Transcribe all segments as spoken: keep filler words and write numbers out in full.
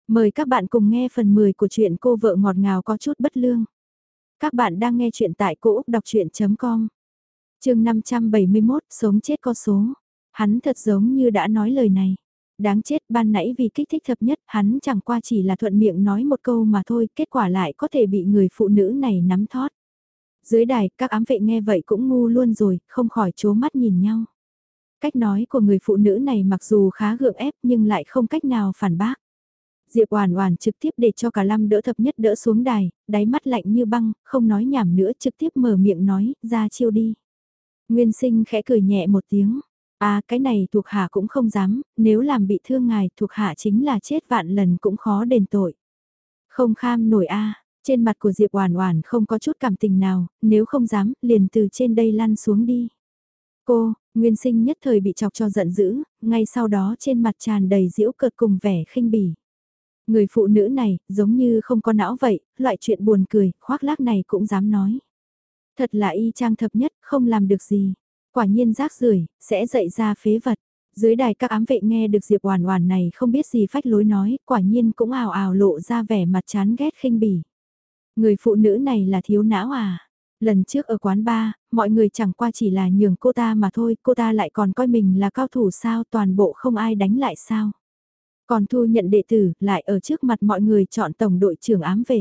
Mời các bạn cùng nghe phần mười của truyện Cô vợ ngọt ngào có chút bất lương. Các bạn đang nghe truyện tại cô úc đọc chuyện.com. Chương năm trăm bảy mươi mốt, sống chết có số. Hắn thật giống như đã nói lời này. Đáng chết, ban nãy vì kích thích thập nhất, hắn chẳng qua chỉ là thuận miệng nói một câu mà thôi, kết quả lại có thể bị người phụ nữ này nắm thót. Dưới đài, các ám vệ nghe vậy cũng ngu luôn rồi, không khỏi chố mắt nhìn nhau. Cách nói của người phụ nữ này mặc dù khá gượng ép nhưng lại không cách nào phản bác. Diệp Oản Oản trực tiếp để cho cả Lâm đỡ thập nhất đỡ xuống đài, đáy mắt lạnh như băng, không nói nhảm nữa trực tiếp mở miệng nói, ra chiêu đi. Nguyên Sinh khẽ cười nhẹ một tiếng, à cái này thuộc hạ cũng không dám, nếu làm bị thương ngài thuộc hạ chính là chết vạn lần cũng khó đền tội. Không kham nổi a, trên mặt của Diệp Oản Oản không có chút cảm tình nào, nếu không dám, liền từ trên đây lăn xuống đi. Cô, Nguyên Sinh nhất thời bị chọc cho giận dữ, ngay sau đó trên mặt tràn đầy giễu cợt cùng vẻ khinh bỉ. Người phụ nữ này, giống như không có não vậy, loại chuyện buồn cười, khoác lác này cũng dám nói. Thật là y chang thập nhất, không làm được gì. Quả nhiên rác rưởi sẽ dạy ra phế vật. Dưới đài các ám vệ nghe được Diệp Oản Oản này không biết gì phách lối nói, quả nhiên cũng ào ào lộ ra vẻ mặt chán ghét khinh bỉ. Người phụ nữ này là thiếu não à? Lần trước ở quán bar, mọi người chẳng qua chỉ là nhường cô ta mà thôi, cô ta lại còn coi mình là cao thủ sao, toàn bộ không ai đánh lại sao? Còn thu nhận đệ tử, lại ở trước mặt mọi người chọn tổng đội trưởng ám vệ.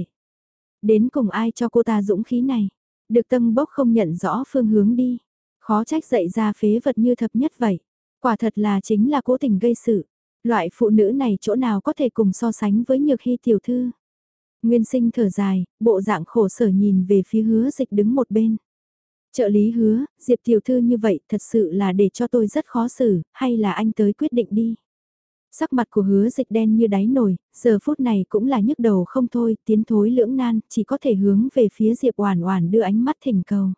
Đến cùng ai cho cô ta dũng khí này? Được Tân Bốc không nhận rõ phương hướng đi. Khó trách dạy ra phế vật như thập nhất vậy. Quả thật là chính là cố tình gây sự. Loại phụ nữ này chỗ nào có thể cùng so sánh với Nhược Hy tiểu thư. Nguyên Sinh thở dài, bộ dạng khổ sở nhìn về phía Hứa Dịch đứng một bên. Trợ lý Hứa, Diệp tiểu thư như vậy thật sự là để cho tôi rất khó xử, hay là anh tới quyết định đi. Sắc mặt của Hứa Dịch đen như đáy nồi, giờ phút này cũng là nhức đầu không thôi, tiến thối lưỡng nan, chỉ có thể hướng về phía Diệp Oản Oản đưa ánh mắt thỉnh cầu.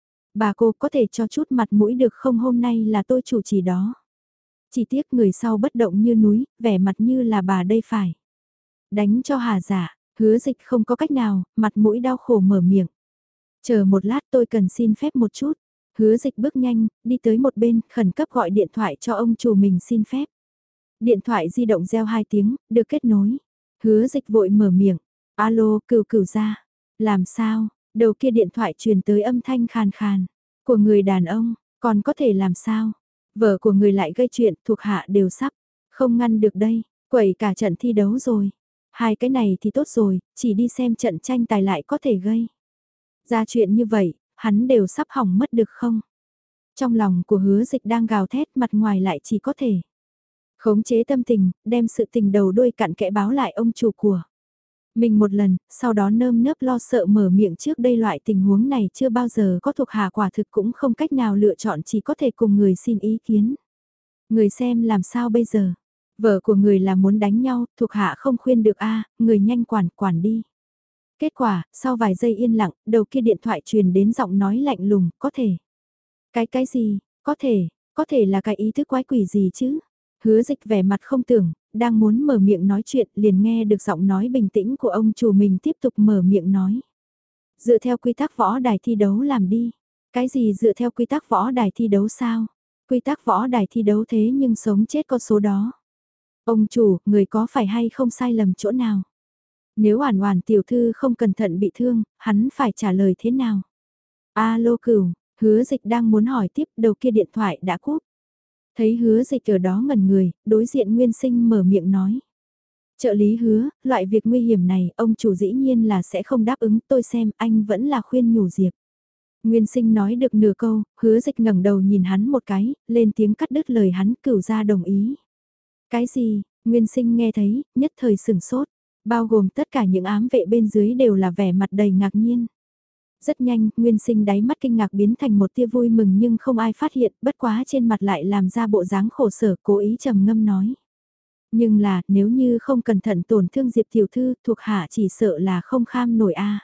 Bà cô có thể cho chút mặt mũi được không, hôm nay là tôi chủ trì đó. Chỉ tiếc người sau bất động như núi, vẻ mặt như là bà đây phải. Đánh cho hà giả, Hứa Dịch không có cách nào, mặt mũi đau khổ mở miệng. Chờ một lát tôi cần xin phép một chút. Hứa Dịch bước nhanh, đi tới một bên, khẩn cấp gọi điện thoại cho ông chủ mình xin phép. Điện thoại di động reo hai tiếng, được kết nối. Hứa Dịch vội mở miệng. Alo, Cửu Cửu gia. Làm sao? Đầu kia điện thoại truyền tới âm thanh khàn khàn. Của người đàn ông, còn có thể làm sao? Vợ của người lại gây chuyện, thuộc hạ đều sắp. Không ngăn được đây, quẩy cả trận thi đấu rồi. Hai cái này thì tốt rồi, chỉ đi xem trận tranh tài lại có thể gây. Ra chuyện như vậy, hắn đều sắp hỏng mất được không? Trong lòng của Hứa Dịch đang gào thét, mặt ngoài lại chỉ có thể khống chế tâm tình, đem sự tình đầu đuôi cặn kẽ báo lại ông chủ của mình một lần, sau đó nơm nớp lo sợ mở miệng, trước đây loại tình huống này chưa bao giờ có, thuộc hạ quả thực cũng không cách nào lựa chọn, chỉ có thể cùng người xin ý kiến. Người xem làm sao bây giờ? Vợ của người là muốn đánh nhau, thuộc hạ không khuyên được a, người nhanh quản, quản đi. Kết quả, sau vài giây yên lặng, đầu kia điện thoại truyền đến giọng nói lạnh lùng, có thể. Cái cái gì, có thể, có thể là cái ý thức quái quỷ gì chứ? Hứa Dịch vẻ mặt không tưởng, đang muốn mở miệng nói chuyện liền nghe được giọng nói bình tĩnh của ông chủ mình tiếp tục mở miệng nói. Dựa theo quy tắc võ đài thi đấu làm đi. Cái gì dựa theo quy tắc võ đài thi đấu sao? Quy tắc võ đài thi đấu thế nhưng sống chết có số đó. Ông chủ, người có phải hay không sai lầm chỗ nào? Nếu Oản Oản tiểu thư không cẩn thận bị thương, hắn phải trả lời thế nào? Alo Cửu, Hứa Dịch đang muốn hỏi tiếp, đầu kia điện thoại đã cúp. Thấy Hứa Dịch ở đó ngẩn người, đối diện Nguyên Sinh mở miệng nói. Trợ lý Hứa, loại việc nguy hiểm này, ông chủ dĩ nhiên là sẽ không đáp ứng, tôi xem anh vẫn là khuyên nhủ Diệp. Nguyên Sinh nói được nửa câu, Hứa Dịch ngẩng đầu nhìn hắn một cái, lên tiếng cắt đứt lời hắn, Cửu gia đồng ý. Cái gì? Nguyên Sinh nghe thấy, nhất thời sửng sốt, bao gồm tất cả những ám vệ bên dưới đều là vẻ mặt đầy ngạc nhiên. Rất nhanh, Nguyên Sinh đáy mắt kinh ngạc biến thành một tia vui mừng nhưng không ai phát hiện, bất quá trên mặt lại làm ra bộ dáng khổ sở, cố ý trầm ngâm nói. Nhưng là, nếu như không cẩn thận tổn thương Diệp tiểu thư, thuộc hạ chỉ sợ là không kham nổi a.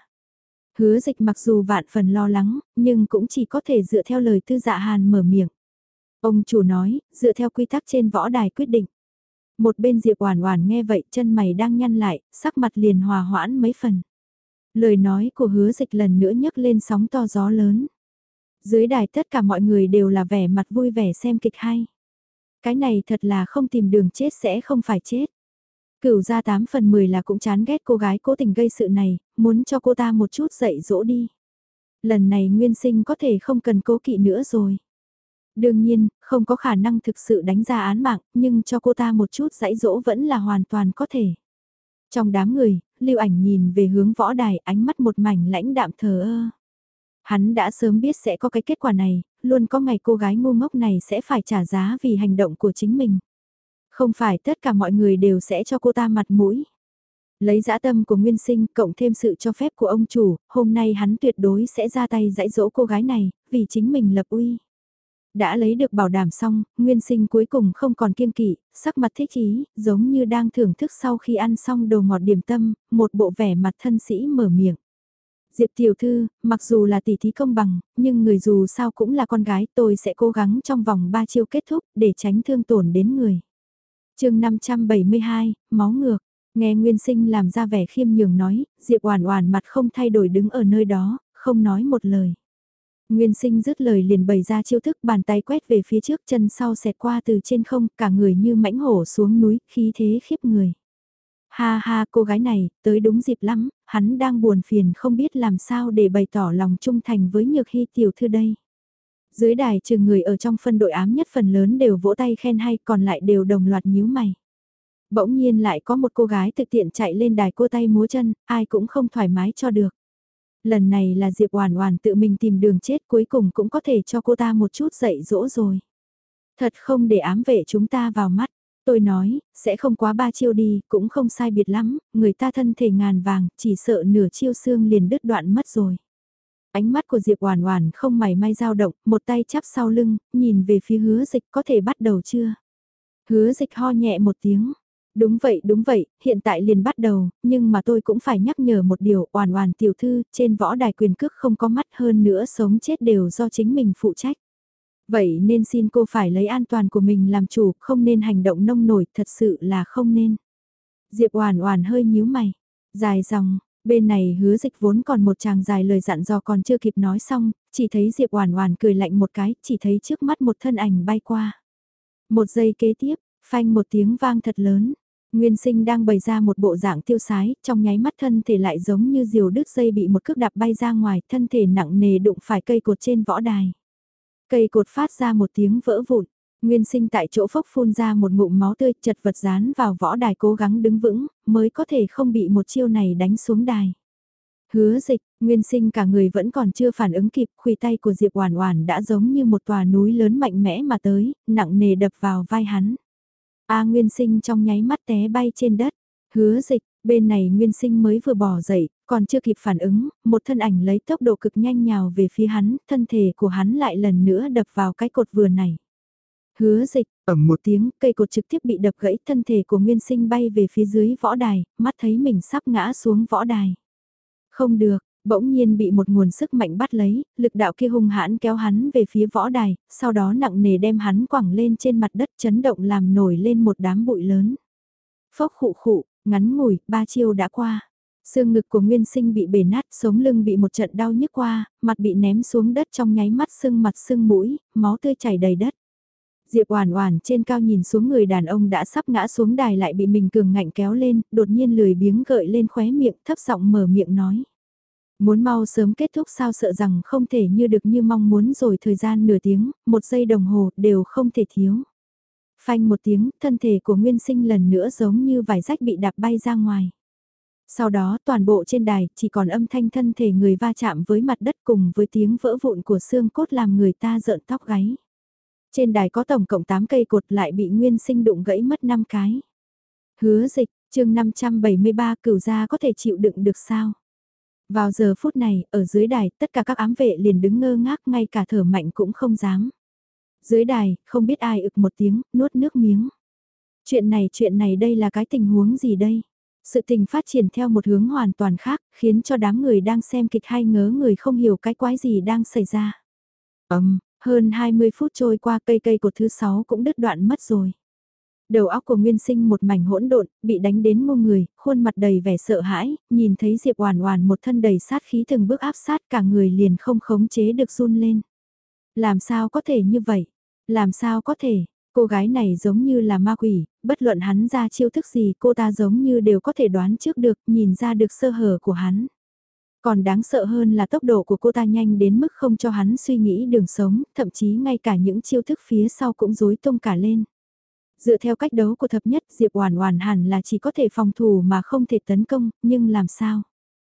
Hứa Dịch mặc dù vạn phần lo lắng, nhưng cũng chỉ có thể dựa theo lời Tư Dạ Hàn mở miệng. Ông chủ nói, dựa theo quy tắc trên võ đài quyết định. Một bên Diệp Oản Oản nghe vậy, chân mày đang nhăn lại, sắc mặt liền hòa hoãn mấy phần. Lời nói của Hứa Dịch lần nữa nhấc lên sóng to gió lớn. Dưới đài tất cả mọi người đều là vẻ mặt vui vẻ xem kịch hay. Cái này thật là không tìm đường chết sẽ không phải chết. Cửu gia tám phần mười là cũng chán ghét cô gái cố tình gây sự này, muốn cho cô ta một chút dạy dỗ đi. Lần này Nguyên Sinh có thể không cần cố kỵ nữa rồi. Đương nhiên, không có khả năng thực sự đánh ra án mạng, nhưng cho cô ta một chút dạy dỗ vẫn là hoàn toàn có thể. Trong đám người, Lưu Ảnh nhìn về hướng võ đài, ánh mắt một mảnh lãnh đạm thờ ơ. Hắn đã sớm biết sẽ có cái kết quả này, luôn có ngày cô gái ngu ngốc này sẽ phải trả giá vì hành động của chính mình. Không phải tất cả mọi người đều sẽ cho cô ta mặt mũi. Lấy dã tâm của Nguyên Sinh cộng thêm sự cho phép của ông chủ, hôm nay hắn tuyệt đối sẽ ra tay dạy dỗ cô gái này, vì chính mình lập uy. Đã lấy được bảo đảm xong, Nguyên Sinh cuối cùng không còn kiêng kỵ, sắc mặt thích ý, giống như đang thưởng thức sau khi ăn xong đồ ngọt điểm tâm, một bộ vẻ mặt thân sĩ mở miệng. Diệp tiểu thư, mặc dù là tỷ thí công bằng, nhưng người dù sao cũng là con gái, tôi sẽ cố gắng trong vòng ba chiêu kết thúc để tránh thương tổn đến người. Chương năm trăm bảy mươi hai, máu ngược. Nghe Nguyên Sinh làm ra vẻ khiêm nhường nói, Diệp Oản Oản mặt không thay đổi đứng ở nơi đó, không nói một lời. Nguyên Sinh dứt lời liền bày ra chiêu thức, bàn tay quét về phía trước, chân sau xẹt qua từ trên không, cả người như mãnh hổ xuống núi, khí thế khiếp người. Ha ha, cô gái này, tới đúng dịp lắm, hắn đang buồn phiền không biết làm sao để bày tỏ lòng trung thành với Nhược Hy tiểu thư đây. Dưới đài trừ người ở trong phân đội ám nhất phần lớn đều vỗ tay khen hay, còn lại đều đồng loạt nhíu mày. Bỗng nhiên lại có một cô gái thực tiện chạy lên đài cô tay múa chân, ai cũng không thoải mái cho được. Lần này là Diệp Oản Oản tự mình tìm đường chết, cuối cùng cũng có thể cho cô ta một chút dạy dỗ rồi. Thật không để ám vệ chúng ta vào mắt. Tôi nói, sẽ không quá ba chiêu đi, cũng không sai biệt lắm, người ta thân thể ngàn vàng, chỉ sợ nửa chiêu xương liền đứt đoạn mất rồi. Ánh mắt của Diệp Oản Oản không mảy may dao động, một tay chắp sau lưng, nhìn về phía Hứa Dịch, có thể bắt đầu chưa? Hứa Dịch ho nhẹ một tiếng. Đúng vậy, đúng vậy, hiện tại liền bắt đầu, nhưng mà tôi cũng phải nhắc nhở một điều, Oản Oản tiểu thư, trên võ đài quyền cước không có mắt, hơn nữa sống chết đều do chính mình phụ trách. Vậy nên xin cô phải lấy an toàn của mình làm chủ, không nên hành động nông nổi, thật sự là không nên. Diệp Oản Oản hơi nhíu mày, dài dòng, bên này Hứa Dịch vốn còn một tràng dài lời dặn dò còn chưa kịp nói xong, chỉ thấy Diệp Oản Oản cười lạnh một cái, chỉ thấy trước mắt một thân ảnh bay qua. Một giây kế tiếp, phanh một tiếng vang thật lớn. Nguyên Sinh đang bày ra một bộ dạng tiêu sái, trong nháy mắt thân thể lại giống như diều đứt dây bị một cước đạp bay ra ngoài, thân thể nặng nề đụng phải cây cột trên võ đài. Cây cột phát ra một tiếng vỡ vụn, Nguyên Sinh tại chỗ phốc phun ra một ngụm máu tươi, chật vật dán vào võ đài cố gắng đứng vững, mới có thể không bị một chiêu này đánh xuống đài. Hứa Dịch, Nguyên Sinh cả người vẫn còn chưa phản ứng kịp, khuỷu tay của Diệp Oản Oản đã giống như một tòa núi lớn mạnh mẽ mà tới, nặng nề đập vào vai hắn. A Nguyên Sinh trong nháy mắt té bay trên đất. Hứa Dịch, bên này Nguyên Sinh mới vừa bỏ dậy, còn chưa kịp phản ứng, một thân ảnh lấy tốc độ cực nhanh nhào về phía hắn, thân thể của hắn lại lần nữa đập vào cái cột vừa này. Hứa Dịch, ầm một tiếng, cây cột trực tiếp bị đập gãy, thân thể của Nguyên Sinh bay về phía dưới võ đài, mắt thấy mình sắp ngã xuống võ đài. Không được, bỗng nhiên bị một nguồn sức mạnh bắt lấy, lực đạo kia hung hãn kéo hắn về phía võ đài, sau đó nặng nề đem hắn quẳng lên trên mặt đất, chấn động làm nổi lên một đám bụi lớn. Phốc khụ khụ, ngắn ngủi, ba chiêu đã qua. Xương ngực của Nguyên Sinh bị bể nát, sống lưng bị một trận đau nhức qua, mặt bị ném xuống đất trong nháy mắt sưng mặt sưng mũi, máu tươi chảy đầy đất. Diệp Oản Oản trên cao nhìn xuống người đàn ông đã sắp ngã xuống đài lại bị mình cường ngạnh kéo lên, đột nhiên lười biếng gợi lên khóe miệng, thấp giọng mở miệng nói. Muốn mau sớm kết thúc sao, sợ rằng không thể như được như mong muốn rồi, thời gian nửa tiếng, một giây đồng hồ đều không thể thiếu. Phanh một tiếng, thân thể của Nguyên Sinh lần nữa giống như vải rách bị đạp bay ra ngoài. Sau đó toàn bộ trên đài chỉ còn âm thanh thân thể người va chạm với mặt đất cùng với tiếng vỡ vụn của xương cốt làm người ta rợn tóc gáy. Trên đài có tổng cộng tám cây cột lại bị Nguyên Sinh đụng gãy mất năm cái. Hứa Dịch, chương năm trăm bảy mươi ba, Cửu gia có thể chịu đựng được sao? Vào giờ phút này, ở dưới đài, tất cả các ám vệ liền đứng ngơ ngác, ngay cả thở mạnh cũng không dám. Dưới đài, không biết ai ực một tiếng, nuốt nước miếng. Chuyện này, chuyện này đây là cái tình huống gì đây? Sự tình phát triển theo một hướng hoàn toàn khác, khiến cho đám người đang xem kịch hay ngớ người không hiểu cái quái gì đang xảy ra. Ầm, um, hơn hai mươi phút trôi qua, cây cây cột thứ sáu cũng đứt đoạn mất rồi. Đầu óc của Nguyên Sinh một mảnh hỗn độn, bị đánh đến ngu người, khuôn mặt đầy vẻ sợ hãi, nhìn thấy Diệp Oản Oản một thân đầy sát khí từng bước áp sát, cả người liền không khống chế được run lên. Làm sao có thể như vậy? Làm sao có thể? Cô gái này giống như là ma quỷ, bất luận hắn ra chiêu thức gì cô ta giống như đều có thể đoán trước được, nhìn ra được sơ hở của hắn. Còn đáng sợ hơn là tốc độ của cô ta nhanh đến mức không cho hắn suy nghĩ đường sống, thậm chí ngay cả những chiêu thức phía sau cũng rối tung cả lên. Dựa theo cách đấu của thập nhất, Diệp Oản Oản hẳn là chỉ có thể phòng thủ mà không thể tấn công, nhưng làm sao?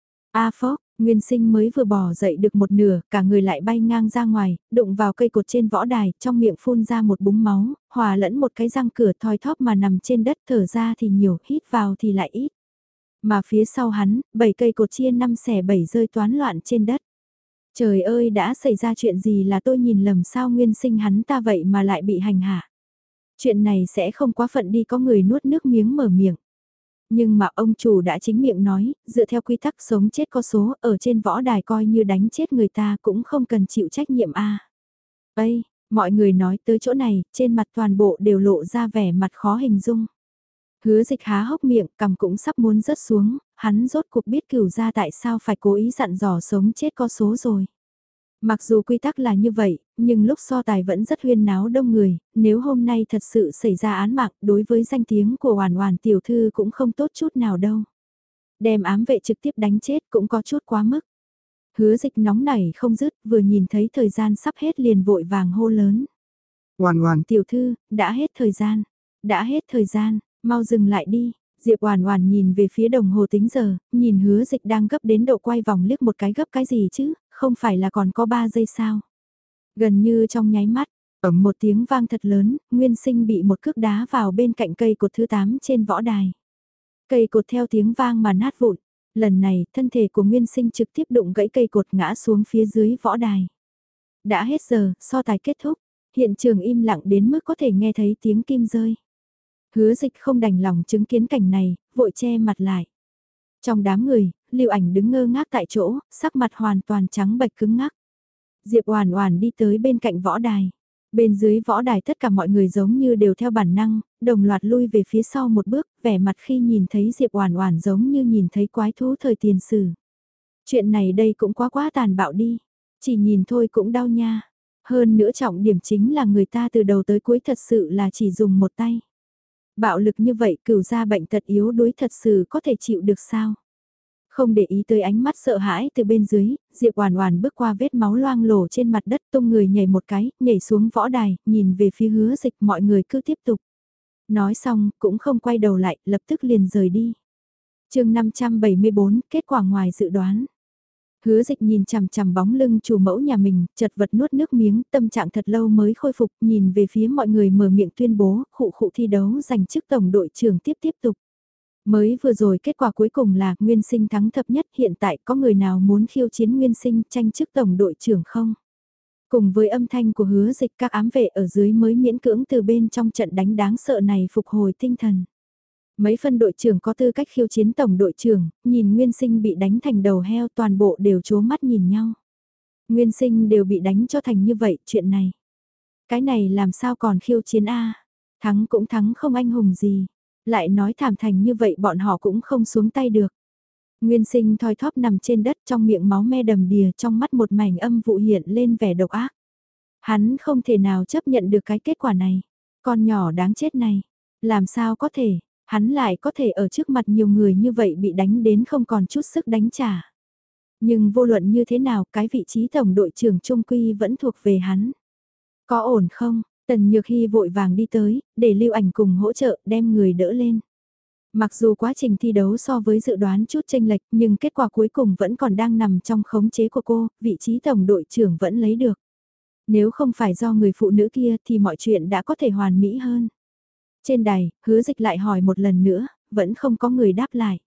A phốc, Nguyên Sinh mới vừa bò dậy được một nửa, cả người lại bay ngang ra ngoài, đụng vào cây cột trên võ đài, trong miệng phun ra một búng máu, hòa lẫn một cái răng cửa thoi thóp mà nằm trên đất, thở ra thì nhiều, hít vào thì lại ít. Mà phía sau hắn, bảy cây cột chia năm xẻ bảy rơi toán loạn trên đất. Trời ơi, đã xảy ra chuyện gì là tôi nhìn lầm sao Nguyên Sinh hắn ta vậy mà lại bị hành hạ. Chuyện này sẽ không quá phận đi, có người nuốt nước miếng mở miệng. Nhưng mà ông chủ đã chính miệng nói, dựa theo quy tắc sống chết có số, ở trên võ đài coi như đánh chết người ta cũng không cần chịu trách nhiệm a. À. Ây, mọi người nói tới chỗ này, trên mặt toàn bộ đều lộ ra vẻ mặt khó hình dung. Hứa Dịch há hốc miệng, cằm cũng sắp muốn rớt xuống, hắn rốt cuộc biết Cửu gia tại sao phải cố ý dặn dò sống chết có số rồi. Mặc dù quy tắc là như vậy, nhưng lúc so tài vẫn rất huyên náo đông người, nếu hôm nay thật sự xảy ra án mạng đối với danh tiếng của Hoàn Hoàn tiểu thư cũng không tốt chút nào đâu. Đem ám vệ trực tiếp đánh chết cũng có chút quá mức. Hứa Dịch nóng nảy không dứt, vừa nhìn thấy thời gian sắp hết liền vội vàng hô lớn. Hoàn Hoàn tiểu thư, đã hết thời gian, đã hết thời gian, mau dừng lại đi. Diệp Oản Oản nhìn về phía đồng hồ tính giờ, nhìn Hứa Dịch đang gấp đến độ quay vòng liếc một cái, gấp cái gì chứ, không phải là còn có ba giây sao? Gần như trong nháy mắt, ầm một tiếng vang thật lớn, Nguyên Sinh bị một cước đá vào bên cạnh cây cột thứ tám trên võ đài. Cây cột theo tiếng vang mà nát vụn, lần này thân thể của Nguyên Sinh trực tiếp đụng gãy cây cột ngã xuống phía dưới võ đài. Đã hết giờ, so tài kết thúc, hiện trường im lặng đến mức có thể nghe thấy tiếng kim rơi. Hứa Dịch không đành lòng chứng kiến cảnh này, vội che mặt lại. Trong đám người, Lưu Ảnh đứng ngơ ngác tại chỗ, sắc mặt hoàn toàn trắng bệch cứng ngắc. Diệp Oản Oản đi tới bên cạnh võ đài. Bên dưới võ đài tất cả mọi người giống như đều theo bản năng, đồng loạt lui về phía sau một bước, vẻ mặt khi nhìn thấy Diệp Oản Oản giống như nhìn thấy quái thú thời tiền sử. Chuyện này đây cũng quá quá tàn bạo đi, chỉ nhìn thôi cũng đau nha. Hơn nữa trọng điểm chính là người ta từ đầu tới cuối thật sự là chỉ dùng một tay. Bạo lực như vậy Cửu gia bệnh tật yếu đuối thật sự có thể chịu được sao? Không để ý tới ánh mắt sợ hãi từ bên dưới, Diệp Oản Oản bước qua vết máu loang lổ trên mặt đất, tung người nhảy một cái, nhảy xuống võ đài, nhìn về phía Hứa Dịch, mọi người cứ tiếp tục. Nói xong, cũng không quay đầu lại, lập tức liền rời đi. Chương năm trăm bảy mươi bốn, kết quả ngoài dự đoán. Hứa Dịch nhìn chằm chằm bóng lưng chủ mẫu nhà mình, chật vật nuốt nước miếng, tâm trạng thật lâu mới khôi phục, nhìn về phía mọi người mở miệng tuyên bố, khụ khụ thi đấu giành chức tổng đội trưởng tiếp tiếp tục. Mới vừa rồi kết quả cuối cùng là Nguyên Sinh thắng thập nhất, hiện tại có người nào muốn khiêu chiến Nguyên Sinh tranh chức tổng đội trưởng không? Cùng với âm thanh của Hứa Dịch, các ám vệ ở dưới mới miễn cưỡng từ bên trong trận đánh đáng sợ này phục hồi tinh thần. Mấy phân đội trưởng có tư cách khiêu chiến tổng đội trưởng, nhìn Nguyên Sinh bị đánh thành đầu heo, toàn bộ đều trố mắt nhìn nhau. Nguyên Sinh đều bị đánh cho thành như vậy, chuyện này. Cái này làm sao còn khiêu chiến A? Thắng cũng thắng không anh hùng gì. Lại nói thảm thành như vậy bọn họ cũng không xuống tay được. Nguyên Sinh thoi thóp nằm trên đất, trong miệng máu me đầm đìa, trong mắt một mảnh âm vụ hiện lên vẻ độc ác. Hắn không thể nào chấp nhận được cái kết quả này. Con nhỏ đáng chết này. Làm sao có thể, hắn lại có thể ở trước mặt nhiều người như vậy bị đánh đến không còn chút sức đánh trả. Nhưng vô luận như thế nào, cái vị trí tổng đội trưởng trung quy vẫn thuộc về hắn. Có ổn không? Tần Nhược Hy vội vàng đi tới, để Lưu Ảnh cùng hỗ trợ đem người đỡ lên. Mặc dù quá trình thi đấu so với dự đoán chút chênh lệch, nhưng kết quả cuối cùng vẫn còn đang nằm trong khống chế của cô, vị trí tổng đội trưởng vẫn lấy được. Nếu không phải do người phụ nữ kia thì mọi chuyện đã có thể hoàn mỹ hơn. Trên đài, Hứa Dịch lại hỏi một lần nữa, vẫn không có người đáp lại.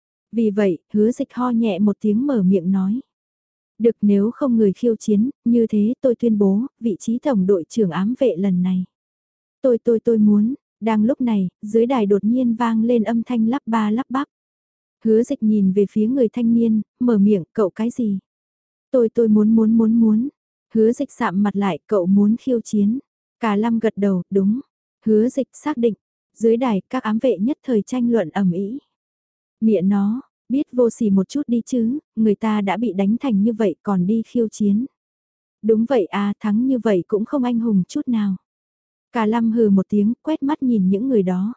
Vì vậy, Hứa Dịch ho nhẹ một tiếng mở miệng nói. Được, nếu không người khiêu chiến, như thế tôi tuyên bố, vị trí tổng đội trưởng ám vệ lần này. Tôi tôi tôi muốn, đang lúc này, dưới đài đột nhiên vang lên âm thanh lắp ba lắp bắp. Hứa Dịch nhìn về phía người thanh niên, mở miệng, cậu cái gì? Tôi tôi muốn muốn muốn muốn. Hứa Dịch sạm mặt lại, cậu muốn khiêu chiến. Cả Lâm gật đầu, đúng. Hứa Dịch xác định. Dưới đài, các ám vệ nhất thời tranh luận ầm ĩ. Mẹ nó, biết vô sỉ một chút đi chứ, người ta đã bị đánh thành như vậy còn đi khiêu chiến. Đúng vậy à, thắng như vậy cũng không anh hùng chút nào. Cả Lâm hừ một tiếng, quét mắt nhìn những người đó.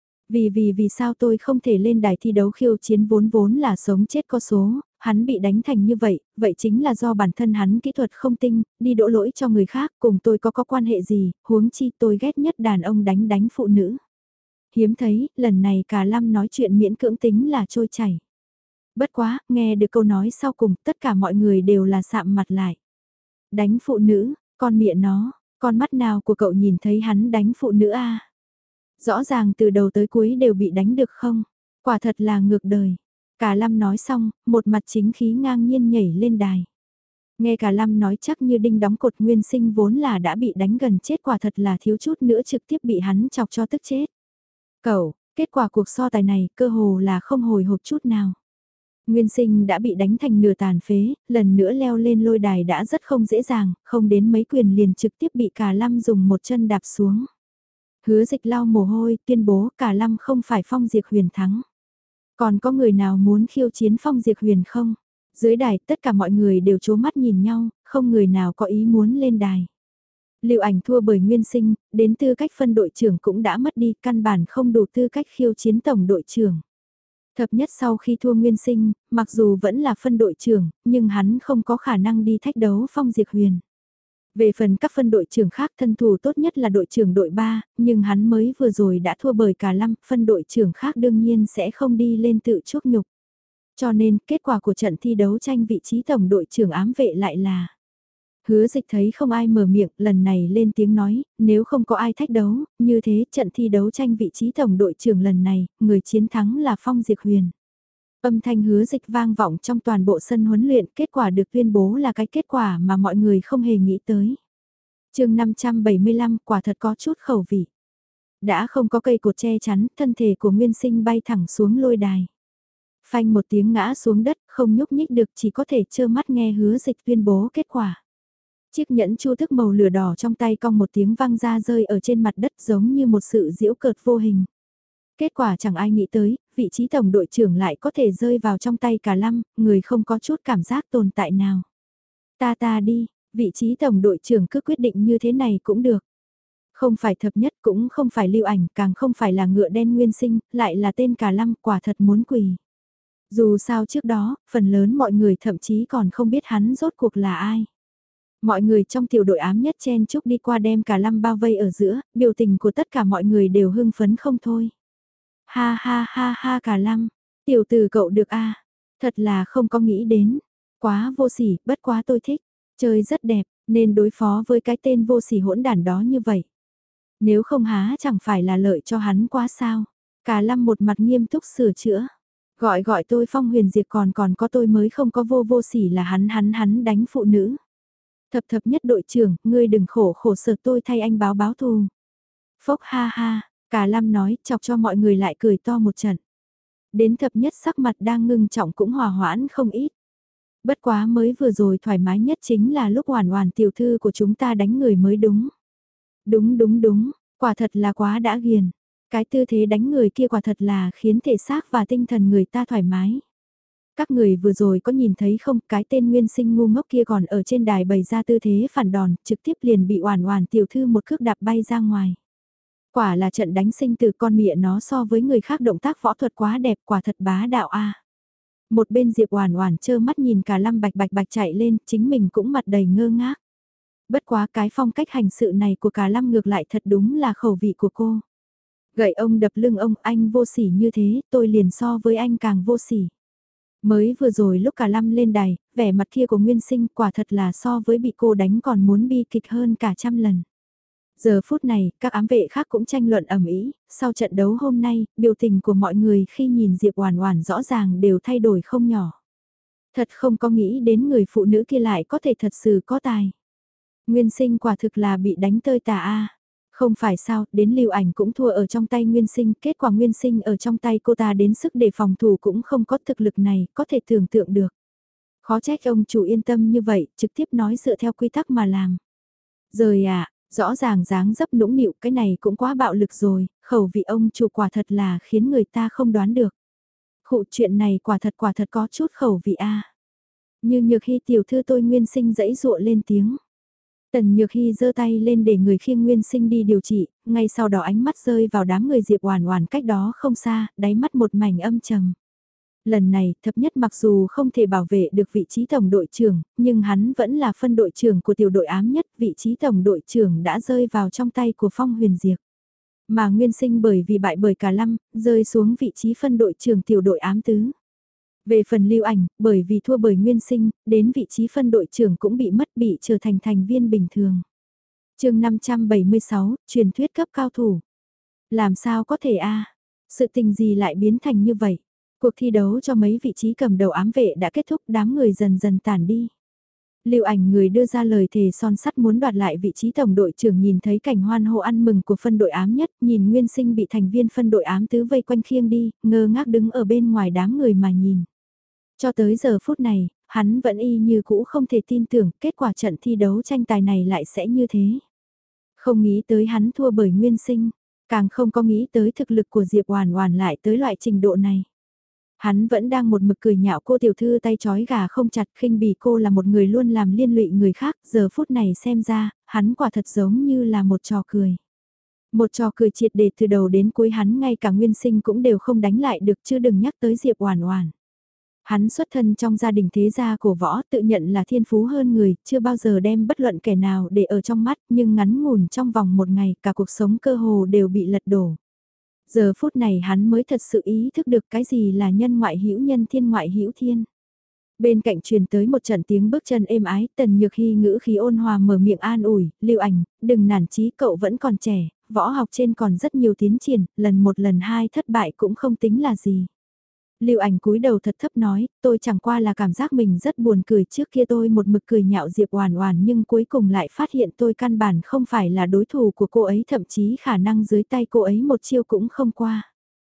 Vì vì vì sao tôi không thể lên đài thi đấu khiêu chiến vốn vốn là sống chết có số, hắn bị đánh thành như vậy, vậy chính là do bản thân hắn kỹ thuật không tinh, đi đổ lỗi cho người khác, cùng tôi có có quan hệ gì, huống chi tôi ghét nhất đàn ông đánh đánh phụ nữ. Hiếm thấy, lần này cả Lâm nói chuyện miễn cưỡng tính là trôi chảy. Bất quá, nghe được câu nói sau cùng, tất cả mọi người đều là sạm mặt lại. Đánh phụ nữ, con miệng nó, con mắt nào của cậu nhìn thấy hắn đánh phụ nữ a? Rõ ràng từ đầu tới cuối đều bị đánh được không? Quả thật là ngược đời. Cả Lâm nói xong, một mặt chính khí ngang nhiên nhảy lên đài. Nghe cả Lâm nói chắc như đinh đóng cột, Nguyên Sinh vốn là đã bị đánh gần chết, quả thật là thiếu chút nữa trực tiếp bị hắn chọc cho tức chết. Cậu, kết quả cuộc so tài này cơ hồ là không hồi hộp chút nào. Nguyên Sinh đã bị đánh thành nửa tàn phế, lần nữa leo lên lôi đài đã rất không dễ dàng, không đến mấy quyền liền trực tiếp bị cả Lâm dùng một chân đạp xuống. Hứa Dịch lau mồ hôi, tuyên bố cả Lâm không phải Phong Diệp Huyền thắng. Còn có người nào muốn khiêu chiến Phong Diệp Huyền không? Dưới đài tất cả mọi người đều chố mắt nhìn nhau, không người nào có ý muốn lên đài. Lưu Ảnh thua bởi Nguyên Sinh, đến tư cách phân đội trưởng cũng đã mất đi, căn bản không đủ tư cách khiêu chiến tổng đội trưởng. Thập nhất sau khi thua Nguyên Sinh, mặc dù vẫn là phân đội trưởng, nhưng hắn không có khả năng đi thách đấu Phong Diệp Huyền. Về phần các phân đội trưởng khác, thân thủ tốt nhất là đội trưởng đội ba, nhưng hắn mới vừa rồi đã thua bởi cả Lâm, phân đội trưởng khác đương nhiên sẽ không đi lên tự chuốc nhục. Cho nên, kết quả của trận thi đấu tranh vị trí tổng đội trưởng ám vệ lại là: Hứa Dịch thấy không ai mở miệng, lần này lên tiếng nói, nếu không có ai thách đấu, như thế trận thi đấu tranh vị trí tổng đội trưởng lần này, người chiến thắng là Phong Diệp Huyền. Âm thanh Hứa Dịch vang vọng trong toàn bộ sân huấn luyện, kết quả được tuyên bố là cái kết quả mà mọi người không hề nghĩ tới. Chương năm trăm bảy mươi lăm, quả thật có chút khẩu vị. Đã không có cây cột che chắn, thân thể của Nguyên Sinh bay thẳng xuống lôi đài. Phanh một tiếng ngã xuống đất, không nhúc nhích được, chỉ có thể trơ mắt nghe Hứa Dịch tuyên bố kết quả. Chiếc nhẫn chu thức màu lửa đỏ trong tay cong một tiếng vang ra rơi ở trên mặt đất giống như một sự giễu cợt vô hình. Kết quả chẳng ai nghĩ tới, vị trí tổng đội trưởng lại có thể rơi vào trong tay cả Lâm, người không có chút cảm giác tồn tại nào. Ta ta đi, vị trí tổng đội trưởng cứ quyết định như thế này cũng được. Không phải thập nhất, cũng không phải Lưu Ảnh, càng không phải là ngựa đen Nguyên Sinh, lại là tên cả Lâm, quả thật muốn quỳ. Dù sao trước đó, phần lớn mọi người thậm chí còn không biết hắn rốt cuộc là ai. Mọi người trong tiểu đội ám nhất chen chúc đi qua đem cả Lâm bao vây ở giữa, biểu tình của tất cả mọi người đều hưng phấn không thôi. Ha ha ha ha cả Lâm, tiểu tử cậu được a, thật là không có nghĩ đến. Quá vô sỉ, bất quá tôi thích, chơi rất đẹp, nên đối phó với cái tên vô sỉ hỗn đản đó như vậy. Nếu không há chẳng phải là lợi cho hắn quá sao. Cả Lâm một mặt nghiêm túc sửa chữa. Gọi gọi tôi Phong Huyền Diệp, còn còn có tôi mới không có vô vô sỉ là hắn hắn hắn đánh phụ nữ. Thập thập nhất đội trưởng, ngươi đừng khổ khổ sở, tôi thay anh báo báo thù. Phốc ha ha, cả Lâm nói, chọc cho mọi người lại cười to một trận. Đến thập nhất sắc mặt đang ngưng trọng cũng hòa hoãn không ít. Bất quá mới vừa rồi thoải mái nhất chính là lúc Oản Oản tiểu thư của chúng ta đánh người mới đúng. Đúng đúng đúng, quả thật là quá đã ghiền. Cái tư thế đánh người kia quả thật là khiến thể xác và tinh thần người ta thoải mái. Các người vừa rồi có nhìn thấy không, cái tên Nguyên Sinh ngu ngốc kia còn ở trên đài bày ra tư thế phản đòn, trực tiếp liền bị Oản Oản tiểu thư một cước đạp bay ra ngoài. Quả là trận đánh sinh tử, con mẹ nó so với người khác động tác võ thuật quá đẹp, quả thật bá đạo a. Một bên Diệp Oản Oản trơ mắt nhìn cả Lâm bạch bạch bạch chạy lên, chính mình cũng mặt đầy ngơ ngác. Bất quá cái phong cách hành sự này của cả Lâm ngược lại thật đúng là khẩu vị của cô. Gậy ông đập lưng ông, anh vô sỉ như thế, tôi liền so với anh càng vô sỉ. Mới vừa rồi lúc cả Lâm lên đài, vẻ mặt kia của Nguyên Sinh quả thật là so với bị cô đánh còn muốn bi kịch hơn cả trăm lần. Giờ phút này, các ám vệ khác cũng tranh luận ầm ĩ, sau trận đấu hôm nay, biểu tình của mọi người khi nhìn Diệp Oản Oản rõ ràng đều thay đổi không nhỏ. Thật không có nghĩ đến người phụ nữ kia lại có thể thật sự có tài. Nguyên Sinh quả thực là bị đánh tơi tả a. Không phải sao, đến Lưu Ảnh cũng thua ở trong tay Nguyên Sinh, kết quả Nguyên Sinh ở trong tay cô ta đến sức để phòng thủ cũng không có thực lực này, có thể tưởng tượng được. Khó trách ông chủ yên tâm như vậy, trực tiếp nói dựa theo quy tắc mà làm. Rời à, rõ ràng dáng dấp nũng nịu, cái này cũng quá bạo lực rồi, khẩu vị ông chủ quả thật là khiến người ta không đoán được. Khụ, chuyện này quả thật quả thật có chút khẩu vị a. Như Nhược Hy tiểu thư tôi Nguyên Sinh giãy giụa lên tiếng. Tần Nhược Hy giơ tay lên để người khiêng Nguyên Sinh đi điều trị, ngay sau đó ánh mắt rơi vào đám người Diệp Oản Oản cách đó không xa, đáy mắt một mảnh âm trầm. Lần này, thập nhất mặc dù không thể bảo vệ được vị trí tổng đội trưởng, nhưng hắn vẫn là phân đội trưởng của tiểu đội ám nhất, vị trí tổng đội trưởng đã rơi vào trong tay của Phong Huyền Diệp. Mà Nguyên Sinh bởi vì bại bởi cả lâm, rơi xuống vị trí phân đội trưởng tiểu đội ám tứ. Về phần Lưu Ảnh, bởi vì thua bởi Nguyên Sinh, đến vị trí phân đội trưởng cũng bị mất, bị trở thành thành viên bình thường. Chương năm trăm bảy mươi sáu, truyền thuyết cấp cao thủ. Làm sao có thể a? Sự tình gì lại biến thành như vậy? Cuộc thi đấu cho mấy vị trí cầm đầu ám vệ đã kết thúc, đám người dần dần tản đi. Lưu Ảnh người đưa ra lời thề son sắt muốn đoạt lại vị trí tổng đội trưởng, nhìn thấy cảnh hoan hô ăn mừng của phân đội ám nhất, nhìn Nguyên Sinh bị thành viên phân đội ám tứ vây quanh khiêng đi, ngơ ngác đứng ở bên ngoài đám người mà nhìn. Cho tới giờ phút này, hắn vẫn y như cũ không thể tin tưởng kết quả trận thi đấu tranh tài này lại sẽ như thế. Không nghĩ tới hắn thua bởi Nguyên Sinh, càng không có nghĩ tới thực lực của Diệp Oản Oản lại tới loại trình độ này. Hắn vẫn đang một mực cười nhạo cô tiểu thư tay trói gà không chặt, khinh bỉ cô là một người luôn làm liên lụy người khác, giờ phút này xem ra, hắn quả thật giống như là một trò cười. Một trò cười triệt để từ đầu đến cuối, hắn ngay cả Nguyên Sinh cũng đều không đánh lại được, chứ đừng nhắc tới Diệp Oản Oản. Hắn xuất thân trong gia đình thế gia cổ võ, tự nhận là thiên phú hơn người, chưa bao giờ đem bất luận kẻ nào để ở trong mắt, nhưng ngắn ngủn trong vòng một ngày, cả cuộc sống cơ hồ đều bị lật đổ. Giờ phút này hắn mới thật sự ý thức được cái gì là nhân ngoại hữu nhân, thiên ngoại hữu thiên. Bên cạnh truyền tới một trận tiếng bước chân êm ái, Tần Nhược Hy ngữ khí ôn hòa mở miệng an ủi, Lưu Ảnh, đừng nản chí, cậu vẫn còn trẻ, võ học trên còn rất nhiều tiến triển, lần một lần hai thất bại cũng không tính là gì. Lưu Ảnh cúi đầu thật thấp nói, tôi chẳng qua là cảm giác mình rất buồn cười, trước kia tôi một mực cười nhạo Diệp Oản Oản nhưng cuối cùng lại phát hiện tôi căn bản không phải là đối thủ của cô ấy, thậm chí khả năng dưới tay cô ấy một chiêu cũng không qua.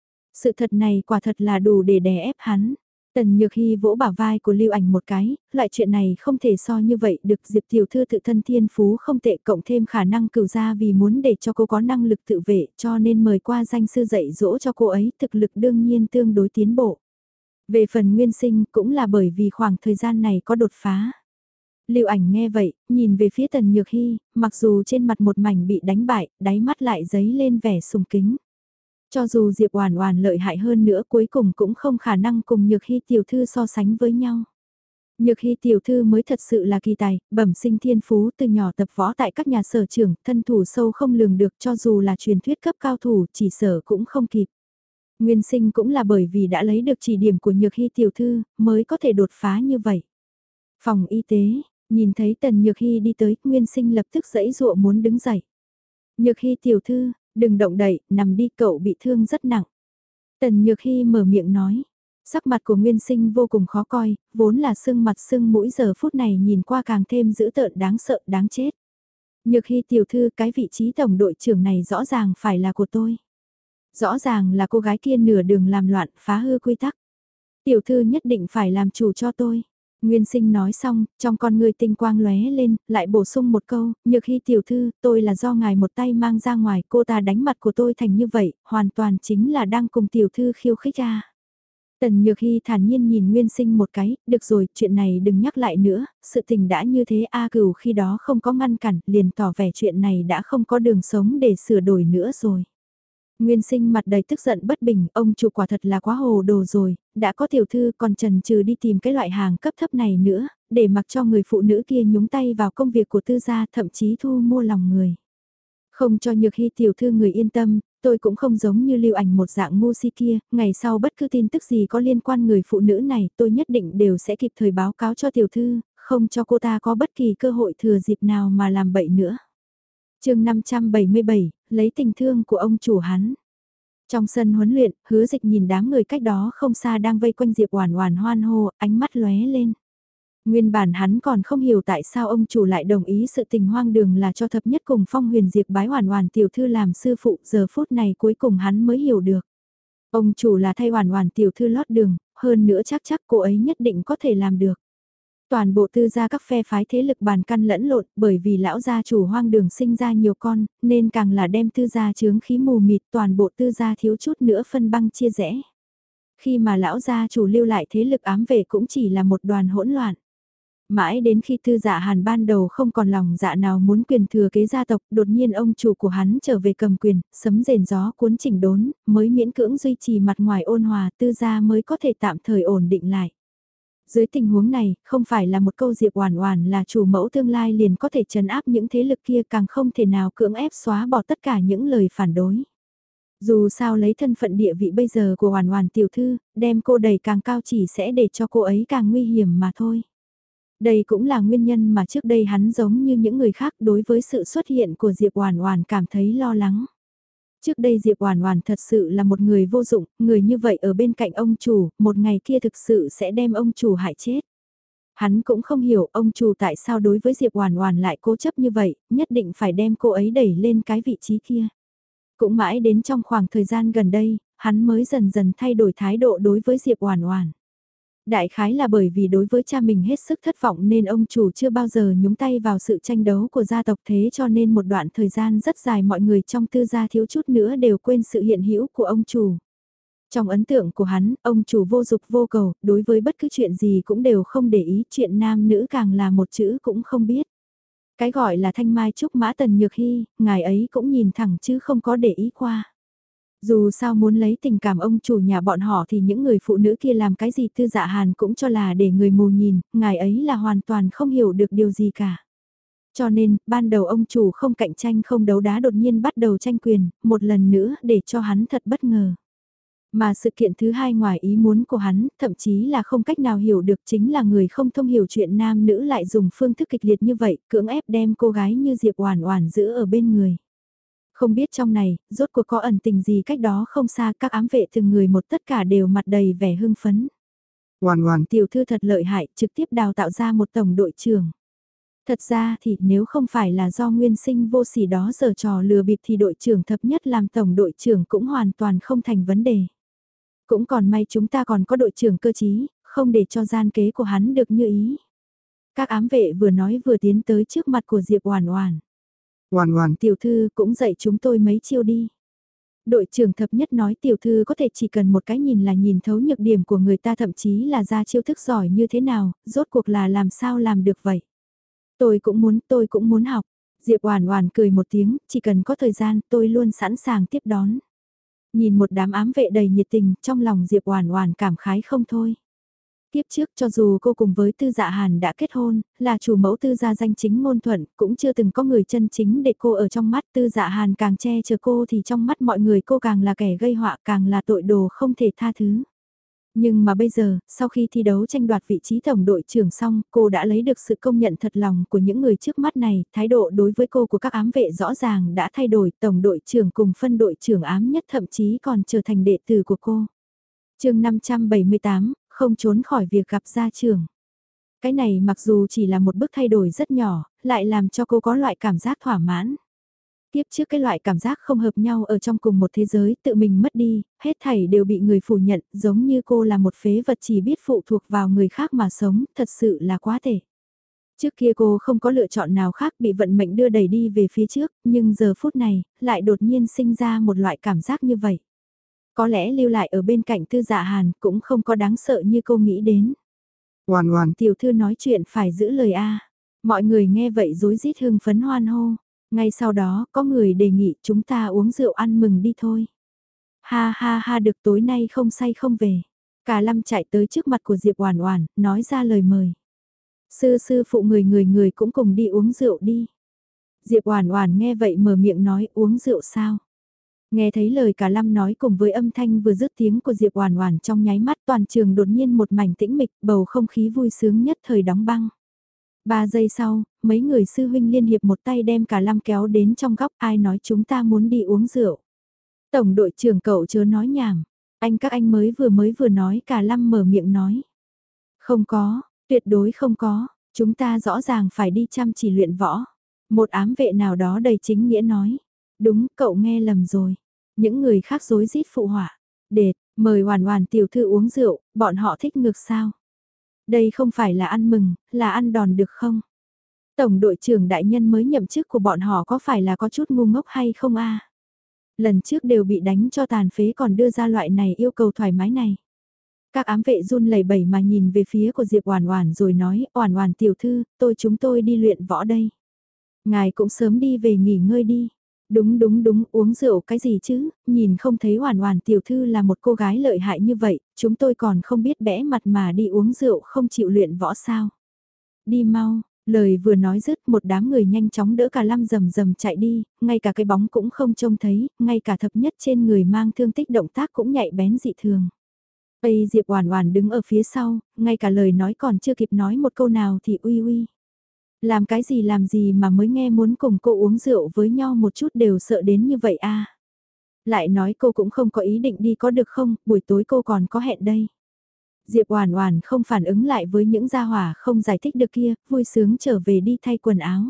Sự thật này quả thật là đủ để đè ép hắn. Tần Nhược Hy vỗ bả vai của Lưu Ảnh một cái, loại chuyện này không thể so như vậy được, Diệp tiểu thư tự thân thiên phú không tệ, cộng thêm khả năng cửu gia vì muốn để cho cô có năng lực tự vệ cho nên mời qua danh sư dạy dỗ cho cô ấy, thực lực đương nhiên tương đối tiến bộ. Về phần Nguyên Sinh cũng là bởi vì khoảng thời gian này có đột phá. Lưu Ảnh nghe vậy, nhìn về phía Tần Nhược Hy, mặc dù trên mặt một mảnh bị đánh bại, đáy mắt lại dấy lên vẻ sùng kính. Cho dù Diệp Oản Oản lợi hại hơn nữa cuối cùng cũng không khả năng cùng Nhược Hy tiểu thư so sánh với nhau. Nhược Hy tiểu thư mới thật sự là kỳ tài, bẩm sinh thiên phú, từ nhỏ tập võ tại các nhà sở trường, thân thủ sâu không lường được, cho dù là truyền thuyết cấp cao thủ chỉ sở cũng không kịp. Nguyên Sinh cũng là bởi vì đã lấy được chỉ điểm của Nhược Hy tiểu thư mới có thể đột phá như vậy. Phòng y tế, nhìn thấy Tần Nhược Hy đi tới, Nguyên Sinh lập tức giãy giụa muốn đứng dậy. Nhược Hy tiểu thư, đừng động đậy, nằm đi, cậu bị thương rất nặng. Tần Nhược Hy mở miệng nói. Sắc mặt của Nguyên Sinh vô cùng khó coi, vốn là sưng mặt sưng mũi, giờ phút này nhìn qua càng thêm dữ tợn, đáng sợ, đáng chết. Nhược Hy tiểu thư, cái vị trí tổng đội trưởng này rõ ràng phải là của tôi. Rõ ràng là cô gái kia nửa đường làm loạn, phá hư quy tắc. Tiểu thư nhất định phải làm chủ cho tôi. Nguyên Sinh nói xong, trong con người tinh quang lóe lên, lại bổ sung một câu, Nhược Hy tiểu thư, tôi là do ngài một tay mang ra ngoài, cô ta đánh mặt của tôi thành như vậy, hoàn toàn chính là đang cùng tiểu thư khiêu khích ra. Tần Nhược Hy thản nhiên nhìn Nguyên Sinh một cái, được rồi, chuyện này đừng nhắc lại nữa, sự tình đã như thế, A Cửu khi đó không có ngăn cản, liền tỏ vẻ chuyện này đã không có đường sống để sửa đổi nữa rồi. Nguyên Sinh mặt đầy tức giận bất bình, ông chủ quả thật là quá hồ đồ rồi, đã có tiểu thư còn chần chừ đi tìm cái loại hàng cấp thấp này nữa, để mặc cho người phụ nữ kia nhúng tay vào công việc của tư gia, thậm chí thu mua lòng người. Không cho Nhược Hy tiểu thư người yên tâm, tôi cũng không giống như Lưu Ảnh một dạng ngu si kia, ngày sau bất cứ tin tức gì có liên quan người phụ nữ này tôi nhất định đều sẽ kịp thời báo cáo cho tiểu thư, không cho cô ta có bất kỳ cơ hội thừa dịp nào mà làm bậy nữa. Chương năm trăm bảy mươi bảy, lấy tình thương của ông chủ hắn. Trong sân huấn luyện, Hứa Dịch nhìn đám người cách đó không xa đang vây quanh Diệp Oản Oản hoan hô, ánh mắt lóe lên. Nguyên bản hắn còn không hiểu tại sao ông chủ lại đồng ý sự tình hoang đường là cho thập nhất cùng Phong Huyền Diệp bái Oản Oản tiểu thư làm sư phụ, giờ phút này cuối cùng hắn mới hiểu được. Ông chủ là thay Oản Oản tiểu thư lót đường, hơn nữa chắc chắc cô ấy nhất định có thể làm được. Toàn bộ tư gia các phe phái thế lực bàn căn lẫn lộn, bởi vì lão gia chủ hoang đường sinh ra nhiều con, nên càng là đem tư gia chướng khí mù mịt, toàn bộ tư gia thiếu chút nữa phân băng chia rẽ. Khi mà lão gia chủ lưu lại thế lực ám vệ cũng chỉ là một đoàn hỗn loạn. Mãi đến khi Tư Dạ Hàn ban đầu không còn lòng dạ nào muốn quyền thừa kế gia tộc, đột nhiên ông chủ của hắn trở về cầm quyền, sấm rền gió cuốn chỉnh đốn, mới miễn cưỡng duy trì mặt ngoài ôn hòa, Tư gia mới có thể tạm thời ổn định lại. Dưới tình huống này, không phải là một câu Diệp Oản Oản là chủ mẫu tương lai liền có thể trấn áp những thế lực kia, càng không thể nào cưỡng ép xóa bỏ tất cả những lời phản đối. Dù sao lấy thân phận địa vị bây giờ của Oản Oản tiểu thư, đem cô đẩy càng cao chỉ sẽ để cho cô ấy càng nguy hiểm mà thôi. Đây cũng là nguyên nhân mà trước đây hắn giống như những người khác đối với sự xuất hiện của Diệp Oản Oản cảm thấy lo lắng. Trước đây Diệp Oản Oản thật sự là một người vô dụng, người như vậy ở bên cạnh ông chủ, một ngày kia thực sự sẽ đem ông chủ hại chết. Hắn cũng không hiểu ông chủ tại sao đối với Diệp Oản Oản lại cố chấp như vậy, nhất định phải đem cô ấy đẩy lên cái vị trí kia. Cũng mãi đến trong khoảng thời gian gần đây, hắn mới dần dần thay đổi thái độ đối với Diệp Oản Oản. Đại khái là bởi vì đối với cha mình hết sức thất vọng nên ông chủ chưa bao giờ nhúng tay vào sự tranh đấu của gia tộc, thế cho nên một đoạn thời gian rất dài mọi người trong Tư gia thiếu chút nữa đều quên sự hiện hữu của ông chủ. Trong ấn tượng của hắn, ông chủ vô dục vô cầu, đối với bất cứ chuyện gì cũng đều không để ý, chuyện nam nữ càng là một chữ cũng không biết. Cái gọi là thanh mai trúc mã Tần Nhược Hy, ngài ấy cũng nhìn thẳng chứ không có để ý qua. Dù sao muốn lấy tình cảm ông chủ nhà bọn họ thì những người phụ nữ kia làm cái gì Tư Dạ Hàn cũng cho là để người mù nhìn, ngài ấy là hoàn toàn không hiểu được điều gì cả. Cho nên, ban đầu ông chủ không cạnh tranh không đấu đá đột nhiên bắt đầu tranh quyền, một lần nữa để cho hắn thật bất ngờ. Mà sự kiện thứ hai ngoài ý muốn của hắn, thậm chí là không cách nào hiểu được chính là người không thông hiểu chuyện nam nữ lại dùng phương thức kịch liệt như vậy, cưỡng ép đem cô gái như Diệp Oản Oản giữ ở bên người. Không biết trong này, rốt cuộc có ẩn tình gì cách đó không xa, các ám vệ từng người một tất cả đều mặt đầy vẻ hưng phấn. Oản Oản tiểu thư thật lợi hại, trực tiếp đào tạo ra một tổng đội trưởng. Thật ra thì nếu không phải là do nguyên sinh vô sỉ đó giở trò lừa bịp thì đội trưởng thập nhất làm tổng đội trưởng cũng hoàn toàn không thành vấn đề. Cũng còn may chúng ta còn có đội trưởng cơ trí, không để cho gian kế của hắn được như ý. Các ám vệ vừa nói vừa tiến tới trước mặt của Diệp Oản Oản. Oản Oản tiểu thư cũng dạy chúng tôi mấy chiêu đi. Đội trưởng thập nhất nói tiểu thư có thể chỉ cần một cái nhìn là nhìn thấu nhược điểm của người ta, thậm chí là ra chiêu thức giỏi như thế nào, rốt cuộc là làm sao làm được vậy. Tôi cũng muốn, tôi cũng muốn học. Diệp Oản Oản cười một tiếng, chỉ cần có thời gian tôi luôn sẵn sàng tiếp đón. Nhìn một đám ám vệ đầy nhiệt tình, trong lòng Diệp Oản Oản cảm khái không thôi. Tiếp trước cho dù cô cùng với Tư Dạ Hàn đã kết hôn, là chủ mẫu Tư gia danh chính ngôn thuận, cũng chưa từng có người chân chính để cô ở trong mắt. Tư Dạ Hàn càng che chở cô thì trong mắt mọi người cô càng là kẻ gây họa, càng là tội đồ không thể tha thứ. Nhưng mà bây giờ, sau khi thi đấu tranh đoạt vị trí tổng đội trưởng xong, cô đã lấy được sự công nhận thật lòng của những người trước mắt này, thái độ đối với cô của các ám vệ rõ ràng đã thay đổi, tổng đội trưởng cùng phân đội trưởng ám nhất thậm chí còn trở thành đệ tử của cô. Chương năm trăm bảy mươi tám, không trốn khỏi việc gặp gia trưởng. Cái này mặc dù chỉ là một bước thay đổi rất nhỏ, lại làm cho cô có loại cảm giác thỏa mãn. Tiếp trước cái loại cảm giác không hợp nhau ở trong cùng một thế giới, tự mình mất đi, hết thảy đều bị người phủ nhận, giống như cô là một phế vật chỉ biết phụ thuộc vào người khác mà sống, thật sự là quá tệ. Trước kia cô không có lựa chọn nào khác, bị vận mệnh đưa đẩy đi về phía trước, nhưng giờ phút này, lại đột nhiên sinh ra một loại cảm giác như vậy. Có lẽ lưu lại ở bên cạnh Tư Dạ Hàn cũng không có đáng sợ như cô nghĩ đến. Oản Oản tiểu thư nói chuyện phải giữ lời a. Mọi người nghe vậy rối rít hưng phấn hoan hô. Ngay sau đó, có người đề nghị chúng ta uống rượu ăn mừng đi thôi. Ha ha ha, được, tối nay không say không về. Cả Lâm chạy tới trước mặt của Diệp Oản Oản, nói ra lời mời. Sư sư phụ người người người cũng cùng đi uống rượu đi. Diệp Oản Oản nghe vậy mở miệng nói uống rượu sao? Nghe thấy lời cả Lâm nói cùng với âm thanh vừa dứt tiếng của Diệp Oản Oản, trong nháy mắt toàn trường đột nhiên một mảnh tĩnh mịch, bầu không khí vui sướng nhất thời đóng băng. Ba giây sau, mấy người sư huynh liên hiệp một tay đem cả Lâm kéo đến trong góc, ai nói chúng ta muốn đi uống rượu. Tổng đội trưởng cậu chớ nói nhảm, anh các anh mới vừa mới vừa nói, cả Lâm mở miệng nói. Không có, tuyệt đối không có, chúng ta rõ ràng phải đi chăm chỉ luyện võ. Một ám vệ nào đó đầy chính nghĩa nói. Đúng, cậu nghe lầm rồi. Những người khác rối rít phụ họa. Đệt, mời Oản Oản tiểu thư uống rượu, bọn họ thích ngược sao? Đây không phải là ăn mừng, là ăn đòn được không? Tổng đội trưởng đại nhân mới nhậm chức của bọn họ có phải là có chút ngu ngốc hay không a? Lần trước đều bị đánh cho tàn phế còn đưa ra loại này yêu cầu thoải mái này. Các ám vệ run lẩy bẩy mà nhìn về phía của Diệp Oản Oản rồi nói, Oản Oản tiểu thư, tôi chúng tôi đi luyện võ đây. Ngài cũng sớm đi về nghỉ ngơi đi. Đúng đúng đúng, uống rượu cái gì chứ, nhìn không thấy Oản Oản tiểu thư là một cô gái lợi hại như vậy, chúng tôi còn không biết bẽ mặt mà đi uống rượu không chịu luyện võ sao. Đi mau, lời vừa nói dứt một đám người nhanh chóng đỡ cả Lam rầm rầm chạy đi, ngay cả cái bóng cũng không trông thấy, ngay cả thập nhất trên người mang thương tích động tác cũng nhạy bén dị thường. Ây Diệp Oản Oản đứng ở phía sau, ngay cả lời nói còn chưa kịp nói một câu nào thì uy uy. Làm cái gì làm gì mà mới nghe muốn cùng cô uống rượu với nhau một chút đều sợ đến như vậy a. Lại nói cô cũng không có ý định đi có được không, buổi tối cô còn có hẹn đây. Diệp Oản Oản không phản ứng lại với những gia hỏa không giải thích được kia, vui sướng trở về đi thay quần áo.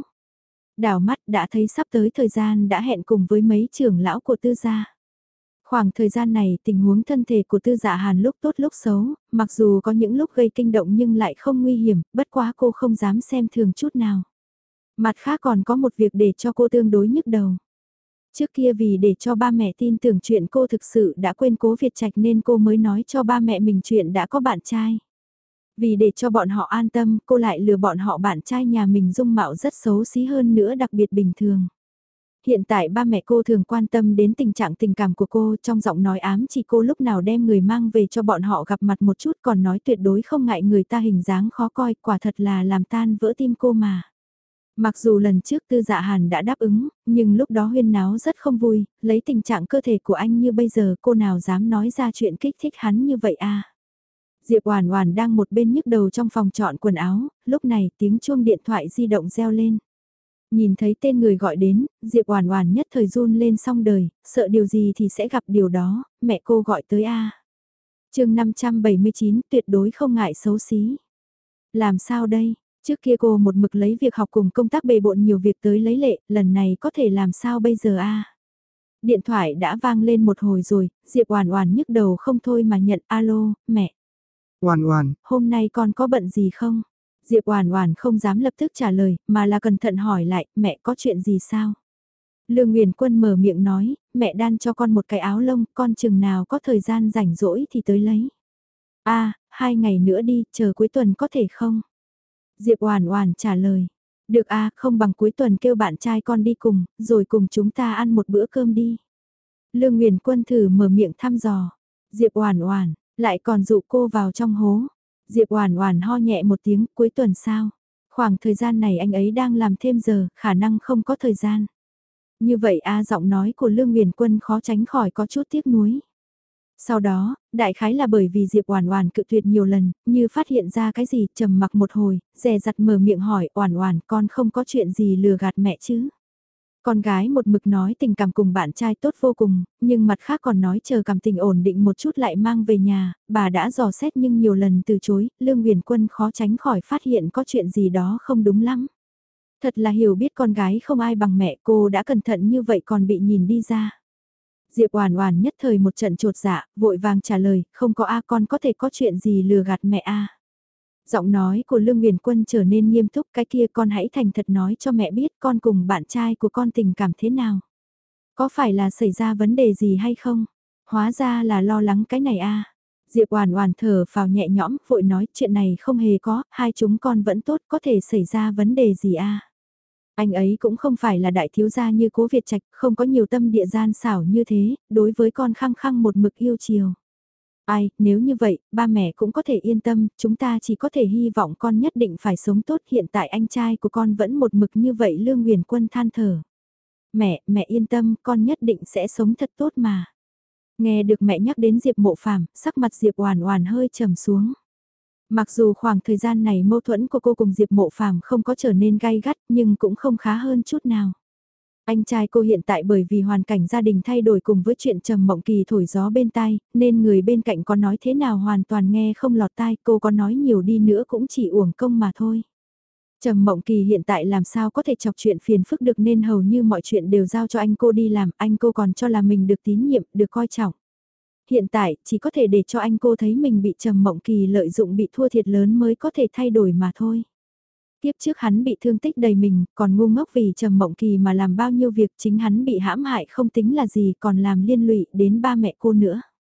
Đảo mắt đã thấy sắp tới thời gian đã hẹn cùng với mấy trưởng lão của Tư gia. Khoảng thời gian này tình huống thân thể của Tư Dạ Hàn lúc tốt lúc xấu, mặc dù có những lúc gây kinh động nhưng lại không nguy hiểm, bất quá cô không dám xem thường chút nào. Mặt khác còn có một việc để cho cô tương đối nhức đầu. Trước kia vì để cho ba mẹ tin tưởng chuyện cô thực sự đã quên Cố Việt Trạch nên cô mới nói cho ba mẹ mình chuyện đã có bạn trai. Vì để cho bọn họ an tâm, cô lại lừa bọn họ bạn trai nhà mình dung mạo rất xấu xí hơn nữa đặc biệt bình thường. Hiện tại ba mẹ cô thường quan tâm đến tình trạng tình cảm của cô, trong giọng nói ám chỉ cô lúc nào đem người mang về cho bọn họ gặp mặt một chút, còn nói tuyệt đối không ngại người ta hình dáng khó coi, quả thật là làm tan vỡ tim cô mà. Mặc dù lần trước Tư Dạ Hàn đã đáp ứng, nhưng lúc đó huyên náo rất không vui, lấy tình trạng cơ thể của anh như bây giờ cô nào dám nói ra chuyện kích thích hắn như vậy à. Diệp Oản Oản đang một bên nhức đầu trong phòng chọn quần áo, lúc này tiếng chuông điện thoại di động reo lên. Nhìn thấy tên người gọi đến, Diệp Oản Oản nhất thời run lên song đời, sợ điều gì thì sẽ gặp điều đó, mẹ cô gọi tới a. À. Chương năm trăm bảy mươi chín tuyệt đối không ngại xấu xí. Làm sao đây? Trước kia cô một mực lấy việc học cùng công tác bề bộn nhiều việc tới lấy lệ, lần này có thể làm sao bây giờ a? À? Điện thoại đã vang lên một hồi rồi, Diệp Oản Oản nhức đầu không thôi mà nhận alo, mẹ. Oản Oản, hôm nay con có bận gì không? Diệp Oản Oản không dám lập tức trả lời, mà là cẩn thận hỏi lại, mẹ có chuyện gì sao? Lương Nguyền Quân mở miệng nói, mẹ đan cho con một cái áo lông, con chừng nào có thời gian rảnh rỗi thì tới lấy. A, à, hai ngày nữa đi, chờ cuối tuần có thể không? Diệp Oản Oản trả lời, được a, à, không bằng cuối tuần kêu bạn trai con đi cùng, rồi cùng chúng ta ăn một bữa cơm đi. Lương Nguyền Quân thử mở miệng thăm dò. Diệp Oản Oản lại còn dụ cô vào trong hố. Diệp Oản Oản ho nhẹ một tiếng, cuối tuần sao? Khoảng thời gian này anh ấy đang làm thêm giờ, khả năng không có thời gian. Như vậy a, giọng nói của Lương Nguyền Quân khó tránh khỏi có chút tiếc nuối. Sau đó, đại khái là bởi vì Diệp Oản Oản cự tuyệt nhiều lần, như phát hiện ra cái gì, trầm mặc một hồi, dè dặt mở miệng hỏi, "Oản Oản, con không có chuyện gì lừa gạt mẹ chứ?" Con gái một mực nói tình cảm cùng bạn trai tốt vô cùng, nhưng mặt khác còn nói chờ cảm tình ổn định một chút lại mang về nhà, bà đã dò xét nhưng nhiều lần từ chối, Lương Nguyền Quân khó tránh khỏi phát hiện có chuyện gì đó không đúng lắm. Thật là hiểu biết con gái không ai bằng mẹ, cô đã cẩn thận như vậy còn bị nhìn đi ra. Diệp Oản Oản nhất thời một trận chột dạ, vội vàng trả lời, không có a, con có thể có chuyện gì lừa gạt mẹ a. Giọng nói của Lương Nguyền Quân trở nên nghiêm túc, cái kia con hãy thành thật nói cho mẹ biết con cùng bạn trai của con tình cảm thế nào. Có phải là xảy ra vấn đề gì hay không? Hóa ra là lo lắng cái này a. Diệp Oản Oản thở phào nhẹ nhõm, vội nói chuyện này không hề có, hai chúng con vẫn tốt, có thể xảy ra vấn đề gì a? Anh ấy cũng không phải là đại thiếu gia như Cố Việt Trạch, không có nhiều tâm địa gian xảo như thế, đối với con khăng khăng một mực yêu chiều. Ai, nếu như vậy, ba mẹ cũng có thể yên tâm, chúng ta chỉ có thể hy vọng con nhất định phải sống tốt, hiện tại anh trai của con vẫn một mực như vậy. Lương Nguyền Quân than thở. Mẹ, mẹ yên tâm, con nhất định sẽ sống thật tốt mà. Nghe được mẹ nhắc đến Diệp Mộ Phàm, sắc mặt Diệp Oản Oản hơi trầm xuống. Mặc dù khoảng thời gian này mâu thuẫn của cô cùng Diệp Mộ Phàm không có trở nên gay gắt nhưng cũng không khá hơn chút nào. Anh trai cô hiện tại bởi vì hoàn cảnh gia đình thay đổi cùng với chuyện Trầm Mộng Kỳ thổi gió bên tai, nên người bên cạnh có nói thế nào hoàn toàn nghe không lọt tai, cô có nói nhiều đi nữa cũng chỉ uổng công mà thôi. Trầm Mộng Kỳ hiện tại làm sao có thể chọc chuyện phiền phức được nên hầu như mọi chuyện đều giao cho anh cô đi làm, anh cô còn cho là mình được tín nhiệm, được coi trọng. Hiện tại, chỉ có thể để cho anh cô thấy mình bị Trầm Mộng Kỳ lợi dụng bị thua thiệt lớn mới có thể thay đổi mà thôi. Tiếp trước hắn bị thương tích đầy mình, còn ngu ngốc vì Trầm Mộng Kỳ mà làm bao nhiêu việc, chính hắn bị hãm hại không tính là gì còn làm liên lụy đến ba mẹ cô nữa.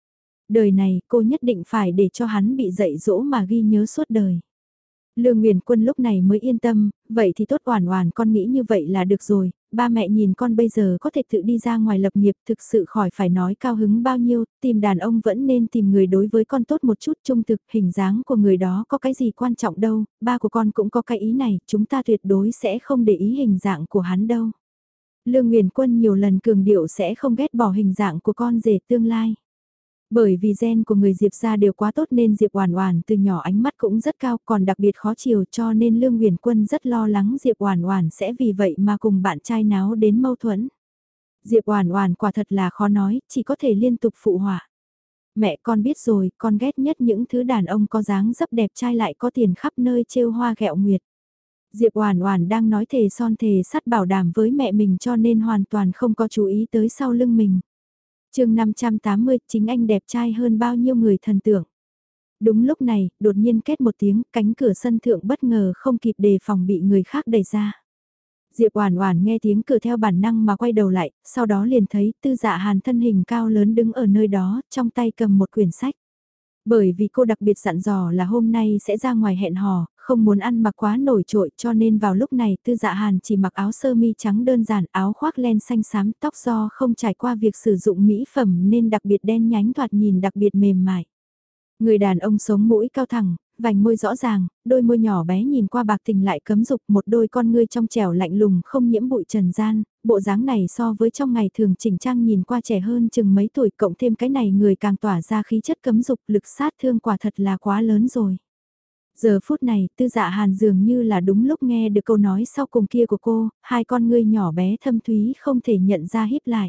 Đời này cô nhất định phải để cho hắn bị dạy dỗ mà ghi nhớ suốt đời. Lương Nguyền Quân lúc này mới yên tâm, vậy thì tốt, Oản Oản con nghĩ như vậy là được rồi, ba mẹ nhìn con bây giờ có thể tự đi ra ngoài lập nghiệp, thực sự khỏi phải nói cao hứng bao nhiêu, tìm đàn ông vẫn nên tìm người đối với con tốt một chút, trung thực, hình dáng của người đó có cái gì quan trọng đâu, ba của con cũng có cái ý này, chúng ta tuyệt đối sẽ không để ý hình dạng của hắn đâu. Lương Nguyền Quân nhiều lần cường điệu sẽ không ghét bỏ hình dạng của con rể tương lai. Bởi vì gen của người Diệp gia đều quá tốt nên Diệp Oản Oản từ nhỏ ánh mắt cũng rất cao, còn đặc biệt khó chiều, cho nên Lương Nguyền Quân rất lo lắng Diệp Oản Oản sẽ vì vậy mà cùng bạn trai náo đến mâu thuẫn. Diệp Oản Oản quả thật là khó nói, chỉ có thể liên tục phụ họa. Mẹ con biết rồi, con ghét nhất những thứ đàn ông có dáng dấp đẹp trai lại có tiền khắp nơi trêu hoa ghẹo nguyệt. Diệp Oản Oản đang nói thề son thề sắt bảo đảm với mẹ mình cho nên hoàn toàn không có chú ý tới sau lưng mình. Chương năm trăm tám mươi, chính anh đẹp trai hơn bao nhiêu người thần tượng. Đúng lúc này, đột nhiên két một tiếng, cánh cửa sân thượng bất ngờ không kịp đề phòng bị người khác đẩy ra. Diệp Oản Oản nghe tiếng cửa theo bản năng mà quay đầu lại, sau đó liền thấy Tư Dạ Hàn thân hình cao lớn đứng ở nơi đó, trong tay cầm một quyển sách. Bởi vì cô đặc biệt dặn dò là hôm nay sẽ ra ngoài hẹn hò, không muốn ăn mặc quá nổi trội cho nên vào lúc này Tư Dạ Hàn chỉ mặc áo sơ mi trắng đơn giản, áo khoác len xanh xám, tóc do không trải qua việc sử dụng mỹ phẩm nên đặc biệt đen nhánh thoạt nhìn đặc biệt mềm mại. Người đàn ông sống mũi cao thẳng, vành môi rõ ràng, đôi môi nhỏ bé nhìn qua bạc tình lại cấm dục, một đôi con ngươi trong trẻo lạnh lùng không nhiễm bụi trần gian, bộ dáng này so với trong ngày thường chỉnh trang nhìn qua trẻ hơn chừng mấy tuổi, cộng thêm cái này người càng tỏa ra khí chất cấm dục, lực sát thương quả thật là quá lớn rồi. Giờ phút này, Tư Dạ Hàn dường như là đúng lúc nghe được câu nói sau cùng kia của cô, hai con ngươi nhỏ bé thâm thúy không thể nhận ra híp lại.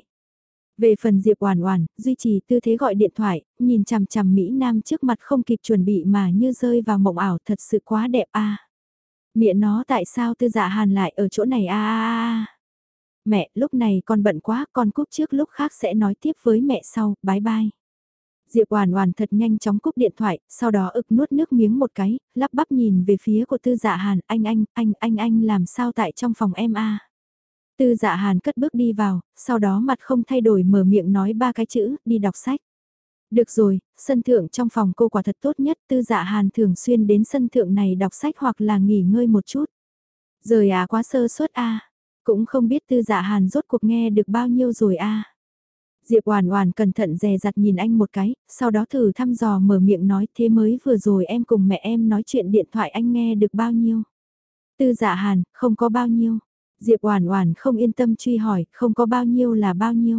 Về phần Diệp Oản Oản, duy trì tư thế gọi điện thoại, nhìn chằm chằm mỹ nam trước mặt không kịp chuẩn bị mà như rơi vào mộng ảo, thật sự quá đẹp a. À. Mẹ nó, tại sao Tư Dạ Hàn lại ở chỗ này a a a. Mẹ, lúc này con bận quá, con cúp trước, lúc khác sẽ nói tiếp với mẹ sau, bye bye. Diệp Oản Oản thật nhanh chóng cúp điện thoại, sau đó ực nuốt nước miếng một cái, lắp bắp nhìn về phía của Tư Dạ Hàn, anh anh, anh, anh anh làm sao tại trong phòng em a? Tư Dạ Hàn cất bước đi vào, sau đó mặt không thay đổi mở miệng nói ba cái chữ, đi đọc sách. Được rồi, sân thượng trong phòng cô quả thật tốt nhất, Tư Dạ Hàn thường xuyên đến sân thượng này đọc sách hoặc là nghỉ ngơi một chút. Rời à, quá sơ suất a, cũng không biết Tư Dạ Hàn rốt cuộc nghe được bao nhiêu rồi a. Diệp Oản Oản cẩn thận dè dặt nhìn anh một cái, sau đó thử thăm dò mở miệng nói, thế mới vừa rồi em cùng mẹ em nói chuyện điện thoại anh nghe được bao nhiêu? Tư Dạ Hàn, không có bao nhiêu. Diệp Oản Oản không yên tâm truy hỏi, không có bao nhiêu là bao nhiêu.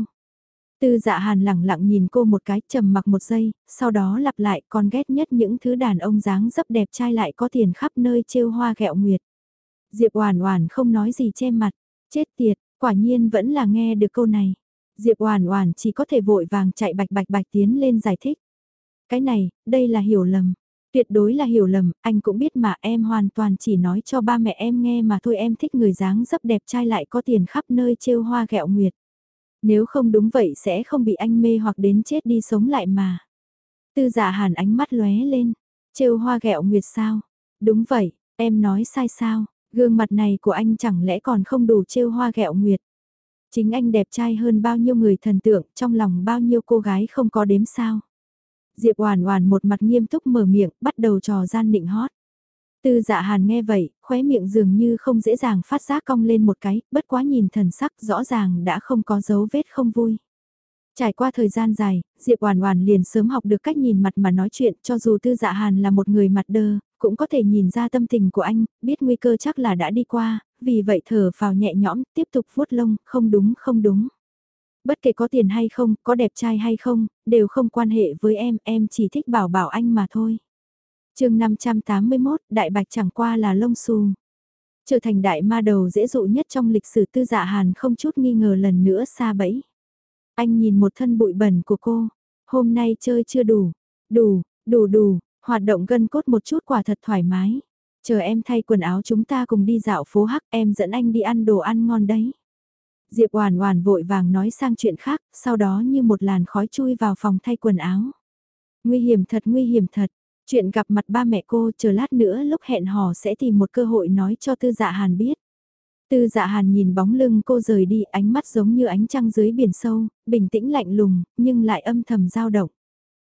Tư Dạ Hàn lẳng lặng nhìn cô một cái, trầm mặc một giây, sau đó lặp lại, con ghét nhất những thứ đàn ông dáng dấp đẹp trai lại có tiền khắp nơi trêu hoa ghẹo nguyệt. Diệp Oản Oản không nói gì che mặt, chết tiệt, quả nhiên vẫn là nghe được câu này. Diệp Oản Oản chỉ có thể vội vàng chạy bạch bạch bạch tiến lên giải thích. Cái này, đây là hiểu lầm. Tuyệt đối là hiểu lầm, anh cũng biết mà, em hoàn toàn chỉ nói cho ba mẹ em nghe mà thôi, em thích người dáng dấp đẹp trai lại có tiền khắp nơi trêu hoa ghẹo nguyệt. Nếu không đúng vậy sẽ không bị anh mê hoặc đến chết đi sống lại mà. Tư Dạ Hàn ánh mắt lóe lên, trêu hoa ghẹo nguyệt sao? Đúng vậy, em nói sai sao? Gương mặt này của anh chẳng lẽ còn không đủ trêu hoa ghẹo nguyệt? Chính anh đẹp trai hơn bao nhiêu người thần tượng, trong lòng bao nhiêu cô gái không có đếm sao? Diệp Oản Oản một mặt nghiêm túc mở miệng, bắt đầu trò gian nịnh hót. Tư Dạ Hàn nghe vậy, khóe miệng dường như không dễ dàng phát giác cong lên một cái, bất quá nhìn thần sắc rõ ràng đã không có dấu vết không vui. Trải qua thời gian dài, Diệp Oản Oản liền sớm học được cách nhìn mặt mà nói chuyện, cho dù Tư Dạ Hàn là một người mặt đơ, cũng có thể nhìn ra tâm tình của anh, biết nguy cơ chắc là đã đi qua, vì vậy thở phào nhẹ nhõm, tiếp tục vuốt lông, không đúng, không đúng. Bất kể có tiền hay không, có đẹp trai hay không, đều không quan hệ với em, em chỉ thích bảo bảo anh mà thôi. Chương năm trăm tám mươi mốt, Đại Bạch chẳng qua là lông xù. Trở thành đại ma đầu dễ dụ nhất trong lịch sử, Tư Dạ Hàn không chút nghi ngờ lần nữa sa bẫy. Anh nhìn một thân bụi bẩn của cô, hôm nay chơi chưa đủ, đủ, đủ đủ, hoạt động gân cốt một chút quả thật thoải mái. Chờ em thay quần áo chúng ta cùng đi dạo phố Hắc, em dẫn anh đi ăn đồ ăn ngon đấy. Diệp Oản Oản vội vàng nói sang chuyện khác, sau đó như một làn khói chui vào phòng thay quần áo. Nguy hiểm thật, nguy hiểm thật. Chuyện gặp mặt ba mẹ cô, chờ lát nữa lúc hẹn hò sẽ tìm một cơ hội nói cho Tư Dạ Hàn biết. Tư Dạ Hàn nhìn bóng lưng cô rời đi, ánh mắt giống như ánh trăng dưới biển sâu, bình tĩnh lạnh lùng, nhưng lại âm thầm dao động.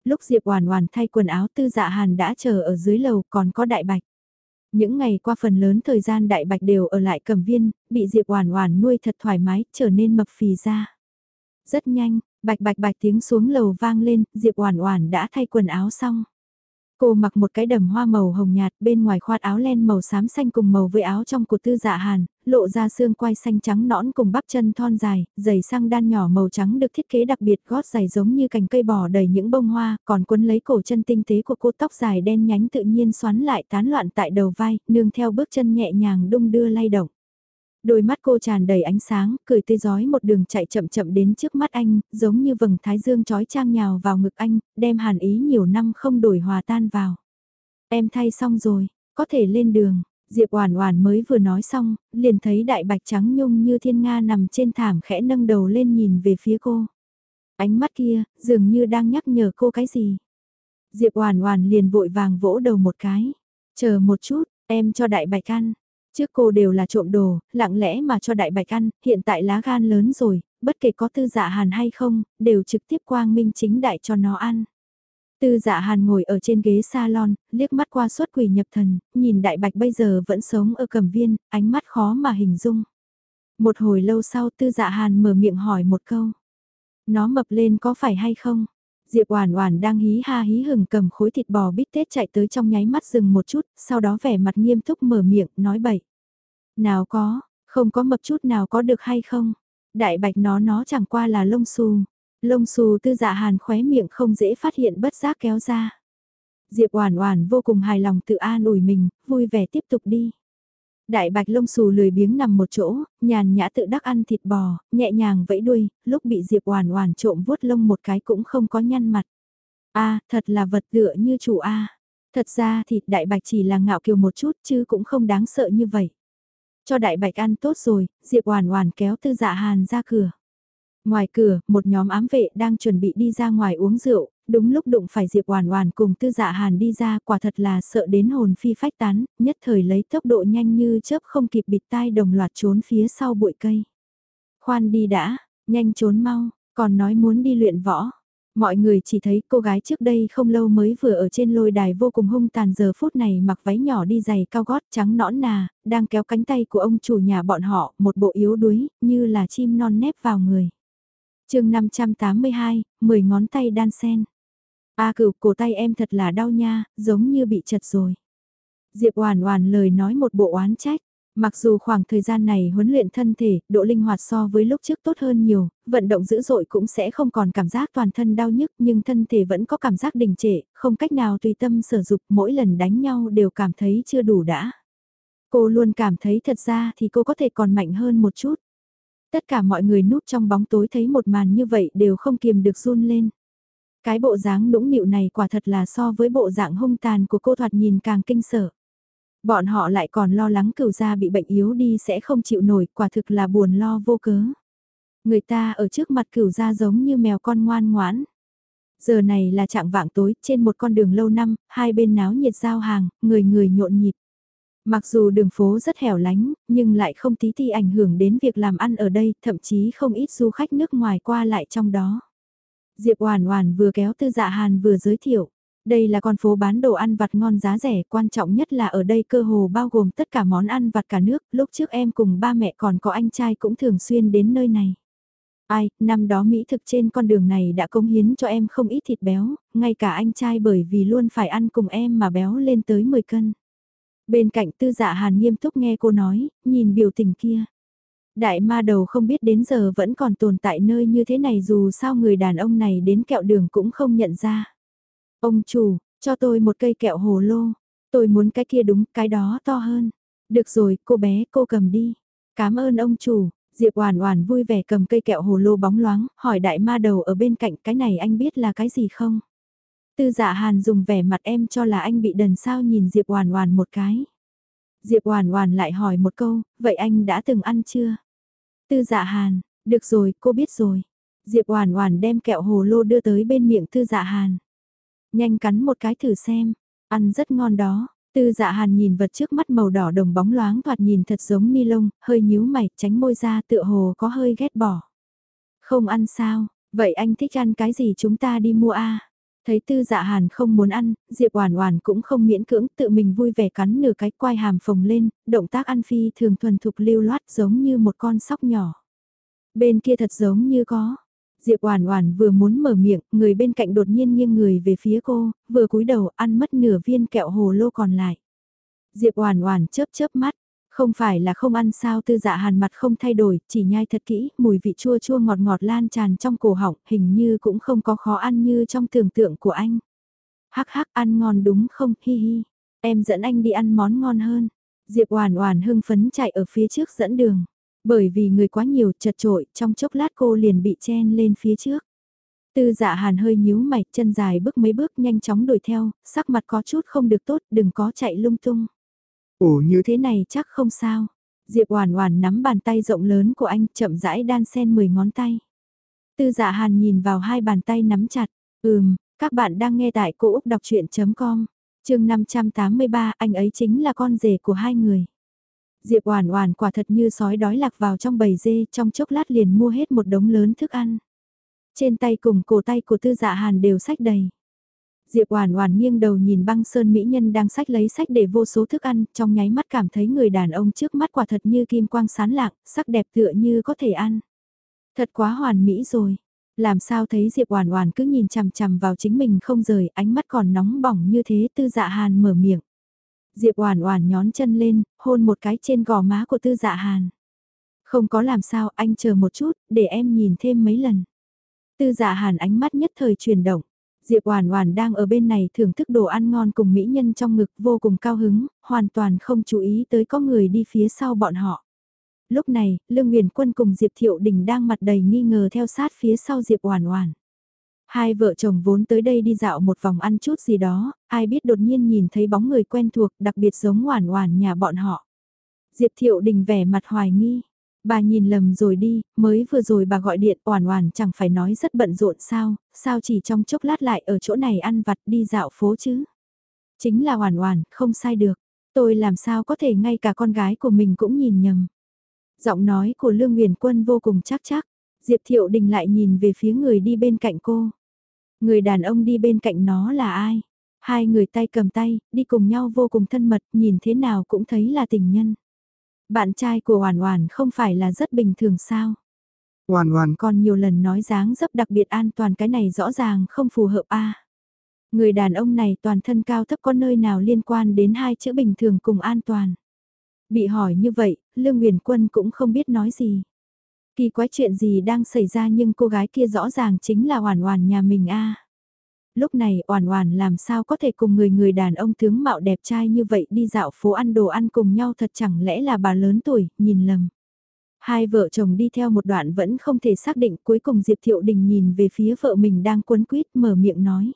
lúc Diệp Oản Oản thay quần áo Tư Dạ Hàn đã chờ ở dưới lầu, còn có Đại Bạch. Những ngày qua phần lớn thời gian Đại Bạch đều ở lại Cẩm Viên, bị Diệp Oản Oản nuôi thật thoải mái, trở nên mập phì ra. Rất nhanh, bạch bạch bạch tiếng xuống lầu vang lên, Diệp Oản Oản đã thay quần áo xong. Cô mặc một cái đầm hoa màu hồng nhạt, bên ngoài khoác áo len màu xám xanh cùng màu với áo trong của Tư Dạ Hàn, lộ ra xương quai xanh trắng nõn cùng bắp chân thon dài, giày xăng đan nhỏ màu trắng được thiết kế đặc biệt, gót giày giống như cành cây bò đầy những bông hoa, còn quấn lấy cổ chân tinh tế của cô, tóc dài đen nhánh tự nhiên xoắn lại tán loạn tại đầu vai, nương theo bước chân nhẹ nhàng đung đưa lay động. Đôi mắt cô tràn đầy ánh sáng, cười tươi rói một đường chạy chậm chậm đến trước mắt anh, giống như vầng thái dương chói chang nhào vào ngực anh, đem hàn ý nhiều năm không đổi hòa tan vào. Em thay xong rồi, có thể lên đường. Diệp Oản Oản mới vừa nói xong, liền thấy Đại Bạch trắng nhung như thiên nga nằm trên thảm khẽ nâng đầu lên nhìn về phía cô. Ánh mắt kia, dường như đang nhắc nhở cô cái gì. Diệp Oản Oản liền vội vàng vỗ đầu một cái. Chờ một chút, em cho Đại Bạch ăn. Trước cô đều là trộm đồ, lặng lẽ mà cho Đại Bạch ăn, hiện tại lá gan lớn rồi, bất kể có Tư Dạ Hàn hay không, đều trực tiếp quang minh chính đại cho nó ăn. Tư Dạ Hàn ngồi ở trên ghế salon, liếc mắt qua suốt quỷ nhập thần, nhìn Đại Bạch bây giờ vẫn sống ở Cẩm Viên, ánh mắt khó mà hình dung. Một hồi lâu sau Tư Dạ Hàn mở miệng hỏi một câu. Nó mập lên có phải hay không? Diệp Oản Oản đang hí ha hí hửng cầm khối thịt bò bít tết chạy tới trong nháy mắt dừng một chút, sau đó vẻ mặt nghiêm túc mở miệng, nói bậy. Nào có, không có mập chút nào có được hay không? Đại Bạch nó nó chẳng qua là lông xù. Lông xù Tư Dạ Hàn khóe miệng không dễ phát hiện bất giác kéo ra. Diệp Oản Oản vô cùng hài lòng tự an ủi mình, vui vẻ tiếp tục đi. Đại Bạch lông xù lười biếng nằm một chỗ, nhàn nhã tự đắc ăn thịt bò, nhẹ nhàng vẫy đuôi, lúc bị Diệp Oản Oản trộm vuốt lông một cái cũng không có nhăn mặt. A, thật là vật tựa như chủ a. Thật ra thịt Đại Bạch chỉ là ngạo kiều một chút chứ cũng không đáng sợ như vậy. Cho Đại Bạch ăn tốt rồi, Diệp Oản Oản kéo Tư Dạ Hàn ra cửa. Ngoài cửa, một nhóm ám vệ đang chuẩn bị đi ra ngoài uống rượu, đúng lúc đụng phải Diệp Oản Oản cùng Tư Dạ Hàn đi ra, quả thật là sợ đến hồn phi phách tán, nhất thời lấy tốc độ nhanh như chớp không kịp bịt tai đồng loạt trốn phía sau bụi cây. Khoan đi đã, nhanh trốn mau, còn nói muốn đi luyện võ. Mọi người chỉ thấy cô gái trước đây không lâu mới vừa ở trên lôi đài vô cùng hung tàn, giờ phút này mặc váy nhỏ đi giày cao gót trắng nõn nà, đang kéo cánh tay của ông chủ nhà bọn họ, một bộ yếu đuối, như là chim non nép vào người. Chương năm trăm tám mươi hai, mười ngón tay đan sen. A Cửu, cổ tay em thật là đau nha, giống như bị chật rồi. Diệp Oản Oản lời nói một bộ oán trách. Mặc dù khoảng thời gian này huấn luyện thân thể, độ linh hoạt so với lúc trước tốt hơn nhiều, vận động dữ dội cũng sẽ không còn cảm giác toàn thân đau nhức, nhưng thân thể vẫn có cảm giác đình trệ, không cách nào tùy tâm sử dụng, mỗi lần đánh nhau đều cảm thấy chưa đủ đã. Cô luôn cảm thấy thật ra thì cô có thể còn mạnh hơn một chút. Tất cả mọi người núp trong bóng tối thấy một màn như vậy đều không kiềm được run lên. Cái bộ dáng nũng nịu này quả thật là so với bộ dạng hung tàn của cô thoạt nhìn càng kinh sợ. Bọn họ lại còn lo lắng Cửu gia bị bệnh yếu đi sẽ không chịu nổi, quả thực là buồn lo vô cớ. Người ta ở trước mặt Cửu gia giống như mèo con ngoan ngoãn. Giờ này là trạng vạng tối, trên một con đường lâu năm, hai bên náo nhiệt giao hàng, người người nhộn nhịp. Mặc dù đường phố rất hẻo lánh, nhưng lại không tí ti ảnh hưởng đến việc làm ăn ở đây, thậm chí không ít du khách nước ngoài qua lại trong đó. Diệp Oản Oản vừa kéo Tư Dạ Hàn vừa giới thiệu. Đây là con phố bán đồ ăn vặt ngon giá rẻ, quan trọng nhất là ở đây cơ hồ bao gồm tất cả món ăn vặt cả nước, lúc trước em cùng ba mẹ còn có anh trai cũng thường xuyên đến nơi này. Ai, năm đó mỹ thực trên con đường này đã cống hiến cho em không ít thịt béo, ngay cả anh trai bởi vì luôn phải ăn cùng em mà béo lên tới mười cân. Bên cạnh Tư Dạ Hàn nghiêm túc nghe cô nói, nhìn biểu tình kia. Đại ma đầu không biết đến giờ vẫn còn tồn tại nơi như thế này, dù sao người đàn ông này đến kẹo đường cũng không nhận ra. Ông chủ, cho tôi một cây kẹo hồ lô. Tôi muốn cái kia đúng, cái đó to hơn. Được rồi, cô bé, cô cầm đi. Cảm ơn ông chủ. Diệp Oản Oản vui vẻ cầm cây kẹo hồ lô bóng loáng, hỏi đại ma đầu ở bên cạnh, cái này anh biết là cái gì không? Tư Dạ Hàn dùng vẻ mặt em cho là anh bị đần sao nhìn Diệp Oản Oản một cái. Diệp Oản Oản lại hỏi một câu, vậy anh đã từng ăn chưa? Tư Dạ Hàn, được rồi, cô biết rồi. Diệp Oản Oản đem kẹo hồ lô đưa tới bên miệng Tư Dạ Hàn. Nhanh cắn một cái thử xem, ăn rất ngon đó. Tư Dạ Hàn nhìn vật trước mắt màu đỏ đồng bóng loáng thoạt nhìn thật giống ni lông, hơi nhíu mày, tránh môi ra tựa hồ có hơi ghét bỏ. Không ăn sao, vậy anh thích ăn cái gì chúng ta đi mua a? Thấy Tư Dạ Hàn không muốn ăn, Diệp Oản Oản cũng không miễn cưỡng, tự mình vui vẻ cắn nửa cái quai hàm phồng lên, động tác ăn phi thường thuần thục lưu loát giống như một con sóc nhỏ. Bên kia thật giống như có. Diệp Oản Oản vừa muốn mở miệng, người bên cạnh đột nhiên nghiêng người về phía cô, vừa cúi đầu ăn mất nửa viên kẹo hồ lô còn lại. Diệp Oản Oản chớp chớp mắt, không phải là không ăn sao? Tư Dạ Hàn mặt không thay đổi, chỉ nhai thật kỹ, mùi vị chua chua ngọt ngọt lan tràn trong cổ họng, hình như cũng không có khó ăn như trong tưởng tượng của anh. Hắc hắc, ăn ngon đúng không? Hi hi. Em dẫn anh đi ăn món ngon hơn. Diệp Oản Oản hưng phấn chạy ở phía trước dẫn đường. Bởi vì người quá nhiều chật chội, trong chốc lát cô liền bị chen lên phía trước. Tư Dạ Hàn hơi nhíu mày, chân dài bước mấy bước nhanh chóng đuổi theo, sắc mặt có chút không được tốt, đừng có chạy lung tung. Ồ, như thế này chắc không sao. Diệp Oản Oản nắm bàn tay rộng lớn của anh, chậm rãi đan xen mười ngón tay. Tư Dạ Hàn nhìn vào hai bàn tay nắm chặt. Ừm, các bạn đang nghe tại cô úc đọc chuyện.com. Chương năm trăm tám mươi ba, anh ấy chính là con rể của hai người. Diệp Oản Oản quả thật như sói đói lạc vào trong bầy dê, trong chốc lát liền mua hết một đống lớn thức ăn. Trên tay cùng cổ tay của Tư Dạ Hàn đều xách đầy. Diệp Oản Oản nghiêng đầu nhìn băng sơn mỹ nhân đang xách lấy xách để vô số thức ăn, trong nháy mắt cảm thấy người đàn ông trước mắt quả thật như kim quang sáng lạng, sắc đẹp tựa như có thể ăn. Thật quá hoàn mỹ rồi. Làm sao thấy Diệp Oản Oản cứ nhìn chằm chằm vào chính mình không rời, ánh mắt còn nóng bỏng như thế? Tư Dạ Hàn mở miệng. Diệp Oản Oản nhón chân lên, hôn một cái trên gò má của Tư Dạ Hàn. Không có làm sao, anh chờ một chút, để em nhìn thêm mấy lần. Tư Dạ Hàn ánh mắt nhất thời chuyển động. Diệp Oản Oản đang ở bên này thưởng thức đồ ăn ngon cùng mỹ nhân trong ngực, vô cùng cao hứng, hoàn toàn không chú ý tới có người đi phía sau bọn họ. Lúc này, Lương Nguyền Quân cùng Diệp Thiệu Đình đang mặt đầy nghi ngờ theo sát phía sau Diệp Oản Oản. Hai vợ chồng vốn tới đây đi dạo một vòng ăn chút gì đó, ai biết đột nhiên nhìn thấy bóng người quen thuộc, đặc biệt giống Oản Oản nhà bọn họ. Diệp Thiệu Đình vẻ mặt hoài nghi. Bà nhìn lầm rồi đi, mới vừa rồi bà gọi điện Oản Oản chẳng phải nói rất bận rộn sao, sao chỉ trong chốc lát lại ở chỗ này ăn vặt đi dạo phố chứ? Chính là Oản Oản, không sai được. Tôi làm sao có thể ngay cả con gái của mình cũng nhìn nhầm. Giọng nói của Lương Nguyền Quân vô cùng chắc chắc. Diệp Thiệu Đình lại nhìn về phía người đi bên cạnh cô. Người đàn ông đi bên cạnh nó là ai? Hai người tay cầm tay, đi cùng nhau vô cùng thân mật, nhìn thế nào cũng thấy là tình nhân. Bạn trai của Oản Oản không phải là rất bình thường sao? Oản Oản còn nhiều lần nói dáng dấp đặc biệt an toàn, cái này rõ ràng không phù hợp a. Người đàn ông này toàn thân cao thấp, có nơi nào liên quan đến hai chữ bình thường cùng an toàn. Bị hỏi như vậy, Lương Nguyền Quân cũng không biết nói gì. Kỳ quái chuyện gì đang xảy ra, nhưng cô gái kia rõ ràng chính là Oản Oản nhà mình a. Lúc này Oản Oản làm sao có thể cùng người người đàn ông tướng mạo đẹp trai như vậy đi dạo phố ăn đồ ăn cùng nhau, thật chẳng lẽ là bà lớn tuổi, nhìn lầm. Hai vợ chồng đi theo một đoạn vẫn không thể xác định, cuối cùng Diệp Thiệu Đình nhìn về phía vợ mình đang quấn quýt, mở miệng nói.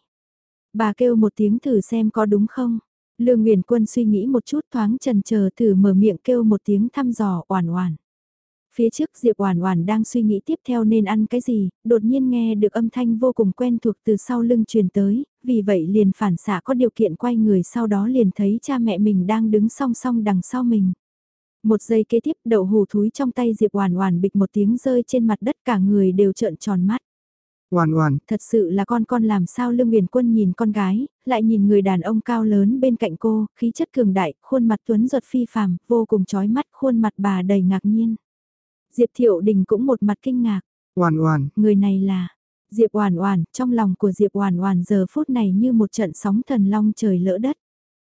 Bà kêu một tiếng thử xem có đúng không? Lương Nguyền Quân suy nghĩ một chút, thoáng chần chờ, thử mở miệng kêu một tiếng thăm dò. Oản Oản. Phía trước Diệp Oản Oản đang suy nghĩ tiếp theo nên ăn cái gì, đột nhiên nghe được âm thanh vô cùng quen thuộc từ sau lưng truyền tới, vì vậy liền phản xạ có điều kiện quay người, sau đó liền thấy cha mẹ mình đang đứng song song đằng sau mình. Một giây kế tiếp, đậu hù thúi trong tay Diệp Oản Oản bịch một tiếng rơi trên mặt đất, cả người đều trợn tròn mắt. Oản Oản, thật sự là con con làm sao? Lương Nguyền Quân nhìn con gái, lại nhìn người đàn ông cao lớn bên cạnh cô, khí chất cường đại, khuôn mặt tuấn giật phi phàm, vô cùng chói mắt, khuôn mặt bà đầy ngạc nhiên. Diệp Thiệu Đình cũng một mặt kinh ngạc. Oản Oản, người này là Diệp Oản Oản, trong lòng của Diệp Oản Oản giờ phút này như một trận sóng thần long trời lỡ đất.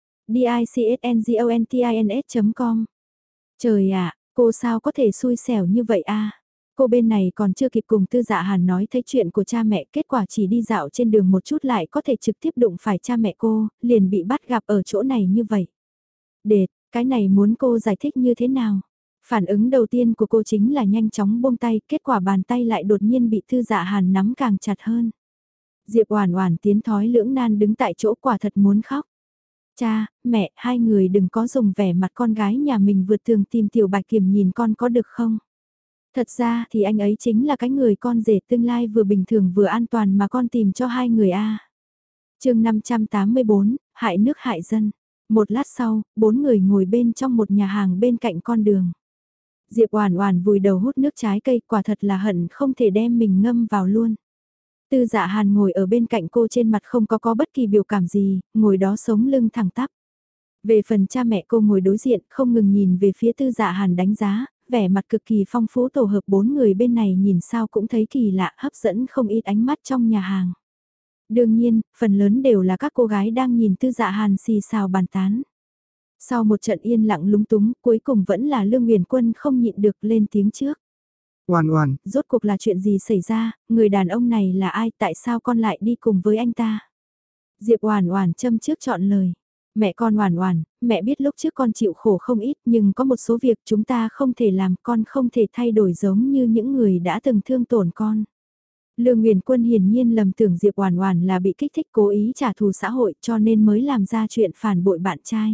dicsngontins chấm com. Trời ạ, cô sao có thể xui xẻo như vậy a? Cô bên này còn chưa kịp cùng Tư Dạ Hàn nói thấy chuyện của cha mẹ, kết quả chỉ đi dạo trên đường một chút lại có thể trực tiếp đụng phải cha mẹ cô, liền bị bắt gặp ở chỗ này như vậy. Đệt, cái này muốn cô giải thích như thế nào? Phản ứng đầu tiên của cô chính là nhanh chóng buông tay, kết quả bàn tay lại đột nhiên bị Tư Dạ Hàn nắm càng chặt hơn. Diệp Oản Oản tiến thói lưỡng nan đứng tại chỗ, quả thật muốn khóc. Cha, mẹ, hai người đừng có dùng vẻ mặt con gái nhà mình vượt tường tìm Tiểu Bạch Kiểm nhìn con có được không? Thật ra thì anh ấy chính là cái người con rể tương lai vừa bình thường vừa an toàn mà con tìm cho hai người a. Chương năm trăm tám mươi bốn, hại nước hại dân. Một lát sau, bốn người ngồi bên trong một nhà hàng bên cạnh con đường. Diệp Oản Oản vùi đầu hút nước trái cây, quả thật là hận không thể đem mình ngâm vào luôn. Tư Dạ Hàn ngồi ở bên cạnh cô, trên mặt không có có bất kỳ biểu cảm gì, ngồi đó sống lưng thẳng tắp. Về phần cha mẹ cô ngồi đối diện, không ngừng nhìn về phía Tư Dạ Hàn đánh giá, vẻ mặt cực kỳ phong phú, tổ hợp bốn người bên này nhìn sao cũng thấy kỳ lạ, hấp dẫn không ít ánh mắt trong nhà hàng. Đương nhiên, phần lớn đều là các cô gái đang nhìn Tư Dạ Hàn xì xào bàn tán. Sau một trận yên lặng lúng túng, cuối cùng vẫn là Lương Nguyền Quân không nhịn được lên tiếng trước. Oàn oàn, rốt cuộc là chuyện gì xảy ra, người đàn ông này là ai, tại sao con lại đi cùng với anh ta? Diệp Oàn Oàn châm trước chọn lời. Mẹ con Oàn Oàn, mẹ biết lúc trước con chịu khổ không ít, nhưng có một số việc chúng ta không thể làm, con không thể thay đổi giống như những người đã từng thương tổn con. Lương Nguyền Quân hiển nhiên lầm tưởng Diệp Oàn Oàn là bị kích thích cố ý trả thù xã hội, cho nên mới làm ra chuyện phản bội bạn trai.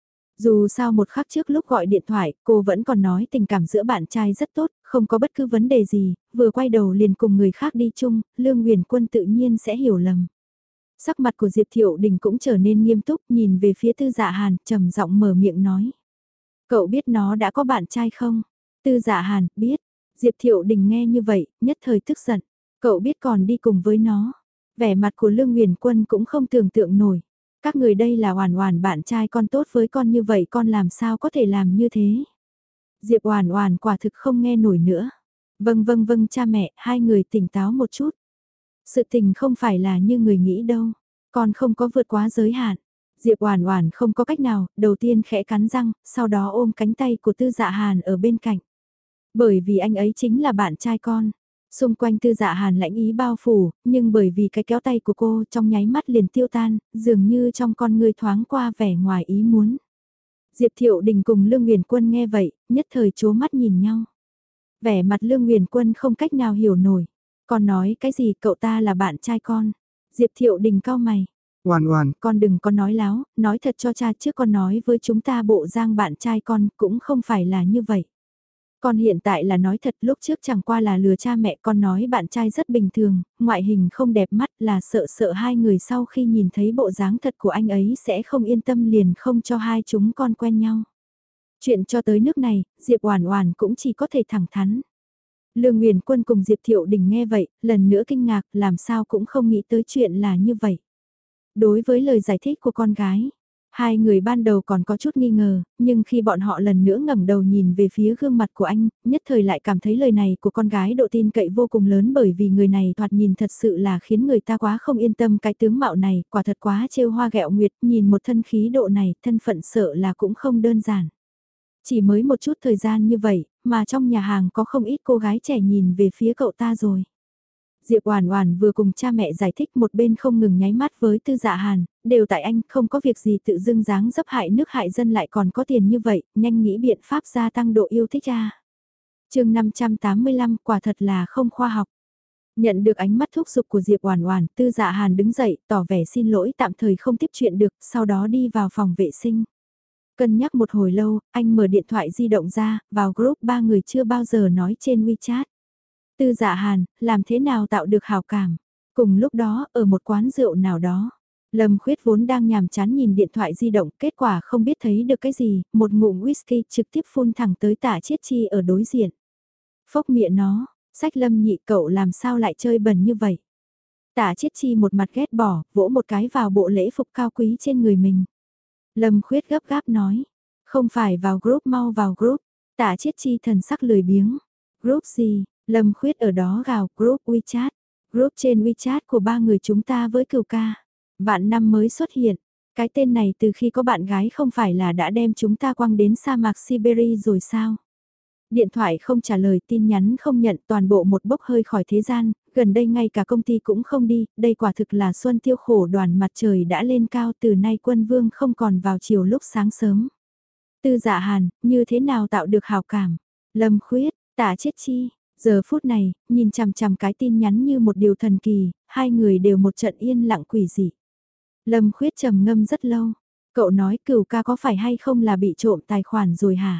Dù sao một khắc trước lúc gọi điện thoại, cô vẫn còn nói tình cảm giữa bạn trai rất tốt, không có bất cứ vấn đề gì, vừa quay đầu liền cùng người khác đi chung, Lương Nguyền Quân tự nhiên sẽ hiểu lầm. Sắc mặt của Diệp Thiệu Đình cũng trở nên nghiêm túc, nhìn về phía Tư Dạ Hàn, trầm giọng mở miệng nói. Cậu biết nó đã có bạn trai không? Tư Dạ Hàn, biết. Diệp Thiệu Đình nghe như vậy, nhất thời tức giận. Cậu biết còn đi cùng với nó. Vẻ mặt của Lương Nguyền Quân cũng không tưởng tượng nổi. Các người đây là Oàn Oàn bạn trai con tốt với con như vậy, con làm sao có thể làm như thế? Diệp Oàn Oàn quả thực không nghe nổi nữa. Vâng vâng vâng cha mẹ, hai người tỉnh táo một chút. Sự tình không phải là như người nghĩ đâu. Con không có vượt quá giới hạn. Diệp Oàn Oàn không có cách nào, đầu tiên khẽ cắn răng, sau đó ôm cánh tay của Tư Dạ Hàn ở bên cạnh. Bởi vì anh ấy chính là bạn trai con. Xung quanh Tư Dạ Hàn lãnh ý bao phủ, nhưng bởi vì cái kéo tay của cô trong nháy mắt liền tiêu tan, dường như trong con người thoáng qua vẻ ngoài ý muốn. Diệp Thiệu Đình cùng Lương Nguyền Quân nghe vậy, nhất thời chố mắt nhìn nhau. Vẻ mặt Lương Nguyền Quân không cách nào hiểu nổi. Con nói cái gì, cậu ta là bạn trai con? Diệp Thiệu Đình cau mày. Oàn Oàn, con đừng có nói láo, nói thật cho cha trước, con nói với chúng ta bộ Giang bạn trai con cũng không phải là như vậy. Con hiện tại là nói thật, lúc trước chẳng qua là lừa cha mẹ, con nói bạn trai rất bình thường, ngoại hình không đẹp mắt, là sợ sợ hai người sau khi nhìn thấy bộ dáng thật của anh ấy sẽ không yên tâm, liền không cho hai chúng con quen nhau. Chuyện cho tới nước này, Diệp Oàn Oàn cũng chỉ có thể thẳng thắn. Lương Nguyền Quân cùng Diệp Thiệu Đình nghe vậy, lần nữa kinh ngạc, làm sao cũng không nghĩ tới chuyện là như vậy. Đối với lời giải thích của con gái, hai người ban đầu còn có chút nghi ngờ, nhưng khi bọn họ lần nữa ngẩng đầu nhìn về phía gương mặt của anh, nhất thời lại cảm thấy lời này của con gái độ tin cậy vô cùng lớn, bởi vì người này thoạt nhìn thật sự là khiến người ta quá không yên tâm, cái tướng mạo này, quả thật quá trêu hoa ghẹo nguyệt, nhìn một thân khí độ này, thân phận sợ là cũng không đơn giản. Chỉ mới một chút thời gian như vậy, mà trong nhà hàng có không ít cô gái trẻ nhìn về phía cậu ta rồi. Diệp Oàn Oàn vừa cùng cha mẹ giải thích, một bên không ngừng nháy mắt với Tư Dạ Hàn, đều tại anh, không có việc gì tự dưng dáng dấp hại nước hại dân lại còn có tiền như vậy, nhanh nghĩ biện pháp gia tăng độ yêu thích ra. Chương năm trăm tám mươi lăm, quả thật là không khoa học. Nhận được ánh mắt thúc giục của Diệp Oàn Oàn, Tư Dạ Hàn đứng dậy, tỏ vẻ xin lỗi, tạm thời không tiếp chuyện được, sau đó đi vào phòng vệ sinh. Cân nhắc một hồi lâu, anh mở điện thoại di động ra, vào group ba người chưa bao giờ nói trên WeChat. Tư Dạ Hàn, làm thế nào tạo được hào cảm? Cùng lúc đó, ở một quán rượu nào đó, Lâm Khuyết vốn đang nhàm chán nhìn điện thoại di động, kết quả không biết thấy được cái gì, một ngụm whisky trực tiếp phun thẳng tới Tạ Chiết Chi ở đối diện. Phốc miệng nó, sách Lâm nhị, cậu làm sao lại chơi bẩn như vậy? Tạ Chiết Chi một mặt ghét bỏ, vỗ một cái vào bộ lễ phục cao quý trên người mình. Lâm Khuyết gấp gáp nói, không phải vào group, mau vào group. Tạ Chiết Chi thần sắc lười biếng. Group gì? Lâm Khuyết ở đó gào, group WeChat. Group trên WeChat của ba người chúng ta với Cửu ca. Vạn năm mới xuất hiện. Cái tên này từ khi có bạn gái không phải là đã đem chúng ta quăng đến sa mạc Siberia rồi sao? Điện thoại không trả lời, tin nhắn không nhận, toàn bộ một bốc hơi khỏi thế gian, gần đây ngay cả công ty cũng không đi, đây quả thực là xuân tiêu khổ đoàn, mặt trời đã lên cao, từ nay quân vương không còn vào chiều lúc sáng sớm. Tư Dạ Hàn, như thế nào tạo được hào cảm? Lâm Khuyết, Tạ Chiết Chi, giờ phút này, nhìn chằm chằm cái tin nhắn như một điều thần kỳ, hai người đều một trận yên lặng quỷ dị. Lâm Khuyết trầm ngâm rất lâu, cậu nói Cửu ca có phải hay không là bị trộm tài khoản rồi hả?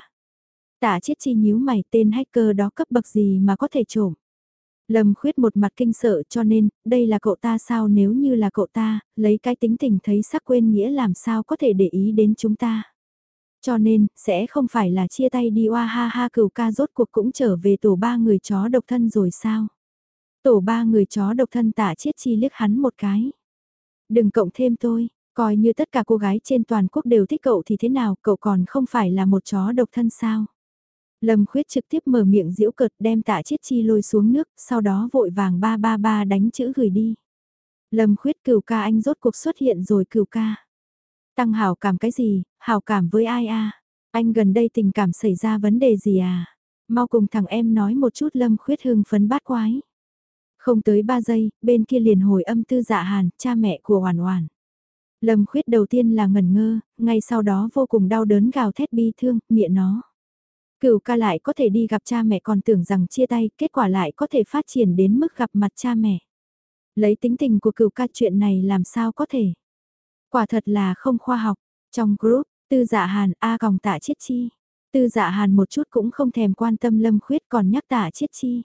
Tạ Chiết Chi nhíu mày, tên hacker đó cấp bậc gì mà có thể trộm. Lâm Khuyết một mặt kinh sợ, cho nên, đây là cậu ta sao? Nếu như là cậu ta, lấy cái tính tình thấy sắc quên nghĩa làm sao có thể để ý đến chúng ta. Cho nên, sẽ không phải là chia tay đi, oa ha ha, Cửu ca rốt cuộc cũng trở về tổ ba người chó độc thân rồi sao? Tổ ba người chó độc thân Tạ Chiết Chi liếc hắn một cái. Đừng cộng thêm tôi, coi như tất cả cô gái trên toàn quốc đều thích cậu thì thế nào, cậu còn không phải là một chó độc thân sao? Lâm Khuyết trực tiếp mở miệng giễu cợt đem Tạ Chiết Chi lôi xuống nước, sau đó vội vàng ba ba ba đánh chữ gửi đi. Lâm Khuyết, Cửu ca anh rốt cuộc xuất hiện rồi Cửu ca. Tăng hảo cảm cái gì, hảo cảm với ai a? Anh gần đây tình cảm xảy ra vấn đề gì à? Mau cùng thằng em nói một chút. Lâm Khuyết hưng phấn bát quái. Không tới ba giây, bên kia liền hồi âm Tư Dạ Hàn, cha mẹ của Oản Oản. Lâm Khuyết đầu tiên là ngẩn ngơ, ngay sau đó vô cùng đau đớn gào thét bi thương, mẹ nó. Cửu ca lại có thể đi gặp cha mẹ còn tưởng rằng chia tay, kết quả lại có thể phát triển đến mức gặp mặt cha mẹ. Lấy tính tình của Cửu ca chuyện này làm sao có thể. Quả thật là không khoa học. Trong group, Tư Dạ Hàn A còng Tạ Chiết Chi. Tư Dạ Hàn một chút cũng không thèm quan tâm Lâm Khuyết còn nhắc Tạ Chiết Chi.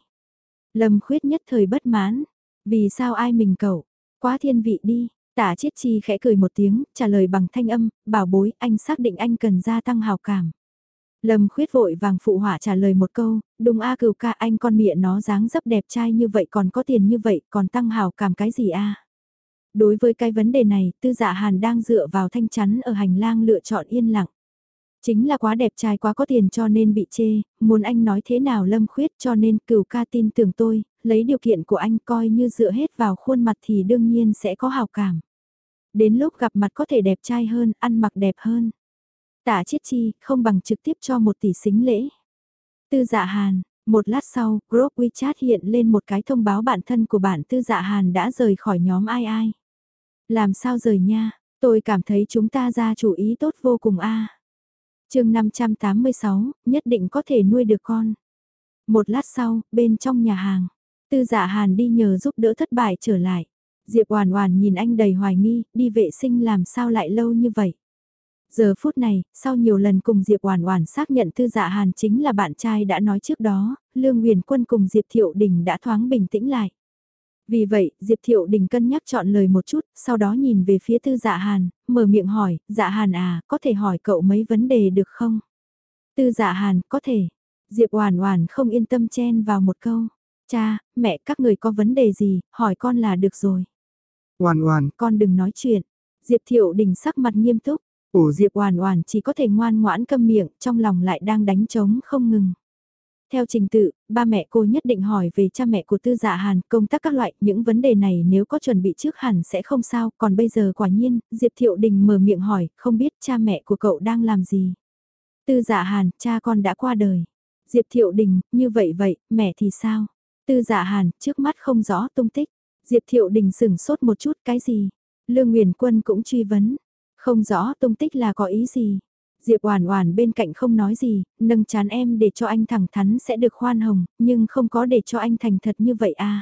Lâm Khuyết nhất thời bất mãn. Vì sao ai mình cậu? Quá thiên vị đi. Tạ Chiết Chi khẽ cười một tiếng, trả lời bằng thanh âm, bảo bối, anh xác định anh cần gia tăng hào cảm. Lâm Khuyết vội vàng phụ họa trả lời một câu, đúng a Cửu ca, anh con mẹ nó dáng dấp đẹp trai như vậy còn có tiền như vậy còn tăng hào cảm cái gì a? Đối với cái vấn đề này, Tư Dạ Hàn đang dựa vào thanh chắn ở hành lang lựa chọn yên lặng. Chính là quá đẹp trai quá có tiền cho nên bị chê, muốn anh nói thế nào Lâm Khuyết, cho nên Cửu ca tin tưởng tôi, lấy điều kiện của anh coi như dựa hết vào khuôn mặt thì đương nhiên sẽ có hào cảm. Đến lúc gặp mặt có thể đẹp trai hơn, ăn mặc đẹp hơn. Tạ Chiết Chi không bằng trực tiếp cho một tỷ xính lễ. Tư Dạ Hàn, một lát sau, group WeChat hiện lên một cái thông báo bạn thân của bạn Tư Dạ Hàn đã rời khỏi nhóm ai ai. Làm sao rời nha, tôi cảm thấy chúng ta ra chủ ý tốt vô cùng a. Chương năm trăm tám mươi sáu, nhất định có thể nuôi được con. Một lát sau, bên trong nhà hàng, Tư Dạ Hàn đi nhờ giúp đỡ thất bại trở lại. Diệp Oản Oản nhìn anh đầy hoài nghi, đi vệ sinh làm sao lại lâu như vậy. Giờ phút này, sau nhiều lần cùng Diệp Oản Oản xác nhận Tư Dạ Hàn chính là bạn trai đã nói trước đó, Lương Nguyền Quân cùng Diệp Thiệu Đình đã thoáng bình tĩnh lại. Vì vậy, Diệp Thiệu Đình cân nhắc chọn lời một chút, sau đó nhìn về phía Tư Dạ Hàn, mở miệng hỏi, Dạ Hàn à, có thể hỏi cậu mấy vấn đề được không? Tư Dạ Hàn, có thể. Diệp Oản Oản không yên tâm chen vào một câu. Cha, mẹ các người có vấn đề gì, hỏi con là được rồi. Oản Oản, con đừng nói chuyện. Diệp Thiệu Đình sắc mặt nghiêm túc. Ủa Diệp Oản Oản chỉ có thể ngoan ngoãn câm miệng, trong lòng lại đang đánh trống không ngừng. Theo trình tự, ba mẹ cô nhất định hỏi về cha mẹ của Tư Dạ Hàn, công tác các loại, những vấn đề này nếu có chuẩn bị trước hẳn sẽ không sao, còn bây giờ quả nhiên, Diệp Thiệu Đình mở miệng hỏi, không biết cha mẹ của cậu đang làm gì. Tư Dạ Hàn, cha con đã qua đời. Diệp Thiệu Đình, như vậy vậy, mẹ thì sao? Tư Dạ Hàn, trước mắt không rõ tung tích. Diệp Thiệu Đình sửng sốt một chút, cái gì? Lương Nguyền Quân cũng truy vấn. Không rõ tung tích là có ý gì. Diệp Oản Oản bên cạnh không nói gì, nâng trán em để cho anh thẳng thắn sẽ được khoan hồng, nhưng không có để cho anh thành thật như vậy à.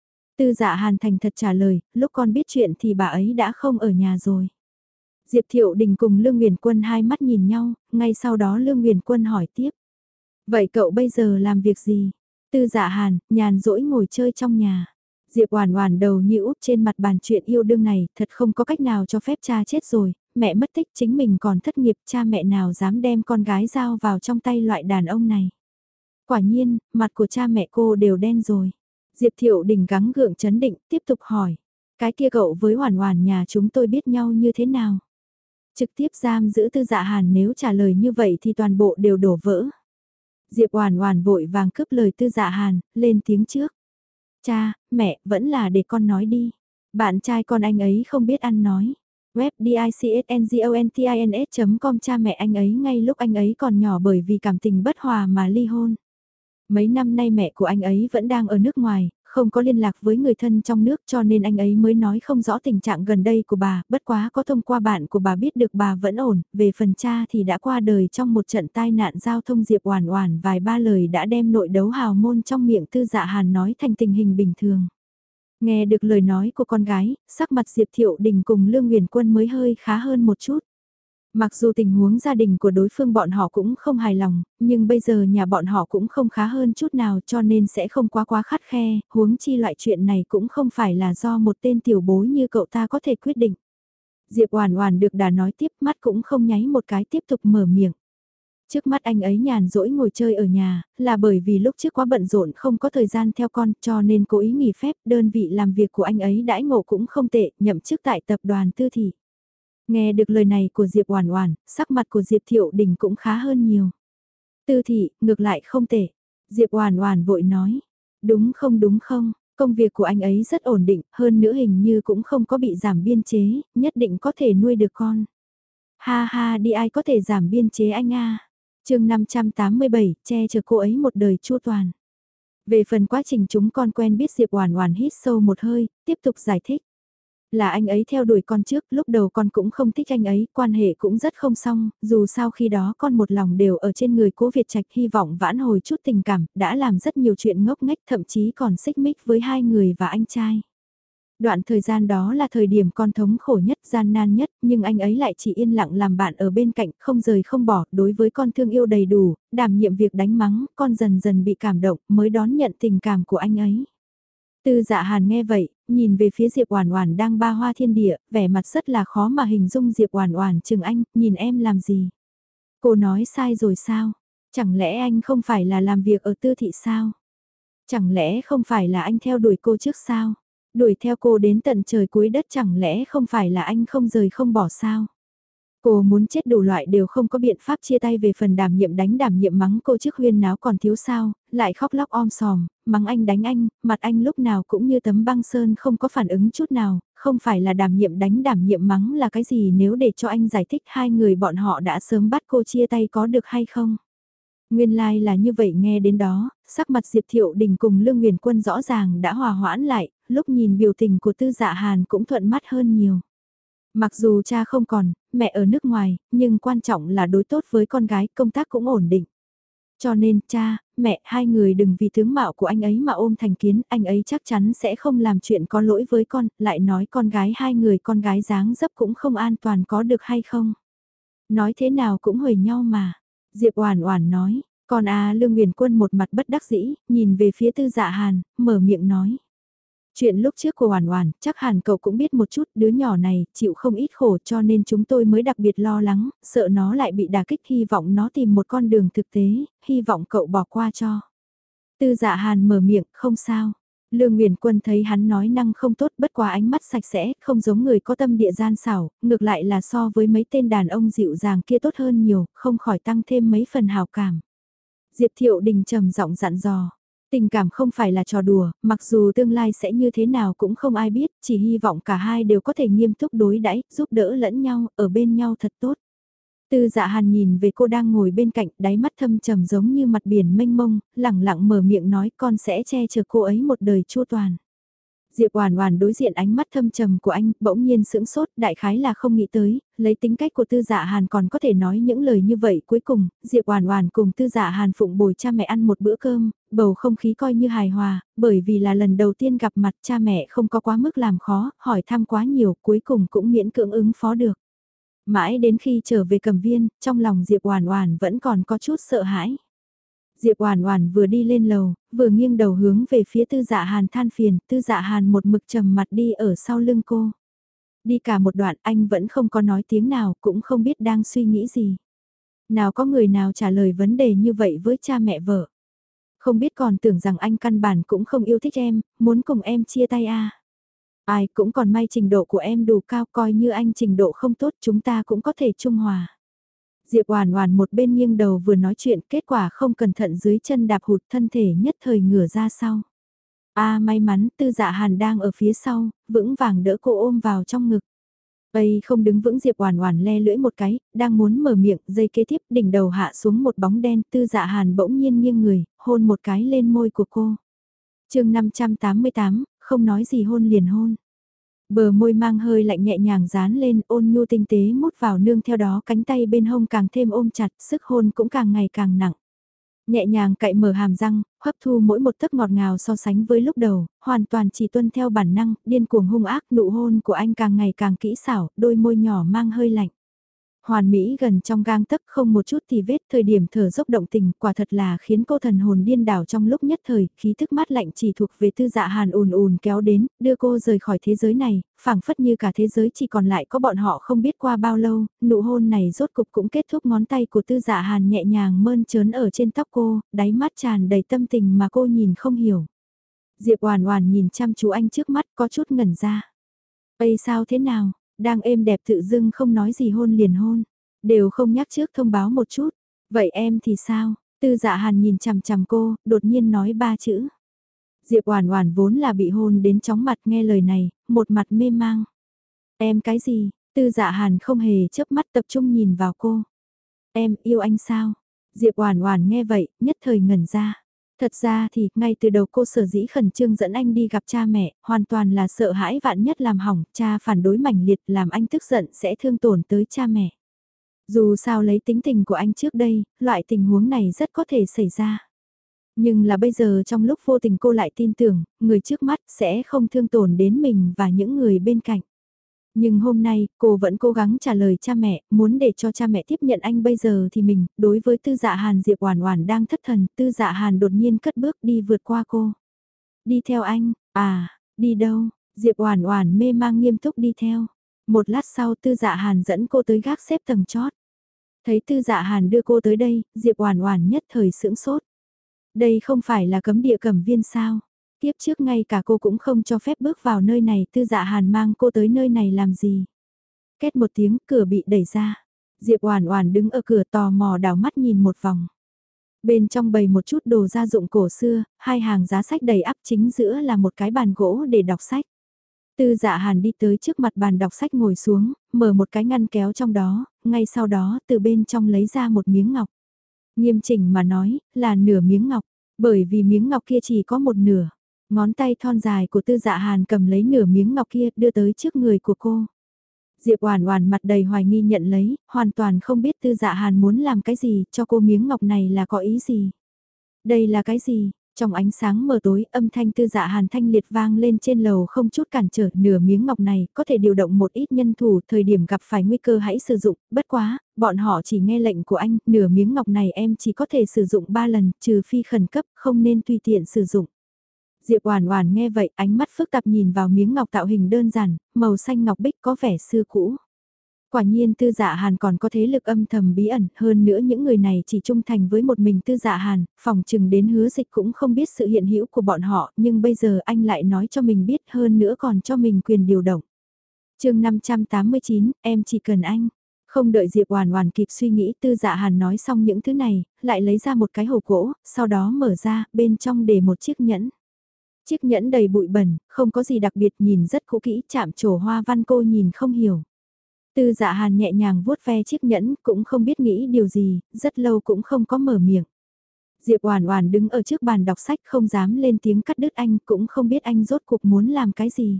Tư Dạ Hàn thành thật trả lời, lúc con biết chuyện thì bà ấy đã không ở nhà rồi. Diệp Thiệu Đình cùng Lương Nguyền Quân hai mắt nhìn nhau, ngay sau đó Lương Nguyền Quân hỏi tiếp. Vậy cậu bây giờ làm việc gì? Tư Dạ Hàn, nhàn rỗi ngồi chơi trong nhà. Diệp Oản Oản đầu như úp trên mặt bàn chuyện yêu đương này, thật không có cách nào cho phép cha chết rồi, mẹ mất tích chính mình còn thất nghiệp, cha mẹ nào dám đem con gái giao vào trong tay loại đàn ông này. Quả nhiên, mặt của cha mẹ cô đều đen rồi. Diệp Thiệu Đình gắng gượng trấn định, tiếp tục hỏi. Cái kia cậu với Oản Oản nhà chúng tôi biết nhau như thế nào? Trực tiếp giam giữ Tư Dạ Hàn, nếu trả lời như vậy thì toàn bộ đều đổ vỡ. Diệp Oản Oản vội vàng cướp lời Tư Dạ Hàn, lên tiếng trước. Cha, mẹ, vẫn là để con nói đi. Bạn trai con anh ấy không biết ăn nói. Web dicsngontins chấm com cha mẹ anh ấy ngay lúc anh ấy còn nhỏ bởi vì cảm tình bất hòa mà ly hôn. Mấy năm nay mẹ của anh ấy vẫn đang ở nước ngoài, không có liên lạc với người thân trong nước cho nên anh ấy mới nói không rõ tình trạng gần đây của bà, bất quá có thông qua bạn của bà biết được bà vẫn ổn, về phần cha thì đã qua đời trong một trận tai nạn giao thông. Diệp Oản Oản vài ba lời đã đem nội đấu hào môn trong miệng Tư Dạ Hàn nói thành tình hình bình thường. Nghe được lời nói của con gái, sắc mặt Diệp Thiệu Đình cùng Lương Nguyền Quân mới hơi khá hơn một chút. Mặc dù tình huống gia đình của đối phương bọn họ cũng không hài lòng, nhưng bây giờ nhà bọn họ cũng không khá hơn chút nào cho nên sẽ không quá quá khắt khe, huống chi loại chuyện này cũng không phải là do một tên tiểu bối như cậu ta có thể quyết định. Diệp Oản Oản được đà nói tiếp, mắt cũng không nháy một cái tiếp tục mở miệng. Trước mắt anh ấy nhàn rỗi ngồi chơi ở nhà, là bởi vì lúc trước quá bận rộn không có thời gian theo con cho nên cố ý nghỉ phép, đơn vị làm việc của anh ấy đãi ngộ cũng không tệ, nhậm chức tại tập đoàn Tư Thị. Nghe được lời này của Diệp Oản Oản, sắc mặt của Diệp Thiệu Đình cũng khá hơn nhiều. Tư Thị, ngược lại không tệ. Diệp Oản Oản vội nói, đúng không đúng không, công việc của anh ấy rất ổn định, hơn nữa hình như cũng không có bị giảm biên chế, nhất định có thể nuôi được con. Ha ha, đi ai có thể giảm biên chế anh a. Chương năm trăm tám mươi bảy, che chở cô ấy một đời chu toàn. Về phần quá trình chúng con quen biết Diệp Oản Oản hít sâu một hơi, tiếp tục giải thích. Là anh ấy theo đuổi con trước, lúc đầu con cũng không thích anh ấy, quan hệ cũng rất không xong, dù sao khi đó con một lòng đều ở trên người Cố Việt Trạch hy vọng vãn hồi chút tình cảm, đã làm rất nhiều chuyện ngốc nghếch thậm chí còn xích mích với hai người và anh trai. Đoạn thời gian đó là thời điểm con thống khổ nhất, gian nan nhất, nhưng anh ấy lại chỉ yên lặng làm bạn ở bên cạnh, không rời không bỏ, đối với con thương yêu đầy đủ, đảm nhiệm việc đánh mắng, con dần dần bị cảm động, mới đón nhận tình cảm của anh ấy. Tư Dạ Hàn nghe vậy, nhìn về phía Diệp Oản Oản đang ba hoa thiên địa, vẻ mặt rất là khó mà hình dung Diệp Oản Oản chừng anh, nhìn em làm gì? Cô nói sai rồi sao? Chẳng lẽ anh không phải là làm việc ở Tư Thị sao? Chẳng lẽ không phải là anh theo đuổi cô trước sao? Đuổi theo cô đến tận trời cuối đất chẳng lẽ không phải là anh không rời không bỏ sao? Cô muốn chết đủ loại đều không có biện pháp chia tay về phần đảm nhiệm đánh đảm nhiệm mắng cô trước huyên náo còn thiếu sao, lại khóc lóc om sòm, mắng anh đánh anh, mặt anh lúc nào cũng như tấm băng sơn không có phản ứng chút nào, không phải là đảm nhiệm đánh đảm nhiệm mắng là cái gì nếu để cho anh giải thích hai người bọn họ đã sớm bắt cô chia tay có được hay không? Nguyên lai like là như vậy nghe đến đó, sắc mặt Diệp Thiệu Đình cùng Lương Nguyền Quân rõ ràng đã hòa hoãn lại, lúc nhìn biểu tình của Tư Dạ Hàn cũng thuận mắt hơn nhiều. Mặc dù cha không còn, mẹ ở nước ngoài, nhưng quan trọng là đối tốt với con gái, công tác cũng ổn định. Cho nên, cha, mẹ, hai người đừng vì tướng mạo của anh ấy mà ôm thành kiến, anh ấy chắc chắn sẽ không làm chuyện có lỗi với con, lại nói con gái hai người con gái dáng dấp cũng không an toàn có được hay không. Nói thế nào cũng huề nhau mà. Diệp Oản Oản nói, còn à Lương Nguyền Quân một mặt bất đắc dĩ, nhìn về phía Tư Dạ Hàn, mở miệng nói. Chuyện lúc trước của Oản Oản, chắc hẳn cậu cũng biết một chút, đứa nhỏ này chịu không ít khổ cho nên chúng tôi mới đặc biệt lo lắng, sợ nó lại bị đả kích, hy vọng nó tìm một con đường thực tế, hy vọng cậu bỏ qua cho. Tư Dạ Hàn mở miệng, không sao. Lương Nguyền Quân thấy hắn nói năng không tốt, bất quá ánh mắt sạch sẽ, không giống người có tâm địa gian xảo, ngược lại là so với mấy tên đàn ông dịu dàng kia tốt hơn nhiều, không khỏi tăng thêm mấy phần hào cảm. Diệp Thiệu Đình trầm giọng dặn dò. Tình cảm không phải là trò đùa, mặc dù tương lai sẽ như thế nào cũng không ai biết, chỉ hy vọng cả hai đều có thể nghiêm túc đối đãi, giúp đỡ lẫn nhau, ở bên nhau thật tốt. Tư Dạ Hàn nhìn về cô đang ngồi bên cạnh, đáy mắt thâm trầm giống như mặt biển mênh mông, lẳng lặng mở miệng nói con sẽ che chở cô ấy một đời chu toàn. Diệp Oản Oản đối diện ánh mắt thâm trầm của anh, bỗng nhiên sững sốt, đại khái là không nghĩ tới, lấy tính cách của Tư Dạ Hàn còn có thể nói những lời như vậy, cuối cùng, Diệp Oản Oản cùng Tư Dạ Hàn phụng bồi cha mẹ ăn một bữa cơm, bầu không khí coi như hài hòa, bởi vì là lần đầu tiên gặp mặt, cha mẹ không có quá mức làm khó, hỏi thăm quá nhiều, cuối cùng cũng miễn cưỡng ứng phó được. Mãi đến khi trở về Cẩm Viên, trong lòng Diệp Oản Oản vẫn còn có chút sợ hãi. Diệp Oản Oản vừa đi lên lầu, vừa nghiêng đầu hướng về phía Tư Dạ Hàn than phiền, Tư Dạ Hàn một mực trầm mặt đi ở sau lưng cô. Đi cả một đoạn anh vẫn không có nói tiếng nào, cũng không biết đang suy nghĩ gì. Nào có người nào trả lời vấn đề như vậy với cha mẹ vợ. Không biết còn tưởng rằng anh căn bản cũng không yêu thích em, muốn cùng em chia tay à. Ai cũng còn may trình độ của em đủ cao, coi như anh trình độ không tốt chúng ta cũng có thể trung hòa. Diệp Oản Oản một bên nghiêng đầu vừa nói chuyện, kết quả không cẩn thận dưới chân đạp hụt, thân thể nhất thời ngửa ra sau. A may mắn, Tư Dạ Hàn đang ở phía sau, vững vàng đỡ cô ôm vào trong ngực. Ây không đứng vững, Diệp Oản Oản le lưỡi một cái, đang muốn mở miệng, giây kế tiếp đỉnh đầu hạ xuống một bóng đen, Tư Dạ Hàn bỗng nhiên nghiêng người, hôn một cái lên môi của cô. Chương năm trăm tám mươi tám, không nói gì hôn liền hôn. Bờ môi mang hơi lạnh nhẹ nhàng dán lên, ôn nhu tinh tế mút vào, nương theo đó cánh tay bên hông càng thêm ôm chặt, sức hôn cũng càng ngày càng nặng. Nhẹ nhàng cạy mở hàm răng, hấp thu mỗi một tấc ngọt ngào so sánh với lúc đầu, hoàn toàn chỉ tuân theo bản năng, điên cuồng hung ác, nụ hôn của anh càng ngày càng kỹ xảo, đôi môi nhỏ mang hơi lạnh. Hoàn mỹ gần trong gang tấc không một chút thì vết, thời điểm thở dốc động tình, quả thật là khiến cô thần hồn điên đảo trong lúc nhất thời, khí thức mát lạnh chỉ thuộc về Tư Dạ Hàn ùn ùn kéo đến, đưa cô rời khỏi thế giới này, phảng phất như cả thế giới chỉ còn lại có bọn họ không biết qua bao lâu, nụ hôn này rốt cục cũng kết thúc, ngón tay của Tư Dạ Hàn nhẹ nhàng mơn trớn ở trên tóc cô, đáy mắt tràn đầy tâm tình mà cô nhìn không hiểu. Diệp Oản Oản nhìn chăm chú anh trước mắt có chút ngẩn ra. "Ây sao thế nào?" Đang êm đẹp tự dưng không nói gì hôn liền hôn, đều không nhắc trước thông báo một chút. Vậy em thì sao? Tư Dạ Hàn nhìn chằm chằm cô, đột nhiên nói ba chữ. Diệp Oản Oản vốn là bị hôn đến chóng mặt nghe lời này, một mặt mê mang. Em cái gì? Tư Dạ Hàn không hề chớp mắt tập trung nhìn vào cô. Em yêu anh sao? Diệp Oản Oản nghe vậy, nhất thời ngẩn ra. Thật ra thì, ngay từ đầu cô sở dĩ khẩn trương dẫn anh đi gặp cha mẹ, hoàn toàn là sợ hãi vạn nhất làm hỏng, cha phản đối mãnh liệt làm anh tức giận sẽ thương tổn tới cha mẹ. Dù sao lấy tính tình của anh trước đây, loại tình huống này rất có thể xảy ra. Nhưng là bây giờ trong lúc vô tình cô lại tin tưởng, người trước mắt sẽ không thương tổn đến mình và những người bên cạnh. Nhưng hôm nay, cô vẫn cố gắng trả lời cha mẹ, muốn để cho cha mẹ tiếp nhận anh bây giờ thì mình, đối với Tư Dạ Hàn Diệp Oản Oản đang thất thần, Tư Dạ Hàn đột nhiên cất bước đi vượt qua cô. Đi theo anh, à, đi đâu? Diệp Oản Oản mê mang nghiêm túc đi theo. Một lát sau Tư Dạ Hàn dẫn cô tới gác xếp tầng chót. Thấy Tư Dạ Hàn đưa cô tới đây, Diệp Oản Oản nhất thời sững sốt. Đây không phải là cấm địa Cẩm Viên sao? Tiếp trước ngay cả cô cũng không cho phép bước vào nơi này, Tư Dạ Hàn mang cô tới nơi này làm gì? Két một tiếng, cửa bị đẩy ra. Diệp Oản Oản đứng ở cửa tò mò đảo mắt nhìn một vòng. Bên trong bày một chút đồ gia dụng cổ xưa, hai hàng giá sách đầy ắp, chính giữa là một cái bàn gỗ để đọc sách. Tư Dạ Hàn đi tới trước mặt bàn đọc sách ngồi xuống, mở một cái ngăn kéo trong đó, ngay sau đó từ bên trong lấy ra một miếng ngọc. Nghiêm chỉnh mà nói, là nửa miếng ngọc, bởi vì miếng ngọc kia chỉ có một nửa. Ngón tay thon dài của Tư Dạ Hàn cầm lấy nửa miếng ngọc kia đưa tới trước người của cô. Diệp Oản Oản mặt đầy hoài nghi nhận lấy, hoàn toàn không biết Tư Dạ Hàn muốn làm cái gì, cho cô miếng ngọc này là có ý gì. Đây là cái gì? Trong ánh sáng mờ tối, âm thanh Tư Dạ Hàn thanh liệt vang lên trên lầu không chút cản trở, nửa miếng ngọc này có thể điều động một ít nhân thủ, thời điểm gặp phải nguy cơ hãy sử dụng, bất quá, bọn họ chỉ nghe lệnh của anh, nửa miếng ngọc này em chỉ có thể sử dụng ba lần, trừ phi khẩn cấp, không nên tùy tiện sử dụng. Diệp Oản Oản nghe vậy, ánh mắt phức tạp nhìn vào miếng ngọc tạo hình đơn giản, màu xanh ngọc bích có vẻ xưa cũ. Quả nhiên Tư Dạ Hàn còn có thế lực âm thầm bí ẩn, hơn nữa những người này chỉ trung thành với một mình Tư Dạ Hàn, phòng trừng đến Hứa Dịch cũng không biết sự hiện hữu của bọn họ, nhưng bây giờ anh lại nói cho mình biết, hơn nữa còn cho mình quyền điều động. Chương năm trăm tám mươi chín, em chỉ cần anh. Không đợi Diệp Oản Oản kịp suy nghĩ, Tư Dạ Hàn nói xong những thứ này, lại lấy ra một cái hộp gỗ, sau đó mở ra, bên trong để một chiếc nhẫn. Chiếc nhẫn đầy bụi bẩn, không có gì đặc biệt, nhìn rất cũ kỹ, chạm trổ hoa văn cô nhìn không hiểu. Tư Dạ Hàn nhẹ nhàng vuốt ve chiếc nhẫn, cũng không biết nghĩ điều gì, rất lâu cũng không có mở miệng. Diệp Oản Oản đứng ở trước bàn đọc sách không dám lên tiếng cắt đứt anh, cũng không biết anh rốt cuộc muốn làm cái gì.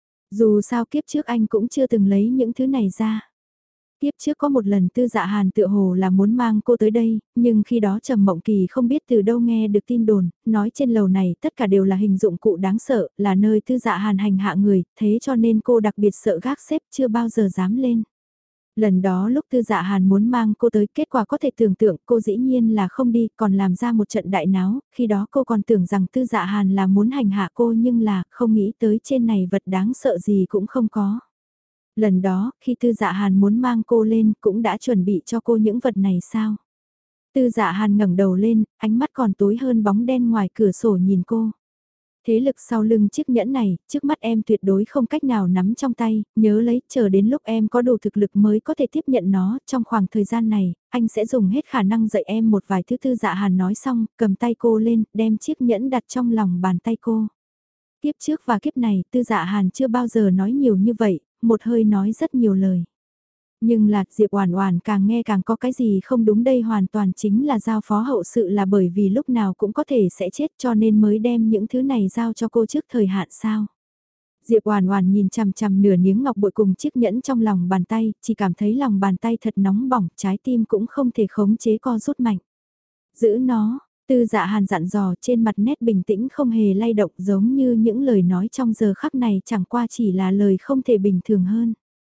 Dù sao kiếp trước anh cũng chưa từng lấy những thứ này ra. Tiếp trước có một lần Tư Dạ Hàn tựa hồ là muốn mang cô tới đây, nhưng khi đó Trầm Mộng Kỳ không biết từ đâu nghe được tin đồn, nói trên lầu này tất cả đều là hình dụng cụ đáng sợ, là nơi Tư Dạ Hàn hành hạ người, thế cho nên cô đặc biệt sợ gác xếp chưa bao giờ dám lên. Lần đó lúc Tư Dạ Hàn muốn mang cô tới, kết quả có thể tưởng tượng cô dĩ nhiên là không đi, còn làm ra một trận đại náo, khi đó cô còn tưởng rằng Tư Dạ Hàn là muốn hành hạ cô nhưng là không nghĩ tới trên này vật đáng sợ gì cũng không có. Lần đó, khi Tư Dạ Hàn muốn mang cô lên cũng đã chuẩn bị cho cô những vật này sao? Tư Dạ Hàn ngẩng đầu lên, ánh mắt còn tối hơn bóng đen ngoài cửa sổ nhìn cô. Thế lực sau lưng chiếc nhẫn này, trước mắt em tuyệt đối không cách nào nắm trong tay, nhớ lấy, chờ đến lúc em có đủ thực lực mới có thể tiếp nhận nó, trong khoảng thời gian này, anh sẽ dùng hết khả năng dạy em một vài thứ. Tư Dạ Hàn nói xong, cầm tay cô lên, đem chiếc nhẫn đặt trong lòng bàn tay cô. Kiếp trước và kiếp này, Tư Dạ Hàn chưa bao giờ nói nhiều như vậy, một hơi nói rất nhiều lời. Nhưng là Diệp Oản Oản càng nghe càng có cái gì không đúng, đây hoàn toàn chính là giao phó hậu sự, là bởi vì lúc nào cũng có thể sẽ chết cho nên mới đem những thứ này giao cho cô trước thời hạn sao. Diệp Oản Oản nhìn chằm chằm nửa miếng ngọc bội cùng chiếc nhẫn trong lòng bàn tay, chỉ cảm thấy lòng bàn tay thật nóng bỏng, trái tim cũng không thể khống chế co rút mạnh. Giữ nó, Tư Dạ Hàn dặn dò, trên mặt nét bình tĩnh không hề lay động, giống như những lời nói trong giờ khắc này chẳng qua chỉ là lời không thể bình thường hơn.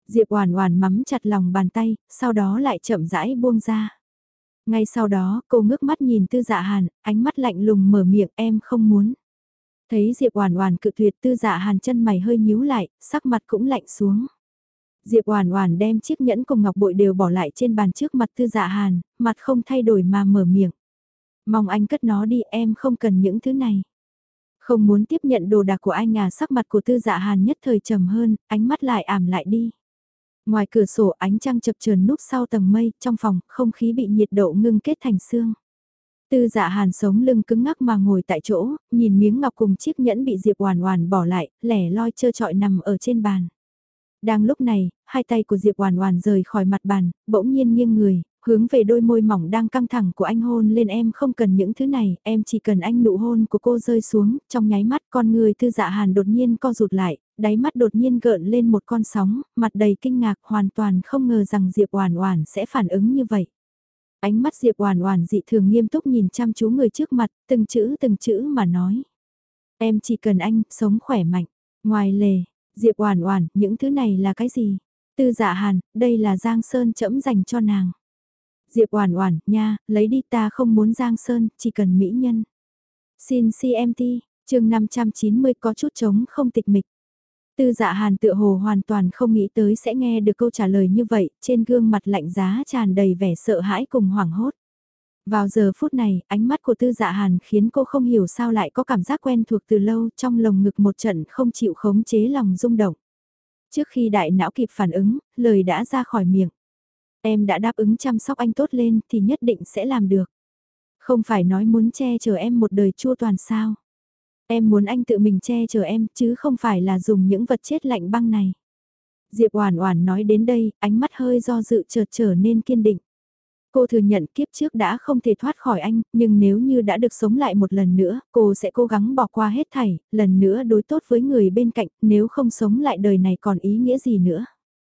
Diệp Oản Oản mắm chặt lòng bàn tay, sau đó lại chậm rãi buông ra. Ngay sau đó, cô ngước mắt nhìn Tư Dạ Hàn, ánh mắt lạnh lùng mở miệng, em không muốn. Thấy Diệp Oản Oản cự tuyệt, Tư Dạ Hàn chân mày hơi nhíu lại, sắc mặt cũng lạnh xuống. Diệp Oản Oản đem chiếc nhẫn cùng ngọc bội đều bỏ lại trên bàn trước mặt Tư Dạ Hàn, mặt không thay đổi mà mở miệng. Mong anh cất nó đi, em không cần những thứ này. Không muốn tiếp nhận đồ đạc của anh à, sắc mặt của Tư Dạ Hàn nhất thời trầm hơn, ánh mắt lại ảm lại đi. Ngoài cửa sổ ánh trăng chập chờn núp sau tầng mây, trong phòng không khí bị nhiệt độ ngưng kết thành sương. Tư Dạ Hàn sống lưng cứng ngắc mà ngồi tại chỗ, nhìn miếng ngọc cùng chiếc nhẫn bị Diệp Oản Oản bỏ lại, lẻ loi trơ trọi nằm ở trên bàn. Đang lúc này, hai tay của Diệp Oản Oản rời khỏi mặt bàn, bỗng nhiên nghiêng người, hướng về đôi môi mỏng đang căng thẳng của anh hôn lên. Em không cần những thứ này, em chỉ cần anh. Nụ hôn của cô rơi xuống, trong nháy mắt con người Tư Dạ Hàn đột nhiên co rụt lại, đáy mắt đột nhiên gợn lên một con sóng, mặt đầy kinh ngạc, hoàn toàn không ngờ rằng Diệp Oản Oản sẽ phản ứng như vậy. Ánh mắt Diệp Oản Oản dị thường nghiêm túc nhìn chăm chú người trước mặt, từng chữ từng chữ mà nói. Em chỉ cần anh, sống khỏe mạnh. Ngoài lề, Diệp Oản Oản, những thứ này là cái gì? Tư Dạ Hàn, đây là Giang Sơn trẫm dành cho nàng. Diệp Oản Oản, nha, lấy đi, ta không muốn Giang Sơn, chỉ cần mỹ nhân. Xin xê em tê, chương năm trăm chín mươi có chút trống không tịch mịch. Tư Dạ Hàn tựa hồ hoàn toàn không nghĩ tới sẽ nghe được câu trả lời như vậy, trên gương mặt lạnh giá tràn đầy vẻ sợ hãi cùng hoảng hốt. Vào giờ phút này, ánh mắt của Tư Dạ Hàn khiến cô không hiểu sao lại có cảm giác quen thuộc từ lâu, trong lồng ngực một trận không chịu khống chế lòng rung động. Trước khi đại não kịp phản ứng, lời đã ra khỏi miệng. Em đã đáp ứng chăm sóc anh tốt lên thì nhất định sẽ làm được. Không phải nói muốn che chở em một đời chua toàn sao. Em muốn anh tự mình che chở em chứ không phải là dùng những vật chết lạnh băng này. Diệp Oản Oản nói đến đây, ánh mắt hơi do dự chợt trở nên kiên định. Cô thừa nhận kiếp trước đã không thể thoát khỏi anh, nhưng nếu như đã được sống lại một lần nữa, cô sẽ cố gắng bỏ qua hết thảy, lần nữa đối tốt với người bên cạnh, nếu không sống lại đời này còn ý nghĩa gì nữa.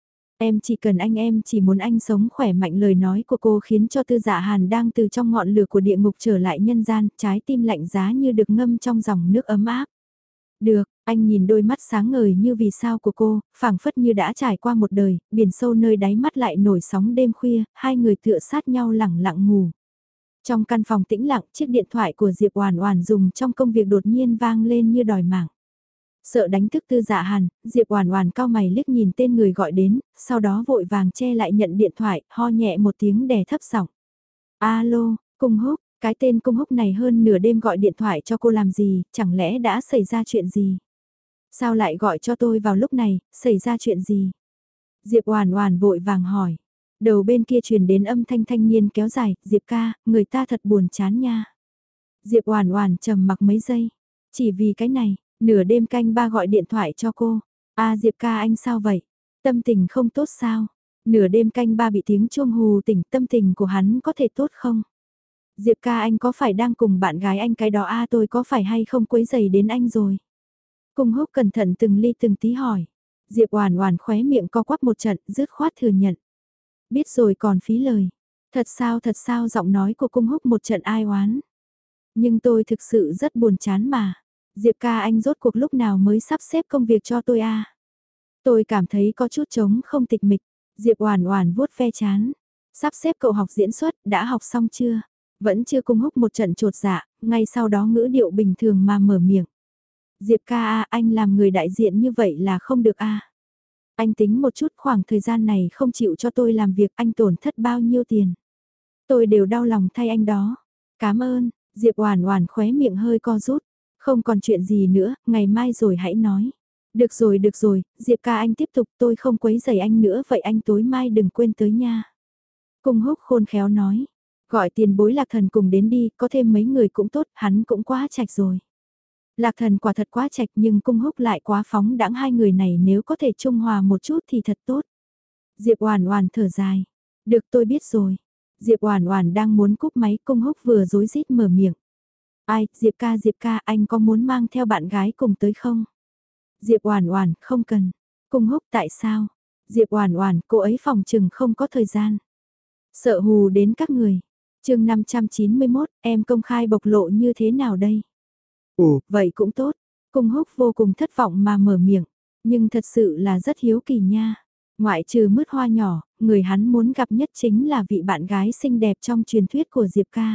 Em chỉ cần anh, em chỉ muốn anh sống khỏe mạnh. Lời nói của cô khiến cho Tư Dạ Hàn đang từ trong ngọn lửa của địa ngục trở lại nhân gian, trái tim lạnh giá như được ngâm trong dòng nước ấm áp. Được, anh nhìn đôi mắt sáng ngời như vì sao của cô, phảng phất như đã trải qua một đời, biển sâu nơi đáy mắt lại nổi sóng đêm khuya, hai người tựa sát nhau lẳng lặng ngủ. Trong căn phòng tĩnh lặng, chiếc điện thoại của Diệp Oản Oản dùng trong công việc đột nhiên vang lên như đòi mạng. Sợ đánh thức Tư Dạ Hàn, Diệp Oản Oản cau mày liếc nhìn tên người gọi đến, sau đó vội vàng che lại nhận điện thoại, ho nhẹ một tiếng đè thấp giọng. Alo, Cung Húc, cái tên Cung Húc này hơn nửa đêm gọi điện thoại cho cô làm gì, chẳng lẽ đã xảy ra chuyện gì? Sao lại gọi cho tôi vào lúc này, xảy ra chuyện gì? Diệp Oản Oản vội vàng hỏi. Đầu bên kia truyền đến âm thanh thanh niên kéo dài, Diệp ca, người ta thật buồn chán nha. Diệp Oản Oản trầm mặc mấy giây, chỉ vì cái này, nửa đêm canh ba gọi điện thoại cho cô. A Diệp ca anh sao vậy? Tâm tình không tốt sao? Nửa đêm canh ba bị tiếng chuông hù tỉnh, tâm tình của hắn có thể tốt không? Diệp ca anh có phải đang cùng bạn gái anh cái đó a tôi có phải hay không quấy rầy đến anh rồi? Cung Húc cẩn thận từng ly từng tí hỏi. Diệp Oản Oản khóe miệng co quắp một trận, dứt khoát thừa nhận. Biết rồi còn phí lời. Thật sao thật sao, giọng nói của Cung Húc một trận ai oán. Nhưng tôi thực sự rất buồn chán mà. Diệp ca anh rốt cuộc lúc nào mới sắp xếp công việc cho tôi a? Tôi cảm thấy có chút trống không tịch mịch. Diệp Oản Oản vuốt ve trán. Sắp xếp cậu học diễn xuất, đã học xong chưa? Vẫn chưa. Cung Húc một trận chột dạ, ngay sau đó ngữ điệu bình thường mà mở miệng. Diệp ca a, anh làm người đại diện như vậy là không được a. Anh tính một chút, khoảng thời gian này không chịu cho tôi làm việc, anh tổn thất bao nhiêu tiền. Tôi đều đau lòng thay anh đó. Cảm ơn. Diệp Oản Oản khóe miệng hơi co rút. Không còn chuyện gì nữa, ngày mai rồi hãy nói. Được rồi được rồi, Diệp ca anh tiếp tục, tôi không quấy rầy anh nữa, vậy anh tối mai đừng quên tới nha. Cung Húc khôn khéo nói. Gọi tiền bối Lạc Thần cùng đến đi, có thêm mấy người cũng tốt, hắn cũng quá trạch rồi. Lạc Thần quả thật quá trạch, nhưng Cung Húc lại quá phóng đãng, hai người này nếu có thể trung hòa một chút thì thật tốt. Diệp Oản Oản thở dài. Được, tôi biết rồi. Diệp Oản Oản đang muốn cúp máy, Cung Húc vừa rối rít mở miệng. Ai, Diệp ca Diệp ca, anh có muốn mang theo bạn gái cùng tới không? Diệp Oản Oản, không cần. Cung Húc, tại sao? Diệp Oản Oản, cô ấy phòng trừng không có thời gian. Sợ hù đến các người. Chương năm trăm chín mươi mốt, em công khai bộc lộ như thế nào đây? Ồ, vậy cũng tốt. Cung Húc vô cùng thất vọng mà mở miệng, nhưng thật sự là rất hiếu kỳ nha. Ngoại trừ mứt hoa nhỏ, người hắn muốn gặp nhất chính là vị bạn gái xinh đẹp trong truyền thuyết của Diệp ca.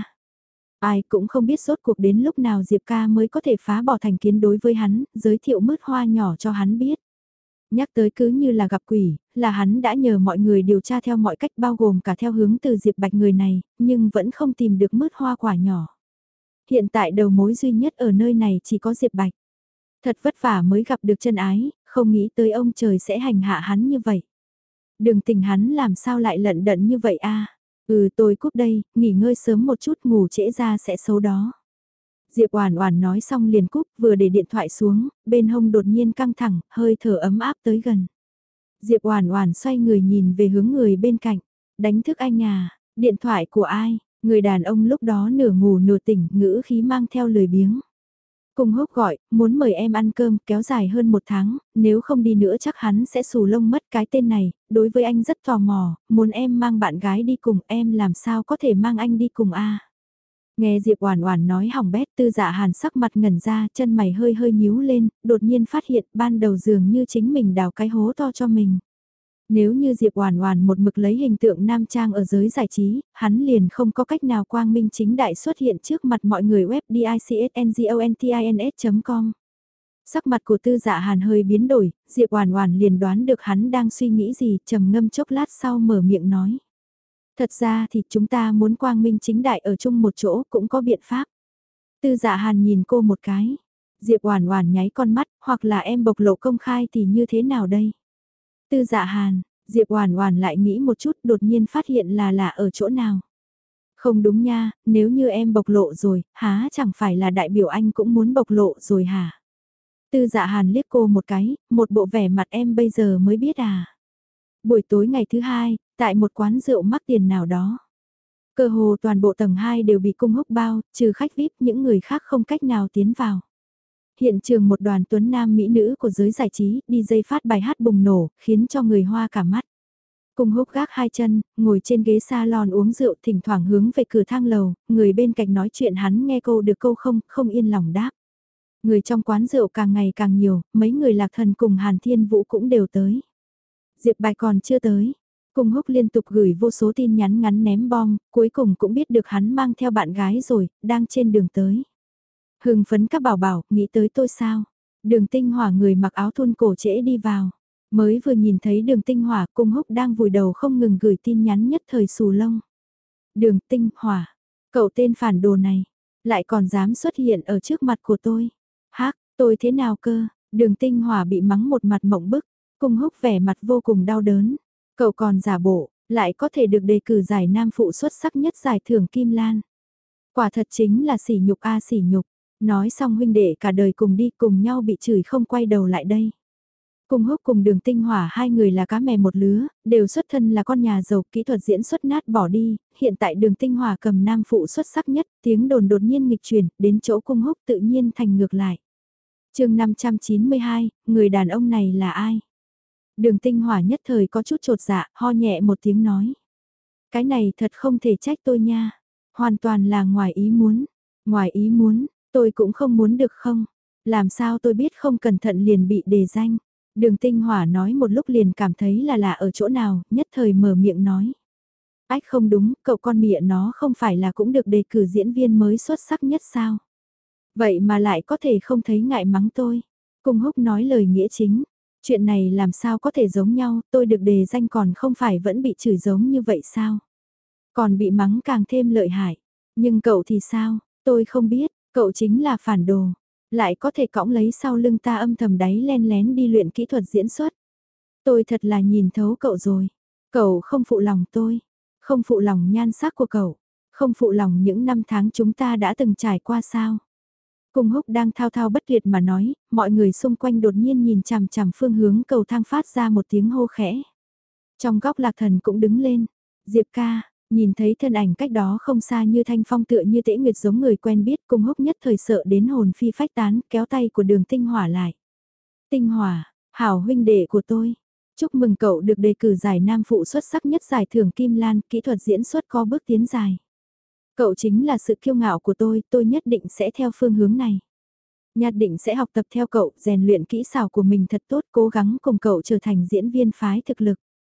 Ai cũng không biết rốt cuộc đến lúc nào Diệp ca mới có thể phá bỏ thành kiến đối với hắn, giới thiệu mứt hoa nhỏ cho hắn biết. Nhắc tới cứ như là gặp quỷ, là hắn đã nhờ mọi người điều tra theo mọi cách bao gồm cả theo hướng từ Diệp Bạch người này, nhưng vẫn không tìm được mứt hoa quả nhỏ. Hiện tại đầu mối duy nhất ở nơi này chỉ có Diệp Bạch. Thật vất vả mới gặp được chân ái, không nghĩ tới ông trời sẽ hành hạ hắn như vậy. Đường tình hắn làm sao lại lận đận như vậy a? Ừ tôi cúp đây, nghỉ ngơi sớm một chút ngủ trễ ra sẽ xấu đó. Diệp Oản Oản nói xong liền cúp, vừa để điện thoại xuống, bên hông đột nhiên căng thẳng, hơi thở ấm áp tới gần. Diệp Oản Oản xoay người nhìn về hướng người bên cạnh, đánh thức anh à, điện thoại của ai? Người đàn ông lúc đó nửa ngủ nửa tỉnh, ngữ khí mang theo lười biếng. Cùng Húc gọi, muốn mời em ăn cơm, kéo dài hơn một tháng, nếu không đi nữa chắc hắn sẽ xù lông mất cái tên này, đối với anh rất tò mò, muốn em mang bạn gái đi cùng, em làm sao có thể mang anh đi cùng a? Nghe Diệp Oản Oản nói hỏng bét, Tư Dạ Hàn sắc mặt ngẩn ra, chân mày hơi hơi nhíu lên, đột nhiên phát hiện ban đầu dường như chính mình đào cái hố to cho mình. Nếu như Diệp Oản Oản một mực lấy hình tượng nam trang ở giới giải trí, hắn liền không có cách nào quang minh chính đại xuất hiện trước mặt mọi người web dicsngontins chấm com. Sắc mặt của Tư Dạ Hàn hơi biến đổi, Diệp Oản Oản liền đoán được hắn đang suy nghĩ gì, trầm ngâm chốc lát sau mở miệng nói. Thật ra thì chúng ta muốn quang minh chính đại ở chung một chỗ cũng có biện pháp. Tư Dạ Hàn nhìn cô một cái. Diệp Oản Oản nháy con mắt, hoặc là em bộc lộ công khai thì như thế nào đây? Tư Dạ Hàn, Diệp Oản Oản lại nghĩ một chút, đột nhiên phát hiện là lạ ở chỗ nào. Không đúng nha, nếu như em bộc lộ rồi, há chẳng phải là đại biểu anh cũng muốn bộc lộ rồi hả? Tư Dạ Hàn liếc cô một cái, một bộ vẻ mặt em bây giờ mới biết à? Buổi tối ngày thứ hai, tại một quán rượu mắc tiền nào đó. Cơ hồ toàn bộ tầng hai đều bị cung húc bao, trừ khách vi ai pi, những người khác không cách nào tiến vào. Hiện trường một đoàn tuấn nam mỹ nữ của giới giải trí, đi dây phát bài hát bùng nổ, khiến cho người hoa cả mắt. Cung húc gác hai chân, ngồi trên ghế salon uống rượu, thỉnh thoảng hướng về cửa thang lầu, người bên cạnh nói chuyện hắn nghe câu được câu không, không yên lòng đáp. Người trong quán rượu càng ngày càng nhiều, mấy người Lạc Thần cùng Hàn Thiên Vũ cũng đều tới. Diệp Bạch còn chưa tới. Cung húc liên tục gửi vô số tin nhắn ngắn ném bom, cuối cùng cũng biết được hắn mang theo bạn gái rồi, đang trên đường tới. Hưng phấn các bảo bảo, nghĩ tới tôi sao? Đường Tinh Hỏa người mặc áo thun cổ trễ đi vào. Mới vừa nhìn thấy đường Tinh Hỏa, Cung húc đang vùi đầu không ngừng gửi tin nhắn nhất thời xù lông. Đường Tinh Hỏa, cậu tên phản đồ này, lại còn dám xuất hiện ở trước mặt của tôi. Hác, tôi thế nào cơ? Đường Tinh Hỏa bị mắng một mặt mộng bức, Cung húc vẻ mặt vô cùng đau đớn. Cậu còn giả bộ, lại có thể được đề cử giải nam phụ xuất sắc nhất giải thưởng Kim Lan. Quả thật chính là sỉ nhục a sỉ nhục. Nói xong huynh đệ cả đời cùng đi cùng nhau bị chửi không quay đầu lại đây. Cung húc cùng đường Tinh Hỏa hai người là cá mè một lứa, đều xuất thân là con nhà giàu, kỹ thuật diễn xuất nát bỏ đi, hiện tại đường Tinh Hỏa cầm nam phụ xuất sắc nhất, tiếng đồn đột nhiên nghịch chuyển, đến chỗ cung húc tự nhiên thành ngược lại. Chương năm trăm chín mươi hai, người đàn ông này là ai? Đường Tinh Hỏa nhất thời có chút chột dạ, ho nhẹ một tiếng nói. Cái này thật không thể trách tôi nha, hoàn toàn là ngoài ý muốn, ngoài ý muốn, tôi cũng không muốn được không? Làm sao tôi biết không cẩn thận liền bị đề danh? Đường Tinh Hỏa nói một lúc liền cảm thấy là lạ ở chỗ nào, nhất thời mở miệng nói. Ách không đúng, cậu con mịa nó không phải là cũng được đề cử diễn viên mới xuất sắc nhất sao? Vậy mà lại có thể không thấy ngại mắng tôi. Cung húc nói lời nghĩa chính. Chuyện này làm sao có thể giống nhau, tôi được đề danh còn không phải vẫn bị chửi giống như vậy sao? Còn bị mắng càng thêm lợi hại. Nhưng cậu thì sao, tôi không biết, cậu chính là phản đồ. Lại có thể cõng lấy sau lưng ta âm thầm đáy len lén đi luyện kỹ thuật diễn xuất. Tôi thật là nhìn thấu cậu rồi. Cậu không phụ lòng tôi. Không phụ lòng nhan sắc của cậu. Không phụ lòng những năm tháng chúng ta đã từng trải qua sao. Cung húc đang thao thao bất tuyệt mà nói, mọi người xung quanh đột nhiên nhìn chằm chằm phương hướng cầu thang phát ra một tiếng hô khẽ. Trong góc Lạc Thần cũng đứng lên. Diệp ca, nhìn thấy thân ảnh cách đó không xa như thanh phong tựa như tễ nguyệt giống người quen biết, Cung húc nhất thời sợ đến hồn phi phách tán, kéo tay của đường Tinh Hỏa lại. Tinh Hỏa, hảo huynh đệ của tôi. Chúc mừng cậu được đề cử giải nam phụ xuất sắc nhất giải thưởng Kim Lan, kỹ thuật diễn xuất có bước tiến dài. Cậu chính là sự kiêu ngạo của tôi, tôi nhất định sẽ theo phương hướng này. Nhất định sẽ học tập theo cậu, rèn luyện kỹ xảo của mình thật tốt, cố gắng cùng cậu trở thành diễn viên phái thực lực.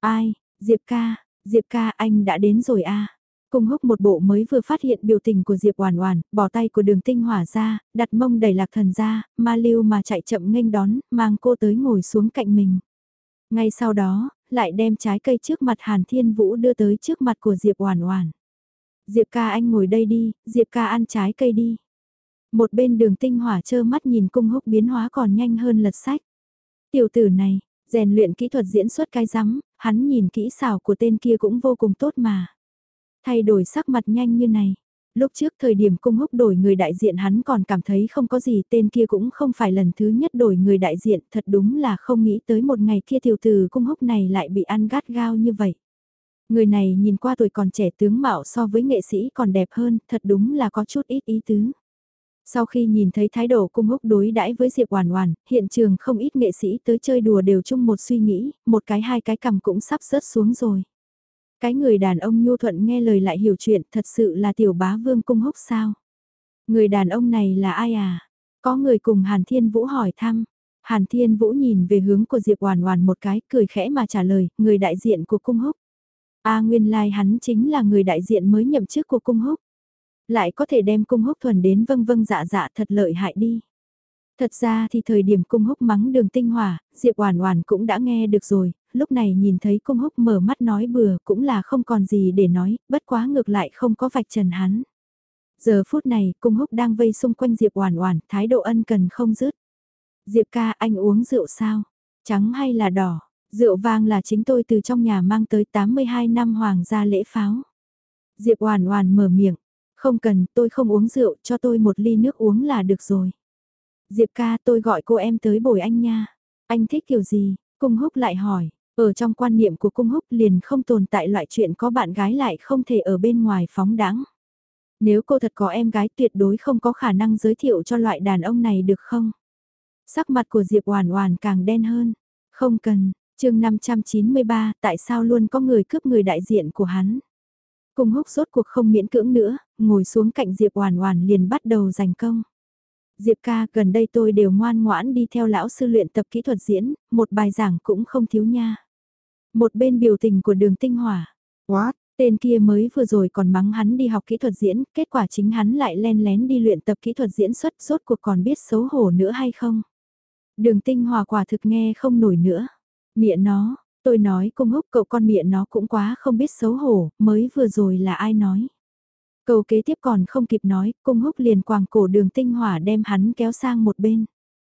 Ai, Diệp ca, Diệp ca anh đã đến rồi à. Cung Húc một bộ mới vừa phát hiện biểu tình của Diệp Oản Oản, bỏ tay của Đường Tinh Hỏa ra, đặt mông đẩy Lạc Thần ra, ma lưu mà chạy chậm nghênh đón, mang cô tới ngồi xuống cạnh mình. Ngay sau đó, lại đem trái cây trước mặt Hàn Thiên Vũ đưa tới trước mặt của Diệp Oản Oản. Diệp ca anh ngồi đây đi, Diệp ca ăn trái cây đi. Một bên Đường Tinh Hỏa trơ mắt nhìn Cung Húc biến hóa còn nhanh hơn lật sách. Tiểu tử này, rèn luyện kỹ thuật diễn xuất cái rắm, hắn nhìn kỹ xảo của tên kia cũng vô cùng tốt mà. Thay đổi sắc mặt nhanh như này. Lúc trước thời điểm Cung Húc đổi người đại diện hắn còn cảm thấy không có gì, tên kia cũng không phải lần thứ nhất đổi người đại diện, thật đúng là không nghĩ tới một ngày kia tiểu tử Cung Húc này lại bị ăn gắt gao như vậy. Người này nhìn qua tuổi còn trẻ, tướng mạo so với nghệ sĩ còn đẹp hơn, thật đúng là có chút ít ý tứ. Sau khi nhìn thấy thái độ Cung Húc đối đãi với Diệp Oản Oản, hiện trường không ít nghệ sĩ tới chơi đùa đều chung một suy nghĩ, một cái hai cái cằm cũng sắp rớt xuống rồi. Cái người đàn ông nhu thuận nghe lời lại hiểu chuyện, thật sự là tiểu bá vương Cung Húc sao? Người đàn ông này là ai à? Có người cùng Hàn Thiên Vũ hỏi thăm. Hàn Thiên Vũ nhìn về hướng của Diệp Oản Oản một cái, cười khẽ mà trả lời, người đại diện của Cung Húc. A nguyên lai like hắn chính là người đại diện mới nhậm chức của Cung Húc. Lại có thể đem Cung Húc thuần đến vâng vâng dạ dạ, thật lợi hại đi. Thật ra thì thời điểm Cung Húc mắng Đường Tinh Hỏa, Diệp Oản Oản cũng đã nghe được rồi, lúc này nhìn thấy Cung Húc mở mắt nói bừa cũng là không còn gì để nói, bất quá ngược lại không có vạch trần hắn. Giờ phút này, Cung Húc đang vây xung quanh Diệp Oản Oản, thái độ ân cần không dứt. Diệp ca, anh uống rượu sao? Trắng hay là đỏ? Rượu vang là chính tôi từ trong nhà mang tới tám mươi hai năm hoàng gia lễ pháo. Diệp Oản Oản mở miệng, không cần, tôi không uống rượu, cho tôi một ly nước uống là được rồi. Diệp ca, tôi gọi cô em tới bồi anh nha. Anh thích kiểu gì? Cung Húc lại hỏi. Ở trong quan niệm của Cung Húc liền không tồn tại loại chuyện có bạn gái lại không thể ở bên ngoài phóng đãng. Nếu cô thật có em gái tuyệt đối không có khả năng giới thiệu cho loại đàn ông này được không? Sắc mặt của Diệp Oản Oản càng đen hơn. Không cần, chương năm trăm chín mươi ba, tại sao luôn có người cướp người đại diện của hắn? Cung Húc rốt cuộc không miễn cưỡng nữa, ngồi xuống cạnh Diệp Oản Oản liền bắt đầu giành công. Diệp ca, gần đây tôi đều ngoan ngoãn đi theo lão sư luyện tập kỹ thuật diễn, một bài giảng cũng không thiếu nha. Một bên biểu tình của Đường Tinh Hỏa. What? Tên kia mới vừa rồi còn mắng hắn đi học kỹ thuật diễn, kết quả chính hắn lại len lén đi luyện tập kỹ thuật diễn xuất, rốt cuộc còn biết xấu hổ nữa hay không? Đường Tinh Hỏa quả thực nghe không nổi nữa. Mẹ nó, tôi nói Cung Húc cậu con mẹ nó cũng quá không biết xấu hổ, mới vừa rồi là ai nói? Câu kế tiếp còn không kịp nói, Cung Húc liền quàng cổ Đường Tinh Hỏa đem hắn kéo sang một bên.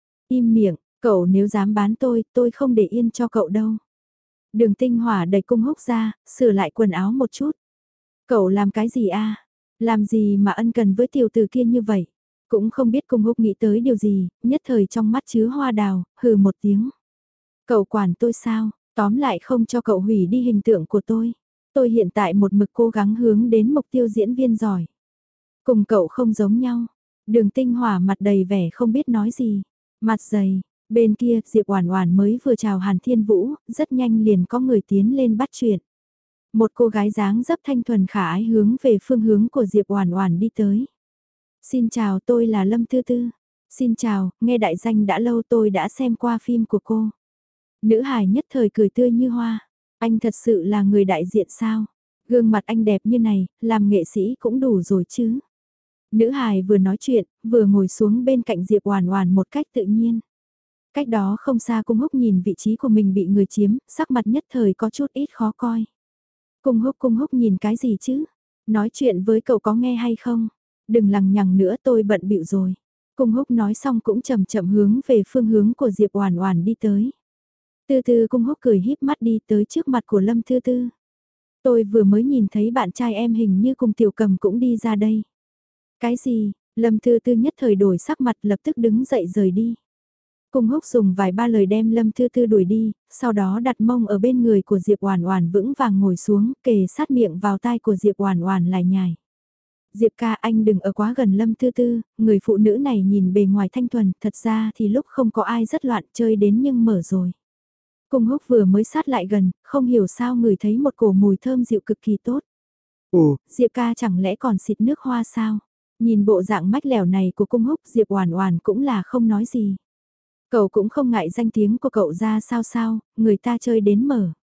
Im miệng, cậu nếu dám bán tôi, tôi không để yên cho cậu đâu. Đường Tinh Hỏa đẩy Cung Húc ra, sửa lại quần áo một chút. Cậu làm cái gì a? Làm gì mà ân cần với tiểu tử kia như vậy? Cũng không biết Cung Húc nghĩ tới điều gì, nhất thời trong mắt chứa hoa đào, hừ một tiếng. Cậu quản tôi sao? Tóm lại không cho cậu hủy đi hình tượng của tôi. Tôi hiện tại một mực cố gắng hướng đến mục tiêu diễn viên giỏi. Cùng cậu không giống nhau. Đường Tinh Hỏa mặt đầy vẻ không biết nói gì. Mặt dày, bên kia Diệp Oản Oản mới vừa chào Hàn Thiên Vũ, rất nhanh liền có người tiến lên bắt chuyện. Một cô gái dáng dấp thanh thuần khả ái hướng về phương hướng của Diệp Oản Oản đi tới. Xin chào, tôi là Lâm Tư Tư. Xin chào, nghe đại danh đã lâu, tôi đã xem qua phim của cô. Nữ hài nhất thời cười tươi như hoa. Anh thật sự là người đại diện sao? Gương mặt anh đẹp như này, làm nghệ sĩ cũng đủ rồi chứ. Nữ hài vừa nói chuyện, vừa ngồi xuống bên cạnh Diệp Oản Oản một cách tự nhiên. Cách đó không xa Cung Húc nhìn vị trí của mình bị người chiếm, sắc mặt nhất thời có chút ít khó coi. Cung Húc Cung Húc nhìn cái gì chứ? Nói chuyện với cậu có nghe hay không? Đừng lằng nhằng nữa, tôi bận bịu rồi. Cung Húc nói xong cũng chậm chậm hướng về phương hướng của Diệp Oản Oản đi tới. Từ từ Cung Húc cười híp mắt đi tới trước mặt của Lâm Thư Tư. Tôi vừa mới nhìn thấy bạn trai em hình như cùng Tiểu Cầm cũng đi ra đây. Cái gì? Lâm Thư Tư nhất thời đổi sắc mặt lập tức đứng dậy rời đi. Cung Húc dùng vài ba lời đem Lâm Thư Tư đuổi đi, sau đó đặt mông ở bên người của Diệp Oản Oản vững vàng ngồi xuống, kề sát miệng vào tai của Diệp Oản Oản lải nhải. Diệp ca, anh đừng ở quá gần Lâm Thư Tư, người phụ nữ này nhìn bề ngoài thanh thuần, thật ra thì lúc không có ai rất loạn, chơi đến nhưng mở rồi. Cung Húc vừa mới sát lại gần, không hiểu sao ngửi thấy một cổ mùi thơm dịu cực kỳ tốt. Ồ, Diệp ca chẳng lẽ còn xịt nước hoa sao? Nhìn bộ dạng mách lẻo này của Cung Húc, Diệp Oản Oản cũng là không nói gì. Cậu cũng không ngại danh tiếng của cậu ra sao sao, người ta chơi đến mở.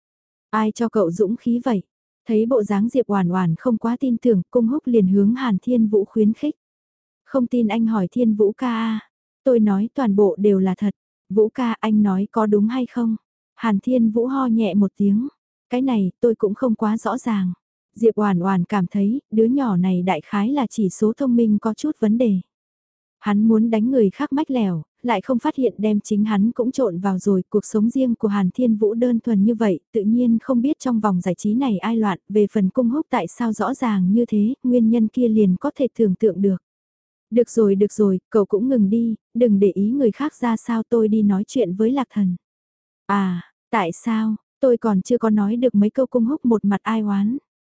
Ai cho cậu dũng khí vậy? Thấy bộ dáng Diệp Oản Oản không quá tin tưởng, Cung Húc liền hướng Hàn Thiên Vũ khuyến khích. Không tin anh hỏi Thiên Vũ ca a. Tôi nói toàn bộ đều là thật. Vũ ca anh nói có đúng hay không? Hàn Thiên Vũ ho nhẹ một tiếng. Cái này tôi cũng không quá rõ ràng. Diệp Oản Oản cảm thấy đứa nhỏ này đại khái là chỉ số thông minh có chút vấn đề. Hắn muốn đánh người khác mách lẻo, lại không phát hiện đem chính hắn cũng trộn vào rồi. Cuộc sống riêng của Hàn Thiên Vũ đơn thuần như vậy, tự nhiên không biết trong vòng giải trí này ai loạn. Về phần Cung Húc tại sao rõ ràng như thế, nguyên nhân kia liền có thể tưởng tượng được. Được rồi được rồi, cậu cũng ngừng đi, đừng để ý người khác ra sao, tôi đi nói chuyện với Lạc Thần. À, tại sao, tôi còn chưa có nói được mấy câu. Cung Húc một mặt ai oán.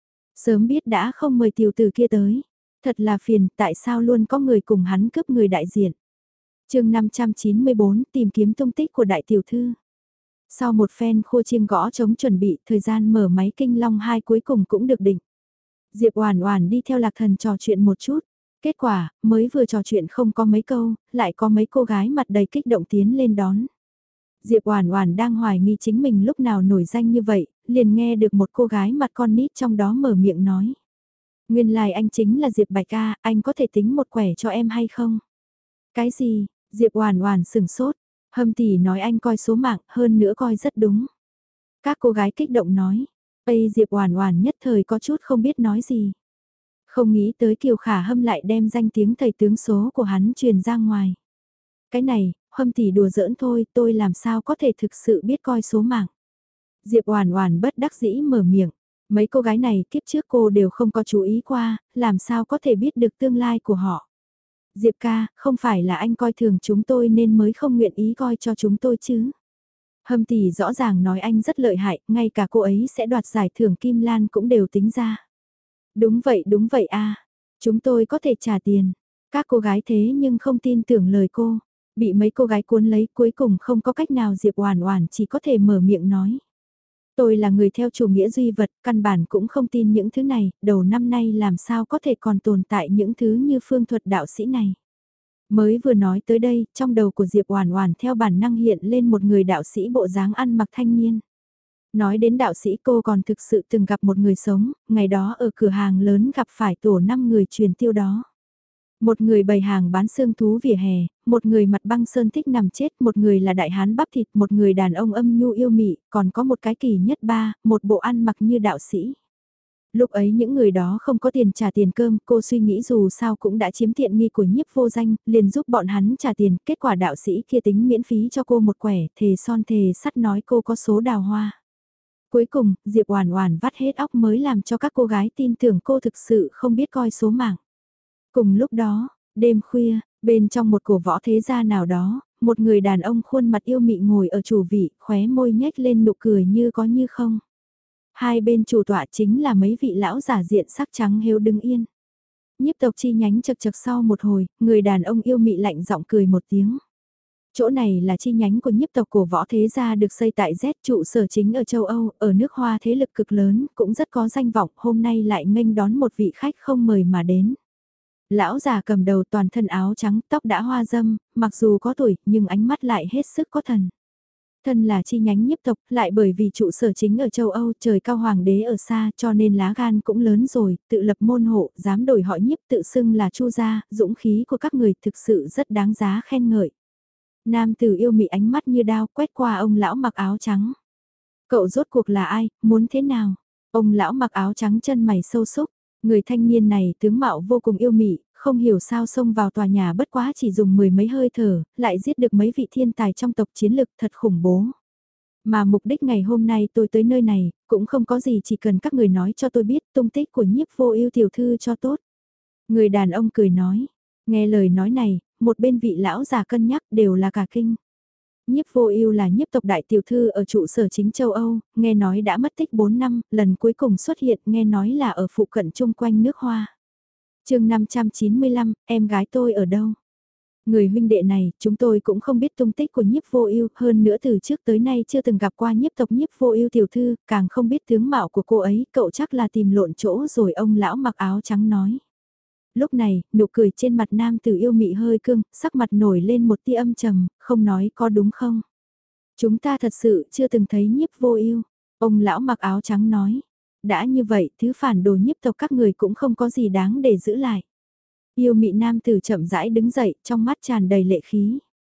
Sớm biết đã không mời tiểu tử kia tới. Thật là phiền, tại sao luôn có người cùng hắn cướp người đại diện. chương năm trăm chín mươi bốn tìm kiếm tung tích của đại tiểu thư. Sau một phen khua chiêng gõ chống chuẩn bị, thời gian mở máy Kinh Long hai cuối cùng cũng được định. Diệp Oản Oản đi theo Lạc Thần trò chuyện một chút. Kết quả, mới vừa trò chuyện không có mấy câu, lại có mấy cô gái mặt đầy kích động tiến lên đón. Diệp Oản Oản đang hoài nghi chính mình lúc nào nổi danh như vậy, liền nghe được một cô gái mặt con nít trong đó mở miệng nói. Nguyên lai like anh chính là Diệp Bạch A, anh có thể tính một quẻ cho em hay không? Cái gì? Diệp Oản Oản sững sốt, Hâm tỷ nói anh coi số mạng, hơn nữa coi rất đúng. Các cô gái kích động nói, Ây Diệp Oản Oản nhất thời có chút không biết nói gì. Không nghĩ tới Kiều Khả Hâm lại đem danh tiếng thầy tướng số của hắn truyền ra ngoài. Cái này, Hâm tỷ đùa giỡn thôi, tôi làm sao có thể thực sự biết coi số mạng. Diệp Oản Oản bất đắc dĩ mở miệng, mấy cô gái này kiếp trước cô đều không có chú ý qua, làm sao có thể biết được tương lai của họ. Diệp ca, không phải là anh coi thường chúng tôi nên mới không nguyện ý coi cho chúng tôi chứ. Hâm tỷ rõ ràng nói anh rất lợi hại, ngay cả cô ấy sẽ đoạt giải thưởng Kim Lan cũng đều tính ra. Đúng vậy đúng vậy a, chúng tôi có thể trả tiền. Các cô gái thế nhưng không tin tưởng lời cô, bị mấy cô gái cuốn lấy cuối cùng không có cách nào Diệp Oản Oản chỉ có thể mở miệng nói. Tôi là người theo chủ nghĩa duy vật, căn bản cũng không tin những thứ này, đầu năm nay làm sao có thể còn tồn tại những thứ như phương thuật đạo sĩ này. Mới vừa nói tới đây, trong đầu của Diệp Oản Oản theo bản năng hiện lên một người đạo sĩ bộ dáng ăn mặc thanh niên. Nói đến đạo sĩ cô còn thực sự từng gặp một người sống, ngày đó ở cửa hàng lớn gặp phải tổ năm người truyền tiêu đó. Một người bày hàng bán xương thú vỉa hè, một người mặt băng sơn thích nằm chết, một người là đại hán bắp thịt, một người đàn ông âm nhu yêu mị, còn có một cái kỳ nhất ba, một bộ ăn mặc như đạo sĩ. Lúc ấy những người đó không có tiền trả tiền cơm, cô suy nghĩ dù sao cũng đã chiếm tiện nghi của Nhiếp Vô Danh, liền giúp bọn hắn trả tiền, kết quả đạo sĩ kia tính miễn phí cho cô một quẻ, thề son thề sắt nói cô có số đào hoa. Cuối cùng, Diệp Oản Oản vắt hết óc mới làm cho các cô gái tin tưởng cô thực sự không biết coi số mạng. Cùng lúc đó, đêm khuya, bên trong một cổ võ thế gia nào đó, một người đàn ông khuôn mặt yêu mị ngồi ở chủ vị, khóe môi nhếch lên nụ cười như có như không. Hai bên chủ tọa chính là mấy vị lão giả diện sắc trắng hiếu đứng yên. Nhiếp tộc chi nhánh chật chật sau một hồi, người đàn ông yêu mị lạnh giọng cười một tiếng. Chỗ này là chi nhánh của nhiếp tộc cổ võ thế gia được xây tại Z, trụ sở chính ở châu Âu, ở nước Hoa thế lực cực lớn, cũng rất có danh vọng, hôm nay lại nghênh đón một vị khách không mời mà đến. Lão già cầm đầu toàn thân áo trắng, tóc đã hoa râm, mặc dù có tuổi, nhưng ánh mắt lại hết sức có thần. Thân là chi nhánh nhiếp tộc, lại bởi vì trụ sở chính ở châu Âu, trời cao hoàng đế ở xa, cho nên lá gan cũng lớn rồi, tự lập môn hộ, dám đổi họ nhiếp tự xưng là Chu gia, dũng khí của các người thực sự rất đáng giá khen ngợi. Nam tử yêu mị ánh mắt như đao quét qua ông lão mặc áo trắng. Cậu rốt cuộc là ai, muốn thế nào? Ông lão mặc áo trắng chân mày sâu xúc, người thanh niên này tướng mạo vô cùng yêu mị, không hiểu sao xông vào tòa nhà bất quá chỉ dùng mười mấy hơi thở, lại giết được mấy vị thiên tài trong tộc chiến lực thật khủng bố. Mà mục đích ngày hôm nay tôi tới nơi này, cũng không có gì, chỉ cần các người nói cho tôi biết tung tích của Nhiếp Vô Ưu tiểu thư cho tốt. Người đàn ông cười nói, nghe lời nói này, một bên vị lão già cân nhắc đều là cả kinh. Nhiếp Vô Ưu là nhiếp tộc đại tiểu thư ở trụ sở chính châu Âu, nghe nói đã mất tích bốn năm, lần cuối cùng xuất hiện nghe nói là ở phụ cận chung quanh nước Hoa. chương năm trăm chín mươi lăm, em gái tôi ở đâu? Người huynh đệ này, chúng tôi cũng không biết tung tích của Nhiếp Vô Ưu, hơn nữa từ trước tới nay chưa từng gặp qua nhiếp tộc Nhiếp Vô Ưu tiểu thư, càng không biết tướng mạo của cô ấy, cậu chắc là tìm lộn chỗ rồi, ông lão mặc áo trắng nói. Lúc này, nụ cười trên mặt nam tử yêu mị hơi cương, sắc mặt nổi lên một tia âm trầm, không nói có đúng không? Chúng ta thật sự chưa từng thấy Nhiếp Vô Ưu. Ông lão mặc áo trắng nói, đã như vậy thứ phản đồ nhiếp tộc các người cũng không có gì đáng để giữ lại. Yêu mị nam tử chậm rãi đứng dậy, trong mắt tràn đầy lệ khí.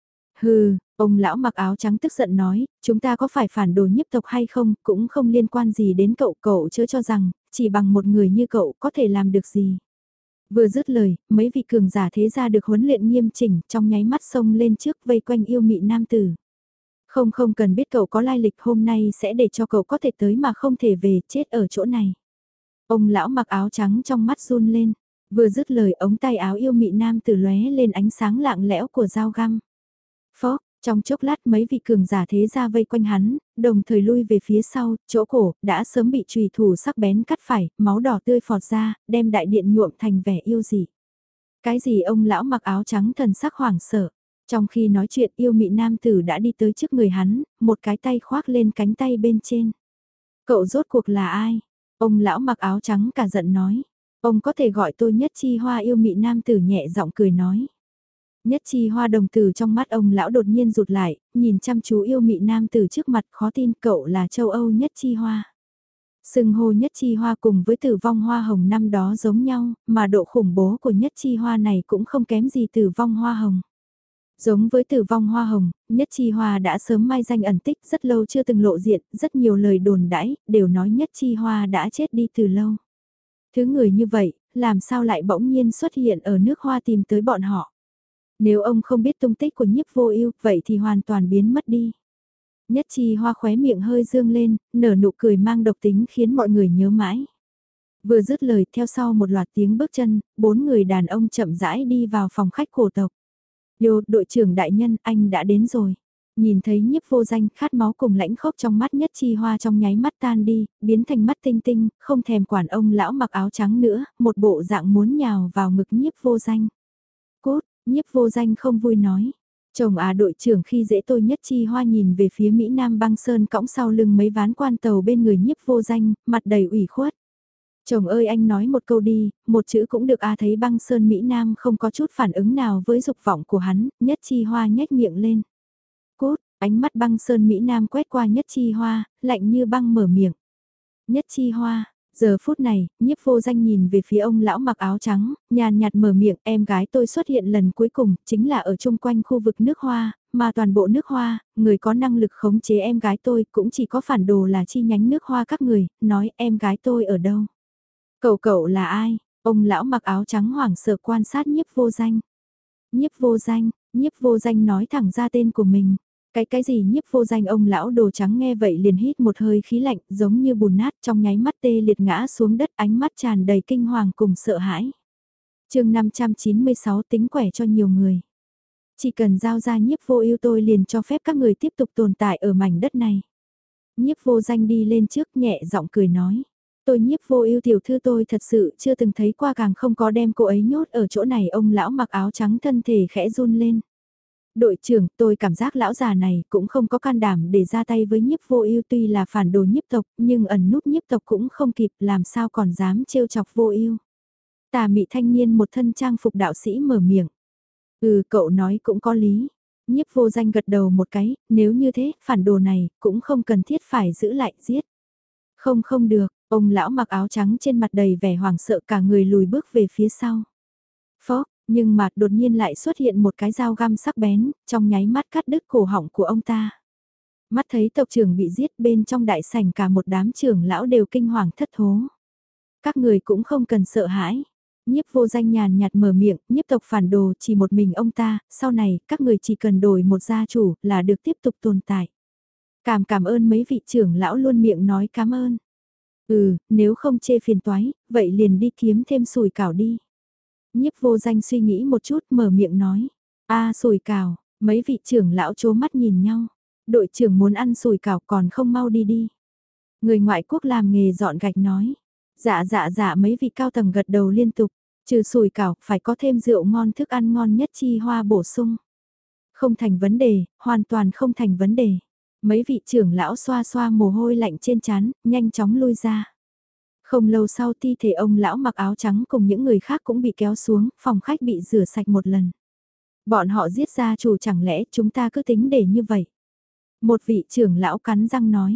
Hừ, ông lão mặc áo trắng tức giận nói, chúng ta có phải phản đồ nhiếp tộc hay không, cũng không liên quan gì đến cậu, cậu chớ cho rằng, chỉ bằng một người như cậu có thể làm được gì. Vừa dứt lời, mấy vị cường giả thế gia được huấn luyện nghiêm chỉnh, trong nháy mắt xông lên trước vây quanh yêu mị nam tử. Không không cần biết cậu có lai lịch, hôm nay sẽ để cho cậu có thể tới mà không thể về, chết ở chỗ này. Ông lão mặc áo trắng trong mắt run lên, vừa dứt lời ống tay áo yêu mị nam tử lóe lên ánh sáng lạng lẽo của dao găm. Phó, trong chốc lát mấy vị cường giả thế gia vây quanh hắn, đồng thời lui về phía sau, chỗ cổ, đã sớm bị chùy thủ sắc bén cắt phải, máu đỏ tươi phọt ra, đem đại điện nhuộm thành vẻ yêu dị. Cái gì ông lão mặc áo trắng thần sắc hoảng sợ. Trong khi nói chuyện yêu mị nam tử đã đi tới trước người hắn, một cái tay khoác lên cánh tay bên trên. Cậu rốt cuộc là ai? Ông lão mặc áo trắng cả giận nói. Ông có thể gọi tôi Nhất Chi Hoa, yêu mị nam tử nhẹ giọng cười nói. Nhất Chi Hoa đồng tử trong mắt ông lão đột nhiên rụt lại, nhìn chăm chú yêu mị nam tử trước mặt, khó tin cậu là châu Âu Nhất Chi Hoa. Sừng hô Nhất Chi Hoa cùng với tử vong hoa hồng năm đó giống nhau, mà độ khủng bố của Nhất Chi Hoa này cũng không kém gì tử vong hoa hồng. Giống với tử vong hoa hồng, Nhất Chi Hoa đã sớm mai danh ẩn tích, rất lâu chưa từng lộ diện, rất nhiều lời đồn đãi đều nói Nhất Chi Hoa đã chết đi từ lâu. Thứ người như vậy, làm sao lại bỗng nhiên xuất hiện ở nước Hoa tìm tới bọn họ? Nếu ông không biết tung tích của Nhiếp Vô Ưu, vậy thì hoàn toàn biến mất đi. Nhất Chi Hoa khóe miệng hơi dương lên, nở nụ cười mang độc tính khiến mọi người nhớ mãi. Vừa dứt lời, theo sau một loạt tiếng bước chân, bốn người đàn ông chậm rãi đi vào phòng khách cổ tộc. "Yo, đội trưởng đại nhân, anh đã đến rồi." Nhìn thấy Nhiếp Vô Danh, khát máu cùng lãnh khốc trong mắt Nhất Chi Hoa trong nháy mắt tan đi, biến thành mắt tinh tinh, không thèm quản ông lão mặc áo trắng nữa, một bộ dạng muốn nhào vào ngực Nhiếp Vô Danh. "Cút." Nhiếp Vô Danh không vui nói. "Chồng à, đội trưởng khi dễ tôi." Nhất Chi Hoa nhìn về phía Mỹ Nam Băng Sơn cõng sau lưng mấy ván quan tàu bên người Nhiếp Vô Danh, mặt đầy ủy khuất. "Chồng ơi, anh nói một câu đi, một chữ cũng được à." Thấy Băng Sơn Mỹ Nam không có chút phản ứng nào với dục vọng của hắn, Nhất Chi Hoa nhếch miệng lên. "Cút." Ánh mắt Băng Sơn Mỹ Nam quét qua Nhất Chi Hoa, lạnh như băng mở miệng. "Nhất Chi Hoa." Giờ phút này, Nhiếp Vô Danh nhìn về phía ông lão mặc áo trắng, nhàn nhạt mở miệng, "Em gái tôi xuất hiện lần cuối cùng, chính là ở chung quanh khu vực nước Hoa, mà toàn bộ nước Hoa, người có năng lực khống chế em gái tôi cũng chỉ có phản đồ là chi nhánh nước Hoa các người, nói em gái tôi ở đâu?" "Cậu cậu là ai?" Ông lão mặc áo trắng hoảng sợ quan sát Nhiếp Vô Danh. "Nhiếp Vô Danh." Nhiếp Vô Danh nói thẳng ra tên của mình. Cái cái gì Nhiếp Vô Danh? Ông lão đồ trắng nghe vậy liền hít một hơi khí lạnh, giống như bùn nát, trong nháy mắt tê liệt ngã xuống đất, ánh mắt tràn đầy kinh hoàng cùng sợ hãi. Chương năm trăm chín mươi sáu, tính quẻ cho nhiều người. Chỉ cần giao ra Nhiếp Vô Ưu tôi liền cho phép các người tiếp tục tồn tại ở mảnh đất này. Nhiếp Vô Danh đi lên trước nhẹ giọng cười nói. "Tôi Nhiếp Vô Ưu tiểu thư, tôi thật sự chưa từng thấy qua, càng không có đem cô ấy nhốt ở chỗ này." Ông lão mặc áo trắng thân thể khẽ run lên. "Đội trưởng, tôi cảm giác lão già này cũng không có can đảm để ra tay với Nhiếp Vô Ưu, tuy là phản đồ nhiếp tộc, nhưng ẩn núp nhiếp tộc cũng không kịp, làm sao còn dám trêu chọc Vô Ưu." Tà mị thanh niên một thân trang phục đạo sĩ mở miệng. "Ừ, cậu nói cũng có lý." Nhiếp Vô Danh gật đầu một cái, "Nếu như thế, phản đồ này cũng không cần thiết phải giữ lại, giết." "Không không được." Ông lão mặc áo trắng trên mặt đầy vẻ hoảng sợ, cả người lùi bước về phía sau. Phốc, nhưng mà đột nhiên lại xuất hiện một cái dao găm sắc bén, trong nháy mắt cắt đứt cổ họng của ông ta. Mắt thấy tộc trưởng bị giết, bên trong đại sảnh cả một đám trưởng lão đều kinh hoàng thất thố. "Các người cũng không cần sợ hãi." Nhiếp Vô Danh nhàn nhạt mở miệng, "Nhiếp tộc phản đồ chỉ một mình ông ta, sau này các người chỉ cần đổi một gia chủ là được tiếp tục tồn tại." Cảm cảm ơn mấy vị trưởng lão luôn miệng nói cảm ơn. "Ừ, nếu không chê phiền toái, vậy liền đi kiếm thêm sủi cảo đi." Nhiếp Vô Danh suy nghĩ một chút mở miệng nói. "A, sủi cảo." Mấy vị trưởng lão chố mắt nhìn nhau. "Đội trưởng muốn ăn sủi cảo còn không mau đi đi." Người ngoại quốc làm nghề dọn gạch nói. "Dạ dạ dạ." Mấy vị cao tầng gật đầu liên tục. "Trừ sủi cảo, phải có thêm rượu ngon, thức ăn ngon." Nhất Chi Hoa bổ sung. "Không thành vấn đề, hoàn toàn không thành vấn đề." Mấy vị trưởng lão xoa xoa mồ hôi lạnh trên trán, nhanh chóng lui ra. Không lâu sau, thi thể ông lão mặc áo trắng cùng những người khác cũng bị kéo xuống, phòng khách bị rửa sạch một lần. "Bọn họ giết gia chủ, chẳng lẽ chúng ta cứ tính để như vậy?" Một vị trưởng lão cắn răng nói.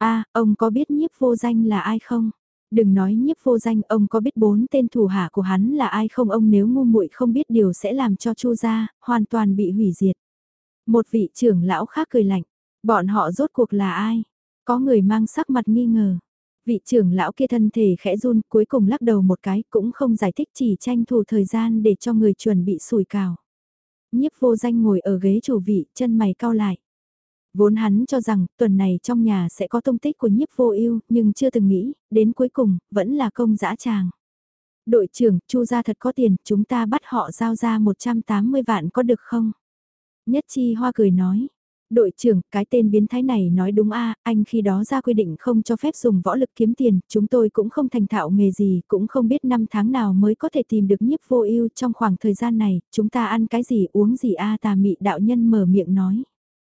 a ông có biết nhiếp vô danh là ai không? Đừng nói nhiếp vô danh, ông có biết bốn tên thủ hạ của hắn là ai không? Ông nếu ngu muội không biết điều sẽ làm cho Chu gia hoàn toàn bị hủy diệt. Một vị trưởng lão khác cười lạnh, bọn họ rốt cuộc là ai? Có người mang sắc mặt nghi ngờ. Vị trưởng lão kia thân thể khẽ run, cuối cùng lắc đầu một cái, cũng không giải thích, chỉ tranh thủ thời gian để cho người chuẩn bị sủi cảo. Nhiếp vô danh ngồi ở ghế chủ vị, chân mày cau lại. Vốn hắn cho rằng tuần này trong nhà sẽ có tung tích của nhiếp vô ưu, nhưng chưa từng nghĩ, đến cuối cùng, vẫn là công dã tràng. Đội trưởng, Chu gia thật có tiền, chúng ta bắt họ giao ra một trăm tám mươi vạn có được không? Nhất Chi Hoa cười nói. Đội trưởng, cái tên biến thái này nói đúng a, anh khi đó ra quy định không cho phép dùng võ lực kiếm tiền, chúng tôi cũng không thành thạo nghề gì, cũng không biết năm tháng nào mới có thể tìm được nhiếp vô ưu trong khoảng thời gian này, chúng ta ăn cái gì uống gì a, Tà Mị đạo nhân mở miệng nói.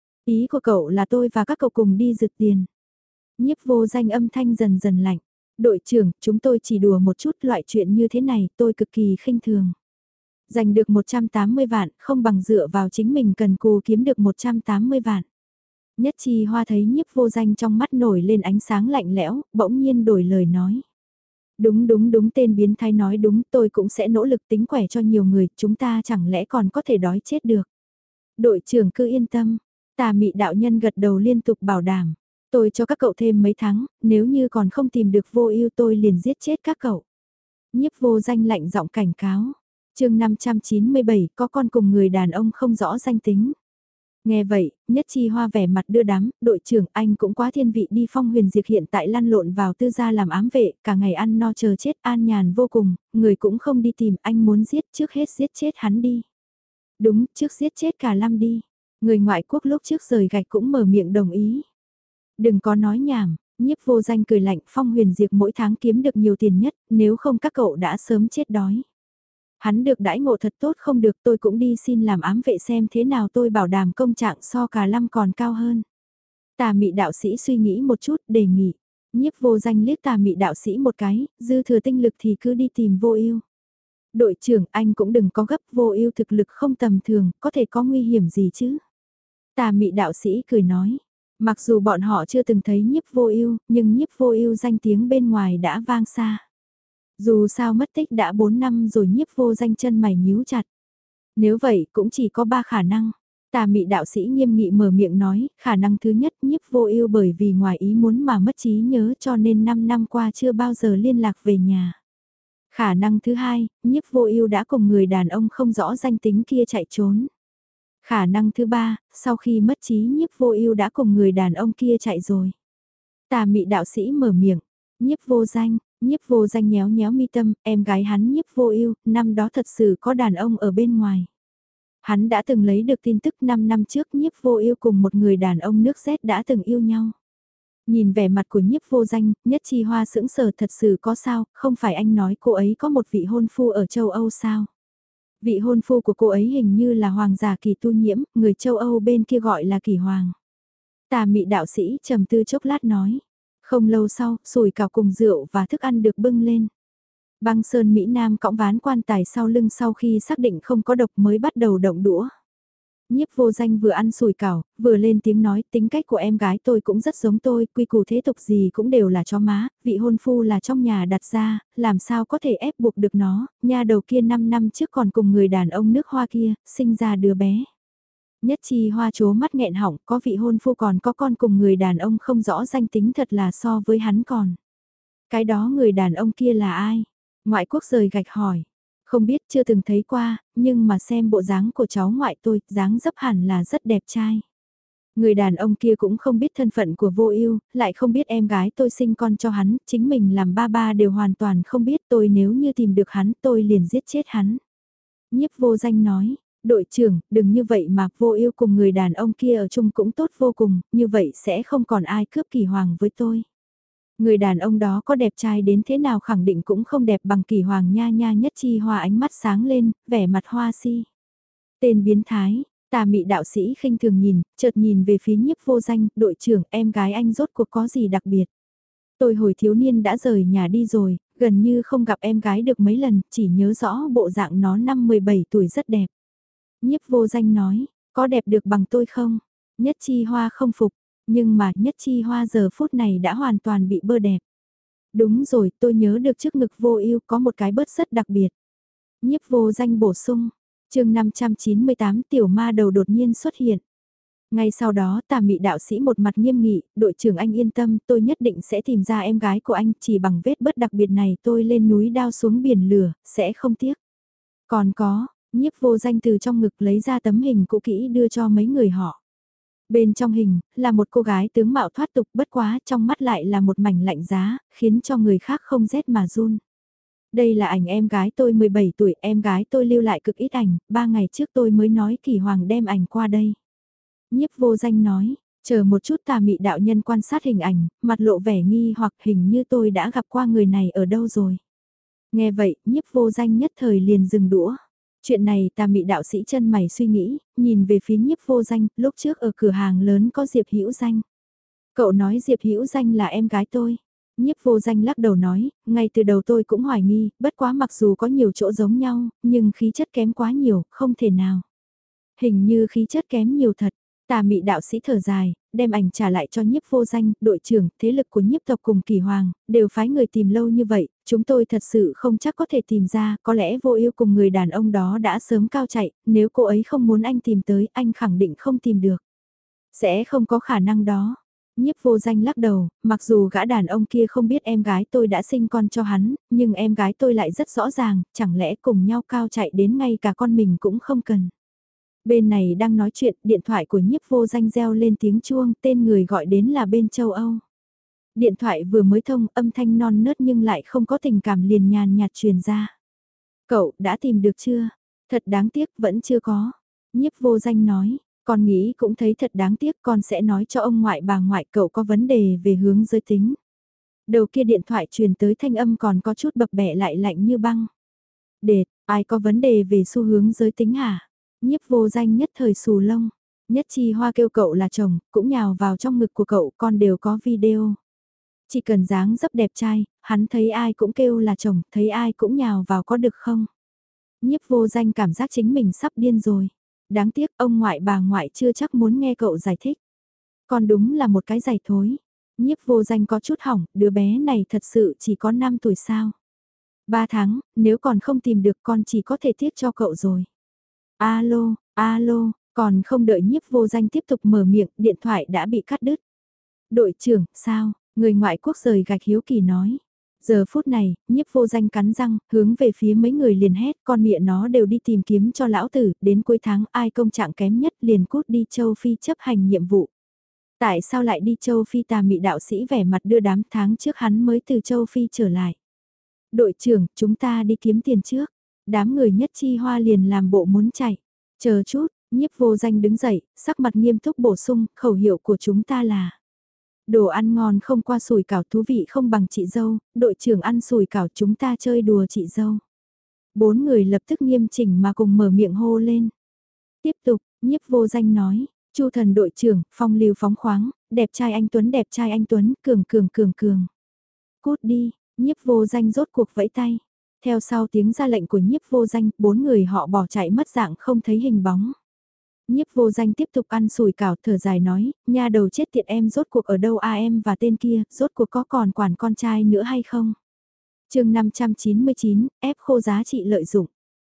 Ý của cậu là tôi và các cậu cùng đi rực tiền. Nhiếp vô danh âm thanh dần dần lạnh. Đội trưởng, chúng tôi chỉ đùa một chút, loại chuyện như thế này tôi cực kỳ khinh thường. Giành được một trăm tám mươi vạn, không bằng dựa vào chính mình cần cù kiếm được một trăm tám mươi vạn. Nhất Chi Hoa thấy nhiếp vô danh trong mắt nổi lên ánh sáng lạnh lẽo, bỗng nhiên đổi lời nói. Đúng đúng đúng, tên biến thái nói đúng, tôi cũng sẽ nỗ lực tính khỏe cho nhiều người, chúng ta chẳng lẽ còn có thể đói chết được. Đội trưởng cứ yên tâm, Tà Mị đạo nhân gật đầu liên tục bảo đảm. Tôi cho các cậu thêm mấy tháng, nếu như còn không tìm được vô ưu tôi liền giết chết các cậu. Nhiếp vô danh lạnh giọng cảnh cáo. Chương năm trăm chín mươi bảy, có con cùng người đàn ông không rõ danh tính. Nghe vậy, Nhất Chi Hoa vẻ mặt đưa đám, đội trưởng anh cũng quá thiên vị đi. Phong Huyền Diệp hiện tại lăn lộn vào tư gia làm ám vệ, cả ngày ăn no chờ chết, an nhàn vô cùng, người cũng không đi tìm, anh muốn giết trước hết giết chết hắn đi. Đúng, trước giết chết cả Lâm đi. Người ngoại quốc lúc trước rời gạch cũng mở miệng đồng ý. Đừng có nói nhảm, nhiếp vô danh cười lạnh. Phong Huyền Diệp mỗi tháng kiếm được nhiều tiền nhất, nếu không các cậu đã sớm chết đói. Hắn được đãi ngộ thật tốt, không được tôi cũng đi xin làm ám vệ xem thế nào, tôi bảo đảm công trạng so cả Lâm còn cao hơn. Tà Mị đạo sĩ suy nghĩ một chút, đề nghị. Nhiếp vô danh liếc Tà Mị đạo sĩ một cái, dư thừa tinh lực thì cứ đi tìm vô ưu. Đội trưởng, anh cũng đừng có gấp, vô ưu thực lực không tầm thường, có thể có nguy hiểm gì chứ? Tà Mị đạo sĩ cười nói. Mặc dù bọn họ chưa từng thấy nhiếp vô ưu, nhưng nhiếp vô ưu danh tiếng bên ngoài đã vang xa. Dù sao mất tích đã bốn năm rồi, nhiếp vô danh chân mày nhíu chặt. Nếu vậy cũng chỉ có ba khả năng. Tà Mị đạo sĩ nghiêm nghị mở miệng nói, khả năng thứ nhất, nhiếp vô ưu bởi vì ngoài ý muốn mà mất trí nhớ cho nên năm năm qua chưa bao giờ liên lạc về nhà. Khả năng thứ hai, nhiếp vô ưu đã cùng người đàn ông không rõ danh tính kia chạy trốn. Khả năng thứ ba, sau khi mất trí nhiếp vô ưu đã cùng người đàn ông kia chạy rồi. Tà Mị đạo sĩ mở miệng, nhiếp vô danh, nhiếp vô danh nhéo nhéo mi tâm, em gái hắn nhiếp vô ưu, năm đó thật sự có đàn ông ở bên ngoài. Hắn đã từng lấy được tin tức năm năm trước nhiếp vô ưu cùng một người đàn ông nước Z đã từng yêu nhau. Nhìn vẻ mặt của nhiếp vô danh, Nhất Chi Hoa sững sờ, thật sự có sao, không phải anh nói cô ấy có một vị hôn phu ở châu Âu sao? Vị hôn phu của cô ấy hình như là hoàng giả Kỳ Tu Nhiễm, người châu Âu bên kia gọi là Kỳ Hoàng. Tà Mị đạo sĩ trầm tư chốc lát nói. Không lâu sau, sủi cảo cùng rượu và thức ăn được bưng lên. Băng Sơn Mỹ Nam cõng ván quan tài sau lưng, sau khi xác định không có độc mới bắt đầu động đũa. Nhiếp vô danh vừa ăn sủi cảo, vừa lên tiếng nói, tính cách của em gái tôi cũng rất giống tôi, quy củ thế tục gì cũng đều là cho má, vị hôn phu là trong nhà đặt ra, làm sao có thể ép buộc được nó, nhà đầu kia năm năm trước còn cùng người đàn ông nước Hoa kia, sinh ra đứa bé. Nhất Chi Hoa chố mắt nghẹn họng, có vị hôn phu còn có con cùng người đàn ông không rõ danh tính, thật là so với hắn còn. Cái đó người đàn ông kia là ai? Ngoại quốc rời gạch hỏi. Không biết, chưa từng thấy qua, nhưng mà xem bộ dáng của cháu ngoại tôi, dáng dấp hẳn là rất đẹp trai. Người đàn ông kia cũng không biết thân phận của vô ưu, lại không biết em gái tôi sinh con cho hắn, chính mình làm ba ba đều hoàn toàn không biết, tôi nếu như tìm được hắn tôi liền giết chết hắn. Nhiếp vô danh nói, đội trưởng, đừng như vậy mà, vô ưu cùng người đàn ông kia ở chung cũng tốt vô cùng, như vậy sẽ không còn ai cướp Kỳ Hoàng với tôi. Người đàn ông đó có đẹp trai đến thế nào khẳng định cũng không đẹp bằng Kỳ Hoàng nha nha. Nhất Chi Hoa ánh mắt sáng lên, vẻ mặt hoa si. Tên biến thái, Tà Mị đạo sĩ khinh thường nhìn, chợt nhìn về phía nhiếp vô danh, đội trưởng, em gái anh rốt cuộc có gì đặc biệt. Tôi hồi thiếu niên đã rời nhà đi rồi, gần như không gặp em gái được mấy lần, chỉ nhớ rõ bộ dạng nó năm mười bảy tuổi rất đẹp. Nhiếp vô danh nói, có đẹp được bằng tôi không? Nhất Chi Hoa không phục. Nhưng mà Nhất Chi Hoa giờ phút này đã hoàn toàn bị bơ đẹp. Đúng rồi, tôi nhớ được trước ngực Vô Ưu có một cái bớt rất đặc biệt. Nhiếp Vô Danh bổ sung, chương năm trăm chín mươi tám tiểu ma đầu đột nhiên xuất hiện. Ngay sau đó Tà Mị đạo sĩ một mặt nghiêm nghị, đội trưởng anh yên tâm, tôi nhất định sẽ tìm ra em gái của anh, chỉ bằng vết bớt đặc biệt này tôi lên núi đao xuống biển lửa, sẽ không tiếc. Còn có, Nhiếp Vô Danh từ trong ngực lấy ra tấm hình cũ kỹ đưa cho mấy người họ. Bên trong hình, là một cô gái tướng mạo thoát tục bất quá, trong mắt lại là một mảnh lạnh giá, khiến cho người khác không rét mà run. Đây là ảnh em gái tôi mười bảy tuổi, em gái tôi lưu lại cực ít ảnh, ba ngày trước tôi mới nói Kỳ Hoàng đem ảnh qua đây. Nhiếp Vô Danh nói, chờ một chút. Tà Mị đạo nhân quan sát hình ảnh, mặt lộ vẻ nghi hoặc hình như tôi đã gặp qua người này ở đâu rồi. Nghe vậy, Nhiếp Vô Danh nhất thời liền dừng đũa. Chuyện này Tà Mị đạo sĩ chân mày suy nghĩ, nhìn về phía Nhiếp Vô Danh, lúc trước ở cửa hàng lớn có Diệp Hữu Danh. Cậu nói Diệp Hữu Danh là em gái tôi. Nhiếp Vô Danh lắc đầu nói, ngay từ đầu tôi cũng hoài nghi, bất quá mặc dù có nhiều chỗ giống nhau, nhưng khí chất kém quá nhiều, không thể nào. Hình như khí chất kém nhiều thật. Tà Mị đạo sĩ thở dài, đem ảnh trả lại cho Nhiếp Vô Danh, đội trưởng, thế lực của Nhiếp tộc cùng Kỳ Hoàng, đều phái người tìm lâu như vậy, chúng tôi thật sự không chắc có thể tìm ra, có lẽ Vô Ưu cùng người đàn ông đó đã sớm cao chạy, nếu cô ấy không muốn anh tìm tới, anh khẳng định không tìm được. Sẽ không có khả năng đó. Nhiếp Vô Danh lắc đầu, mặc dù gã đàn ông kia không biết em gái tôi đã sinh con cho hắn, nhưng em gái tôi lại rất rõ ràng, chẳng lẽ cùng nhau cao chạy đến ngay cả con mình cũng không cần. Bên này đang nói chuyện, điện thoại của Nhiếp Vô Danh reo lên tiếng chuông, tên người gọi đến là bên châu Âu. Điện thoại vừa mới thông, âm thanh non nớt nhưng lại không có tình cảm liền nhàn nhạt truyền ra. Cậu đã tìm được chưa? Thật đáng tiếc vẫn chưa có. Nhiếp Vô Danh nói, con nghĩ cũng thấy thật đáng tiếc, con sẽ nói cho ông ngoại bà ngoại cậu có vấn đề về hướng giới tính. Đầu kia điện thoại truyền tới thanh âm còn có chút bập bẹ lại lạnh như băng. Đệt, ai có vấn đề về xu hướng giới tính hả? Nhiếp Vô Danh nhất thời xù lông. Nhất Chi Hoa kêu cậu là chồng, cũng nhào vào trong ngực của cậu, con đều có video. Chỉ cần dáng dấp đẹp trai, hắn thấy ai cũng kêu là chồng, thấy ai cũng nhào vào có được không? Nhiếp Vô Danh cảm giác chính mình sắp điên rồi. Đáng tiếc ông ngoại bà ngoại chưa chắc muốn nghe cậu giải thích. Con đúng là một cái giày thối. Nhiếp Vô Danh có chút hỏng, đứa bé này thật sự chỉ có năm tuổi sao. ba tháng, nếu còn không tìm được con chỉ có thể tiếc cho cậu rồi. Alo, alo, còn không đợi Nhiếp Vô Danh tiếp tục mở miệng, điện thoại đã bị cắt đứt. Đội trưởng, sao? Người ngoại quốc rời gạch hiếu kỳ nói. Giờ phút này, Nhiếp Vô Danh cắn răng, hướng về phía mấy người liền hét, con mẹ nó đều đi tìm kiếm cho lão tử, đến cuối tháng ai công trạng kém nhất liền cút đi châu Phi chấp hành nhiệm vụ. Tại sao lại đi châu Phi? Tà Mị đạo sĩ vẻ mặt đưa đám, tháng trước hắn mới từ châu Phi trở lại. Đội trưởng, chúng ta đi kiếm tiền trước. Đám người Nhất Chi Hoa liền làm bộ muốn chạy. Chờ chút, Nhiếp Vô Danh đứng dậy, sắc mặt nghiêm túc bổ sung, khẩu hiệu của chúng ta là đồ ăn ngon không qua sủi cảo, thú vị không bằng chị dâu, đội trưởng ăn sủi cảo, chúng ta chơi đùa chị dâu. Bốn người lập tức nghiêm chỉnh mà cùng mở miệng hô lên. Tiếp tục, Nhiếp Vô Danh nói, Chu Thần đội trưởng, phong lưu phóng khoáng, đẹp trai anh Tuấn, đẹp trai anh Tuấn, cường cường cường cường. Cút đi, Nhiếp Vô Danh rốt cuộc vẫy tay. Theo sau tiếng ra lệnh của Nhiếp Vô Danh, bốn người họ bỏ chạy mất dạng không thấy hình bóng. Nhiếp Vô Danh tiếp tục ăn sủi cảo, thở dài nói, nha đầu chết tiệt, em rốt cuộc ở đâu a, em và tên kia, rốt cuộc có còn quản con trai nữa hay không? Chương năm trăm chín mươi chín, ép khô giá trị lợi dụng.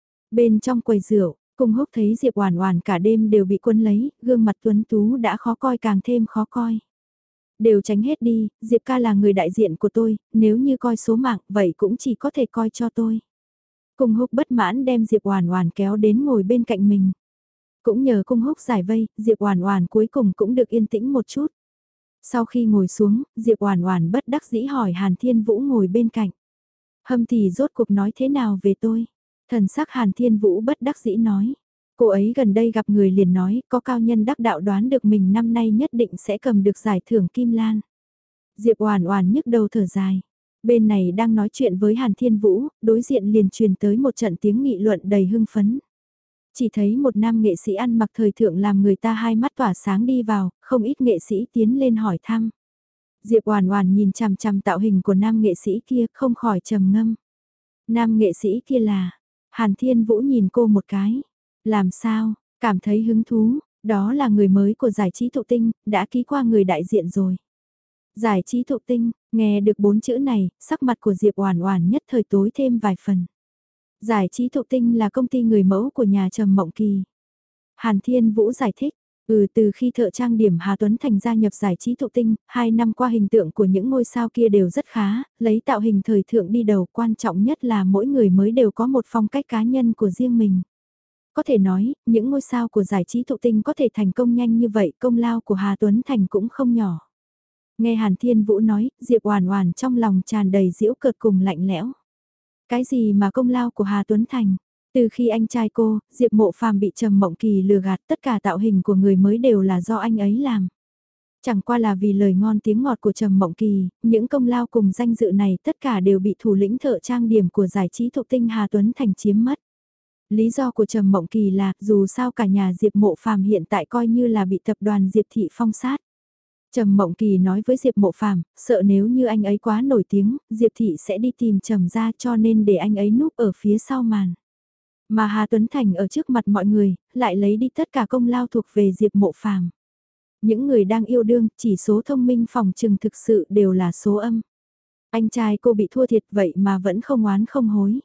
Bên trong quầy rượu, Cung Húc thấy Diệp Oản Oản cả đêm đều bị quấn lấy, gương mặt tuấn tú đã khó coi càng thêm khó coi. Đều tránh hết đi, Diệp ca là người đại diện của tôi, nếu như coi số mạng, vậy cũng chỉ có thể coi cho tôi. Cung Húc bất mãn đem Diệp Oản Oản kéo đến ngồi bên cạnh mình. Cũng nhờ Cung Húc giải vây, Diệp Oản Oản cuối cùng cũng được yên tĩnh một chút. Sau khi ngồi xuống, Diệp Oản Oản bất đắc dĩ hỏi Hàn Thiên Vũ ngồi bên cạnh. Hâm thì rốt cuộc nói thế nào về tôi? Thần sắc Hàn Thiên Vũ bất đắc dĩ nói. Cô ấy gần đây gặp người liền nói, có cao nhân đắc đạo đoán được mình năm nay nhất định sẽ cầm được giải thưởng Kim Lan. Diệp Oản Oản nhức đầu thở dài. Bên này đang nói chuyện với Hàn Thiên Vũ, đối diện liền truyền tới một trận tiếng nghị luận đầy hưng phấn. Chỉ thấy một nam nghệ sĩ ăn mặc thời thượng làm người ta hai mắt tỏa sáng đi vào, không ít nghệ sĩ tiến lên hỏi thăm. Diệp Oản Oản nhìn chằm chằm tạo hình của nam nghệ sĩ kia, không khỏi trầm ngâm. Nam nghệ sĩ kia là? Hàn Thiên Vũ nhìn cô một cái. Làm sao? Cảm thấy hứng thú? Đó là người mới của giải trí thụ tinh, đã ký qua người đại diện rồi. Giải trí thụ tinh, nghe được bốn chữ này, sắc mặt của Diệp Oản Oản nhất thời tối thêm vài phần. Giải trí thụ tinh là công ty người mẫu của nhà Trầm Mộng Kỳ. Hàn Thiên Vũ giải thích, ừ từ khi thợ trang điểm Hà Tuấn Thành gia nhập giải trí thụ tinh, hai năm qua hình tượng của những ngôi sao kia đều rất khá, lấy tạo hình thời thượng đi đầu, quan trọng nhất là mỗi người mới đều có một phong cách cá nhân của riêng mình. Có thể nói, những ngôi sao của giải trí thụ tinh có thể thành công nhanh như vậy, công lao của Hà Tuấn Thành cũng không nhỏ. Nghe Hàn Thiên Vũ nói, Diệp Oản Oản trong lòng tràn đầy giễu cợt cùng lạnh lẽo. Cái gì mà công lao của Hà Tuấn Thành? Từ khi anh trai cô, Diệp Mộ Phàm bị Trầm Mộng Kỳ lừa gạt, tất cả tạo hình của người mới đều là do anh ấy làm. Chẳng qua là vì lời ngon tiếng ngọt của Trầm Mộng Kỳ, những công lao cùng danh dự này tất cả đều bị thủ lĩnh thợ trang điểm của giải trí thụ tinh Hà Tuấn Thành chiếm mất. Lý do của Trầm Mộng Kỳ là, dù sao cả nhà Diệp Mộ Phàm hiện tại coi như là bị tập đoàn Diệp Thị phong sát. Trầm Mộng Kỳ nói với Diệp Mộ Phàm, sợ nếu như anh ấy quá nổi tiếng, Diệp Thị sẽ đi tìm Trầm ra cho nên để anh ấy núp ở phía sau màn. Mà Hà Tuấn Thành ở trước mặt mọi người, lại lấy đi tất cả công lao thuộc về Diệp Mộ Phàm. Những người đang yêu đương, chỉ số thông minh phòng trừng thực sự đều là số âm. Anh trai cô bị thua thiệt vậy mà vẫn không oán không hối.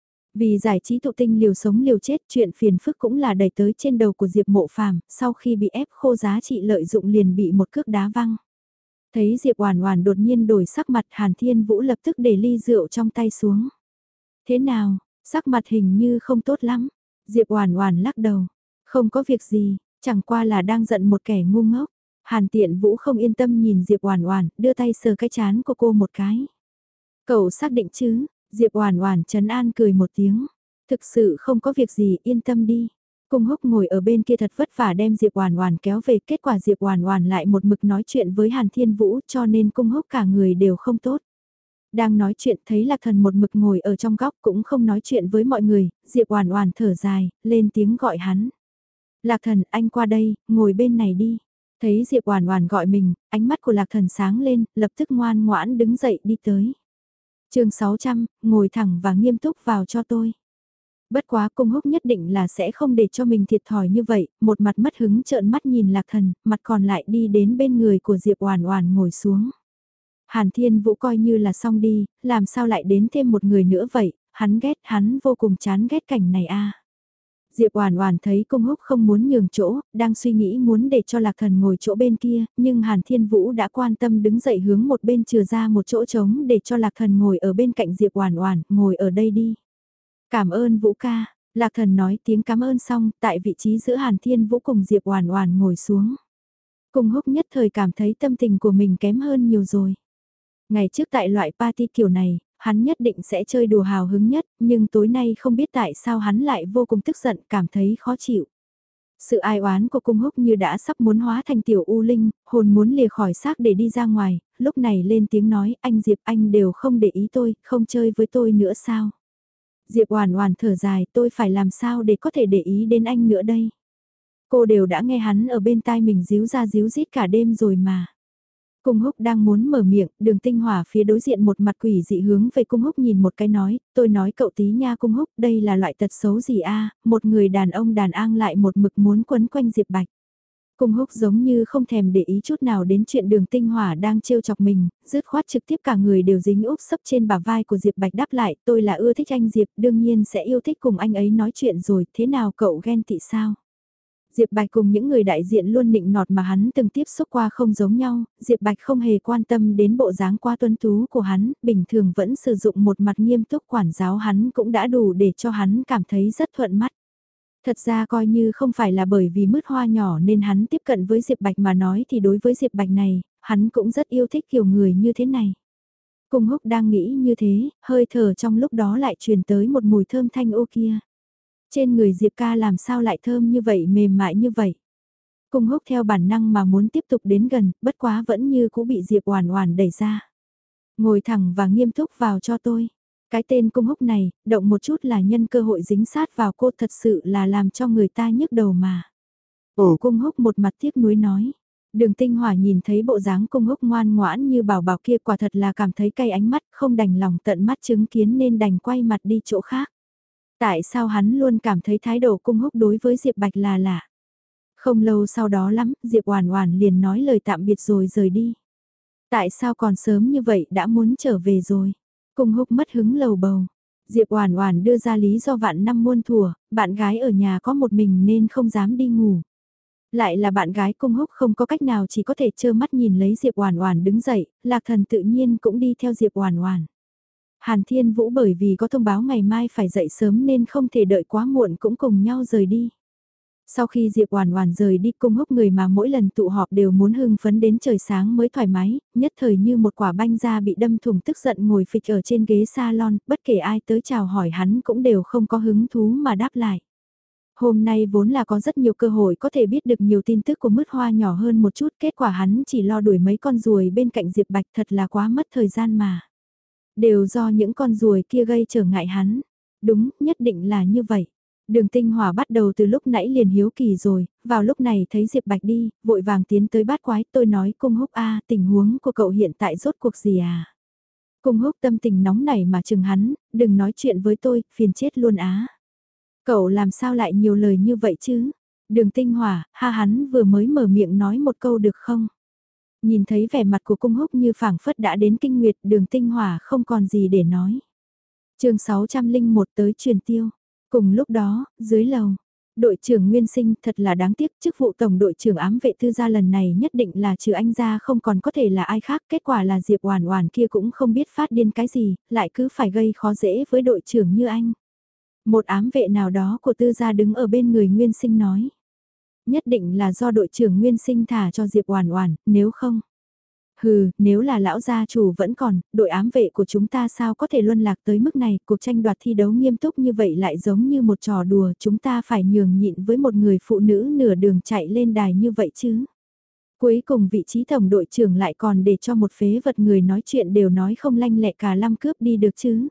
Vì giải trí thụ tinh liều sống liều chết, chuyện phiền phức cũng là đẩy tới trên đầu của Diệp Mộ Phàm, sau khi bị ép khô giá trị lợi dụng liền bị một cước đá văng. Thấy Diệp Oản Oản đột nhiên đổi sắc mặt, Hàn Thiên Vũ lập tức để ly rượu trong tay xuống. Thế nào, sắc mặt hình như không tốt lắm. Diệp Oản Oản lắc đầu, không có việc gì, chẳng qua là đang giận một kẻ ngu ngốc. Hàn Tiện Vũ không yên tâm nhìn Diệp Oản Oản, đưa tay sờ cái trán của cô một cái. Cậu xác định chứ? Diệp Oản Oản trấn an cười một tiếng. Thực sự không có việc gì, yên tâm đi. Cung Húc ngồi ở bên kia thật vất vả đem Diệp Oản Oản kéo về, kết quả Diệp Oản Oản lại một mực nói chuyện với Hàn Thiên Vũ, cho nên Cung Húc cả người đều không tốt. Đang nói chuyện thấy Lạc Thần một mực ngồi ở trong góc cũng không nói chuyện với mọi người, Diệp Oản Oản thở dài, lên tiếng gọi hắn. Lạc Thần, anh qua đây, ngồi bên này đi. Thấy Diệp Oản Oản gọi mình, ánh mắt của Lạc Thần sáng lên, lập tức ngoan ngoãn đứng dậy đi tới. Chương sáu trăm, ngồi thẳng và nghiêm túc vào cho tôi. Bất quá Cung Húc nhất định là sẽ không để cho mình thiệt thòi như vậy, một mặt mất hứng trợn mắt nhìn Lạc Thần, mặt còn lại đi đến bên người của Diệp Oản Oản ngồi xuống. Hàn Thiên Vũ coi như là xong đi, làm sao lại đến thêm một người nữa vậy, hắn ghét, hắn vô cùng chán ghét cảnh này a. Diệp Oản Oản thấy Cung Húc không muốn nhường chỗ, đang suy nghĩ muốn để cho Lạc Thần ngồi chỗ bên kia, nhưng Hàn Thiên Vũ đã quan tâm đứng dậy hướng một bên chừa ra một chỗ trống để cho Lạc Thần ngồi ở bên cạnh Diệp Oản Oản, ngồi ở đây đi. Cảm ơn Vũ ca, Lạc Thần nói tiếng cảm ơn xong, tại vị trí giữa Hàn Thiên Vũ cùng Diệp Oản Oản ngồi xuống. Cung Húc nhất thời cảm thấy tâm tình của mình kém hơn nhiều rồi. Ngày trước tại loại party kiểu này, hắn nhất định sẽ chơi đùa hào hứng nhất, nhưng tối nay không biết tại sao hắn lại vô cùng tức giận, cảm thấy khó chịu. Sự ai oán của Cung Húc như đã sắp muốn hóa thành tiểu u linh, hồn muốn lìa khỏi xác để đi ra ngoài, lúc này lên tiếng nói, anh Diệp anh đều không để ý tôi, không chơi với tôi nữa sao? Diệp Oản Oản thở dài, tôi phải làm sao để có thể để ý đến anh nữa đây? Cô đều đã nghe hắn ở bên tai mình díu ra díu dít cả đêm rồi mà. Cung Húc đang muốn mở miệng, Đường Tinh Hỏa phía đối diện một mặt quỷ dị hướng về Cung Húc nhìn một cái nói, tôi nói cậu tí nha Cung Húc, đây là loại tật xấu gì a? Một người đàn ông đàn an lại một mực muốn quấn quanh Diệp Bạch. Cung Húc giống như không thèm để ý chút nào đến chuyện Đường Tinh Hỏa đang trêu chọc mình, dứt khoát trực tiếp cả người đều dính úp sấp trên bả vai của Diệp Bạch đáp lại, tôi là ưa thích anh Diệp, đương nhiên sẽ yêu thích cùng anh ấy nói chuyện rồi, thế nào cậu ghen tị sao? Diệp Bạch cùng những người đại diện luôn nịnh nọt mà hắn từng tiếp xúc qua không giống nhau, Diệp Bạch không hề quan tâm đến bộ dáng quá tuấn tú của hắn, bình thường vẫn sử dụng một mặt nghiêm túc quản giáo hắn cũng đã đủ để cho hắn cảm thấy rất thuận mắt. Thật ra coi như không phải là bởi vì mứt hoa nhỏ nên hắn tiếp cận với Diệp Bạch mà nói thì đối với Diệp Bạch này, hắn cũng rất yêu thích kiểu người như thế này. Cung Húc đang nghĩ như thế, hơi thở trong lúc đó lại truyền tới một mùi thơm thanh ô kia. Trên người Diệp ca làm sao lại thơm như vậy mềm mại như vậy. Cung Húc theo bản năng mà muốn tiếp tục đến gần, bất quá vẫn như cũ bị Diệp Oản Oản đẩy ra. Ngồi thẳng và nghiêm túc vào cho tôi. Cái tên Cung Húc này, động một chút là nhân cơ hội dính sát vào cô thật sự là làm cho người ta nhức đầu mà. Ồ Cung Húc một mặt tiếc nuối nói. Đường Tinh Hỏa nhìn thấy bộ dáng Cung Húc ngoan ngoãn như bảo bảo kia quả thật là cảm thấy cay ánh mắt, không đành lòng tận mắt chứng kiến nên đành quay mặt đi chỗ khác. Tại sao hắn luôn cảm thấy thái độ Cung Húc đối với Diệp Bạch là lạ? Không lâu sau đó lắm, Diệp Oản Oản liền nói lời tạm biệt rồi rời đi. Tại sao còn sớm như vậy đã muốn trở về rồi? Cung Húc mất hứng lầu bầu. Diệp Oản Oản đưa ra lý do vạn năm muôn thuở, bạn gái ở nhà có một mình nên không dám đi ngủ. Lại là bạn gái Cung Húc không có cách nào chỉ có thể trơ mắt nhìn lấy Diệp Oản Oản đứng dậy, Lạc Thần tự nhiên cũng đi theo Diệp Oản Oản. Hàn Thiên Vũ bởi vì có thông báo ngày mai phải dậy sớm nên không thể đợi quá muộn cũng cùng nhau rời đi. Sau khi Diệp Oản Oản rời đi, Cung Húc người mà mỗi lần tụ họp đều muốn hưng phấn đến trời sáng mới thoải mái, nhất thời như một quả banh da bị đâm thủng, tức giận ngồi phịch ở trên ghế salon, bất kể ai tới chào hỏi hắn cũng đều không có hứng thú mà đáp lại. Hôm nay vốn là có rất nhiều cơ hội có thể biết được nhiều tin tức của mứt hoa nhỏ hơn một chút, kết quả hắn chỉ lo đuổi mấy con ruồi bên cạnh Diệp Bạch, thật là quá mất thời gian mà. Đều do những con ruồi kia gây trở ngại hắn. Đúng, nhất định là như vậy. Đường Tinh Hỏa bắt đầu từ lúc nãy liền hiếu kỳ rồi, vào lúc này thấy Diệp Bạch đi, vội vàng tiến tới bát quái, tôi nói Cung Húc a, tình huống của cậu hiện tại rốt cuộc gì à? Cung Húc tâm tình nóng nảy mà chừng hắn, đừng nói chuyện với tôi, phiền chết luôn á. Cậu làm sao lại nhiều lời như vậy chứ? Đường Tinh Hỏa, ha hắn vừa mới mở miệng nói một câu được không? Nhìn thấy vẻ mặt của Cung Húc như phảng phất đã đến kinh nguyệt, Đường Tinh Hỏa không còn gì để nói. Chương sáu trăm lẻ một tới truyền tiêu. Cùng lúc đó, dưới lầu, đội trưởng Nguyên Sinh thật là đáng tiếc, chức vụ tổng đội trưởng ám vệ tư gia lần này nhất định là trừ anh ra không còn có thể là ai khác, kết quả là Diệp Oản Oản kia cũng không biết phát điên cái gì, lại cứ phải gây khó dễ với đội trưởng như anh. Một ám vệ nào đó của tư gia đứng ở bên người Nguyên Sinh nói, nhất định là do đội trưởng Nguyên Sinh thả cho Diệp Oản Oản, nếu không hừ, nếu là lão gia chủ vẫn còn, đội ám vệ của chúng ta sao có thể luân lạc tới mức này, cuộc tranh đoạt thi đấu nghiêm túc như vậy lại giống như một trò đùa, chúng ta phải nhường nhịn với một người phụ nữ nửa đường chạy lên đài như vậy chứ. Cuối cùng vị trí tổng đội trưởng lại còn để cho một phế vật người nói chuyện đều nói không lanh lẹ cả lăm cướp đi được chứ.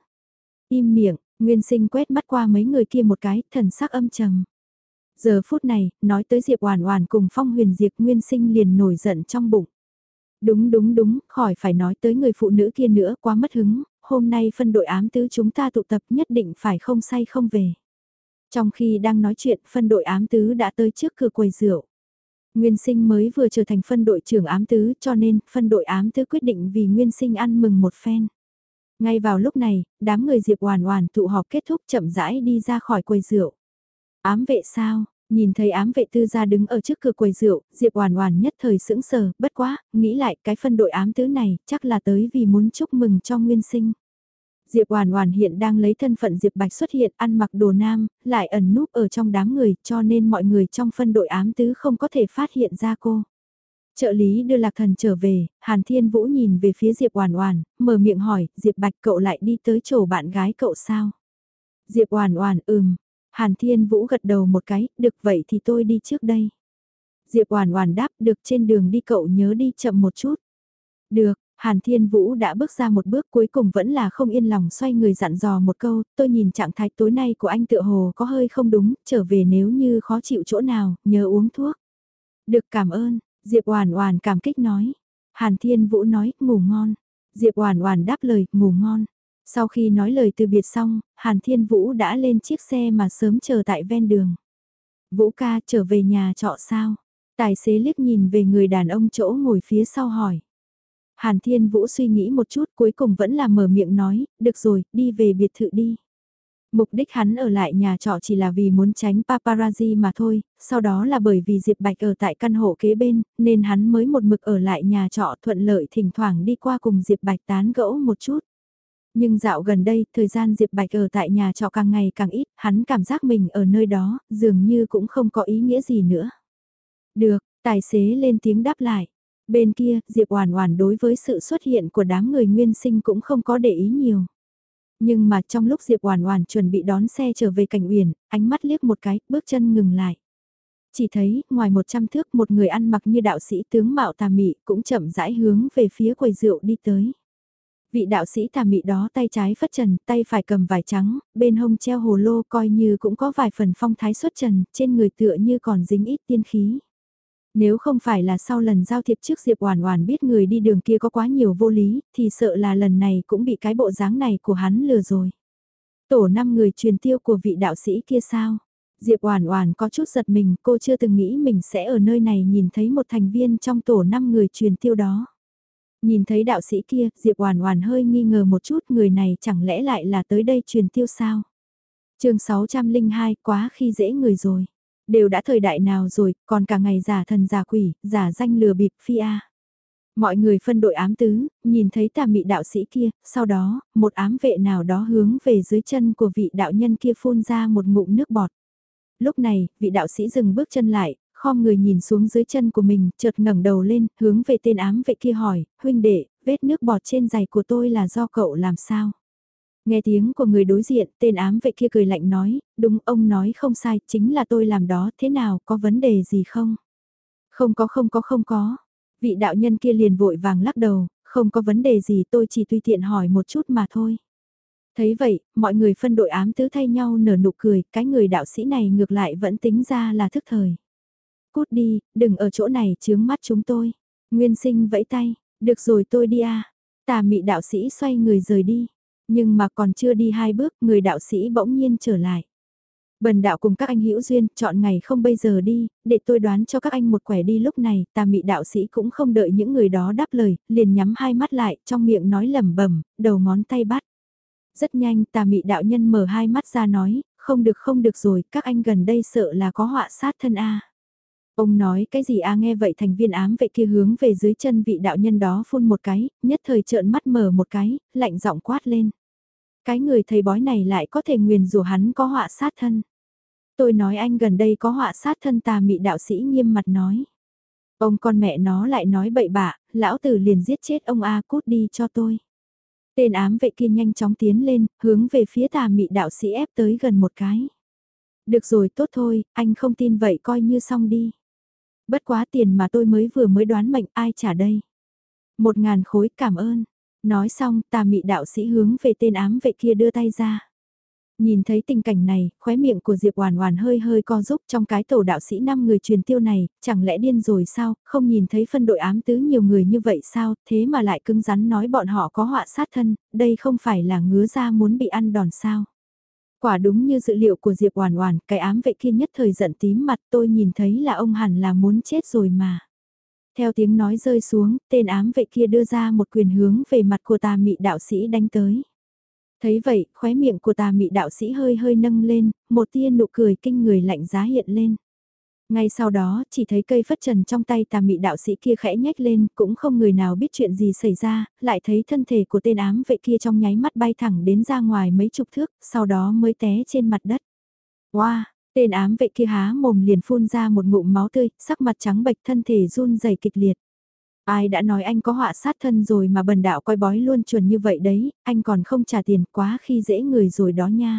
Im miệng, Nguyên Sinh quét mắt qua mấy người kia một cái, thần sắc âm trầm. Giờ phút này, nói tới Diệp Oản Oản cùng Phong Huyền Diệp, Nguyên Sinh liền nổi giận trong bụng. Đúng đúng đúng, khỏi phải nói tới người phụ nữ kia nữa, quá mất hứng, hôm nay phân đội ám tứ chúng ta tụ tập nhất định phải không say không về. Trong khi đang nói chuyện, phân đội ám tứ đã tới trước cửa quầy rượu. Nguyên Sinh mới vừa trở thành phân đội trưởng ám tứ cho nên phân đội ám tứ quyết định vì Nguyên Sinh ăn mừng một phen. Ngay vào lúc này, đám người Diệp Oản Oản tụ họp kết thúc chậm rãi đi ra khỏi quầy rượu. Ám vệ sao? Nhìn thấy ám vệ tư gia đứng ở trước cửa quầy rượu, Diệp Oản Oản nhất thời sững sờ, bất quá, nghĩ lại cái phân đội ám tứ này, chắc là tới vì muốn chúc mừng cho Nguyên Sinh. Diệp Oản Oản hiện đang lấy thân phận Diệp Bạch xuất hiện, ăn mặc đồ nam, lại ẩn núp ở trong đám người, cho nên mọi người trong phân đội ám tứ không có thể phát hiện ra cô. Trợ lý đưa Lạc Thần trở về, Hàn Thiên Vũ nhìn về phía Diệp Oản Oản, mở miệng hỏi, "Diệp Bạch cậu lại đi tới chỗ bạn gái cậu sao?" Diệp Oản Oản, ừm. Hàn Thiên Vũ gật đầu một cái, được vậy thì tôi đi trước đây. Diệp Oản Oản đáp, được, trên đường đi cậu nhớ đi chậm một chút. Được, Hàn Thiên Vũ đã bước ra một bước, cuối cùng vẫn là không yên lòng xoay người dặn dò một câu, tôi nhìn trạng thái tối nay của anh tựa hồ có hơi không đúng, trở về nếu như khó chịu chỗ nào, nhớ uống thuốc. Được, cảm ơn, Diệp Oản Oản cảm kích nói. Hàn Thiên Vũ nói, ngủ ngon. Diệp Oản Oản đáp lời, ngủ ngon. Sau khi nói lời từ biệt xong, Hàn Thiên Vũ đã lên chiếc xe mà sớm chờ tại ven đường. Vũ ca trở về nhà trọ sao? Tài xế liếc nhìn về người đàn ông chỗ ngồi phía sau hỏi. Hàn Thiên Vũ suy nghĩ một chút cuối cùng vẫn là mở miệng nói, được rồi, đi về biệt thự đi. Mục đích hắn ở lại nhà trọ chỉ là vì muốn tránh paparazzi mà thôi, sau đó là bởi vì Diệp Bạch ở tại căn hộ kế bên, nên hắn mới một mực ở lại nhà trọ thuận lợi thỉnh thoảng đi qua cùng Diệp Bạch tán gẫu một chút. Nhưng dạo gần đây, thời gian Diệp Bạch ở tại nhà trọ càng ngày càng ít, hắn cảm giác mình ở nơi đó, dường như cũng không có ý nghĩa gì nữa. Được, tài xế lên tiếng đáp lại. Bên kia, Diệp Oản Oản đối với sự xuất hiện của đám người Nguyên Sinh cũng không có để ý nhiều. Nhưng mà trong lúc Diệp Oản Oản chuẩn bị đón xe trở về Cảnh Uyển, ánh mắt liếc một cái, bước chân ngừng lại. Chỉ thấy, ngoài một trăm thước một người ăn mặc như đạo sĩ tướng mạo tà mị cũng chậm rãi hướng về phía quầy rượu đi tới. Vị đạo sĩ tà mị đó tay trái phất trần, tay phải cầm vải trắng, bên hông treo hồ lô coi như cũng có vài phần phong thái xuất trần, trên người tựa như còn dính ít tiên khí. Nếu không phải là sau lần giao thiệp trước Diệp Oản Oản biết người đi đường kia có quá nhiều vô lý, thì sợ là lần này cũng bị cái bộ dáng này của hắn lừa rồi. Tổ năm người truyền tiêu của vị đạo sĩ kia sao? Diệp Oản Oản có chút giật mình, cô chưa từng nghĩ mình sẽ ở nơi này nhìn thấy một thành viên trong tổ năm người truyền tiêu đó. Nhìn thấy đạo sĩ kia, Diệp Oản Oản hơi nghi ngờ một chút, người này chẳng lẽ lại là tới đây truyền tiêu sao? Chương sáu trăm lẻ hai, quá khi dễ người rồi. Đều đã thời đại nào rồi, còn cả ngày giả thần giả quỷ, giả danh lừa bịp phi a. Mọi người phân đội ám tứ, nhìn thấy tà mị đạo sĩ kia, sau đó, một ám vệ nào đó hướng về dưới chân của vị đạo nhân kia phun ra một ngụm nước bọt. Lúc này, vị đạo sĩ dừng bước chân lại, khom người nhìn xuống dưới chân của mình, chợt ngẩng đầu lên, hướng về tên ám vệ kia hỏi, huynh đệ, vết nước bọt trên giày của tôi là do cậu làm sao? Nghe tiếng của người đối diện, tên ám vệ kia cười lạnh nói, đúng ông nói không sai, chính là tôi làm đó, thế nào, có vấn đề gì không? Không có không có không có. Vị đạo nhân kia liền vội vàng lắc đầu, không có vấn đề gì, tôi chỉ tùy tiện hỏi một chút mà thôi. Thấy vậy, mọi người phân đội ám tứ thay nhau nở nụ cười, cái người đạo sĩ này ngược lại vẫn tính ra là thức thời. Cút đi, đừng ở chỗ này chướng mắt chúng tôi. Nguyên Sinh vẫy tay, được rồi tôi đi à. Tà mị đạo sĩ xoay người rời đi. Nhưng mà còn chưa đi hai bước, người đạo sĩ bỗng nhiên trở lại. Bần đạo cùng các anh hữu duyên, chọn ngày không bây giờ đi, để tôi đoán cho các anh một quẻ đi. Lúc này, tà mị đạo sĩ cũng không đợi những người đó đáp lời, liền nhắm hai mắt lại, trong miệng nói lẩm bẩm, đầu ngón tay bắt. Rất nhanh, tà mị đạo nhân mở hai mắt ra nói, không được không được rồi, các anh gần đây sợ là có họa sát thân a. Ông nói cái gì a? Nghe vậy thành viên ám vệ kia hướng về dưới chân vị đạo nhân đó phun một cái, nhất thời trợn mắt mở một cái, lạnh giọng quát lên. Cái người thầy bói này lại có thể nguyền rủa hắn có họa sát thân. Tôi nói anh gần đây có họa sát thân. Tà mị đạo sĩ nghiêm mặt nói. Ông con mẹ nó lại nói bậy bạ, lão tử liền giết chết ông a, cút đi cho tôi. Tên ám vệ kia nhanh chóng tiến lên, hướng về phía tà mị đạo sĩ ép tới gần một cái. Được rồi tốt thôi, anh không tin vậy coi như xong đi. Bất quá tiền mà tôi mới vừa mới đoán mệnh ai trả đây. Một ngàn khối cảm ơn. Nói xong tà mị đạo sĩ hướng về tên ám vệ kia đưa tay ra. Nhìn thấy tình cảnh này, khóe miệng của Diệp Oản Oản hơi hơi co rúm. Trong cái tổ đạo sĩ năm người truyền tiêu này, chẳng lẽ điên rồi sao, không nhìn thấy phân đội ám tứ nhiều người như vậy sao, thế mà lại cứng rắn nói bọn họ có họa sát thân, đây không phải là ngứa ra muốn bị ăn đòn sao. Quả đúng như dự liệu của Diệp Oản Oản, cái ám vệ kia nhất thời giận tím mặt, tôi nhìn thấy là ông hẳn là muốn chết rồi mà. Theo tiếng nói rơi xuống, tên ám vệ kia đưa ra một quyền hướng về mặt của tà mị đạo sĩ đánh tới. Thấy vậy, khóe miệng của tà mị đạo sĩ hơi hơi nâng lên, một tia nụ cười kinh người lạnh giá hiện lên. Ngay sau đó, chỉ thấy cây phất trần trong tay tà mị đạo sĩ kia khẽ nhếch lên, cũng không người nào biết chuyện gì xảy ra, lại thấy thân thể của tên ám vệ kia trong nháy mắt bay thẳng đến ra ngoài mấy chục thước, sau đó mới té trên mặt đất. Wow! Tên ám vệ kia há mồm liền phun ra một ngụm máu tươi, sắc mặt trắng bệch, thân thể run rẩy kịch liệt. Ai đã nói anh có họa sát thân rồi mà bần đạo coi bói luôn chuẩn như vậy đấy, anh còn không trả tiền, quá khi dễ người rồi đó nha.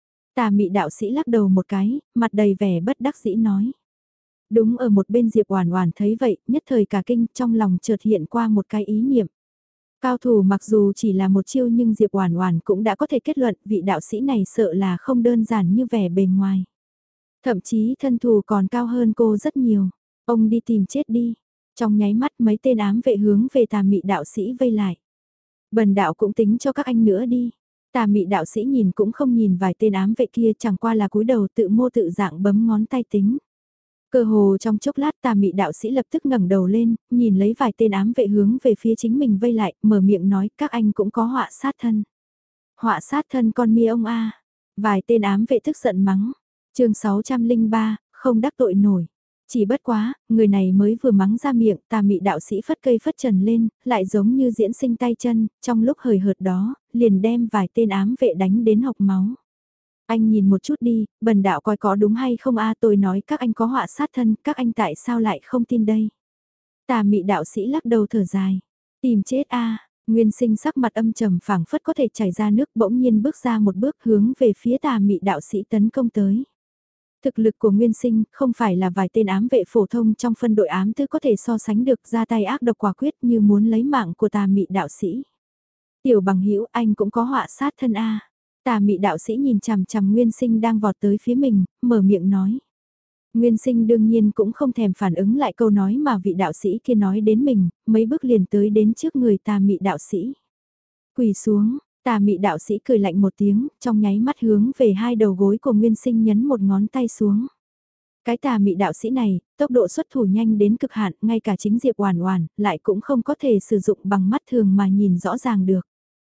Tà mị đạo sĩ lắc đầu một cái, mặt đầy vẻ bất đắc dĩ nói. Đúng ở một bên Diệp Oản Oản thấy vậy, nhất thời cả kinh, trong lòng chợt hiện qua một cái ý niệm. Cao thủ mặc dù chỉ là một chiêu nhưng Diệp Oản Oản cũng đã có thể kết luận vị đạo sĩ này sợ là không đơn giản như vẻ bề ngoài. Thậm chí thân thủ còn cao hơn cô rất nhiều. Ông đi tìm chết đi. Trong nháy mắt mấy tên ám vệ hướng về tà mị đạo sĩ vây lại. Bần đạo cũng tính cho các anh nữa đi. Tà mị đạo sĩ nhìn cũng không nhìn vài tên ám vệ kia, chẳng qua là cúi đầu tự mô tự dạng bấm ngón tay tính. Cơ hồ trong chốc lát tà mị đạo sĩ lập tức ngẩng đầu lên, nhìn lấy vài tên ám vệ hướng về phía chính mình vây lại, mở miệng nói các anh cũng có họa sát thân. Họa sát thân con mi ông a. Vài tên ám vệ tức giận mắng. Chương sáu trăm lẻ ba, không đắc tội nổi. Chỉ bất quá, người này mới vừa mắng ra miệng, tà mị đạo sĩ phất cây phất trần lên, lại giống như diễn sinh tay chân, trong lúc hời hợt đó, liền đem vài tên ám vệ đánh đến hộc máu. Anh nhìn một chút đi, bần đạo coi có đúng hay không a, tôi nói các anh có họa sát thân, các anh tại sao lại không tin đây? Tà mị đạo sĩ lắc đầu thở dài. Tìm chết a. Nguyên Sinh sắc mặt âm trầm phảng phất có thể chảy ra nước, bỗng nhiên bước ra một bước hướng về phía tà mị đạo sĩ tấn công tới. Thực lực của Nguyên Sinh không phải là vài tên ám vệ phổ thông trong phân đội ám tứ có thể so sánh được, ra tay ác độc quả quyết như muốn lấy mạng của tà mị đạo sĩ. Tiểu bằng hữu anh cũng có họa sát thân a. Tà mị đạo sĩ nhìn chằm chằm Nguyên Sinh đang vọt tới phía mình, mở miệng nói. Nguyên Sinh đương nhiên cũng không thèm phản ứng lại câu nói mà vị đạo sĩ kia nói đến mình, mấy bước liền tới đến trước người tà mị đạo sĩ. Quỳ xuống, Tà mị đạo sĩ cười lạnh một tiếng, trong nháy mắt hướng về hai đầu gối của Nguyên Sinh nhấn một ngón tay xuống. Cái tà mị đạo sĩ này, tốc độ xuất thủ nhanh đến cực hạn, ngay cả chính Diệp Oản Oản lại cũng không có thể sử dụng bằng mắt thường mà nhìn rõ ràng được.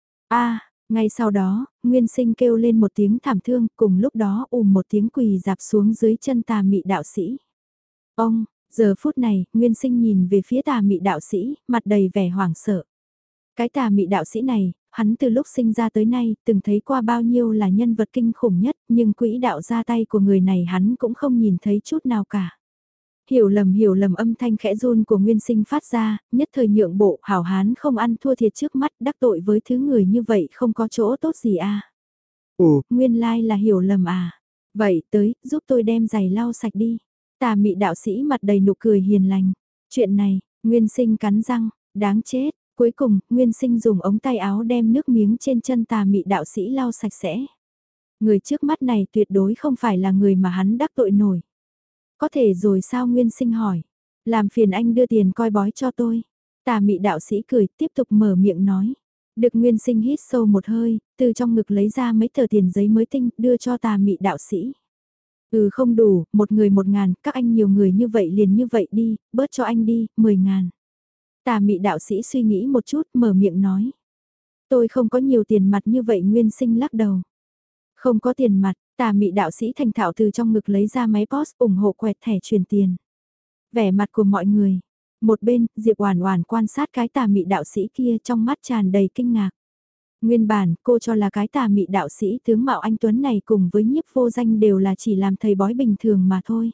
A, ngay sau đó, Nguyên Sinh kêu lên một tiếng thảm thương, cùng lúc đó ùm một tiếng quỳ dạp xuống dưới chân tà mị đạo sĩ. Ông, giờ phút này, Nguyên Sinh nhìn về phía tà mị đạo sĩ, mặt đầy vẻ hoảng sợ. Cái tà mị đạo sĩ này, hắn từ lúc sinh ra tới nay, từng thấy qua bao nhiêu là nhân vật kinh khủng nhất, nhưng quỹ đạo ra tay của người này hắn cũng không nhìn thấy chút nào cả. Hiểu lầm hiểu lầm âm thanh khẽ run của Nguyên Sinh phát ra, nhất thời nhượng bộ, hảo hán không ăn thua thiệt trước mắt, đắc tội với thứ người như vậy không có chỗ tốt gì à. Ồ, nguyên lai là hiểu lầm à. Vậy tới, giúp tôi đem giày lau sạch đi. Tà mị đạo sĩ mặt đầy nụ cười hiền lành. Chuyện này, Nguyên Sinh cắn răng, đáng chết. Cuối cùng, Nguyên Sinh dùng ống tay áo đem nước miếng trên chân tà mị đạo sĩ lau sạch sẽ. Người trước mắt này tuyệt đối không phải là người mà hắn đắc tội nổi. Có thể rồi sao Nguyên Sinh hỏi. Làm phiền anh đưa tiền coi bói cho tôi. Tà mị đạo sĩ cười tiếp tục mở miệng nói. Được Nguyên Sinh hít sâu một hơi, từ trong ngực lấy ra mấy tờ tiền giấy mới tinh đưa cho tà mị đạo sĩ. Ừ không đủ, một người một ngàn, các anh nhiều người như vậy liền như vậy đi, bớt cho anh đi, mười ngàn. Tà mị đạo sĩ suy nghĩ một chút mở miệng nói. Tôi không có nhiều tiền mặt như vậy Nguyên Sinh lắc đầu. Không có tiền mặt, tà mị đạo sĩ thành thạo từ trong ngực lấy ra máy pê o ét ủng hộ quẹt thẻ truyền tiền. Vẻ mặt của mọi người. Một bên, Diệp Oản Oản quan sát cái tà mị đạo sĩ kia trong mắt tràn đầy kinh ngạc. Nguyên bản, cô cho là cái tà mị đạo sĩ tướng mạo anh Tuấn này cùng với Nhiếp Vô Danh đều là chỉ làm thầy bói bình thường mà thôi.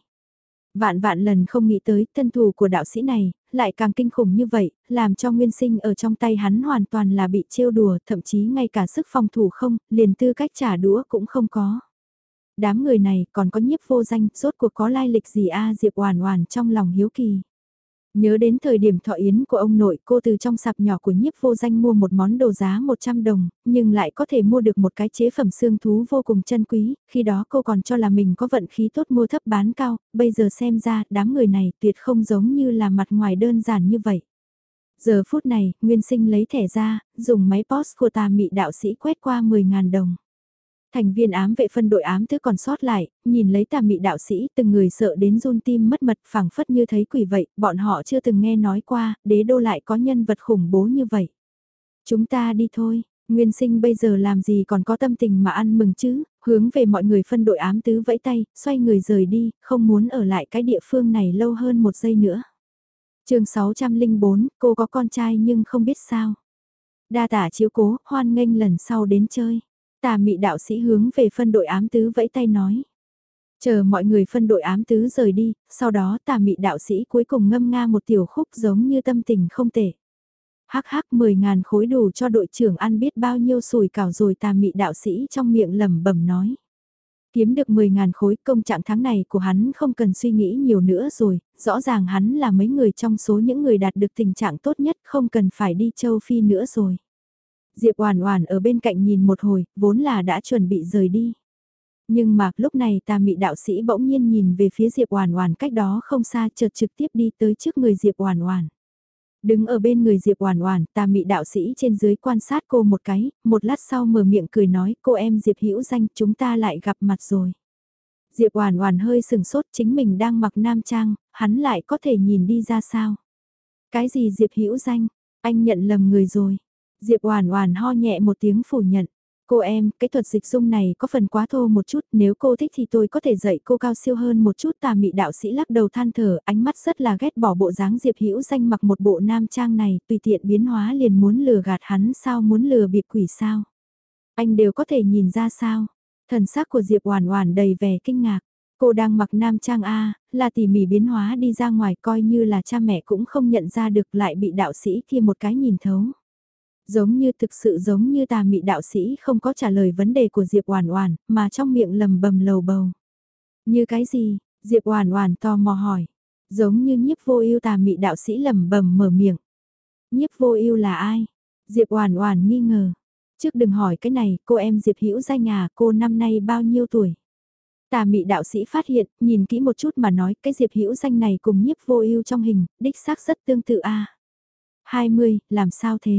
Vạn vạn lần không nghĩ tới thân thủ của đạo sĩ này, lại càng kinh khủng như vậy, làm cho Nguyên Sinh ở trong tay hắn hoàn toàn là bị trêu đùa, thậm chí ngay cả sức phòng thủ không, liền tư cách trả đũa cũng không có. Đám người này còn có Nhiếp Vô Danh, rốt cuộc có lai lịch gì a Diệp Oản Oản trong lòng hiếu kỳ. Nhớ đến thời điểm thọ yến của ông nội, cô từ trong sạp nhỏ của Nhiếp Vô Danh mua một món đồ giá một trăm đồng, nhưng lại có thể mua được một cái chế phẩm xương thú vô cùng chân quý, khi đó cô còn cho là mình có vận khí tốt mua thấp bán cao, bây giờ xem ra đám người này tuyệt không giống như là mặt ngoài đơn giản như vậy. Giờ phút này, Nguyên Sinh lấy thẻ ra, dùng máy pê o ét của tà mị đạo sĩ quét qua mười nghìn đồng. Thành viên ám vệ phân đội ám thứ còn sót lại, nhìn lấy tà mị đạo sĩ từng người sợ đến run tim mất mật phảng phất như thấy quỷ vậy, bọn họ chưa từng nghe nói qua, đế đô lại có nhân vật khủng bố như vậy. Chúng ta đi thôi, Nguyên Sinh bây giờ làm gì còn có tâm tình mà ăn mừng chứ, hướng về mọi người phân đội ám tứ vẫy tay, xoay người rời đi, không muốn ở lại cái địa phương này lâu hơn một giây nữa. Chương sáu trăm lẻ bốn, cô có con trai nhưng không biết sao. Đa tả chiếu cố, hoan nghênh lần sau đến chơi. Tà mị đạo sĩ hướng về phân đội ám tứ vẫy tay nói. Chờ mọi người phân đội ám tứ rời đi, sau đó tà mị đạo sĩ cuối cùng ngâm nga một tiểu khúc giống như tâm tình không tệ. Hắc hắc mười ngàn khối đủ cho đội trưởng ăn biết bao nhiêu sủi cảo rồi tà mị đạo sĩ trong miệng lẩm bẩm nói. Kiếm được mười ngàn khối công trạng tháng này của hắn không cần suy nghĩ nhiều nữa rồi, rõ ràng hắn là mấy người trong số những người đạt được tình trạng tốt nhất không cần phải đi châu Phi nữa rồi. Diệp Oản Oản ở bên cạnh nhìn một hồi, vốn là đã chuẩn bị rời đi. Nhưng mà lúc này tà mị đạo sĩ bỗng nhiên nhìn về phía Diệp Oản Oản cách đó không xa chợt trực tiếp đi tới trước người Diệp Oản Oản. Đứng ở bên người Diệp Oản Oản, tà mị đạo sĩ trên dưới quan sát cô một cái, một lát sau mở miệng cười nói, cô em Diệp Hữu Danh, chúng ta lại gặp mặt rồi. Diệp Oản Oản hơi sừng sốt, chính mình đang mặc nam trang, hắn lại có thể nhìn đi ra sao? Cái gì Diệp Hữu Danh? Anh nhận lầm người rồi. Diệp Oản Oản ho nhẹ một tiếng phủ nhận. Cô em, cái thuật dịch dung này có phần quá thô một chút, nếu cô thích thì tôi có thể dạy cô cao siêu hơn một chút. Tà mị đạo sĩ lắc đầu than thở, ánh mắt rất là ghét bỏ bộ dáng Diệp Hữu Danh mặc một bộ nam trang này, tùy tiện biến hóa liền muốn lừa gạt hắn sao, muốn lừa bịp quỷ sao? Anh đều có thể nhìn ra sao? Thần sắc của Diệp Oản Oản đầy vẻ kinh ngạc. Cô đang mặc nam trang a, là tỉ mỉ biến hóa đi ra ngoài, coi như là cha mẹ cũng không nhận ra được, lại bị đạo sĩ kia một cái nhìn thấu. Giống như thực sự giống như tà mị đạo sĩ không có trả lời vấn đề của Diệp Oản Oản, mà trong miệng lầm bầm lầu bầu. Như cái gì? Diệp Oản Oản tò mò hỏi. Giống như Nhiếp Vô Ưu, tà mị đạo sĩ lầm bầm mở miệng. Nhiếp Vô Ưu là ai? Diệp Oản Oản nghi ngờ. Trước đừng hỏi cái này, cô em Diệp Hữu Danh à, cô năm nay bao nhiêu tuổi? Tà mị đạo sĩ phát hiện, nhìn kỹ một chút mà nói, cái Diệp Hữu Danh này cùng Nhiếp Vô Ưu trong hình, đích xác rất tương tự a. hai mươi, làm sao thế?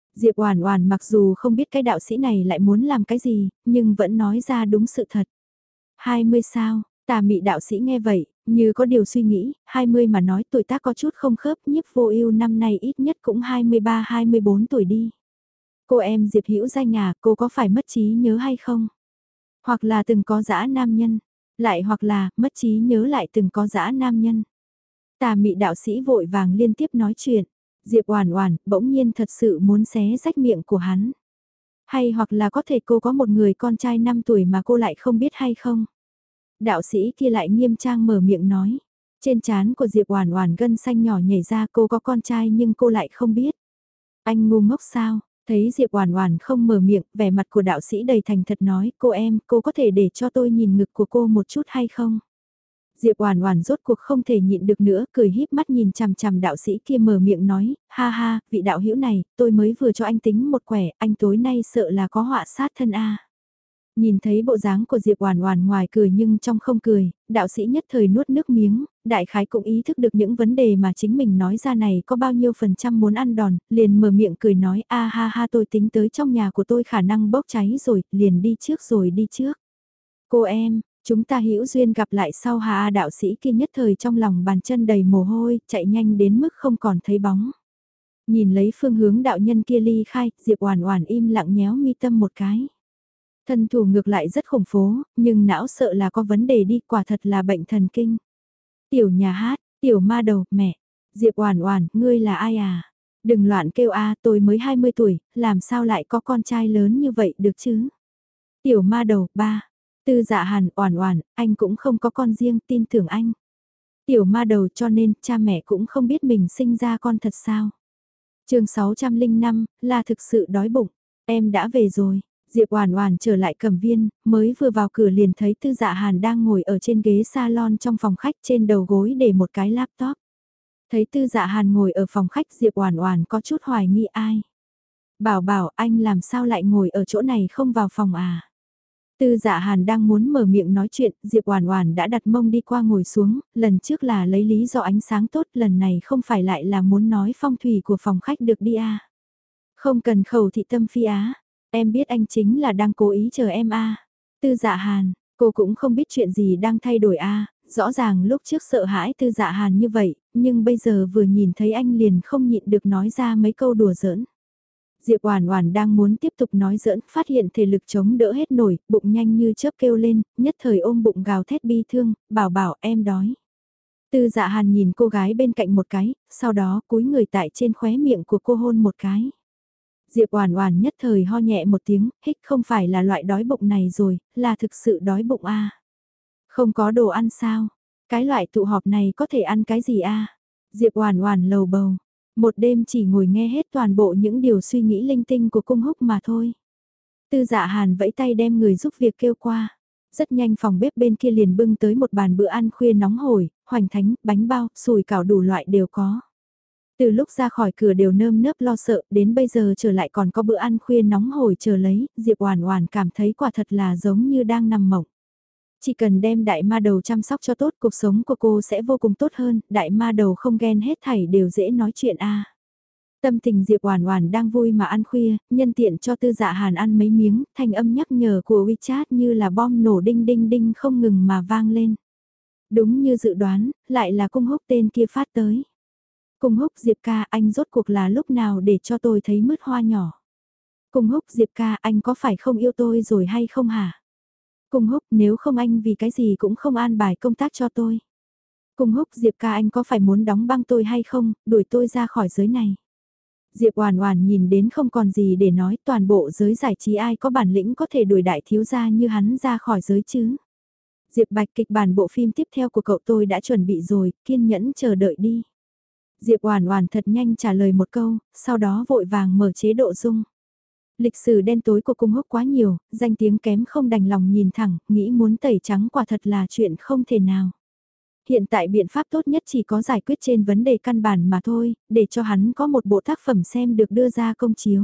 Diệp Oản Oản mặc dù không biết cái đạo sĩ này lại muốn làm cái gì, nhưng vẫn nói ra đúng sự thật. hai mươi sao? Tà mị đạo sĩ nghe vậy, như có điều suy nghĩ, hai mươi mà nói tuổi tác có chút không khớp, Nhiếp Vô Ưu năm nay ít nhất cũng hai mươi ba hai mươi bốn tuổi đi. Cô em Diệp Hữu Danh à, cô có phải mất trí nhớ hay không? Hoặc là từng có dã nam nhân, lại hoặc là mất trí nhớ lại từng có dã nam nhân. Tà mị đạo sĩ vội vàng liên tiếp nói chuyện, Diệp Oản Oản bỗng nhiên thật sự muốn xé rách miệng của hắn. Hay hoặc là có thể cô có một người con trai năm tuổi mà cô lại không biết hay không? Đạo sĩ kia lại nghiêm trang mở miệng nói. Trên trán của Diệp Oản Oản gân xanh nhỏ nhảy ra, cô có con trai nhưng cô lại không biết. Anh ngu ngốc sao? Thấy Diệp Oản Oản không mở miệng, vẻ mặt của đạo sĩ đầy thành thật nói, "Cô em, cô có thể để cho tôi nhìn ngực của cô một chút hay không?" Diệp Oản Oản rốt cuộc không thể nhịn được nữa, cười híp mắt nhìn chằm chằm đạo sĩ kia mở miệng nói, "Ha ha, vị đạo hữu này, tôi mới vừa cho anh tính một quẻ, anh tối nay sợ là có họa sát thân a." Nhìn thấy bộ dáng của Diệp Oản Oản ngoài cười nhưng trong không cười, đạo sĩ nhất thời nuốt nước miếng, đại khái cũng ý thức được những vấn đề mà chính mình nói ra này có bao nhiêu phần trăm muốn ăn đòn, liền mở miệng cười nói, "A ha ha, tôi tính tới trong nhà của tôi khả năng bốc cháy rồi, liền đi trước rồi đi trước." "Cô em, chúng ta hữu duyên gặp lại sau hà." Đạo sĩ kia nhất thời trong lòng bàn chân đầy mồ hôi, chạy nhanh đến mức không còn thấy bóng. Nhìn lấy phương hướng đạo nhân kia ly khai, Diệp Oản Oản im lặng nhéo mi tâm một cái. Thân thủ ngược lại rất khủng phố, nhưng não sợ là có vấn đề đi, quả thật là bệnh thần kinh. Tiểu nhà hát, tiểu ma đầu, mẹ. Diệp Oản Oản, ngươi là ai à? Đừng loạn kêu a, tôi mới hai mươi tuổi, làm sao lại có con trai lớn như vậy được chứ? Tiểu ma đầu, ba. Tư Dạ Hàn, Oản Oản, anh cũng không có con riêng, tin tưởng anh. Tiểu ma đầu, cho nên cha mẹ cũng không biết mình sinh ra con thật sao? Chương sáu trăm lẻ năm, là thực sự đói bụng. Em đã về rồi. Diệp Oản Oản trở lại Cẩm Viên, mới vừa vào cửa liền thấy Tư Dạ Hàn đang ngồi ở trên ghế salon trong phòng khách, trên đầu gối để một cái laptop. Thấy Tư Dạ Hàn ngồi ở phòng khách, Diệp Oản Oản có chút hoài nghi ai. "Bảo Bảo, anh làm sao lại ngồi ở chỗ này không vào phòng à?" Tư Dạ Hàn đang muốn mở miệng nói chuyện, Diệp Oản Oản đã đặt mông đi qua ngồi xuống, lần trước là lấy lý do ánh sáng tốt, lần này không phải lại là muốn nói phong thủy của phòng khách được đi à? Không cần khẩu thị tâm phi á. Em biết anh chính là đang cố ý chờ em a. Tư Dạ Hàn, cô cũng không biết chuyện gì đang thay đổi a, rõ ràng lúc trước sợ hãi Tư Dạ Hàn như vậy, nhưng bây giờ vừa nhìn thấy anh liền không nhịn được nói ra mấy câu đùa giỡn. Diệp Oản Oản đang muốn tiếp tục nói giỡn, phát hiện thể lực chống đỡ hết nổi, bụng nhanh như chớp kêu lên, nhất thời ôm bụng gào thét bi thương, "Bảo Bảo, em đói." Tư Dạ Hàn nhìn cô gái bên cạnh một cái, sau đó cúi người tại trên khóe miệng của cô hôn một cái. Diệp Oản Oản nhất thời ho nhẹ một tiếng, hích không phải là loại đói bụng này rồi, là thực sự đói bụng a. Không có đồ ăn sao? Cái loại tụ họp này có thể ăn cái gì a? Diệp Oản Oản lầu bầu, một đêm chỉ ngồi nghe hết toàn bộ những điều suy nghĩ linh tinh của Cung Húc mà thôi. Tư Dạ Hàn vẫy tay đem người giúp việc kêu qua. Rất nhanh phòng bếp bên kia liền bưng tới một bàn bữa ăn khuya nóng hổi, hoành thánh, bánh bao, sủi cảo đủ loại đều có. Từ lúc ra khỏi cửa đều nơm nớp lo sợ, đến bây giờ trở lại còn có bữa ăn khuya nóng hổi chờ lấy, Diệp Oản Oản cảm thấy quả thật là giống như đang nằm mộng. Chỉ cần đem đại ma đầu chăm sóc cho tốt, cuộc sống của cô sẽ vô cùng tốt hơn, đại ma đầu không ghen hết thảy đều dễ nói chuyện a. Tâm tình Diệp Oản Oản đang vui mà ăn khuya, nhân tiện cho Tư Dạ Hàn ăn mấy miếng, thanh âm nhắc nhở của WeChat như là bom nổ đinh đinh đinh không ngừng mà vang lên. Đúng như dự đoán, lại là Cung Húc tên kia phát tới. Cung Húc, Diệp ca, anh rốt cuộc là lúc nào để cho tôi thấy mứt hoa nhỏ. Cung Húc, Diệp ca, anh có phải không yêu tôi rồi hay không hả? Cung Húc, nếu không anh vì cái gì cũng không an bài công tác cho tôi. Cung Húc, Diệp ca, anh có phải muốn đóng băng tôi hay không, đuổi tôi ra khỏi giới này. Diệp Oản Oản nhìn đến không còn gì để nói, toàn bộ giới giải trí ai có bản lĩnh có thể đuổi đại thiếu gia như hắn ra khỏi giới chứ. Diệp Bạch, kịch bản bộ phim tiếp theo của cậu tôi đã chuẩn bị rồi, kiên nhẫn chờ đợi đi. Diệp Oản Oản thật nhanh trả lời một câu, sau đó vội vàng mở chế độ dung. Lịch sử đen tối của Cung Húc quá nhiều, danh tiếng kém không đành lòng nhìn thẳng, nghĩ muốn tẩy trắng quả thật là chuyện không thể nào. Hiện tại biện pháp tốt nhất chỉ có giải quyết trên vấn đề căn bản mà thôi, để cho hắn có một bộ tác phẩm xem được đưa ra công chiếu.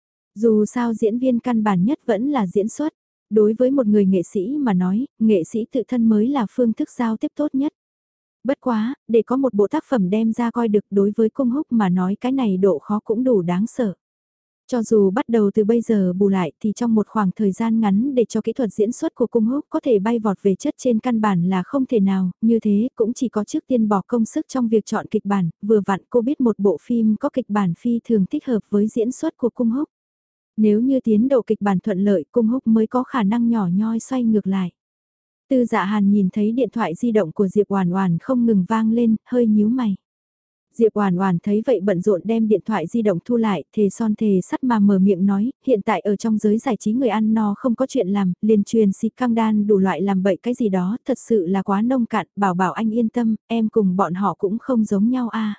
Dù sao diễn viên căn bản nhất vẫn là diễn xuất. Đối với một người nghệ sĩ mà nói, nghệ sĩ tự thân mới là phương thức giao tiếp tốt nhất. Bất quá, để có một bộ tác phẩm đem ra coi được đối với Cung Húc mà nói cái này độ khó cũng đủ đáng sợ. Cho dù bắt đầu từ bây giờ bù lại thì trong một khoảng thời gian ngắn để cho kỹ thuật diễn xuất của cung húc có thể bay vọt về chất trên căn bản là không thể nào, như thế cũng chỉ có trước tiên bỏ công sức trong việc chọn kịch bản, vừa vặn cô biết một bộ phim có kịch bản phi thường thích hợp với diễn xuất của cung húc. Nếu như tiến độ kịch bản thuận lợi cung húc mới có khả năng nhỏ nhoi xoay ngược lại. Tư Dạ Hàn nhìn thấy điện thoại di động của Diệp Oản Oản không ngừng vang lên, hơi nhíu mày. Diệp Oản Oản thấy vậy bận rộn đem điện thoại di động thu lại, thề son thề sắt mà mở miệng nói, hiện tại ở trong giới giải trí người ăn no không có chuyện làm, liền truyền xịt căng đan đủ loại làm bậy cái gì đó, thật sự là quá nông cạn, bảo bảo anh yên tâm, em cùng bọn họ cũng không giống nhau a.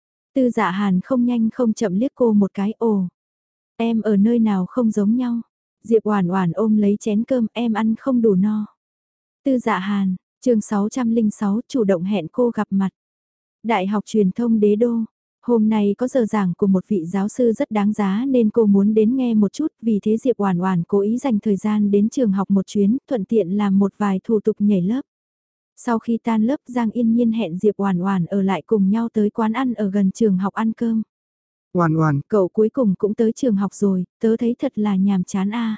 Tư Dạ Hàn không nhanh không chậm liếc cô một cái, ồ, em ở nơi nào không giống nhau? Diệp Oản Oản ôm lấy chén cơm, em ăn không đủ no. Tư Dạ Hàn, chương sáu trăm lẻ sáu chủ động hẹn cô gặp mặt. Đại học truyền thông Đế Đô. Hôm nay có giờ giảng của một vị giáo sư rất đáng giá nên cô muốn đến nghe một chút, vì thế Diệp Oản Oản cố ý dành thời gian đến trường học một chuyến, thuận tiện làm một vài thủ tục nhảy lớp. Sau khi tan lớp Giang Yên Nhiên hẹn Diệp Oản Oản ở lại cùng nhau tới quán ăn ở gần trường học ăn cơm. Oản Oản, cậu cuối cùng cũng tới trường học rồi, tớ thấy thật là nhàm chán a.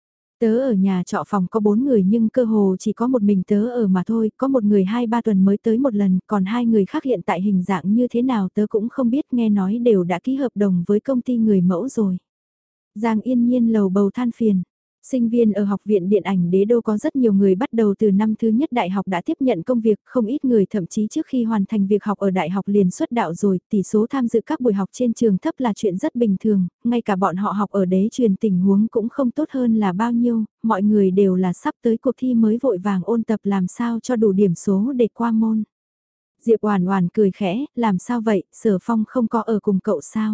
Tớ ở nhà trọ phòng có bốn người nhưng cơ hồ chỉ có một mình tớ ở mà thôi, có một người hai ba tuần mới tới một lần, còn hai người khác hiện tại hình dạng như thế nào tớ cũng không biết, nghe nói đều đã ký hợp đồng với công ty người mẫu rồi. Giang Yên Nhiên lầu bầu than phiền. Sinh viên ở Học viện Điện ảnh Đế Đô có rất nhiều người bắt đầu từ năm thứ nhất đại học đã tiếp nhận công việc, không ít người thậm chí trước khi hoàn thành việc học ở đại học liền xuất đạo rồi, tỷ số tham dự các buổi học trên trường thấp là chuyện rất bình thường, ngay cả bọn họ học ở đế truyền tình huống cũng không tốt hơn là bao nhiêu, mọi người đều là sắp tới cuộc thi mới vội vàng ôn tập làm sao cho đủ điểm số để qua môn. Diệp Oản Oản cười khẽ, làm sao vậy, Sở Phong không có ở cùng cậu sao?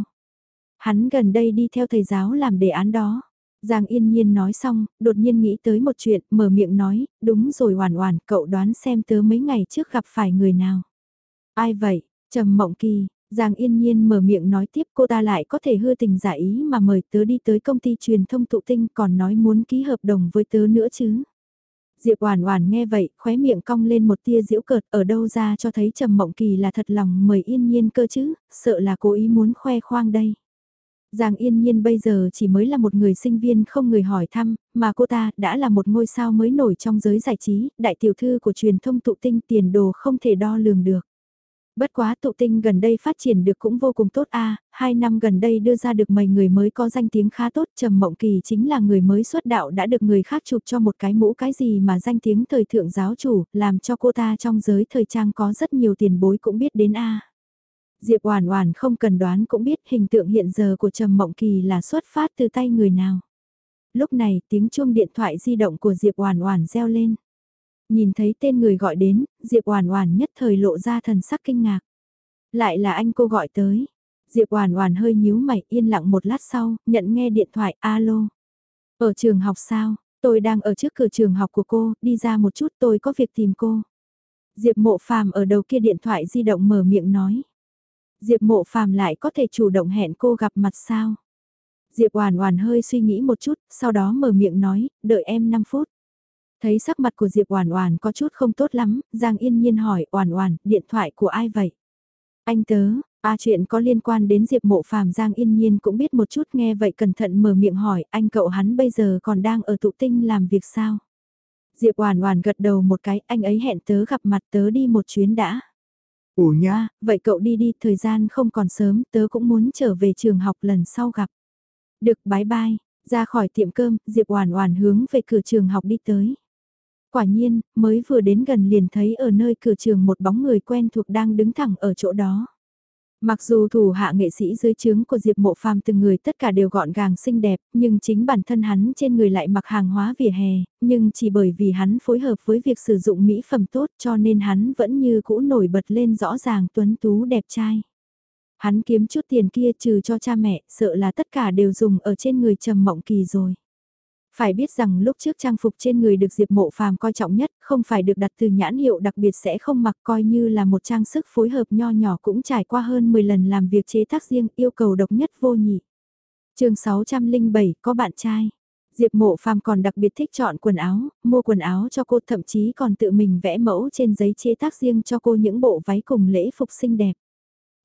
Hắn gần đây đi theo thầy giáo làm đề án đó. Giang Yên Nhiên nói xong, đột nhiên nghĩ tới một chuyện, mở miệng nói, đúng rồi Oản Oản, cậu đoán xem tớ mấy ngày trước gặp phải người nào. Ai vậy? Trầm Mộng Kỳ. Giang Yên Nhiên mở miệng nói tiếp, cô ta lại có thể hư tình giả ý mà mời tớ đi tới công ty truyền thông Tụ Tinh, còn nói muốn ký hợp đồng với tớ nữa chứ. Diệp Oản Oản nghe vậy, khóe miệng cong lên một tia giễu cợt, ở đâu ra cho thấy Trầm Mộng Kỳ là thật lòng mời Yên Nhiên cơ chứ, sợ là cố ý muốn khoe khoang đây. Giang Yên Nhiên bây giờ chỉ mới là một người sinh viên không người hỏi thăm, mà cô ta đã là một ngôi sao mới nổi trong giới giải trí, đại tiểu thư của truyền thông Tụ Tinh, tiền đồ không thể đo lường được. Bất quá Tụ Tinh gần đây phát triển được cũng vô cùng tốt a, hai năm gần đây đưa ra được mấy người mới có danh tiếng khá tốt, Trầm Mộng Kỳ chính là người mới xuất đạo đã được người khác chụp cho một cái mũ cái gì mà danh tiếng thời thượng giáo chủ, làm cho cô ta trong giới thời trang có rất nhiều tiền bối cũng biết đến a. Diệp Oản Oản không cần đoán cũng biết hình tượng hiện giờ của Trầm Mộng Kỳ là xuất phát từ tay người nào. Lúc này, tiếng chuông điện thoại di động của Diệp Oản Oản reo lên. Nhìn thấy tên người gọi đến, Diệp Oản Oản nhất thời lộ ra thần sắc kinh ngạc. Lại là anh cô gọi tới. Diệp Oản Oản hơi nhíu mày, yên lặng một lát sau, nhận nghe điện thoại, "Alo. Ở trường học sao? Tôi đang ở trước cửa trường học của cô, đi ra một chút tôi có việc tìm cô." Diệp Mộ Phàm ở đầu kia điện thoại di động mở miệng nói. Diệp Mộ Phàm lại có thể chủ động hẹn cô gặp mặt sao? Diệp Oản Oản hơi suy nghĩ một chút, sau đó mở miệng nói, đợi em năm phút. Thấy sắc mặt của Diệp Oản Oản có chút không tốt lắm, Giang Yên Nhiên hỏi, "Oản Oản, điện thoại của ai vậy?" "Anh tớ." À, chuyện có liên quan đến Diệp Mộ Phàm Giang Yên Nhiên cũng biết một chút, nghe vậy cẩn thận mở miệng hỏi, "Anh cậu hắn bây giờ còn đang ở Tụ Tinh làm việc sao?" Diệp Oản Oản gật đầu một cái, "Anh ấy hẹn tớ gặp mặt, tớ đi một chuyến đã." "Ủa nhá, vậy cậu đi đi, thời gian không còn sớm, tớ cũng muốn trở về trường học lần sau gặp." "Được, bye bye." Ra khỏi tiệm cơm, Diệp Oản Oản hướng về cửa trường học đi tới. Quả nhiên, mới vừa đến gần liền thấy ở nơi cửa trường một bóng người quen thuộc đang đứng thẳng ở chỗ đó. Mặc dù thủ hạ nghệ sĩ dưới trướng của Diệp Mộ Phàm từng người tất cả đều gọn gàng xinh đẹp, nhưng chính bản thân hắn trên người lại mặc hàng hóa vỉa hè, nhưng chỉ bởi vì hắn phối hợp với việc sử dụng mỹ phẩm tốt cho nên hắn vẫn như cũ nổi bật lên rõ ràng tuấn tú đẹp trai. Hắn kiếm chút tiền kia trừ cho cha mẹ, sợ là tất cả đều dùng ở trên người Trầm Mộng Kỳ rồi. Phải biết rằng lúc trước trang phục trên người được Diệp Mộ Phàm coi trọng nhất, không phải được đặt từ nhãn hiệu đặc biệt sẽ không mặc, coi như là một trang sức phối hợp nho nhỏ cũng trải qua hơn mười lần làm việc chế tác riêng, yêu cầu độc nhất vô nhị. Chương sáu trăm lẻ bảy có bạn trai. Diệp Mộ Phàm còn đặc biệt thích chọn quần áo, mua quần áo cho cô, thậm chí còn tự mình vẽ mẫu trên giấy chế tác riêng cho cô những bộ váy cùng lễ phục xinh đẹp.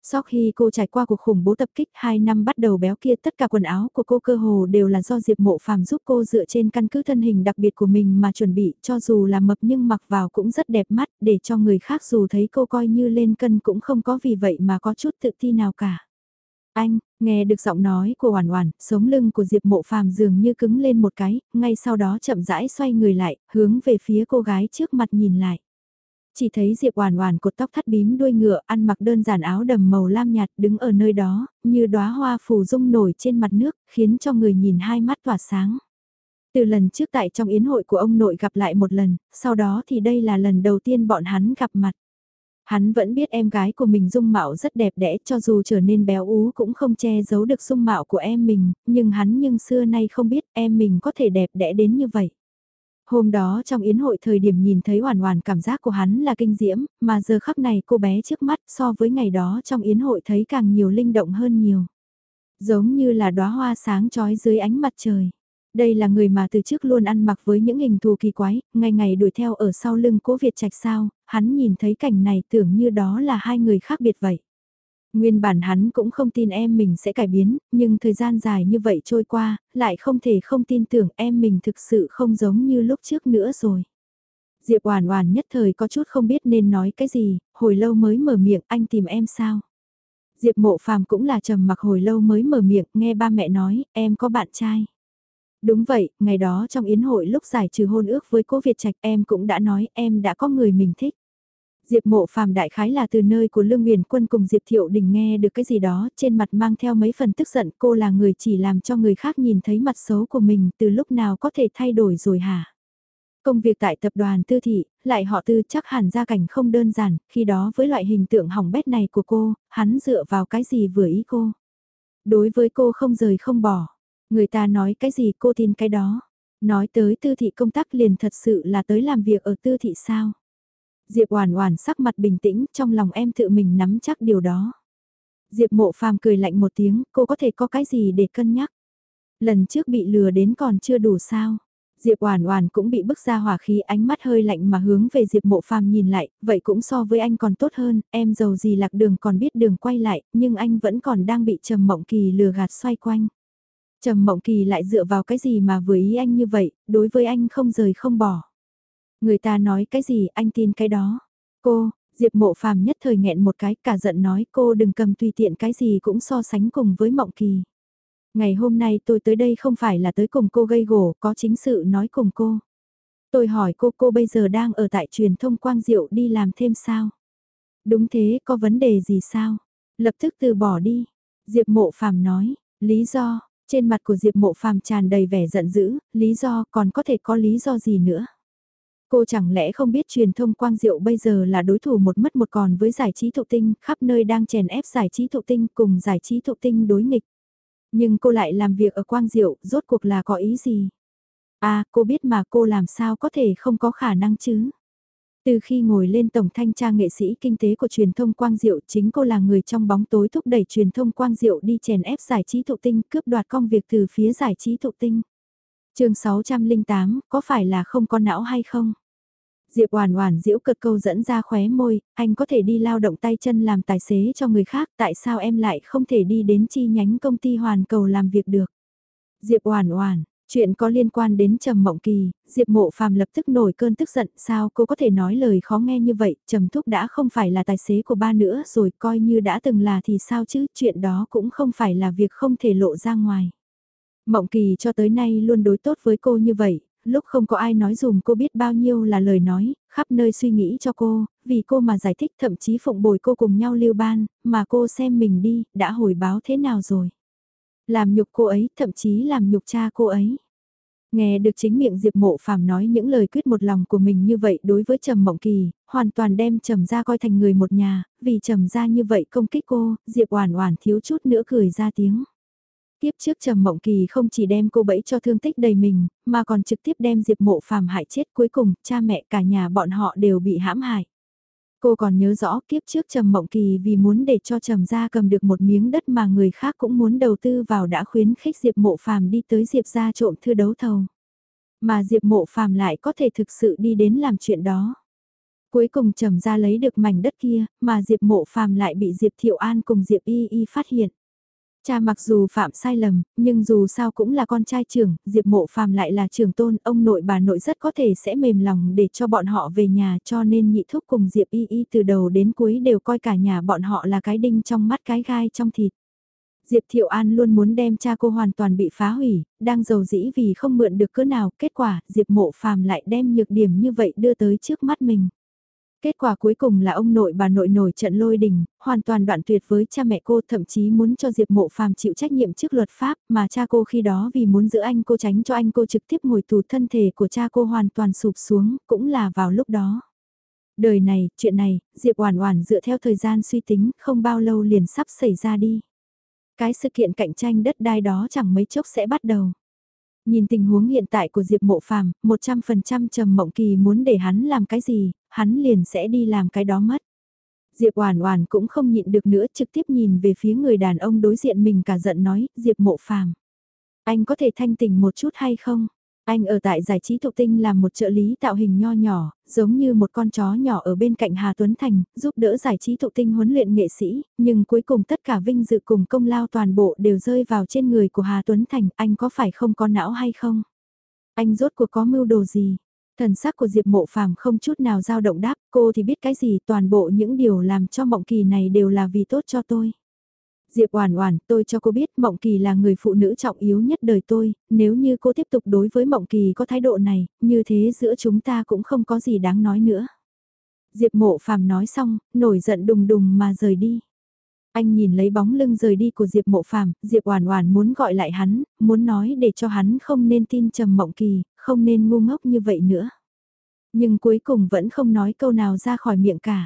Sau khi cô trải qua cuộc khủng bố tập kích hai năm bắt đầu béo kia, tất cả quần áo của cô cơ hồ đều là do Diệp Mộ Phàm giúp cô dựa trên căn cứ thân hình đặc biệt của mình mà chuẩn bị, cho dù là mập nhưng mặc vào cũng rất đẹp mắt, để cho người khác dù thấy cô coi như lên cân cũng không có vì vậy mà có chút tự ti nào cả. Anh, nghe được giọng nói của Oản Oản, sống lưng của Diệp Mộ Phàm dường như cứng lên một cái, ngay sau đó chậm rãi xoay người lại, hướng về phía cô gái trước mặt nhìn lại. Chỉ thấy Diệp Oản Oản cột tóc thắt bím đuôi ngựa, ăn mặc đơn giản áo đầm màu lam nhạt, đứng ở nơi đó, như đóa hoa phù dung nổi trên mặt nước, khiến cho người nhìn hai mắt tỏa sáng. Từ lần trước tại trong yến hội của ông nội gặp lại một lần, sau đó thì đây là lần đầu tiên bọn hắn gặp mặt. Hắn vẫn biết em gái của mình dung mạo rất đẹp đẽ, cho dù trở nên béo ú cũng không che giấu được dung mạo của em mình, nhưng hắn nhưng xưa nay không biết em mình có thể đẹp đẽ đến như vậy. Hôm đó trong yến hội thời điểm nhìn thấy Oản Oản, cảm giác của hắn là kinh diễm, mà giờ khắc này cô bé trước mắt so với ngày đó trong yến hội thấy càng nhiều linh động hơn nhiều. Giống như là đóa hoa sáng chói dưới ánh mặt trời. Đây là người mà từ trước luôn ăn mặc với những hình thù kỳ quái, ngày ngày đuổi theo ở sau lưng Cố Việt Trạch sao, hắn nhìn thấy cảnh này tưởng như đó là hai người khác biệt vậy. Nguyên bản hắn cũng không tin em mình sẽ cải biến, nhưng thời gian dài như vậy trôi qua, lại không thể không tin tưởng em mình thực sự không giống như lúc trước nữa rồi. Diệp Oản Oản nhất thời có chút không biết nên nói cái gì, hồi lâu mới mở miệng, anh tìm em sao? Diệp Mộ Phàm cũng là trầm mặc hồi lâu mới mở miệng, nghe ba mẹ nói, em có bạn trai. Đúng vậy, ngày đó trong yến hội lúc giải trừ hôn ước với Cố Việt Trạch em cũng đã nói em đã có người mình thích. Diệp Mộ Phàm đại khái là từ nơi của Lương Nguyền Quân cùng Diệp Thiệu Đình nghe được cái gì đó, trên mặt mang theo mấy phần tức giận, cô là người chỉ làm cho người khác nhìn thấy mặt xấu của mình, từ lúc nào có thể thay đổi rồi hả? Công việc tại tập đoàn Tư Thị, lại họ Tư, chắc hẳn gia cảnh không đơn giản, khi đó với loại hình tượng hỏng bét này của cô, hắn dựa vào cái gì vừa ý cô? Đối với cô không rời không bỏ, người ta nói cái gì cô tin cái đó. Nói tới Tư Thị công tác liền thật sự là tới làm việc ở Tư Thị sao? Diệp Oản Oản sắc mặt bình tĩnh, trong lòng em tự mình nắm chắc điều đó. Diệp Mộ Phàm cười lạnh một tiếng, cô có thể có cái gì để cân nhắc? Lần trước bị lừa đến còn chưa đủ sao? Diệp Oản Oản cũng bị bức ra hỏa khí, ánh mắt hơi lạnh mà hướng về Diệp Mộ Phàm nhìn lại, vậy cũng so với anh còn tốt hơn, em giàu gì lạc đường còn biết đường quay lại, nhưng anh vẫn còn đang bị Trầm Mộng Kỳ lừa gạt xoay quanh. Trầm Mộng Kỳ lại dựa vào cái gì mà vừa ý anh như vậy, đối với anh không rời không bỏ. Người ta nói cái gì anh tin cái đó. Cô, Diệp Mộ Phàm nhất thời nghẹn một cái, cả giận nói cô đừng cầm tùy tiện cái gì cũng so sánh cùng với Mộng Kỳ. Ngày hôm nay tôi tới đây không phải là tới cùng cô gây gổ, có chính sự nói cùng cô. Tôi hỏi cô, cô bây giờ đang ở tại truyền thông Quang Diệu đi làm thêm sao? Đúng thế, có vấn đề gì sao? Lập tức từ bỏ đi. Diệp Mộ Phàm nói, lý do, trên mặt của Diệp Mộ Phàm tràn đầy vẻ giận dữ, lý do còn có thể có lý do gì nữa? Cô chẳng lẽ không biết truyền thông Quang Diệu bây giờ là đối thủ một mất một còn với giải trí thụ tinh, khắp nơi đang chèn ép giải trí thụ tinh cùng giải trí thụ tinh đối nghịch. Nhưng cô lại làm việc ở Quang Diệu, rốt cuộc là có ý gì? À, cô biết mà cô làm sao có thể không có khả năng chứ? Từ khi ngồi lên tổng thanh tra nghệ sĩ kinh tế của truyền thông Quang Diệu, chính cô là người trong bóng tối thúc đẩy truyền thông Quang Diệu đi chèn ép giải trí thụ tinh, cướp đoạt công việc từ phía giải trí thụ tinh. Chương sáu trăm lẻ tám, có phải là không có não hay không? Diệp Oản Oản giễu cợt câu dẫn ra khóe môi, anh có thể đi lao động tay chân làm tài xế cho người khác, tại sao em lại không thể đi đến chi nhánh công ty Hoàn Cầu làm việc được? Diệp Oản Oản, chuyện có liên quan đến Trầm Mộng Kỳ, Diệp Mộ Phàm lập tức nổi cơn tức giận, sao cô có thể nói lời khó nghe như vậy, Trầm Thúc đã không phải là tài xế của ba nữa rồi, coi như đã từng là thì sao chứ, chuyện đó cũng không phải là việc không thể lộ ra ngoài. Mộng Kỳ cho tới nay luôn đối tốt với cô như vậy, lúc không có ai nói dùm cô biết bao nhiêu là lời nói, khắp nơi suy nghĩ cho cô, vì cô mà giải thích thậm chí phụng bồi cô cùng nhau lưu ban, mà cô xem mình đi, đã hồi báo thế nào rồi. Làm nhục cô ấy, thậm chí làm nhục cha cô ấy. Nghe được chính miệng Diệp Mộ Phàm nói những lời quyết một lòng của mình như vậy đối với Trầm Mộng Kỳ, hoàn toàn đem Trầm gia coi thành người một nhà, vì Trầm gia như vậy công kích cô, Diệp Oản Oản thiếu chút nữa cười ra tiếng. Tiếp trước Trầm Mộng Kỳ không chỉ đem cô bẫy cho thương tích đầy mình, mà còn trực tiếp đem Diệp Mộ Phàm hại chết, cuối cùng cha mẹ cả nhà bọn họ đều bị hãm hại. Cô còn nhớ rõ kiếp trước Trầm Mộng Kỳ vì muốn để cho Trầm gia cầm được một miếng đất mà người khác cũng muốn đầu tư vào đã khuyến khích Diệp Mộ Phàm đi tới Diệp gia trộm thư đấu thầu. Mà Diệp Mộ Phàm lại có thể thực sự đi đến làm chuyện đó. Cuối cùng Trầm ra lấy được mảnh đất kia, mà Diệp Mộ Phàm lại bị Diệp Thiệu An cùng Diệp Y Y phát hiện. Cha mặc dù phạm sai lầm, nhưng dù sao cũng là con trai trưởng, Diệp Mộ Phàm lại là trưởng tôn, ông nội bà nội rất có thể sẽ mềm lòng để cho bọn họ về nhà, cho nên nhị thúc cùng Diệp Y Y từ đầu đến cuối đều coi cả nhà bọn họ là cái đinh trong mắt cái gai trong thịt. Diệp Thiệu An luôn muốn đem cha cô hoàn toàn bị phá hủy, đang giàu dĩ vì không mượn được cỡ nào, kết quả Diệp Mộ Phàm lại đem nhược điểm như vậy đưa tới trước mắt mình. Kết quả cuối cùng là ông nội bà nội nổi trận lôi đình, hoàn toàn đoạn tuyệt với cha mẹ cô, thậm chí muốn cho Diệp Mộ Phàm chịu trách nhiệm trước luật pháp, mà cha cô khi đó vì muốn giữ anh cô tránh cho anh cô trực tiếp ngồi tù, thân thể của cha cô hoàn toàn sụp xuống, cũng là vào lúc đó. Đời này, chuyện này, Diệp Oản Oản dựa theo thời gian suy tính, không bao lâu liền sắp xảy ra đi. Cái sự kiện cạnh tranh đất đai đó chẳng mấy chốc sẽ bắt đầu. Nhìn tình huống hiện tại của Diệp Mộ Phàm, một trăm phần trăm Trầm Mộng Kỳ muốn để hắn làm cái gì, hắn liền sẽ đi làm cái đó mất. Diệp Oản Oản cũng không nhịn được nữa, trực tiếp nhìn về phía người đàn ông đối diện mình cả giận nói, Diệp Mộ Phàm, anh có thể thanh tỉnh một chút hay không? Anh ở tại giải trí thục tinh làm một trợ lý tạo hình nho nhỏ, giống như một con chó nhỏ ở bên cạnh Hà Tuấn Thành, giúp đỡ giải trí thục tinh huấn luyện nghệ sĩ, nhưng cuối cùng tất cả vinh dự cùng công lao toàn bộ đều rơi vào trên người của Hà Tuấn Thành, anh có phải không có não hay không? Anh rốt cuộc có mưu đồ gì? Thần sắc của Diệp Mộ Phàm không chút nào dao động đáp, cô thì biết cái gì, toàn bộ những điều làm cho Mộng Kỳ này đều là vì tốt cho tôi. Diệp Oản Oản, tôi cho cô biết Mộng Kỳ là người phụ nữ trọng yếu nhất đời tôi, nếu như cô tiếp tục đối với Mộng Kỳ có thái độ này, như thế giữa chúng ta cũng không có gì đáng nói nữa. Diệp Mộ Phàm nói xong, nổi giận đùng đùng mà rời đi. Anh nhìn lấy bóng lưng rời đi của Diệp Mộ Phàm, Diệp Oản Oản muốn gọi lại hắn, muốn nói để cho hắn không nên tin Trầm Mộng Kỳ, không nên ngu ngốc như vậy nữa. Nhưng cuối cùng vẫn không nói câu nào ra khỏi miệng cả.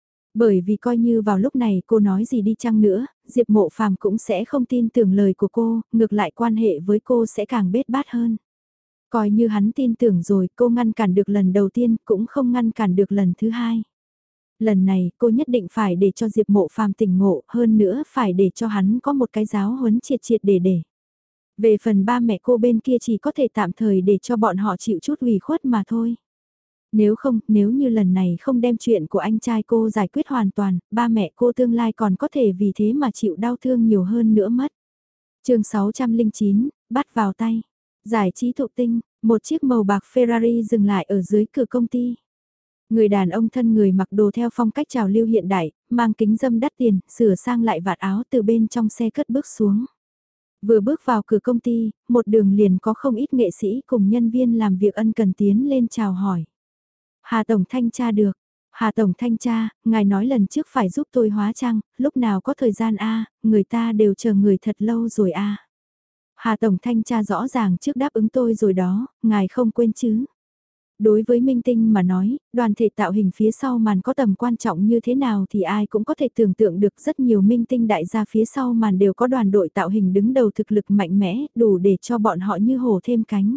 Bởi vì coi như vào lúc này cô nói gì đi chăng nữa, Diệp Mộ Phàm cũng sẽ không tin tưởng lời của cô, ngược lại quan hệ với cô sẽ càng bết bát hơn. Coi như hắn tin tưởng rồi, cô ngăn cản được lần đầu tiên, cũng không ngăn cản được lần thứ hai. Lần này, cô nhất định phải để cho Diệp Mộ Phàm tỉnh ngộ, hơn nữa phải để cho hắn có một cái giáo huấn triệt triệt để để. Về phần ba mẹ cô bên kia chỉ có thể tạm thời để cho bọn họ chịu chút ủy khuất mà thôi. Nếu không, nếu như lần này không đem chuyện của anh trai cô giải quyết hoàn toàn, ba mẹ cô tương lai còn có thể vì thế mà chịu đau thương nhiều hơn nữa mất. Chương sáu trăm lẻ chín, bắt vào tay. Giải trí thụ tinh, một chiếc màu bạc Ferrari dừng lại ở dưới cửa công ty. Người đàn ông thân người mặc đồ theo phong cách trào lưu hiện đại, mang kính dâm đắt tiền, sửa sang lại vạt áo từ bên trong xe cất bước xuống. Vừa bước vào cửa công ty, một đường liền có không ít nghệ sĩ cùng nhân viên làm việc ân cần tiến lên chào hỏi. Hà Tổng Thanh tra được. Hà Tổng Thanh tra, ngài nói lần trước phải giúp tôi hóa trang, lúc nào có thời gian a, người ta đều chờ người thật lâu rồi a. Hà Tổng Thanh tra rõ ràng trước đáp ứng tôi rồi đó, ngài không quên chứ. Đối với minh tinh mà nói, đoàn thể tạo hình phía sau màn có tầm quan trọng như thế nào thì ai cũng có thể tưởng tượng được, rất nhiều minh tinh đại gia phía sau màn đều có đoàn đội tạo hình đứng đầu thực lực mạnh mẽ, đủ để cho bọn họ như hổ thêm cánh.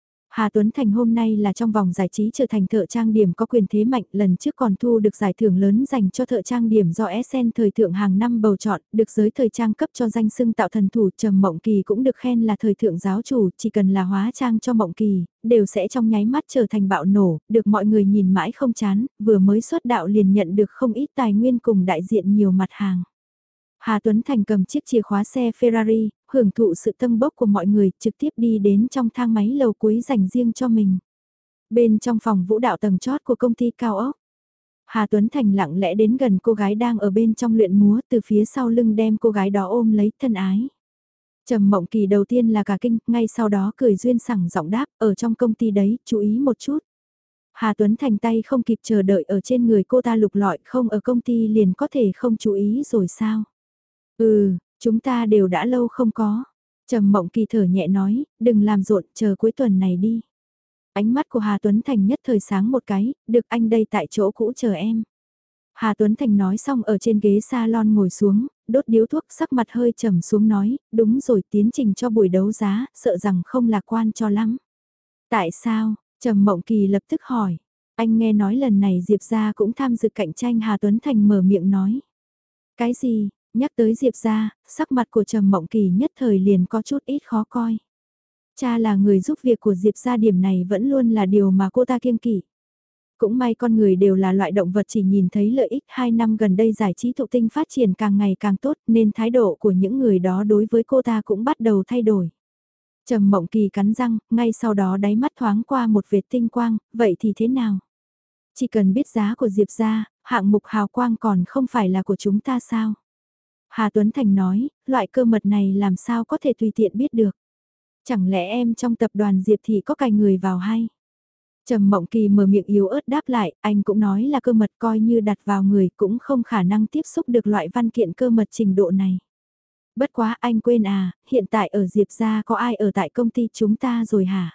Hà Tuấn Thành hôm nay là trong vòng giải trí trở thành thợ trang điểm có quyền thế mạnh, lần trước còn thu được giải thưởng lớn dành cho thợ trang điểm do ét en thời thượng hàng năm bầu chọn, được giới thời trang cấp cho danh xưng tạo thần thủ. Trầm Mộng Kỳ cũng được khen là thời thượng giáo chủ, chỉ cần là hóa trang cho Mộng Kỳ, đều sẽ trong nháy mắt trở thành bạo nổ, được mọi người nhìn mãi không chán, vừa mới xuất đạo liền nhận được không ít tài nguyên cùng đại diện nhiều mặt hàng. Hà Tuấn Thành cầm chiếc chìa khóa xe Ferrari, hưởng thụ sự tâng bốc của mọi người, trực tiếp đi đến trong thang máy lầu cuối dành riêng cho mình. Bên trong phòng vũ đạo tầng chót của công ty cao ốc, Hà Tuấn Thành lặng lẽ đến gần cô gái đang ở bên trong luyện múa, từ phía sau lưng đem cô gái đó ôm lấy, thân ái. Trầm Mộng Kỳ đầu tiên là cả kinh, ngay sau đó cười duyên sẳng giọng đáp, ở trong công ty đấy, chú ý một chút. Hà Tuấn Thành tay không kịp chờ đợi ở trên người cô ta lục lọi, không ở công ty liền có thể không chú ý rồi sao? Ừ, chúng ta đều đã lâu không có. Trầm Mộng Kỳ thở nhẹ nói, đừng làm rộn, chờ cuối tuần này đi. Ánh mắt của Hà Tuấn Thành nhất thời sáng một cái, được anh đây tại chỗ cũ chờ em. Hà Tuấn Thành nói xong ở trên ghế salon ngồi xuống, đốt điếu thuốc, sắc mặt hơi trầm xuống nói, đúng rồi, tiến trình cho buổi đấu giá, sợ rằng không lạc quan cho lắm. Tại sao? Trầm Mộng Kỳ lập tức hỏi. Anh nghe nói lần này Diệp gia cũng tham dự cạnh tranh. Hà Tuấn Thành mở miệng nói. Cái gì? Nhắc tới Diệp gia, sắc mặt của Trầm Mộng Kỳ nhất thời liền có chút ít khó coi. Cha là người giúp việc của Diệp gia, điểm này vẫn luôn là điều mà cô ta kiêng kỵ. Cũng may con người đều là loại động vật chỉ nhìn thấy lợi ích, hai năm gần đây giải trí thụ tinh phát triển càng ngày càng tốt nên thái độ của những người đó đối với cô ta cũng bắt đầu thay đổi. Trầm Mộng Kỳ cắn răng, ngay sau đó đáy mắt thoáng qua một vệt tinh quang, vậy thì thế nào? Chỉ cần biết giá của Diệp ra, hạng mục hào quang còn không phải là của chúng ta sao? Hà Tuấn Thành nói, loại cơ mật này làm sao có thể tùy tiện biết được? Chẳng lẽ em trong tập đoàn Diệp thì có cài người vào hay? Trầm Mộng Kỳ mở miệng yếu ớt đáp lại, anh cũng nói là cơ mật coi như đặt vào người cũng không khả năng tiếp xúc được loại văn kiện cơ mật trình độ này. Bất quá anh quên à, hiện tại ở Diệp gia có ai ở tại công ty chúng ta rồi hả?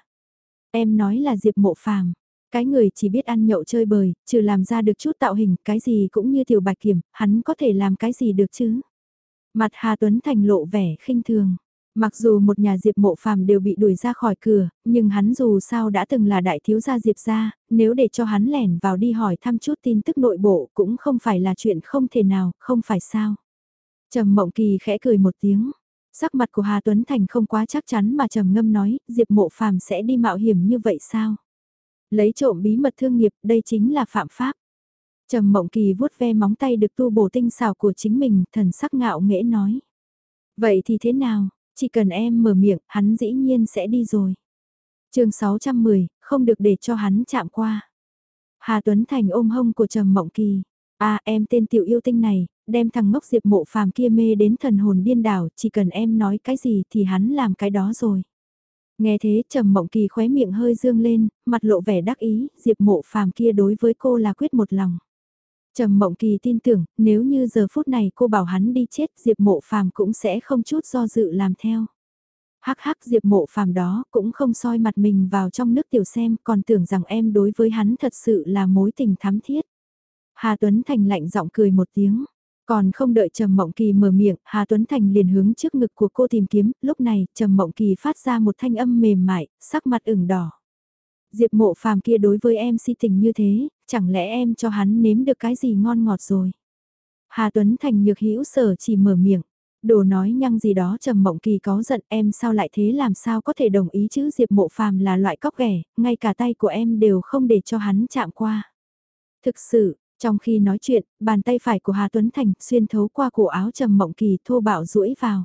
Em nói là Diệp Mộ Phàm, cái người chỉ biết ăn nhậu chơi bời, trừ làm ra được chút tạo hình, cái gì cũng như Tiểu Bạch Kiểm, hắn có thể làm cái gì được chứ? Mặt Hà Tuấn Thành lộ vẻ khinh thường. Mặc dù một nhà Diệp Mộ Phàm đều bị đuổi ra khỏi cửa, nhưng hắn dù sao đã từng là đại thiếu gia Diệp gia, nếu để cho hắn lẻn vào đi hỏi thăm chút tin tức nội bộ cũng không phải là chuyện không thể nào, không phải sao? Trầm Mộng Kỳ khẽ cười một tiếng. Sắc mặt của Hà Tuấn Thành không quá chắc chắn mà trầm ngâm nói, Diệp Mộ Phàm sẽ đi mạo hiểm như vậy sao? Lấy trộm bí mật thương nghiệp, đây chính là phạm pháp. Trầm Mộng Kỳ vuốt ve móng tay được tu bổ tinh xảo của chính mình, thần sắc ngạo nghễ nói. Vậy thì thế nào, chỉ cần em mở miệng, hắn dĩ nhiên sẽ đi rồi. Chương sáu trăm mười, không được để cho hắn chạm qua. Hà Tuấn Thành ôm hông của Trầm Mộng Kỳ. À em tên tiểu yêu tinh này, đem thằng ngốc Diệp Mộ Phàm kia mê đến thần hồn điên đảo, chỉ cần em nói cái gì thì hắn làm cái đó rồi. Nghe thế Trầm Mộng Kỳ khóe miệng hơi dương lên, mặt lộ vẻ đắc ý, Diệp Mộ Phàm kia đối với cô là quyết một lòng. Trầm Mộng Kỳ tin tưởng, nếu như giờ phút này cô bảo hắn đi chết, Diệp Mộ Phàm cũng sẽ không chút do dự làm theo. Hắc hắc Diệp Mộ Phàm đó cũng không soi mặt mình vào trong nước tiểu xem, còn tưởng rằng em đối với hắn thật sự là mối tình thắm thiết. Hà Tuấn Thành lạnh giọng cười một tiếng. Còn không đợi Trầm Mộng Kỳ mở miệng, Hà Tuấn Thành liền hướng trước ngực của cô tìm kiếm, lúc này Trầm Mộng Kỳ phát ra một thanh âm mềm mại, sắc mặt ửng đỏ. Diệp Mộ Phàm kia đối với em si tình như thế, chẳng lẽ em cho hắn nếm được cái gì ngon ngọt rồi? Hà Tuấn Thành nhược hữu sở chỉ mở miệng, đồ nói nhăng gì đó. Trầm Mộng Kỳ cáu giận, em sao lại thế, làm sao có thể đồng ý chứ? Diệp Mộ Phàm là loại cóc ghẻ, ngay cả tay của em đều không để cho hắn chạm qua. Thực sự, trong khi nói chuyện, bàn tay phải của Hà Tuấn Thành xuyên thấu qua cổ áo Trầm Mộng Kỳ thô bạo duỗi vào.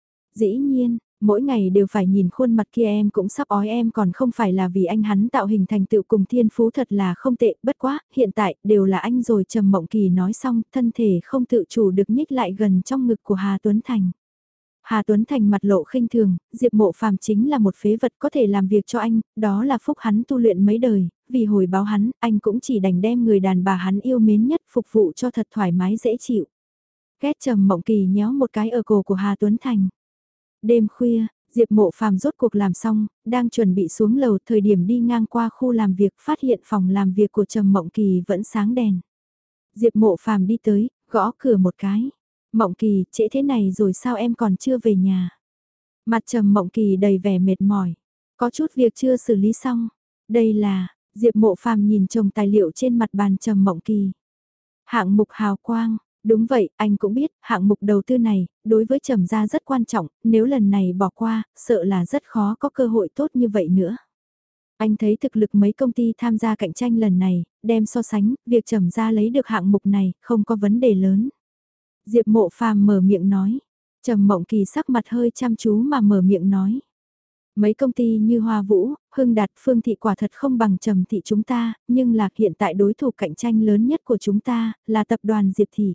Dĩ nhiên, mỗi ngày đều phải nhìn khuôn mặt kia em cũng sắp ói, em còn không phải là vì anh hắn tạo hình thành tựu cùng thiên phú thật là không tệ, bất quá, hiện tại đều là anh rồi. Trầm Mộng Kỳ nói xong, thân thể không tự chủ được nhích lại gần trong ngực của Hà Tuấn Thành. Hà Tuấn Thành mặt lộ khinh thường, Diệp Mộ Phàm chính là một phế vật có thể làm việc cho anh, đó là phúc hắn tu luyện mấy đời, vì hồi báo hắn, anh cũng chỉ đành đem người đàn bà hắn yêu mến nhất phục vụ cho thật thoải mái dễ chịu. Ghét Trầm Mộng Kỳ nhéo một cái ở cổ của Hà Tuấn Thành. Đêm khuya, Diệp Mộ Phàm rốt cuộc làm xong, đang chuẩn bị xuống lầu, thời điểm đi ngang qua khu làm việc phát hiện phòng làm việc của Trầm Mộng Kỳ vẫn sáng đèn. Diệp Mộ Phàm đi tới, gõ cửa một cái. Mộng Kỳ, trễ thế này rồi sao em còn chưa về nhà? Mặt Trầm Mộng Kỳ đầy vẻ mệt mỏi. Có chút việc chưa xử lý xong. Đây là, Diệp Mộ Phàm nhìn chồng tài liệu trên mặt bàn Trầm Mộng Kỳ. Hạng mục hào quang, đúng vậy, anh cũng biết, hạng mục đầu tư này, đối với Trầm gia rất quan trọng, nếu lần này bỏ qua, sợ là rất khó có cơ hội tốt như vậy nữa. Anh thấy thực lực mấy công ty tham gia cạnh tranh lần này, đem so sánh, việc Trầm gia lấy được hạng mục này, không có vấn đề lớn. Diệp Mộ Phàm mở miệng nói. Trầm Mộng Kỳ sắc mặt hơi chăm chú mà mở miệng nói. Mấy công ty như Hoa Vũ, Hưng Đạt, Phương Thị quả thật không bằng Trầm Thị chúng ta, nhưng là hiện tại đối thủ cạnh tranh lớn nhất của chúng ta là tập đoàn Diệp Thị.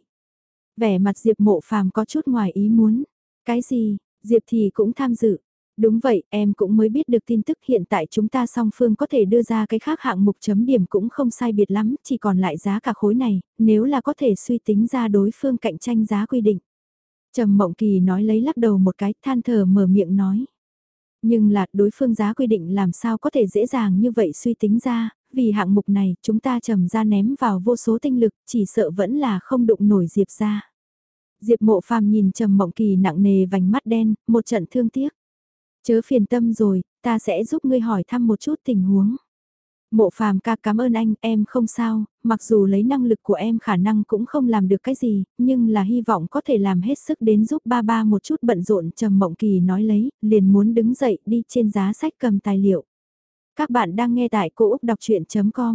Vẻ mặt Diệp Mộ Phàm có chút ngoài ý muốn. Cái gì, Diệp Thị cũng tham dự? Đúng vậy, em cũng mới biết được tin tức, hiện tại chúng ta song phương có thể đưa ra cái khác hạng mục chấm điểm cũng không sai biệt lắm, chỉ còn lại giá cả khối này, nếu là có thể suy tính ra đối phương cạnh tranh giá quy định. Trầm Mộng Kỳ nói lấy lắc đầu một cái, than thở mở miệng nói. Nhưng là đối phương giá quy định làm sao có thể dễ dàng như vậy suy tính ra, vì hạng mục này chúng ta Trầm ra ném vào vô số tinh lực, chỉ sợ vẫn là không đụng nổi Diệp ra. Diệp Mộ Phàm nhìn Trầm Mộng Kỳ nặng nề vành mắt đen, một trận thương tiếc. Chớ phiền tâm rồi, ta sẽ giúp ngươi hỏi thăm một chút tình huống. Mộ Phàm ca, cảm ơn anh, em không sao, mặc dù lấy năng lực của em khả năng cũng không làm được cái gì, nhưng là hy vọng có thể làm hết sức đến giúp ba ba một chút bận rộn. Trầm Mộng Kỳ nói lấy, liền muốn đứng dậy đi trên giá sách cầm tài liệu. Các bạn đang nghe tại Cô Úc Đọc Chuyện chấm com.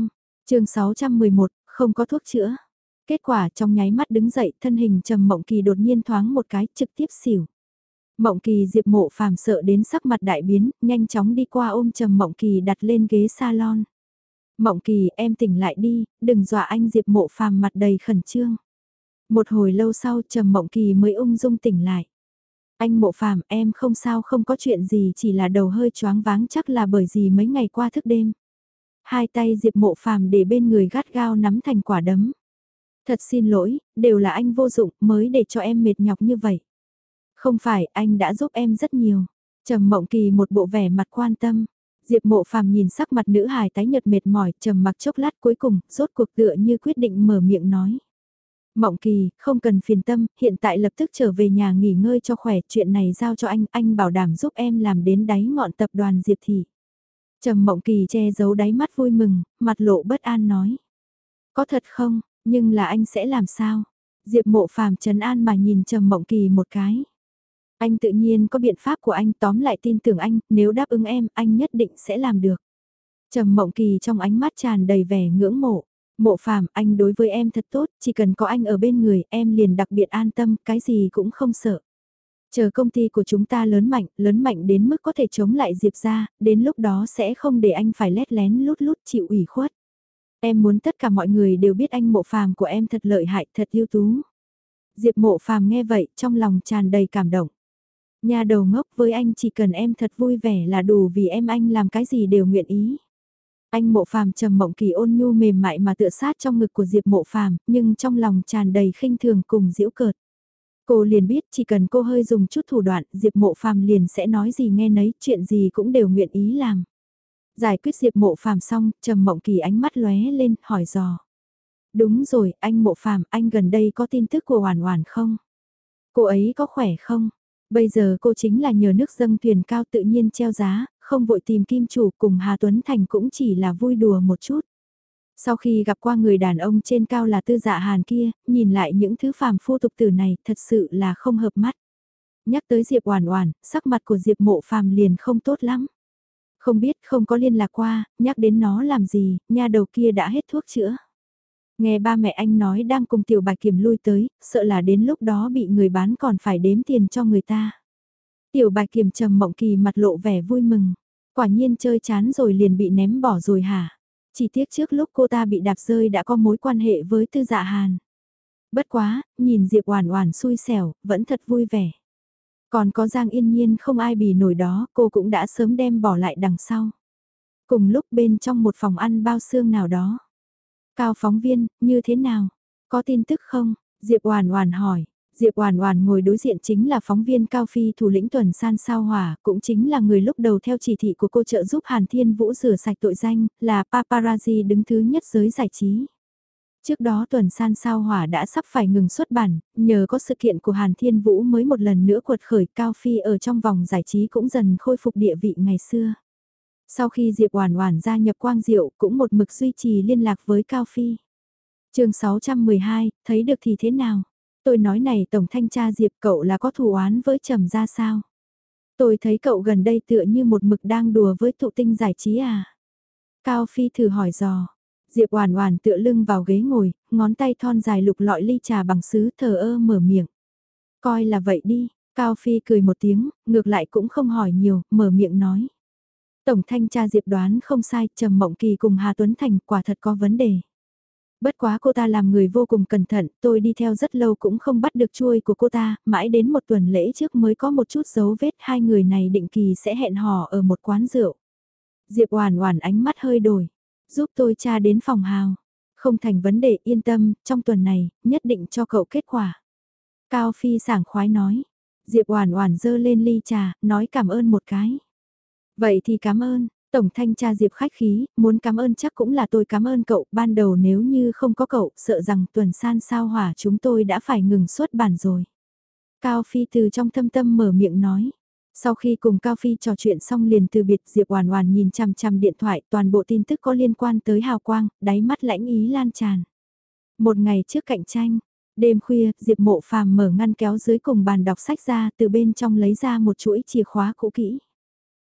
chương sáu trăm mười một, không có thuốc chữa. Kết quả trong nháy mắt đứng dậy, thân hình Trầm Mộng Kỳ đột nhiên thoáng một cái, trực tiếp xỉu. Mộng Kỳ Diệp Mộ Phàm sợ đến sắc mặt đại biến, nhanh chóng đi qua ôm Trầm Mộng Kỳ đặt lên ghế salon. Mộng Kỳ, em tỉnh lại đi, đừng dọa anh. Diệp Mộ Phàm mặt đầy khẩn trương. Một hồi lâu sau Trầm Mộng Kỳ mới ung dung tỉnh lại. Anh Mộ Phàm, em không sao, không có chuyện gì, chỉ là đầu hơi choáng váng, chắc là bởi vì mấy ngày qua thức đêm. Hai tay Diệp Mộ Phàm để bên người gắt gao nắm thành quả đấm. Thật xin lỗi, đều là anh vô dụng mới để cho em mệt nhọc như vậy. Không phải, anh đã giúp em rất nhiều. Trầm Mộng Kỳ một bộ vẻ mặt quan tâm. Diệp Mộ Phàm nhìn sắc mặt nữ hài tái nhợt mệt mỏi, trầm mặc chốc lát, cuối cùng rốt cuộc tựa như quyết định mở miệng nói. Mộng Kỳ, không cần phiền tâm, hiện tại lập tức trở về nhà nghỉ ngơi cho khỏe, chuyện này giao cho anh, anh bảo đảm giúp em làm đến đáy ngọn tập đoàn Diệp Thị. Trầm Mộng Kỳ che giấu đáy mắt vui mừng, mặt lộ bất an nói. Có thật không, nhưng là anh sẽ làm sao? Diệp Mộ Phàm trấn an mà nhìn Trầm Mộng Kỳ một cái. Anh tự nhiên có biện pháp của anh, tóm lại tin tưởng anh, nếu đáp ứng em, anh nhất định sẽ làm được. Trầm Mộng Kỳ trong ánh mắt tràn đầy vẻ ngưỡng mộ. Mộ Phàm, anh đối với em thật tốt, chỉ cần có anh ở bên người, em liền đặc biệt an tâm, cái gì cũng không sợ. Chờ công ty của chúng ta lớn mạnh, lớn mạnh đến mức có thể chống lại Diệp ra, đến lúc đó sẽ không để anh phải lét lén lút lút chịu ủy khuất. Em muốn tất cả mọi người đều biết anh Mộ Phàm của em thật lợi hại, thật ưu tú. Diệp Mộ Phàm nghe vậy, trong lòng tràn đầy cảm động. Nhà đầu ngốc, với anh chỉ cần em thật vui vẻ là đủ, vì em anh làm cái gì đều nguyện ý. Anh Mộ Phàm Trầm Mộng Kỳ ôn nhu mềm mại mà tựa sát trong ngực của Diệp Mộ Phàm, nhưng trong lòng tràn đầy khinh thường cùng giễu cợt. Cô liền biết chỉ cần cô hơi dùng chút thủ đoạn, Diệp Mộ Phàm liền sẽ nói gì nghe nấy, chuyện gì cũng đều nguyện ý làm. Giải quyết Diệp Mộ Phàm xong, Trầm Mộng Kỳ ánh mắt lóe lên, hỏi dò. Đúng rồi, anh Mộ Phàm, anh gần đây có tin tức của Oản Oản không? Cô ấy có khỏe không? Bây giờ cô chính là nhờ nước dâng thuyền cao tự nhiên treo giá, không vội tìm kim chủ, cùng Hà Tuấn Thành cũng chỉ là vui đùa một chút. Sau khi gặp qua người đàn ông trên cao là Tư Dạ Hàn kia, nhìn lại những thứ phàm phu tục tử này thật sự là không hợp mắt. Nhắc tới Diệp Oản Oản, sắc mặt của Diệp Mộ Phàm liền không tốt lắm. Không biết, không có liên lạc qua, nhắc đến nó làm gì, nha đầu kia đã hết thuốc chữa. Nghe ba mẹ anh nói đang cùng Tiểu Bạch Kiểm lui tới, sợ là đến lúc đó bị người bán còn phải đếm tiền cho người ta. Tiểu Bạch Kiểm Trầm Mộng Kỳ mặt lộ vẻ vui mừng. Quả nhiên chơi chán rồi liền bị ném bỏ rồi hả? Chỉ tiếc trước lúc cô ta bị đạp rơi đã có mối quan hệ với Tư Dạ Hàn. Bất quá, nhìn Diệp Oản Oản xui xẻo, vẫn thật vui vẻ. Còn có Giang Yên Nhiên không ai bì nổi đó, cô cũng đã sớm đem bỏ lại đằng sau. Cùng lúc bên trong một phòng ăn bao xương nào đó. Cao phóng viên, như thế nào? Có tin tức không? Diệp Oản Oản hỏi. Diệp Oản Oản ngồi đối diện chính là phóng viên Cao Phi, thủ lĩnh tuần san sao hỏa, cũng chính là người lúc đầu theo chỉ thị của cô trợ giúp Hàn Thiên Vũ rửa sạch tội danh, là paparazzi đứng thứ nhất giới giải trí. Trước đó tuần san sao hỏa đã sắp phải ngừng xuất bản, nhờ có sự kiện của Hàn Thiên Vũ mới một lần nữa quật khởi, Cao Phi ở trong vòng giải trí cũng dần khôi phục địa vị ngày xưa. Sau khi Diệp Oản Oản gia nhập Quang Diệu cũng một mực duy trì liên lạc với Cao Phi. Chương sáu trăm mười hai, thấy được thì thế nào? Tôi nói này Tổng Thanh tra Diệp, cậu là có thù oán với Trầm gia sao? Tôi thấy cậu gần đây tựa như một mực đang đùa với tụ tinh giải trí à? Cao Phi thử hỏi dò. Diệp Oản Oản tựa lưng vào ghế ngồi, ngón tay thon dài lục lọi ly trà bằng sứ, thờ ơ mở miệng. Coi là vậy đi. Cao Phi cười một tiếng, ngược lại cũng không hỏi nhiều, mở miệng nói. Tổng Thanh tra Diệp đoán không sai, Trầm Mộng Kỳ cùng Hà Tuấn Thành quả thật có vấn đề. Bất quá cô ta làm người vô cùng cẩn thận, tôi đi theo rất lâu cũng không bắt được chuôi của cô ta, mãi đến một tuần lễ trước mới có một chút dấu vết, hai người này định kỳ sẽ hẹn hò ở một quán rượu. Diệp Oản Oản ánh mắt hơi đổi, giúp tôi tra đến phòng Hào. Không thành vấn đề, yên tâm, trong tuần này, nhất định cho cậu kết quả. Cao Phi sảng khoái nói. Diệp Oản Oản giơ lên ly trà, nói cảm ơn một cái. Vậy thì cảm ơn. Tổng Thanh tra Diệp khách khí, muốn cảm ơn chắc cũng là tôi cảm ơn cậu, ban đầu nếu như không có cậu, sợ rằng tuần san sao hỏa chúng tôi đã phải ngừng xuất bản rồi. Cao Phi từ trong thâm tâm mở miệng nói. Sau khi cùng Cao Phi trò chuyện xong liền từ biệt, Diệp Oản Oản nhìn chằm chằm điện thoại, toàn bộ tin tức có liên quan tới Hào Quang, đáy mắt lãnh ý lan tràn. Một ngày trước cạnh tranh, đêm khuya, Diệp Mộ Phàm mở ngăn kéo dưới cùng bàn đọc sách ra, từ bên trong lấy ra một chuỗi chìa khóa cũ kỹ.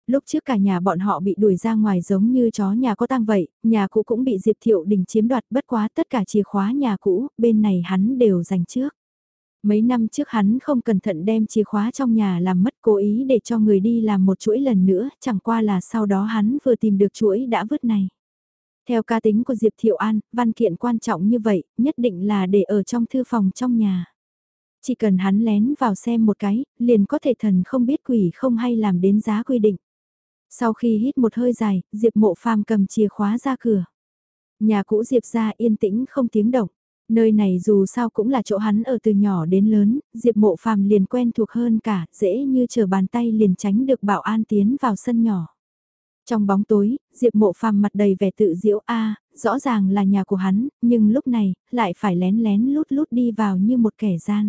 Lúc trước cả nhà bọn họ bị đuổi ra ngoài giống như chó nhà có tang vậy, nhà cũ cũng bị Diệp Thiệu Đình chiếm đoạt, bất quá tất cả chìa khóa nhà cũ, bên này hắn đều dành trước. Mấy năm trước hắn không cẩn thận đem chìa khóa trong nhà làm mất, cố ý để cho người đi làm một chuỗi lần nữa, chẳng qua là sau đó hắn vừa tìm được chuỗi đã vứt này. Theo cá tính của Diệp Thiệu An, văn kiện quan trọng như vậy, nhất định là để ở trong thư phòng trong nhà. Chỉ cần hắn lén vào xem một cái, liền có thể thần không biết quỷ không hay làm đến giá quy định. Sau khi hít một hơi dài, Diệp Mộ Phàm cầm chìa khóa ra cửa. Nhà cũ Diệp ra yên tĩnh không tiếng động. Nơi này dù sao cũng là chỗ hắn ở từ nhỏ đến lớn, Diệp Mộ Phàm liền quen thuộc hơn cả, dễ như chờ bàn tay liền tránh được bảo an tiến vào sân nhỏ. Trong bóng tối, Diệp Mộ Phàm mặt đầy vẻ tự giễu a, rõ ràng là nhà của hắn, nhưng lúc này, lại phải lén lén lút lút đi vào như một kẻ gian.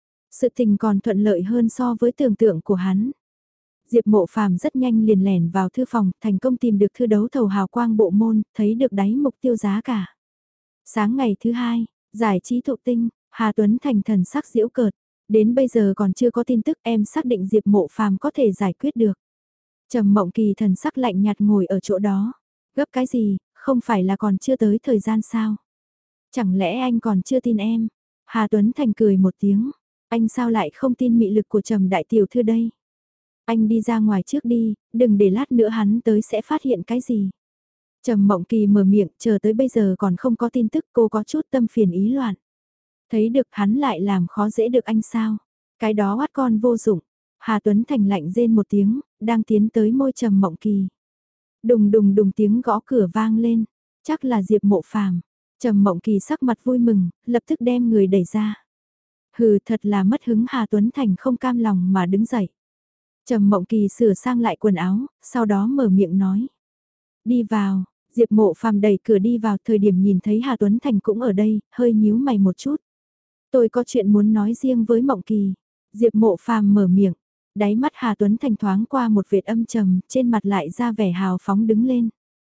Sự tình còn thuận lợi hơn so với tưởng tượng của hắn. Diệp Mộ Phàm rất nhanh liền lẻn vào thư phòng, thành công tìm được thư đấu thầu hào quang bộ môn, thấy được đáy mục tiêu giá cả. Sáng ngày thứ hai, giải trí thụ tinh, Hà Tuấn Thành thần sắc giễu cợt, đến bây giờ còn chưa có tin tức, em xác định Diệp Mộ Phàm có thể giải quyết được. Trầm Mộng Kỳ thần sắc lạnh nhạt ngồi ở chỗ đó, gấp cái gì, không phải là còn chưa tới thời gian sao? Chẳng lẽ anh còn chưa tin em? Hà Tuấn Thành cười một tiếng, anh sao lại không tin mị lực của Trầm đại tiểu thư đây? Anh đi ra ngoài trước đi, đừng để lát nữa hắn tới sẽ phát hiện cái gì. Trầm Mộng Kỳ mở miệng, chờ tới bây giờ còn không có tin tức, cô có chút tâm phiền ý loạn. Thấy được hắn lại làm khó dễ được anh sao? Cái đó oát con vô dụng. Hà Tuấn Thành lạnh rên một tiếng, đang tiến tới môi Trầm Mộng Kỳ. Đùng đùng đùng tiếng gõ cửa vang lên, chắc là Diệp Mộ Phàm. Trầm Mộng Kỳ sắc mặt vui mừng, lập tức đem người đẩy ra. Hừ, thật là mất hứng. Hà Tuấn Thành không cam lòng mà đứng dậy. Trầm Mộng Kỳ sửa sang lại quần áo, sau đó mở miệng nói. Đi vào, Diệp Mộ Phàm đẩy cửa đi vào, thời điểm nhìn thấy Hà Tuấn Thành cũng ở đây, hơi nhíu mày một chút. Tôi có chuyện muốn nói riêng với Mộng Kỳ. Diệp Mộ Phàm mở miệng, đáy mắt Hà Tuấn Thành thoáng qua một vệt âm trầm, trên mặt lại ra vẻ hào phóng đứng lên.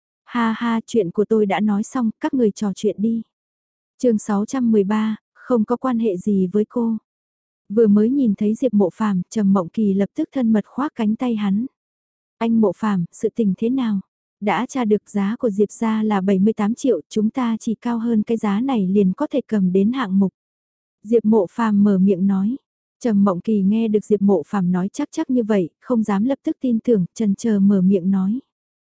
Ha ha, chuyện của tôi đã nói xong, các người trò chuyện đi. Chương sáu trăm mười ba, không có quan hệ gì với cô. Vừa mới nhìn thấy Diệp Mộ Phàm, Trầm Mộng Kỳ lập tức thân mật khoác cánh tay hắn. Anh Mộ Phàm, sự tình thế nào? Đã tra được giá của Diệp gia là bảy mươi tám triệu, chúng ta chỉ cao hơn cái giá này liền có thể cầm đến hạng mục. Diệp Mộ Phàm mở miệng nói. Trầm Mộng Kỳ nghe được Diệp Mộ Phàm nói chắc chắc như vậy, không dám lập tức tin tưởng, chần chờ mở miệng nói.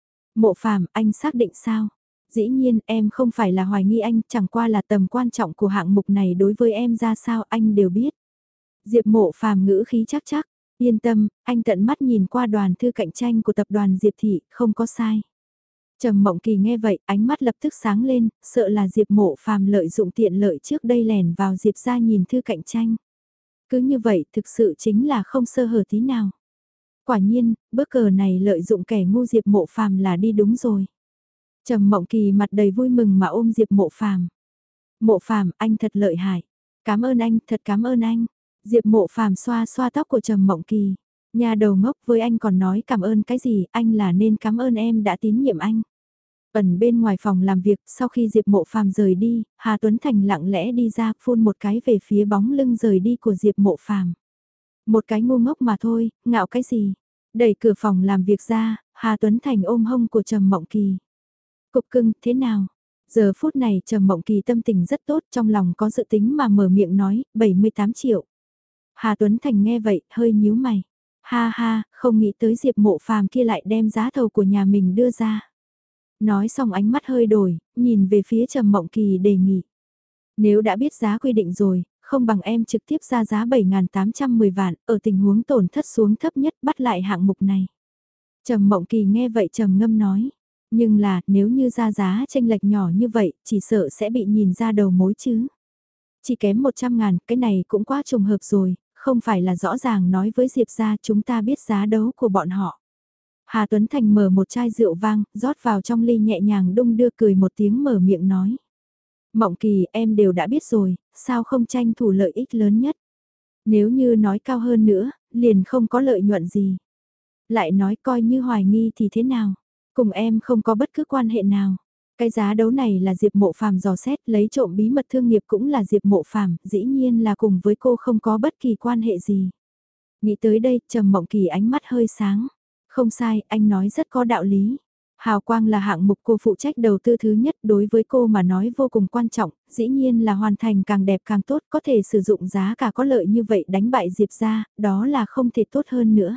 Mộ Phàm, anh xác định sao? Dĩ nhiên em không phải là hoài nghi anh, chẳng qua là tầm quan trọng của hạng mục này đối với em ra sao anh đều biết. Diệp Mộ Phàm ngữ khí chắc chắc, yên tâm, anh tận mắt nhìn qua đoàn thư cạnh tranh của tập đoàn Diệp Thị, không có sai. Trầm Mộng Kỳ nghe vậy, ánh mắt lập tức sáng lên, sợ là Diệp Mộ Phàm lợi dụng tiện lợi trước đây lèn vào Diệp gia nhìn thư cạnh tranh. Cứ như vậy, thực sự chính là không sơ hở tí nào. Quả nhiên, bước cờ này lợi dụng kẻ ngu Diệp Mộ Phàm là đi đúng rồi. Trầm Mộng Kỳ mặt đầy vui mừng mà ôm Diệp Mộ Phàm. Mộ Phàm, anh thật lợi hại. Cảm ơn anh, thật cảm ơn anh. Diệp Mộ Phàm xoa xoa tóc của Trầm Mộng Kỳ. Nhà đầu ngốc, với anh còn nói cảm ơn cái gì, anh là nên cảm ơn em đã tín nhiệm anh. Ẩn bên ngoài phòng làm việc, sau khi Diệp Mộ Phàm rời đi, Hà Tuấn Thành lặng lẽ đi ra, phun một cái về phía bóng lưng rời đi của Diệp Mộ Phàm. Một cái ngu ngốc mà thôi, ngạo cái gì? Đẩy cửa phòng làm việc ra, Hà Tuấn Thành ôm hông của Trầm Mộng Kỳ. Cục cưng, thế nào? Giờ phút này Trầm Mộng Kỳ tâm tình rất tốt, trong lòng có dự tính mà mở miệng nói, bảy mươi tám triệu. Hà Tuấn Thành nghe vậy, hơi nhíu mày. Ha ha, không nghĩ tới Diệp Mộ Phàm kia lại đem giá thầu của nhà mình đưa ra. Nói xong ánh mắt hơi đổi, nhìn về phía Trầm Mộng Kỳ đề nghị. Nếu đã biết giá quy định rồi, không bằng em trực tiếp ra giá bảy nghìn tám trăm mười vạn, ở tình huống tổn thất xuống thấp nhất bắt lại hạng mục này. Trầm Mộng Kỳ nghe vậy trầm ngâm nói. Nhưng là, nếu như ra giá chênh lệch nhỏ như vậy, chỉ sợ sẽ bị nhìn ra đầu mối chứ. Chỉ kém một trăm ngàn, cái này cũng quá trùng hợp rồi, không phải là rõ ràng nói với Diệp ra chúng ta biết giá đấu của bọn họ. Hà Tuấn Thành mở một chai rượu vang, rót vào trong ly nhẹ nhàng đung đưa cười một tiếng mở miệng nói. Mộng Kỳ, em đều đã biết rồi, sao không tranh thủ lợi ích lớn nhất? Nếu như nói cao hơn nữa, liền không có lợi nhuận gì. Lại nói coi như hoài nghi thì thế nào? Cùng em không có bất cứ quan hệ nào. Cái giá đấu này là Diệp Mộ Phàm dò xét, lấy trộm bí mật thương nghiệp cũng là Diệp Mộ Phàm, dĩ nhiên là cùng với cô không có bất kỳ quan hệ gì. Nghĩ tới đây, Trầm Mộng Kỳ ánh mắt hơi sáng. Không sai, anh nói rất có đạo lý. Hào quang là hạng mục cô phụ trách đầu tư thứ nhất đối với cô mà nói vô cùng quan trọng, dĩ nhiên là hoàn thành càng đẹp càng tốt, có thể sử dụng giá cả có lợi như vậy đánh bại Diệp ra, đó là không thể tốt hơn nữa.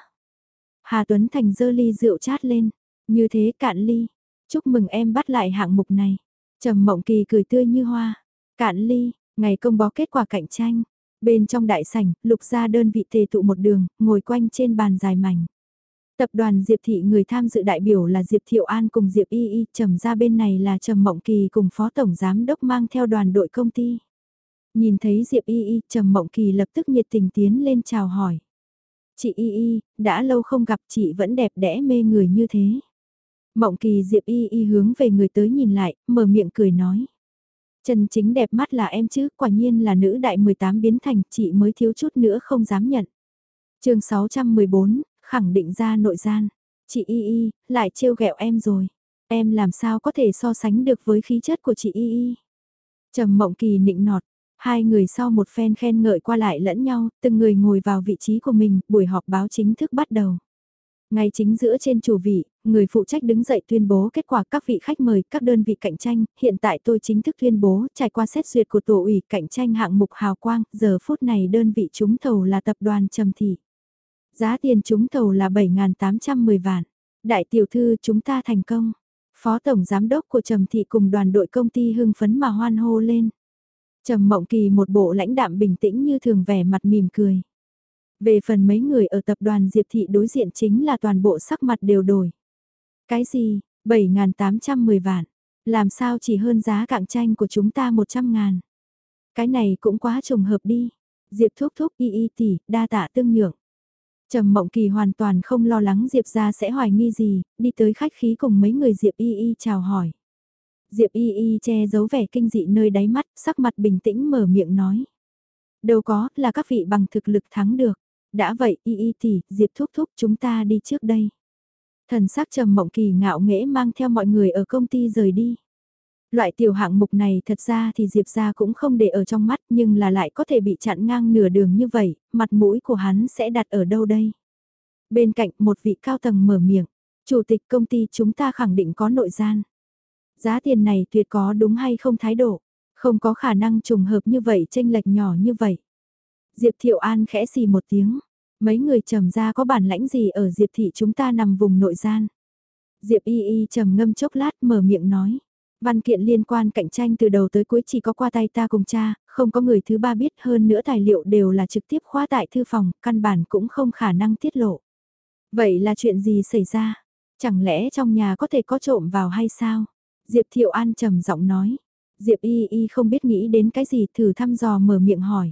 Hà Tuấn Thành giơ ly rượu chát lên, như thế cạn ly, chúc mừng em bắt lại hạng mục này. Trầm Mộng Kỳ cười tươi như hoa, cạn ly, ngày công bố kết quả cạnh tranh. Bên trong đại sảnh, Lục gia đơn vị tề tụ một đường, ngồi quanh trên bàn dài mảnh. Tập đoàn Diệp Thị người tham dự đại biểu là Diệp Thiệu An cùng Diệp Y Y, Trầm ra bên này là Trầm Mộng Kỳ cùng Phó Tổng Giám Đốc mang theo đoàn đội công ty. Nhìn thấy Diệp Y Y, Trầm Mộng Kỳ lập tức nhiệt tình tiến lên chào hỏi. Chị Y Y, đã lâu không gặp chị vẫn đẹp đẽ mê người như thế. Mộng Kỳ Diệp Y Y hướng về người tới nhìn lại, mở miệng cười nói. Chân chính đẹp mắt là em chứ, quả nhiên là nữ đại mười tám biến thành, chị mới thiếu chút nữa không dám nhận. Chương sáu trăm mười bốn, khẳng định ra nội gian. Chị Y Y, lại trêu ghẹo em rồi. Em làm sao có thể so sánh được với khí chất của chị Y Y. Trầm Mộng Kỳ nịnh nọt, hai người sau một phen khen ngợi qua lại lẫn nhau, từng người ngồi vào vị trí của mình, buổi họp báo chính thức bắt đầu. Ngay chính giữa trên chủ vị, người phụ trách đứng dậy tuyên bố kết quả các vị khách mời, các đơn vị cạnh tranh, hiện tại tôi chính thức tuyên bố, trải qua xét duyệt của tổ ủy cạnh tranh hạng mục hào quang, giờ phút này đơn vị trúng thầu là tập đoàn Trầm Thị. Giá tiền trúng thầu là bảy nghìn tám trăm mười vạn. Đại tiểu thư chúng ta thành công. Phó tổng giám đốc của Trầm Thị cùng đoàn đội công ty hưng phấn mà hoan hô lên. Trầm Mộng Kỳ một bộ lãnh đạm bình tĩnh như thường vẻ mặt mỉm cười. Về phần mấy người ở tập đoàn Diệp Thị đối diện chính là toàn bộ sắc mặt đều đổi. Cái gì, bảy nghìn tám trăm mười vạn, làm sao chỉ hơn giá cạnh tranh của chúng ta một trăm ngàn. Cái này cũng quá trùng hợp đi. Diệp thúc thúc Y Y tỷ, đa tạ tương nhượng. Trầm Mộng Kỳ hoàn toàn không lo lắng Diệp ra sẽ hoài nghi gì, đi tới khách khí cùng mấy người Diệp Y Y chào hỏi. Diệp Y Y che giấu vẻ kinh dị nơi đáy mắt, sắc mặt bình tĩnh mở miệng nói. Đâu có, là các vị bằng thực lực thắng được. Đã vậy Y Y tỷ, Diệp thúc thúc chúng ta đi trước đây. Thần sắc Trầm Mộng Kỳ ngạo nghễ mang theo mọi người ở công ty rời đi. Loại tiểu hạng mục này thật ra thì Diệp ra cũng không để ở trong mắt nhưng là lại có thể bị chặn ngang nửa đường như vậy, mặt mũi của hắn sẽ đặt ở đâu đây? Bên cạnh một vị cao tầng mở miệng, chủ tịch công ty chúng ta khẳng định có nội gian. Giá tiền này tuyệt có đúng hay không thái độ, không có khả năng trùng hợp như vậy chênh lệch nhỏ như vậy. Diệp Thiệu An khẽ xì một tiếng, mấy người Trầm ra có bản lãnh gì ở Diệp Thị chúng ta nằm vùng nội gian. Diệp Y Y trầm ngâm chốc lát mở miệng nói. Văn kiện liên quan cạnh tranh từ đầu tới cuối chỉ có qua tay ta cùng cha, không có người thứ ba biết, hơn nữa tài liệu đều là trực tiếp khóa tại thư phòng, căn bản cũng không khả năng tiết lộ. Vậy là chuyện gì xảy ra? Chẳng lẽ trong nhà có thể có trộm vào hay sao? Diệp Thiệu An trầm giọng nói. Diệp Y Y không biết nghĩ đến cái gì, thử thăm dò mở miệng hỏi.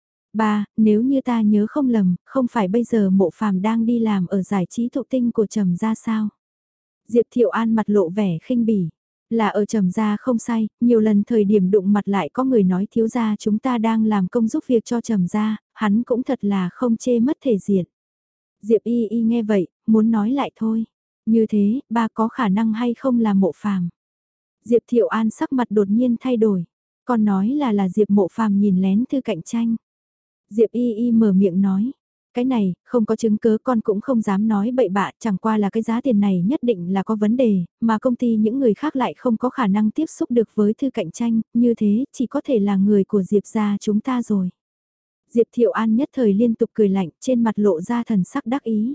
Ba, nếu như ta nhớ không lầm, không phải bây giờ Mộ Phàm đang đi làm ở giải trí thụ tinh của Trầm gia sao? Diệp Thiệu An mặt lộ vẻ khinh bỉ. Là ở Trầm gia không sai, nhiều lần thời điểm đụng mặt lại có người nói thiếu gia chúng ta đang làm công giúp việc cho Trầm gia, hắn cũng thật là không chê mất thể diện. Diệp Y Y nghe vậy, muốn nói lại thôi. Như thế, ba có khả năng hay không là Mộ Phàm? Diệp Thiệu An sắc mặt đột nhiên thay đổi. Con nói là là Diệp Mộ Phàm nhìn lén thư cạnh tranh. Diệp Y Y mở miệng nói. Cái này, không có chứng cứ con cũng không dám nói bậy bạ, chẳng qua là cái giá tiền này nhất định là có vấn đề, mà công ty những người khác lại không có khả năng tiếp xúc được với thư cạnh tranh, như thế chỉ có thể là người của Diệp gia chúng ta rồi. Diệp Thiệu An nhất thời liên tục cười lạnh, trên mặt lộ ra thần sắc đắc ý.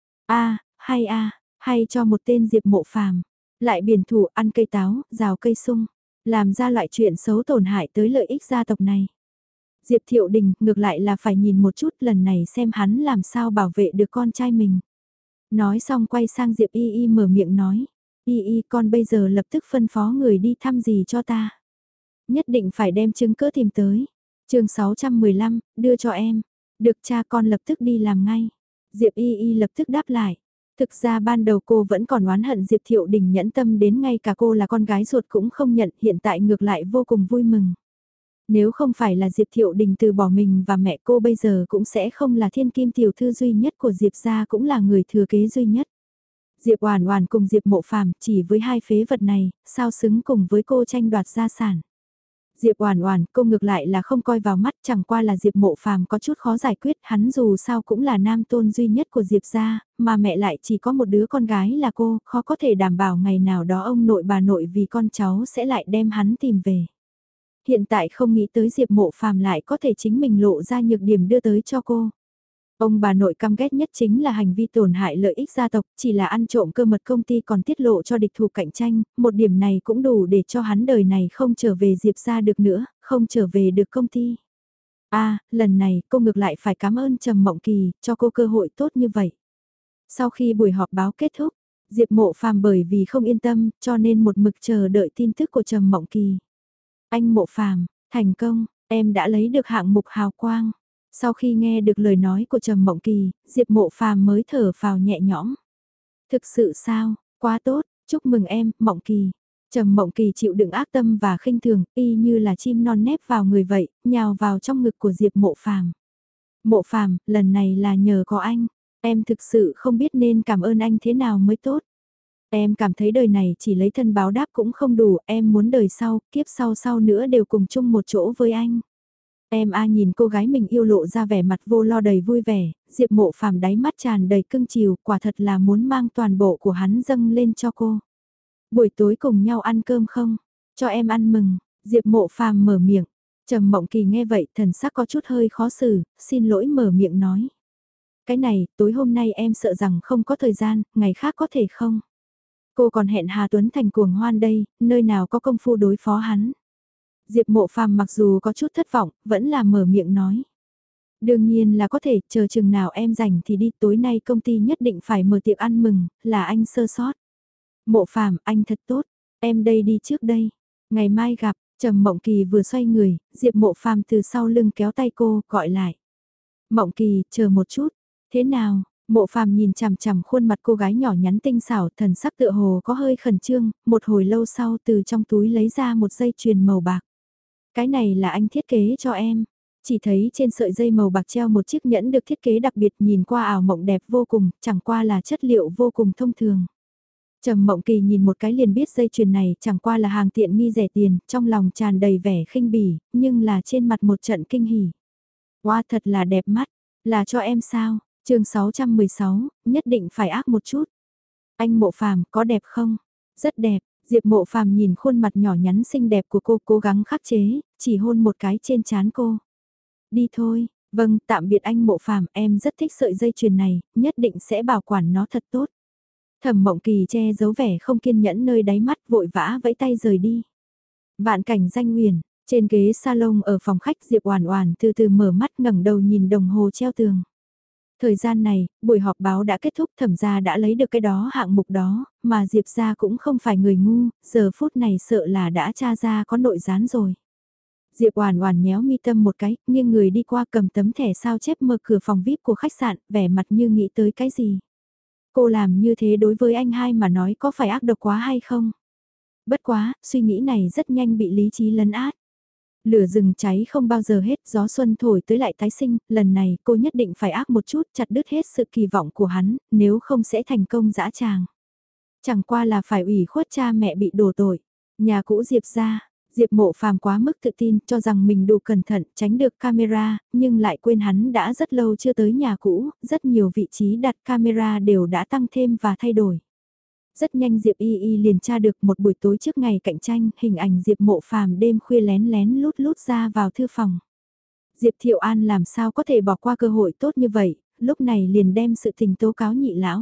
A, hay a, hay cho một tên Diệp Mộ Phàm, lại biển thủ ăn cây táo, rào cây sung, làm ra loại chuyện xấu tổn hại tới lợi ích gia tộc này. Diệp Thiệu Đình ngược lại là phải nhìn một chút lần này xem hắn làm sao bảo vệ được con trai mình. Nói xong quay sang Diệp Y Y mở miệng nói. Y Y con bây giờ lập tức phân phó người đi thăm gì cho ta. Nhất định phải đem chứng cứ tìm tới. Chương sáu trăm mười lăm, đưa cho em. Được cha con lập tức đi làm ngay. Diệp Y Y lập tức đáp lại. Thực ra ban đầu cô vẫn còn oán hận Diệp Thiệu Đình nhẫn tâm đến ngay cả cô là con gái ruột cũng không nhận, hiện tại ngược lại vô cùng vui mừng. Nếu không phải là Diệp Thiệu Đình từ bỏ mình và mẹ cô bây giờ cũng sẽ không là thiên kim tiểu thư duy nhất của Diệp gia, cũng là người thừa kế duy nhất. Diệp Oản Oản cùng Diệp Mộ Phàm chỉ với hai phế vật này, sao xứng cùng với cô tranh đoạt gia sản. Diệp Oản Oản, cô ngược lại là không coi vào mắt, chẳng qua là Diệp Mộ Phàm có chút khó giải quyết, hắn dù sao cũng là nam tôn duy nhất của Diệp gia, mà mẹ lại chỉ có một đứa con gái là cô, khó có thể đảm bảo ngày nào đó ông nội bà nội vì con cháu sẽ lại đem hắn tìm về. Hiện tại không nghĩ tới Diệp Mộ Phàm lại có thể chính mình lộ ra nhược điểm đưa tới cho cô. Ông bà nội căm ghét nhất chính là hành vi tổn hại lợi ích gia tộc, chỉ là ăn trộm cơ mật công ty còn tiết lộ cho địch thủ cạnh tranh, một điểm này cũng đủ để cho hắn đời này không trở về Diệp gia được nữa, không trở về được công ty. A, lần này cô ngược lại phải cảm ơn Trầm Mộng Kỳ, cho cô cơ hội tốt như vậy. Sau khi buổi họp báo kết thúc, Diệp Mộ Phàm bởi vì không yên tâm, cho nên một mực chờ đợi tin tức của Trầm Mộng Kỳ. Anh Mộ Phàm, thành công, em đã lấy được hạng mục hào quang. Sau khi nghe được lời nói của Trầm Mộng Kỳ, Diệp Mộ Phàm mới thở phào nhẹ nhõm. Thực sự sao, quá tốt, chúc mừng em, Mộng Kỳ. Trầm Mộng Kỳ chịu đựng ác tâm và khinh thường, y như là chim non nép vào người vậy, nhào vào trong ngực của Diệp Mộ Phàm. Mộ Phàm, lần này là nhờ có anh, em thực sự không biết nên cảm ơn anh thế nào mới tốt. Em cảm thấy đời này chỉ lấy thân báo đáp cũng không đủ, em muốn đời sau, kiếp sau sau nữa đều cùng chung một chỗ với anh. Em a nhìn cô gái mình yêu lộ ra vẻ mặt vô lo đầy vui vẻ, Diệp Mộ Phàm đáy mắt tràn đầy cưng chiều, quả thật là muốn mang toàn bộ của hắn dâng lên cho cô. Buổi tối cùng nhau ăn cơm không? Cho em ăn mừng, Diệp Mộ Phàm mở miệng. Trầm Mộng Kỳ nghe vậy, thần sắc có chút hơi khó xử, xin lỗi mở miệng nói. Cái này, tối hôm nay em sợ rằng không có thời gian, ngày khác có thể không? Cô còn hẹn Hà Tuấn Thành cuồng hoan đây, nơi nào có công phu đối phó hắn. Diệp Mộ Phàm mặc dù có chút thất vọng, vẫn là mở miệng nói. Đương nhiên là có thể, chờ chừng nào em rảnh thì đi, tối nay công ty nhất định phải mở tiệc ăn mừng, là anh sơ sót. Mộ Phàm, anh thật tốt, em đây đi trước đây. Ngày mai gặp, Trầm Mộng Kỳ vừa xoay người, Diệp Mộ Phàm từ sau lưng kéo tay cô, gọi lại. Mộng Kỳ, chờ một chút, thế nào? Mộ Phàm nhìn chằm chằm khuôn mặt cô gái nhỏ nhắn tinh xảo, thần sắc tựa hồ có hơi khẩn trương, một hồi lâu sau từ trong túi lấy ra một dây chuyền màu bạc. Cái này là anh thiết kế cho em. Chỉ thấy trên sợi dây màu bạc treo một chiếc nhẫn được thiết kế đặc biệt, nhìn qua ảo mộng đẹp vô cùng, chẳng qua là chất liệu vô cùng thông thường. Trầm Mộng Kỳ nhìn một cái liền biết dây chuyền này chẳng qua là hàng tiện nghi rẻ tiền, trong lòng tràn đầy vẻ khinh bỉ, nhưng là trên mặt một trận kinh hỉ. Wow, thật là đẹp mắt, là cho em sao? Chương sáu trăm mười sáu, nhất định phải ác một chút. Anh Mộ Phàm, có đẹp không? Rất đẹp. Diệp Mộ Phàm nhìn khuôn mặt nhỏ nhắn xinh đẹp của cô, cố gắng khắc chế, chỉ hôn một cái trên trán cô. Đi thôi, vâng, tạm biệt anh Mộ Phàm, em rất thích sợi dây chuyền này, nhất định sẽ bảo quản nó thật tốt. Thẩm Mộng Kỳ che giấu vẻ không kiên nhẫn nơi đáy mắt, vội vã vẫy tay rời đi. Vạn cảnh danh huyền, trên ghế salon ở phòng khách, Diệp Oản Oản từ từ mở mắt, ngẩng đầu nhìn đồng hồ treo tường. Thời gian này, buổi họp báo đã kết thúc, Thẩm gia đã lấy được cái đó hạng mục đó, mà Diệp gia cũng không phải người ngu, giờ phút này sợ là đã tra ra có nội gián rồi. Diệp Oản Oản nhéo mi tâm một cái, nghiêng người đi qua cầm tấm thẻ sao chép mở cửa phòng vi ai pi của khách sạn, vẻ mặt như nghĩ tới cái gì. Cô làm như thế đối với anh hai mà nói có phải ác độc quá hay không? Bất quá, suy nghĩ này rất nhanh bị lý trí lấn át. Lửa rừng cháy không bao giờ hết, gió xuân thổi tới lại tái sinh, lần này cô nhất định phải ác một chút, chặt đứt hết sự kỳ vọng của hắn, nếu không sẽ thành công dã tràng. Chẳng qua là phải ủy khuất cha mẹ bị đổ tội. Nhà cũ Diệp gia, Diệp Mộ Phàm quá mức tự tin, cho rằng mình đủ cẩn thận, tránh được camera, nhưng lại quên hắn đã rất lâu chưa tới nhà cũ, rất nhiều vị trí đặt camera đều đã tăng thêm và thay đổi. Rất nhanh Diệp Y Y liền tra được một buổi tối trước ngày cạnh tranh, hình ảnh Diệp Mộ Phàm đêm khuya lén lén lút lút ra vào thư phòng. Diệp Thiệu An làm sao có thể bỏ qua cơ hội tốt như vậy, lúc này liền đem sự tình tố cáo nhị lão.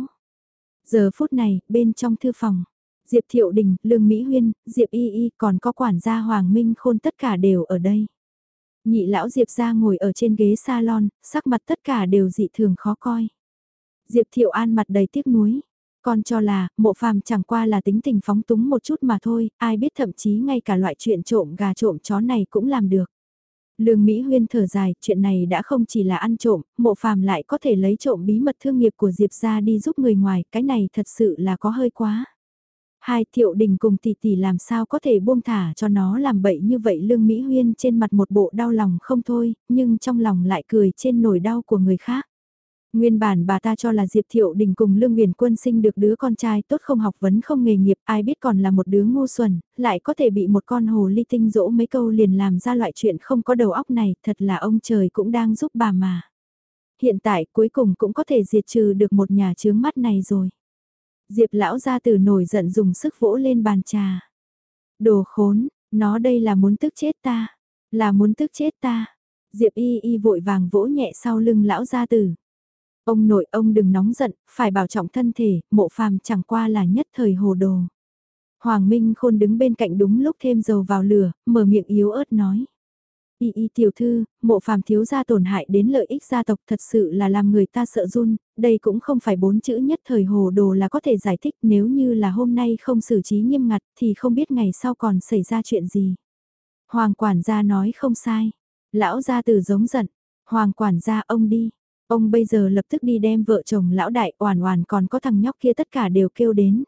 Giờ phút này, bên trong thư phòng, Diệp Thiệu Đình, Lương Mỹ Huyên, Diệp Y Y còn có quản gia Hoàng Minh Khôn tất cả đều ở đây. Nhị lão Diệp ra ngồi ở trên ghế salon, sắc mặt tất cả đều dị thường khó coi. Diệp Thiệu An mặt đầy tiếc nuối. Con cho là, Mộ Phàm chẳng qua là tính tình phóng túng một chút mà thôi, ai biết thậm chí ngay cả loại chuyện trộm gà trộm chó này cũng làm được. Lương Mỹ Huyên thở dài, chuyện này đã không chỉ là ăn trộm, Mộ Phàm lại có thể lấy trộm bí mật thương nghiệp của Diệp gia đi giúp người ngoài, cái này thật sự là có hơi quá. Hai Thiệu Đình cùng tỷ tỷ làm sao có thể buông thả cho nó làm bậy như vậy. Lương Mỹ Huyên trên mặt một bộ đau lòng không thôi, nhưng trong lòng lại cười trên nỗi đau của người khác. Nguyên bản bà ta cho là Diệp Thiệu Đình cùng Lương Nguyền Quân sinh được đứa con trai tốt không học vấn không nghề nghiệp, ai biết còn là một đứa ngu xuẩn, lại có thể bị một con hồ ly tinh dỗ mấy câu liền làm ra loại chuyện không có đầu óc này, thật là ông trời cũng đang giúp bà mà. Hiện tại cuối cùng cũng có thể diệt trừ được một nhà chướng mắt này rồi. Diệp lão gia tử nổi giận dùng sức vỗ lên bàn trà. Đồ khốn, nó đây là muốn tức chết ta, là muốn tức chết ta. Diệp y y vội vàng vỗ nhẹ sau lưng lão gia tử. Ông nội ông đừng nóng giận, phải bảo trọng thân thể, Mộ Phàm chẳng qua là nhất thời hồ đồ. Hoàng Minh Khôn đứng bên cạnh đúng lúc thêm dầu vào lửa, mở miệng yếu ớt nói. Y y tiểu thư, Mộ Phàm thiếu gia tổn hại đến lợi ích gia tộc thật sự là làm người ta sợ run, đây cũng không phải bốn chữ nhất thời hồ đồ là có thể giải thích, nếu như là hôm nay không xử trí nghiêm ngặt thì không biết ngày sau còn xảy ra chuyện gì. Hoàng quản gia nói không sai, lão gia tử giống giận, Hoàng quản gia ông đi. Ông bây giờ lập tức đi đem vợ chồng lão đại Oản Oản còn có thằng nhóc kia tất cả đều kêu đến.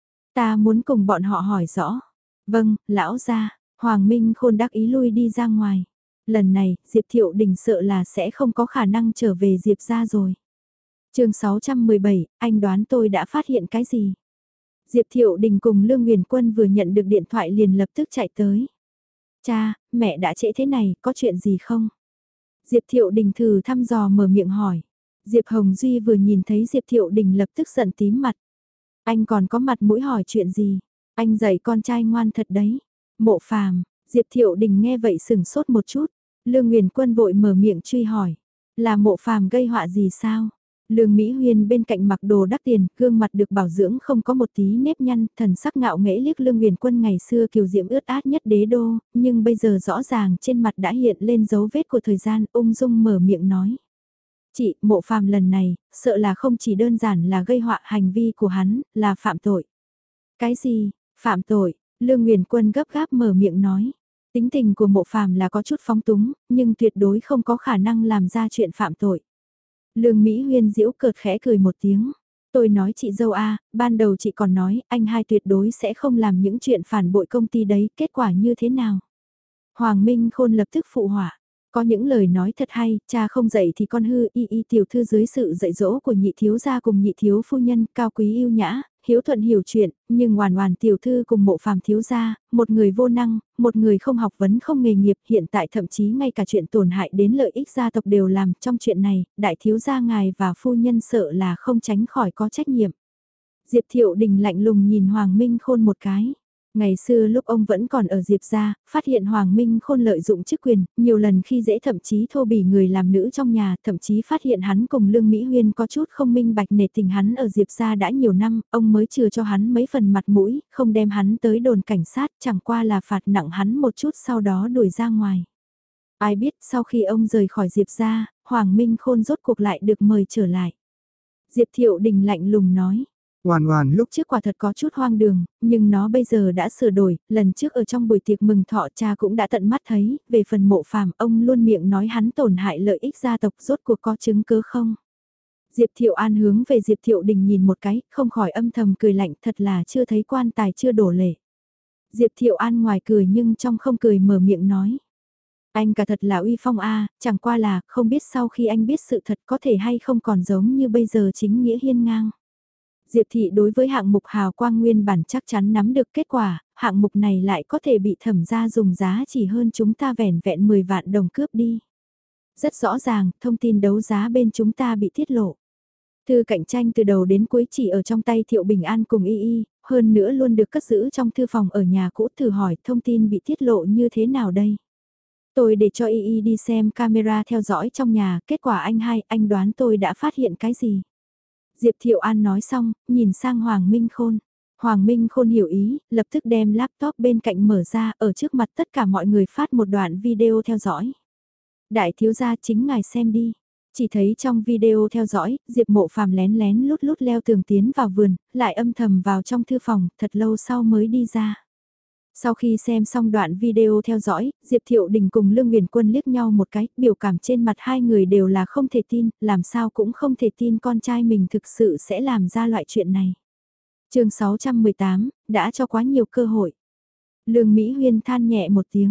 Ta muốn cùng bọn họ hỏi rõ. Vâng, lão gia, Hoàng Minh Khôn đắc ý lui đi ra ngoài. Lần này, Diệp Thiệu Đình sợ là sẽ không có khả năng trở về Diệp gia rồi. Chương sáu trăm mười bảy, anh đoán tôi đã phát hiện cái gì? Diệp Thiệu Đình cùng Lương Nguyền Quân vừa nhận được điện thoại liền lập tức chạy tới. Cha, mẹ đã trễ thế này, có chuyện gì không? Diệp Thiệu Đình thử thăm dò mở miệng hỏi. Diệp Hồng Duy vừa nhìn thấy Diệp Thiệu Đình lập tức giận tím mặt. Anh còn có mặt mũi hỏi chuyện gì? Anh dạy con trai ngoan thật đấy. Mộ Phàm, Diệp Thiệu Đình nghe vậy sừng sốt một chút. Lương Nguyền Quân vội mở miệng truy hỏi. Là Mộ Phàm gây họa gì sao? Lương Mỹ Huyên bên cạnh mặc đồ đắt tiền, gương mặt được bảo dưỡng không có một tí nếp nhăn, thần sắc ngạo nghễ liếc Lương Nguyền Quân ngày xưa kiều diễm ướt át nhất đế đô, nhưng bây giờ rõ ràng trên mặt đã hiện lên dấu vết của thời gian, ung dung mở miệng nói. Chị, Mộ Phàm lần này, sợ là không chỉ đơn giản là gây họa, hành vi của hắn, là phạm tội. Cái gì, phạm tội? Lương Nguyền Quân gấp gáp mở miệng nói. Tính tình của Mộ Phàm là có chút phóng túng, nhưng tuyệt đối không có khả năng làm ra chuyện phạm tội. Lương Mỹ Huyên giễu cợt khẽ cười một tiếng. Tôi nói chị dâu a, ban đầu chị còn nói anh hai tuyệt đối sẽ không làm những chuyện phản bội công ty đấy, kết quả như thế nào? Hoàng Minh Khôn lập tức phụ họa. Có những lời nói thật hay, cha không dạy thì con hư, y y tiểu thư dưới sự dạy dỗ của nhị thiếu gia cùng nhị thiếu phu nhân, cao quý yêu nhã, hiếu thuận hiểu chuyện, nhưng Oản Oản tiểu thư cùng Mộ Phàm thiếu gia, một người vô năng, một người không học vấn không nghề nghiệp, hiện tại thậm chí ngay cả chuyện tổn hại đến lợi ích gia tộc đều làm, trong chuyện này, đại thiếu gia ngài và phu nhân sợ là không tránh khỏi có trách nhiệm. Diệp Thiệu Đình lạnh lùng nhìn Hoàng Minh Khôn một cái. Ngày xưa lúc ông vẫn còn ở Diệp gia, phát hiện Hoàng Minh Khôn lợi dụng chức quyền, nhiều lần khi dễ thậm chí thô bỉ người làm nữ trong nhà, thậm chí phát hiện hắn cùng Lương Mỹ Huyên có chút không minh bạch nể tình hắn ở Diệp gia đã nhiều năm, ông mới chừa cho hắn mấy phần mặt mũi, không đem hắn tới đồn cảnh sát, chẳng qua là phạt nặng hắn một chút sau đó đuổi ra ngoài. Ai biết sau khi ông rời khỏi Diệp gia, Hoàng Minh Khôn rốt cuộc lại được mời trở lại. Diệp Thiệu Đình lạnh lùng nói. Oản Oản lúc trước quả thật có chút hoang đường, nhưng nó bây giờ đã sửa đổi, lần trước ở trong buổi tiệc mừng thọ cha cũng đã tận mắt thấy, về phần Mộ Phàm ông luôn miệng nói hắn tổn hại lợi ích gia tộc rốt cuộc có chứng cứ không. Diệp Thiệu An hướng về Diệp Thiệu Đình nhìn một cái, không khỏi âm thầm cười lạnh thật là chưa thấy quan tài chưa đổ lệ. Diệp Thiệu An ngoài cười nhưng trong không cười mở miệng nói. Anh cả thật là uy phong a, chẳng qua là không biết sau khi anh biết sự thật có thể hay không còn giống như bây giờ chính nghĩa hiên ngang. Diệp Thị đối với hạng mục hào quang nguyên bản chắc chắn nắm được kết quả, hạng mục này lại có thể bị thẩm ra dùng giá chỉ hơn chúng ta vẻn vẹn mười vạn đồng cướp đi. Rất rõ ràng, thông tin đấu giá bên chúng ta bị tiết lộ. Thư cạnh tranh từ đầu đến cuối chỉ ở trong tay Thiệu Bình An cùng Y Y, hơn nữa luôn được cất giữ trong thư phòng ở nhà cũ, thử hỏi thông tin bị tiết lộ như thế nào đây? Tôi để cho Y Y đi xem camera theo dõi trong nhà, kết quả anh hai, anh đoán tôi đã phát hiện cái gì? Diệp Thiệu An nói xong, nhìn sang Hoàng Minh Khôn. Hoàng Minh Khôn hiểu ý, lập tức đem laptop bên cạnh mở ra, ở trước mặt tất cả mọi người phát một đoạn video theo dõi. Đại thiếu gia chính ngài xem đi. Chỉ thấy trong video theo dõi, Diệp Mộ Phàm lén lén lút lút leo tường tiến vào vườn, lại âm thầm vào trong thư phòng, thật lâu sau mới đi ra. Sau khi xem xong đoạn video theo dõi, Diệp Thiệu Đình cùng Lương Nguyền Quân liếc nhau một cái, biểu cảm trên mặt hai người đều là không thể tin, làm sao cũng không thể tin con trai mình thực sự sẽ làm ra loại chuyện này. Chương sáu trăm mười tám, đã cho quá nhiều cơ hội. Lương Mỹ Huyên than nhẹ một tiếng,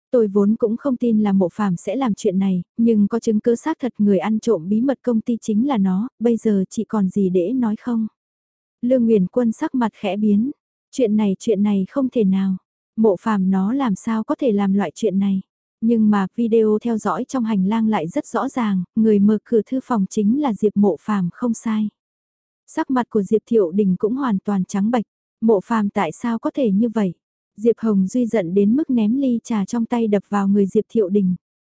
Tôi vốn cũng không tin là Mộ Phàm sẽ làm chuyện này, nhưng có chứng cứ xác thật người ăn trộm bí mật công ty chính là nó, bây giờ chị còn gì để nói không? Lương Nguyền Quân sắc mặt khẽ biến, chuyện này chuyện này không thể nào, Mộ Phàm nó làm sao có thể làm loại chuyện này? Nhưng mà video theo dõi trong hành lang lại rất rõ ràng, người mở cửa thư phòng chính là Diệp Mộ Phàm không sai. Sắc mặt của Diệp Thiệu Đình cũng hoàn toàn trắng bệch, Mộ Phàm tại sao có thể như vậy? Diệp Hồng Duy giận đến mức ném ly trà trong tay đập vào người Diệp Thiệu Đình.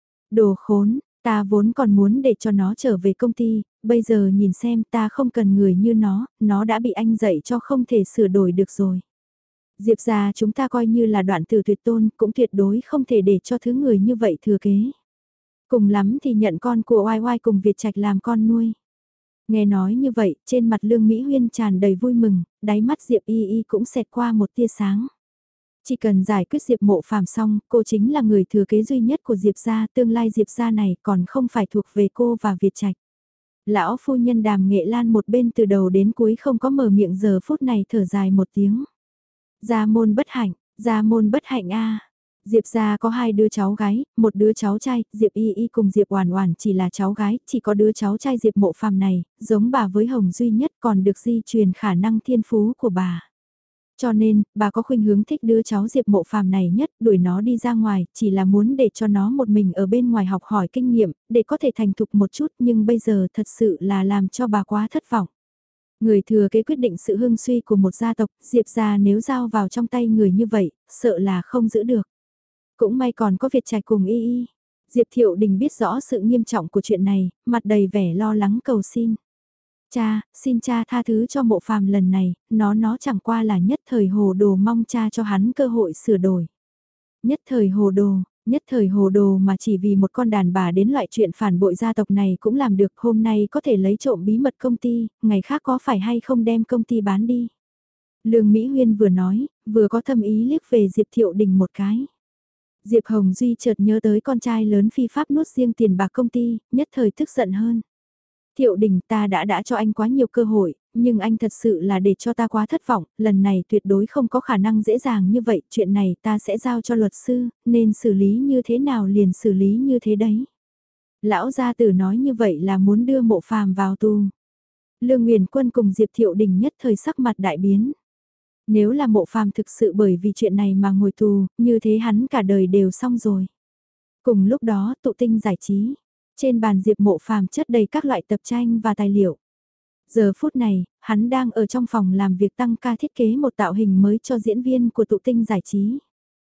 Đồ khốn, ta vốn còn muốn để cho nó trở về công ty, bây giờ nhìn xem ta không cần người như nó, nó đã bị anh dạy cho không thể sửa đổi được rồi. Diệp gia chúng ta coi như là đoạn tử tuyệt tôn, cũng tuyệt đối không thể để cho thứ người như vậy thừa kế. Cùng lắm thì nhận con của oai oai cùng Việt Trạch làm con nuôi. Nghe nói như vậy, trên mặt Lương Mỹ Huyên tràn đầy vui mừng, đáy mắt Diệp Y Y cũng xẹt qua một tia sáng. Chỉ cần giải quyết Diệp Mộ Phàm xong, cô chính là người thừa kế duy nhất của Diệp gia, tương lai Diệp gia này còn không phải thuộc về cô và Việt Trạch. Lão phu nhân Đàm Nghệ Lan một bên từ đầu đến cuối không có mở miệng, giờ phút này thở dài một tiếng. Gia môn bất hạnh, gia môn bất hạnh a. Diệp gia có hai đứa cháu gái, một đứa cháu trai, Diệp Y Y cùng Diệp Oản Oản chỉ là cháu gái, chỉ có đứa cháu trai Diệp Mộ Phàm này, giống bà với Hồng duy nhất còn được di truyền khả năng thiên phú của bà. Cho nên, bà có khuynh hướng thích đứa cháu Diệp Mộ Phàm này nhất, đuổi nó đi ra ngoài, chỉ là muốn để cho nó một mình ở bên ngoài học hỏi kinh nghiệm, để có thể thành thục một chút, nhưng bây giờ thật sự là làm cho bà quá thất vọng. Người thừa kế quyết định sự hưng suy của một gia tộc, Diệp gia nếu giao vào trong tay người như vậy, sợ là không giữ được. Cũng may còn có Việt Trạch cùng Y Y. Diệp Thiệu Đình biết rõ sự nghiêm trọng của chuyện này, mặt đầy vẻ lo lắng cầu xin. Cha, xin cha tha thứ cho Mộ Phàm lần này, nó nó chẳng qua là nhất thời hồ đồ, mong cha cho hắn cơ hội sửa đổi. Nhất thời hồ đồ, nhất thời hồ đồ mà chỉ vì một con đàn bà đến loại chuyện phản bội gia tộc này cũng làm được, hôm nay có thể lấy trộm bí mật công ty, ngày khác có phải hay không đem công ty bán đi. Lương Mỹ Huyên vừa nói, vừa có thâm ý liếc về Diệp Thiệu Đình một cái. Diệp Hồng Duy chợt nhớ tới con trai lớn phi pháp nuốt riêng tiền bạc công ty, nhất thời tức giận hơn. Thiệu Đình, ta đã đã cho anh quá nhiều cơ hội, nhưng anh thật sự là để cho ta quá thất vọng, lần này tuyệt đối không có khả năng dễ dàng như vậy, chuyện này ta sẽ giao cho luật sư, nên xử lý như thế nào liền xử lý như thế đấy. Lão gia tử nói như vậy là muốn đưa Mộ Phàm vào tù. Lương Nguyền Quân cùng Diệp Thiệu Đình nhất thời sắc mặt đại biến. Nếu là Mộ Phàm thực sự bởi vì chuyện này mà ngồi tù, như thế hắn cả đời đều xong rồi. Cùng lúc đó, tụ tinh giải trí. Trên bàn Diệp Mộ Phàm chất đầy các loại tập tranh và tài liệu. Giờ phút này, hắn đang ở trong phòng làm việc tăng ca thiết kế một tạo hình mới cho diễn viên của tụ tinh giải trí.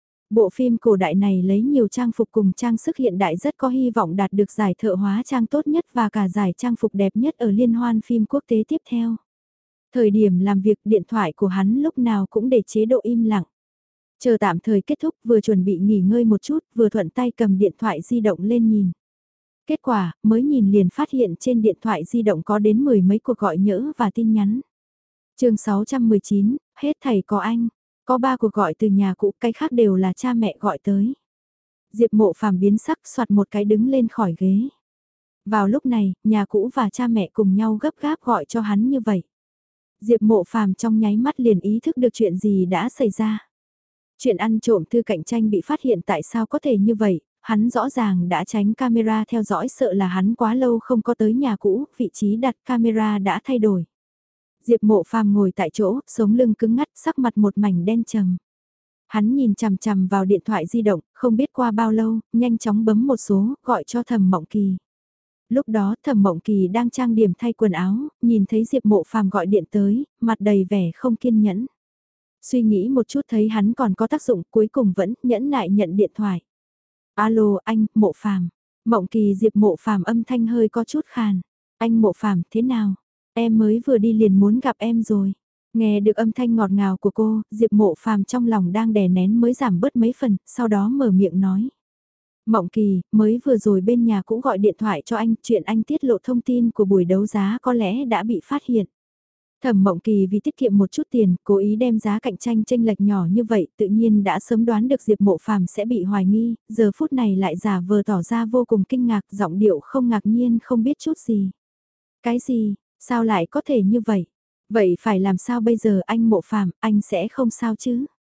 Bộ phim cổ đại này lấy nhiều trang phục cùng trang sức hiện đại, rất có hy vọng đạt được giải thợ hóa trang tốt nhất và cả giải trang phục đẹp nhất ở liên hoan phim quốc tế tiếp theo. Thời điểm làm việc, điện thoại của hắn lúc nào cũng để chế độ im lặng. Chờ tạm thời kết thúc, vừa chuẩn bị nghỉ ngơi một chút, vừa thuận tay cầm điện thoại di động lên nhìn. Kết quả, mới nhìn liền phát hiện trên điện thoại di động có đến mười mấy cuộc gọi nhỡ và tin nhắn. chương sáu trăm mười chín, hết thầy có anh. Có ba cuộc gọi từ nhà cũ, cái khác đều là cha mẹ gọi tới. Diệp Mộ Phàm biến sắc, soạt một cái đứng lên khỏi ghế. Vào lúc này, nhà cũ và cha mẹ cùng nhau gấp gáp gọi cho hắn như vậy. Diệp Mộ Phàm trong nháy mắt liền ý thức được chuyện gì đã xảy ra. Chuyện ăn trộm thư cạnh tranh bị phát hiện, tại sao có thể như vậy, hắn rõ ràng đã tránh camera theo dõi, sợ là hắn quá lâu không có tới nhà cũ, vị trí đặt camera đã thay đổi. Diệp Mộ Phàm ngồi tại chỗ, sống lưng cứng ngắt, sắc mặt một mảnh đen trầm. Hắn nhìn chằm chằm vào điện thoại di động, không biết qua bao lâu, nhanh chóng bấm một số, gọi cho Thẩm Mộng Kỳ. Lúc đó Thẩm Mộng Kỳ đang trang điểm thay quần áo, nhìn thấy Diệp Mộ Phàm gọi điện tới, mặt đầy vẻ không kiên nhẫn. Suy nghĩ một chút thấy hắn còn có tác dụng, cuối cùng vẫn nhẫn nại nhận điện thoại. Alo anh, Mộ Phàm. Mộng Kỳ Diệp Mộ Phàm âm thanh hơi có chút khàn. Anh Mộ Phàm, thế nào? Em mới vừa đi liền muốn gặp em rồi. Nghe được âm thanh ngọt ngào của cô, Diệp Mộ Phàm trong lòng đang đè nén mới giảm bớt mấy phần, sau đó mở miệng nói. Mộng Kỳ, mới vừa rồi bên nhà cũ gọi điện thoại cho anh, chuyện anh tiết lộ thông tin của buổi đấu giá có lẽ đã bị phát hiện. Thẩm Mộng Kỳ vì tiết kiệm một chút tiền, cố ý đem giá cạnh tranh chênh lệch nhỏ như vậy, tự nhiên đã sớm đoán được Diệp Mộ Phàm sẽ bị hoài nghi, giờ phút này lại giả vờ tỏ ra vô cùng kinh ngạc, giọng điệu không ngạc nhiên không biết chút gì. Cái gì, sao lại có thể như vậy? Vậy phải làm sao bây giờ anh Mộ Phàm, anh sẽ không sao chứ?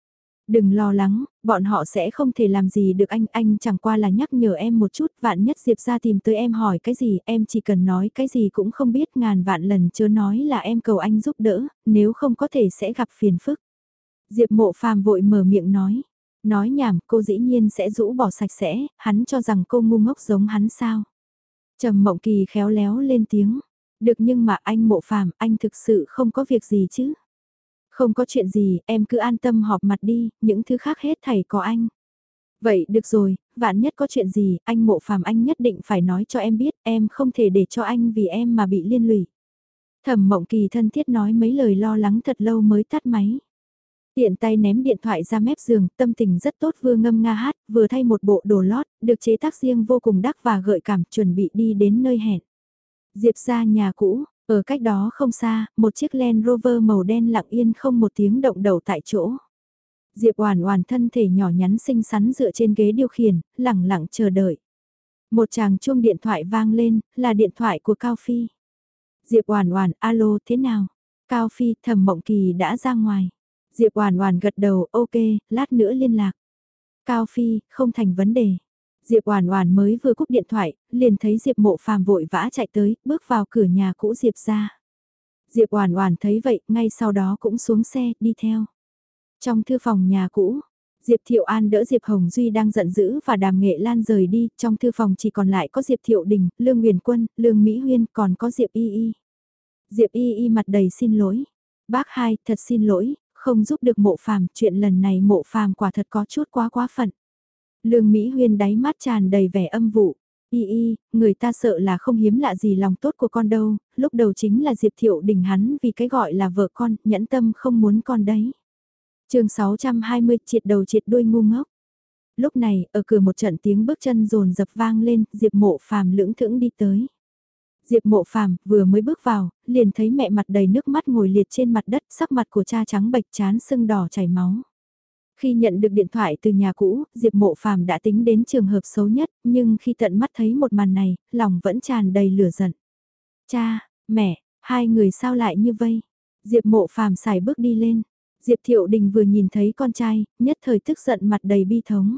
Đừng lo lắng, bọn họ sẽ không thể làm gì được anh, anh chẳng qua là nhắc nhở em một chút, vạn nhất Diệp ra tìm tới em hỏi cái gì, em chỉ cần nói cái gì cũng không biết, ngàn vạn lần chớ nói là em cầu anh giúp đỡ, nếu không có thể sẽ gặp phiền phức. Diệp Mộ Phàm vội mở miệng nói, nói nhảm, cô dĩ nhiên sẽ rũ bỏ sạch sẽ, hắn cho rằng cô ngu ngốc giống hắn sao. Trầm Mộng Kỳ khéo léo lên tiếng, được nhưng mà anh Mộ Phàm, anh thực sự không có việc gì chứ. Không có chuyện gì, em cứ an tâm họp mặt đi, những thứ khác hết thảy có anh. Vậy được rồi, vạn nhất có chuyện gì, anh Mộ Phàm anh nhất định phải nói cho em biết, em không thể để cho anh vì em mà bị liên lụy. Thẩm Mộng Kỳ thân thiết nói mấy lời lo lắng thật lâu mới tắt máy. Tiện tay ném điện thoại ra mép giường, tâm tình rất tốt, vừa ngâm nga hát, vừa thay một bộ đồ lót, được chế tác riêng vô cùng đắt và gợi cảm, chuẩn bị đi đến nơi hẹn. Diệp ra nhà cũ, ở cách đó không xa, một chiếc Land Rover màu đen lặng yên không một tiếng động đầu tại chỗ. Diệp Oản Oản thân thể nhỏ nhắn xinh xắn dựa trên ghế điều khiển, lẳng lặng chờ đợi. Một chàng chuông điện thoại vang lên, là điện thoại của Cao Phi. Diệp Oản Oản, alo, thế nào? Cao Phi, Thẩm Mộng Kỳ đã ra ngoài. Diệp Oản Oản gật đầu, ok, lát nữa liên lạc. Cao Phi, không thành vấn đề. Diệp Oản Oản mới vừa cúp điện thoại, liền thấy Diệp Mộ Phàm vội vã chạy tới, bước vào cửa nhà cũ Diệp gia. Diệp Oản Oản thấy vậy, ngay sau đó cũng xuống xe, đi theo. Trong thư phòng nhà cũ, Diệp Thiệu An đỡ Diệp Hồng Duy đang giận dữ và Đàm Nghệ Lan rời đi, trong thư phòng chỉ còn lại có Diệp Thiệu Đình, Lương Nguyền Quân, Lương Mỹ Huyên, còn có Diệp Y Y. Diệp Y Y mặt đầy xin lỗi. Bác hai, thật xin lỗi, không giúp được Mộ Phàm, chuyện lần này Mộ Phàm quả thật có chút quá quá phận. Lương Mỹ Huyên đáy mắt tràn đầy vẻ âm vụ. Y Y, người ta sợ là không hiếm lạ gì lòng tốt của con đâu, lúc đầu chính là Diệp Thiệu Đình hắn vì cái gọi là vợ con, nhẫn tâm không muốn con đấy. Chương sáu trăm hai mươi, triệt đầu triệt đuôi ngu ngốc. Lúc này, ở cửa một trận tiếng bước chân rồn dập vang lên, Diệp Mộ Phàm lững thững đi tới. Diệp Mộ Phàm vừa mới bước vào, liền thấy mẹ mặt đầy nước mắt ngồi liệt trên mặt đất, sắc mặt của cha trắng bệch, trán sưng đỏ chảy máu. Khi nhận được điện thoại từ nhà cũ, Diệp Mộ Phàm đã tính đến trường hợp xấu nhất, nhưng khi tận mắt thấy một màn này, lòng vẫn tràn đầy lửa giận. Cha, mẹ, hai người sao lại như vây? Diệp Mộ Phàm sải bước đi lên. Diệp Thiệu Đình vừa nhìn thấy con trai, nhất thời tức giận mặt đầy bi thống.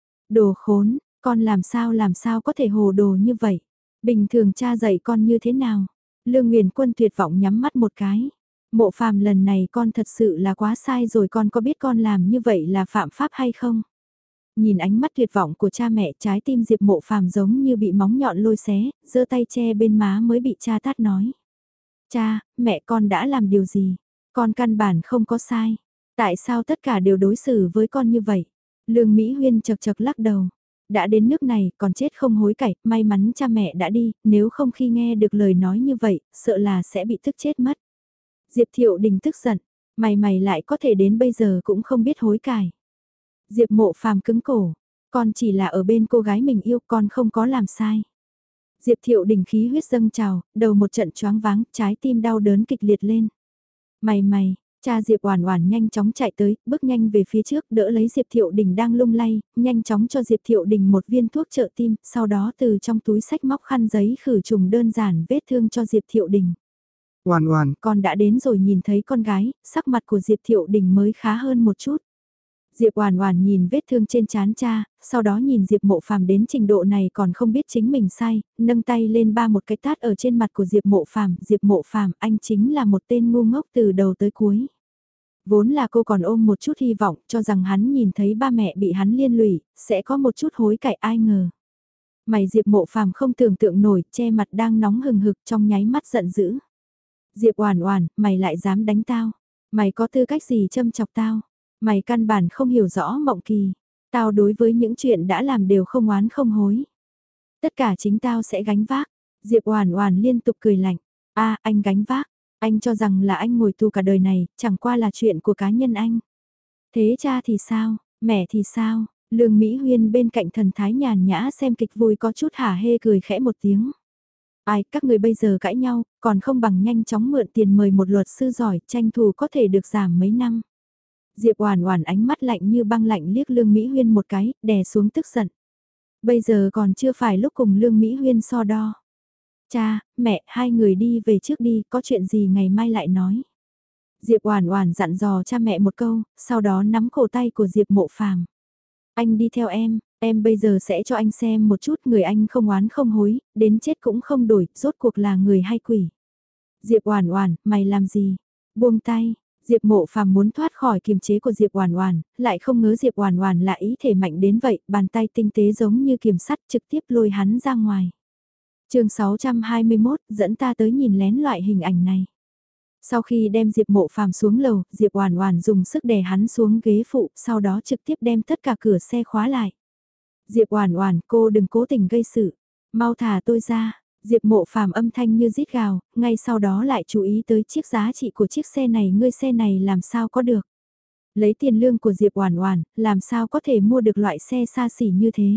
Đồ khốn, con làm sao làm sao có thể hồ đồ như vậy? Bình thường cha dạy con như thế nào? Lương Nguyền Quân tuyệt vọng nhắm mắt một cái. Mộ Phàm lần này con thật sự là quá sai rồi, con có biết con làm như vậy là phạm pháp hay không? Nhìn ánh mắt tuyệt vọng của cha mẹ, trái tim Diệp Mộ Phàm giống như bị móng nhọn lôi xé, giơ tay che bên má mới bị cha tát nói. Cha, mẹ con đã làm điều gì? Con căn bản không có sai. Tại sao tất cả đều đối xử với con như vậy? Lương Mỹ Huyên chật chật lắc đầu. Đã đến nước này còn chết không hối cải, may mắn cha mẹ đã đi, nếu không khi nghe được lời nói như vậy, sợ là sẽ bị tức chết mất. Diệp Thiệu Đình tức giận, mày mày lại có thể đến bây giờ cũng không biết hối cải. Diệp Mộ Phàm cứng cổ, con chỉ là ở bên cô gái mình yêu, con không có làm sai. Diệp Thiệu Đình khí huyết dâng trào, đầu một trận choáng váng, trái tim đau đớn kịch liệt lên. Mày mày, cha Diệp Oản Oản nhanh chóng chạy tới, bước nhanh về phía trước, đỡ lấy Diệp Thiệu Đình đang lung lay, nhanh chóng cho Diệp Thiệu Đình một viên thuốc trợ tim, sau đó từ trong túi xách móc khăn giấy khử trùng đơn giản vết thương cho Diệp Thiệu Đình. Oản Oản, con đã đến rồi, nhìn thấy con gái, sắc mặt của Diệp Thiệu Đình mới khá hơn một chút. Diệp Oản Oản nhìn vết thương trên trán cha, sau đó nhìn Diệp Mộ Phàm đến trình độ này còn không biết chính mình sai, nâng tay lên ba một cái tát ở trên mặt của Diệp Mộ Phàm, Diệp Mộ Phàm, anh chính là một tên ngu ngốc từ đầu tới cuối. Vốn là cô còn ôm một chút hy vọng, cho rằng hắn nhìn thấy ba mẹ bị hắn liên lụy, sẽ có một chút hối cải, ai ngờ. Mày Diệp Mộ Phàm không tưởng tượng nổi, che mặt đang nóng hừng hực trong nháy mắt giận dữ. Diệp Oản Oản, mày lại dám đánh tao? Mày có tư cách gì châm chọc tao? Mày căn bản không hiểu rõ Mộng Kỳ. Tao đối với những chuyện đã làm đều không oán không hối. Tất cả chính tao sẽ gánh vác. Diệp Oản Oản liên tục cười lạnh. A, anh gánh vác. Anh cho rằng là anh ngồi tù cả đời này, chẳng qua là chuyện của cá nhân anh. Thế cha thì sao? Mẹ thì sao? Lương Mỹ Huyên bên cạnh thần thái nhàn nhã xem kịch vui có chút hả hê cười khẽ một tiếng. Ai, các người bây giờ cãi nhau, còn không bằng nhanh chóng mượn tiền mời một luật sư giỏi, tranh thủ có thể được giảm mấy năm. Diệp Oản Oản ánh mắt lạnh như băng lạnh liếc Lương Mỹ Huyên một cái, đè xuống tức giận. Bây giờ còn chưa phải lúc cùng Lương Mỹ Huyên so đo. Cha, mẹ, hai người đi về trước đi, có chuyện gì ngày mai lại nói. Diệp Oản Oản dặn dò cha mẹ một câu, sau đó nắm cổ tay của Diệp Mộ Phàm. Anh đi theo em, em bây giờ sẽ cho anh xem một chút người anh không oán không hối, đến chết cũng không đổi, rốt cuộc là người hay quỷ. Diệp Oản Oản, mày làm gì? Buông tay. Diệp Mộ Phàm muốn thoát khỏi kiềm chế của Diệp Oản Oản, lại không ngờ Diệp Oản Oản lại ý thể mạnh đến vậy, bàn tay tinh tế giống như kiềm sắt trực tiếp lôi hắn ra ngoài. Chương sáu trăm hai mươi mốt, dẫn ta tới nhìn lén loại hình ảnh này. Sau khi đem Diệp Mộ Phàm xuống lầu, Diệp Oản Oản dùng sức đè hắn xuống ghế phụ, sau đó trực tiếp đem tất cả cửa xe khóa lại. Diệp Oản Oản, cô đừng cố tình gây sự, mau thả tôi ra. Diệp Mộ Phàm âm thanh như rít gào, ngay sau đó lại chú ý tới chiếc giá trị của chiếc xe này, ngươi xe này làm sao có được? Lấy tiền lương của Diệp Oản Oản, làm sao có thể mua được loại xe xa xỉ như thế?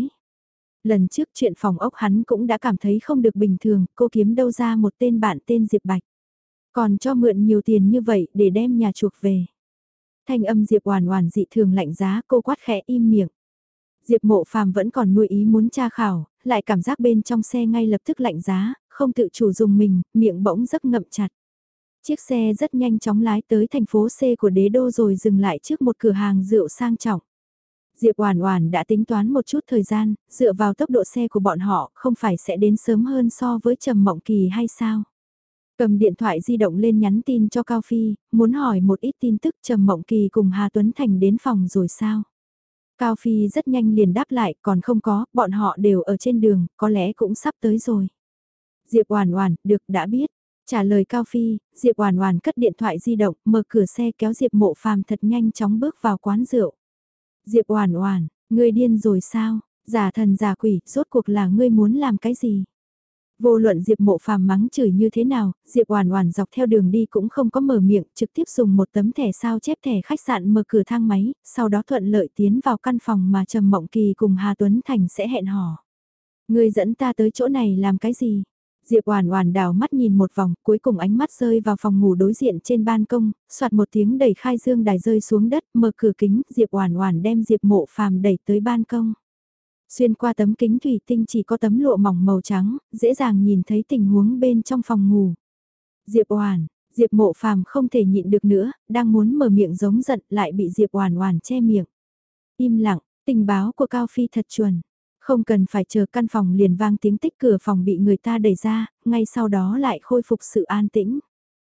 Lần trước chuyện phòng ốc hắn cũng đã cảm thấy không được bình thường, cô kiếm đâu ra một tên bạn tên Diệp Bạch. Còn cho mượn nhiều tiền như vậy để đem nhà chuộc về. Thanh âm Diệp Oản Oản dị thường lạnh giá, cô quát khẽ im miệng. Diệp Mộ Phàm vẫn còn nuôi ý muốn tra khảo, lại cảm giác bên trong xe ngay lập tức lạnh giá, không tự chủ dùng mình, miệng bỗng giấc ngậm chặt. Chiếc xe rất nhanh chóng lái tới thành phố C của đế đô rồi dừng lại trước một cửa hàng rượu sang trọng. Diệp Oản Oản đã tính toán một chút thời gian, dựa vào tốc độ xe của bọn họ, không phải sẽ đến sớm hơn so với Trầm Mộng Kỳ hay sao? Cầm điện thoại di động lên nhắn tin cho Cao Phi, muốn hỏi một ít tin tức Trầm Mộng Kỳ cùng Hà Tuấn Thành đến phòng rồi sao? Cao Phi rất nhanh liền đáp lại, còn không có, bọn họ đều ở trên đường, có lẽ cũng sắp tới rồi. Diệp Oản Oản, được, đã biết. Trả lời Cao Phi, Diệp Oản Oản cất điện thoại di động, mở cửa xe kéo Diệp Mộ Phàm thật nhanh chóng bước vào quán rượu. Diệp Oản Oản, ngươi điên rồi sao? Giả thần giả quỷ, rốt cuộc là ngươi muốn làm cái gì? Vô luận Diệp Mộ Phàm mắng chửi như thế nào, Diệp Oản Oản dọc theo đường đi cũng không có mở miệng, trực tiếp dùng một tấm thẻ sao chép thẻ khách sạn mở cửa thang máy, sau đó thuận lợi tiến vào căn phòng mà Trầm Mộng Kỳ cùng Hà Tuấn Thành sẽ hẹn hò. Ngươi dẫn ta tới chỗ này làm cái gì? Diệp Oản Oản đảo mắt nhìn một vòng, cuối cùng ánh mắt rơi vào phòng ngủ đối diện trên ban công, soạt một tiếng đẩy khai dương đài rơi xuống đất, mở cửa kính, Diệp Oản Oản đem Diệp Mộ Phàm đẩy tới ban công. Xuyên qua tấm kính thủy tinh chỉ có tấm lụa mỏng màu trắng, dễ dàng nhìn thấy tình huống bên trong phòng ngủ. Diệp Oản, Diệp Mộ Phàm không thể nhịn được nữa, đang muốn mở miệng giống giận lại bị Diệp Oản Oản che miệng. Im lặng, tình báo của Cao Phi thật chuẩn. Không cần phải chờ căn phòng liền vang tiếng tích cửa phòng bị người ta đẩy ra, ngay sau đó lại khôi phục sự an tĩnh.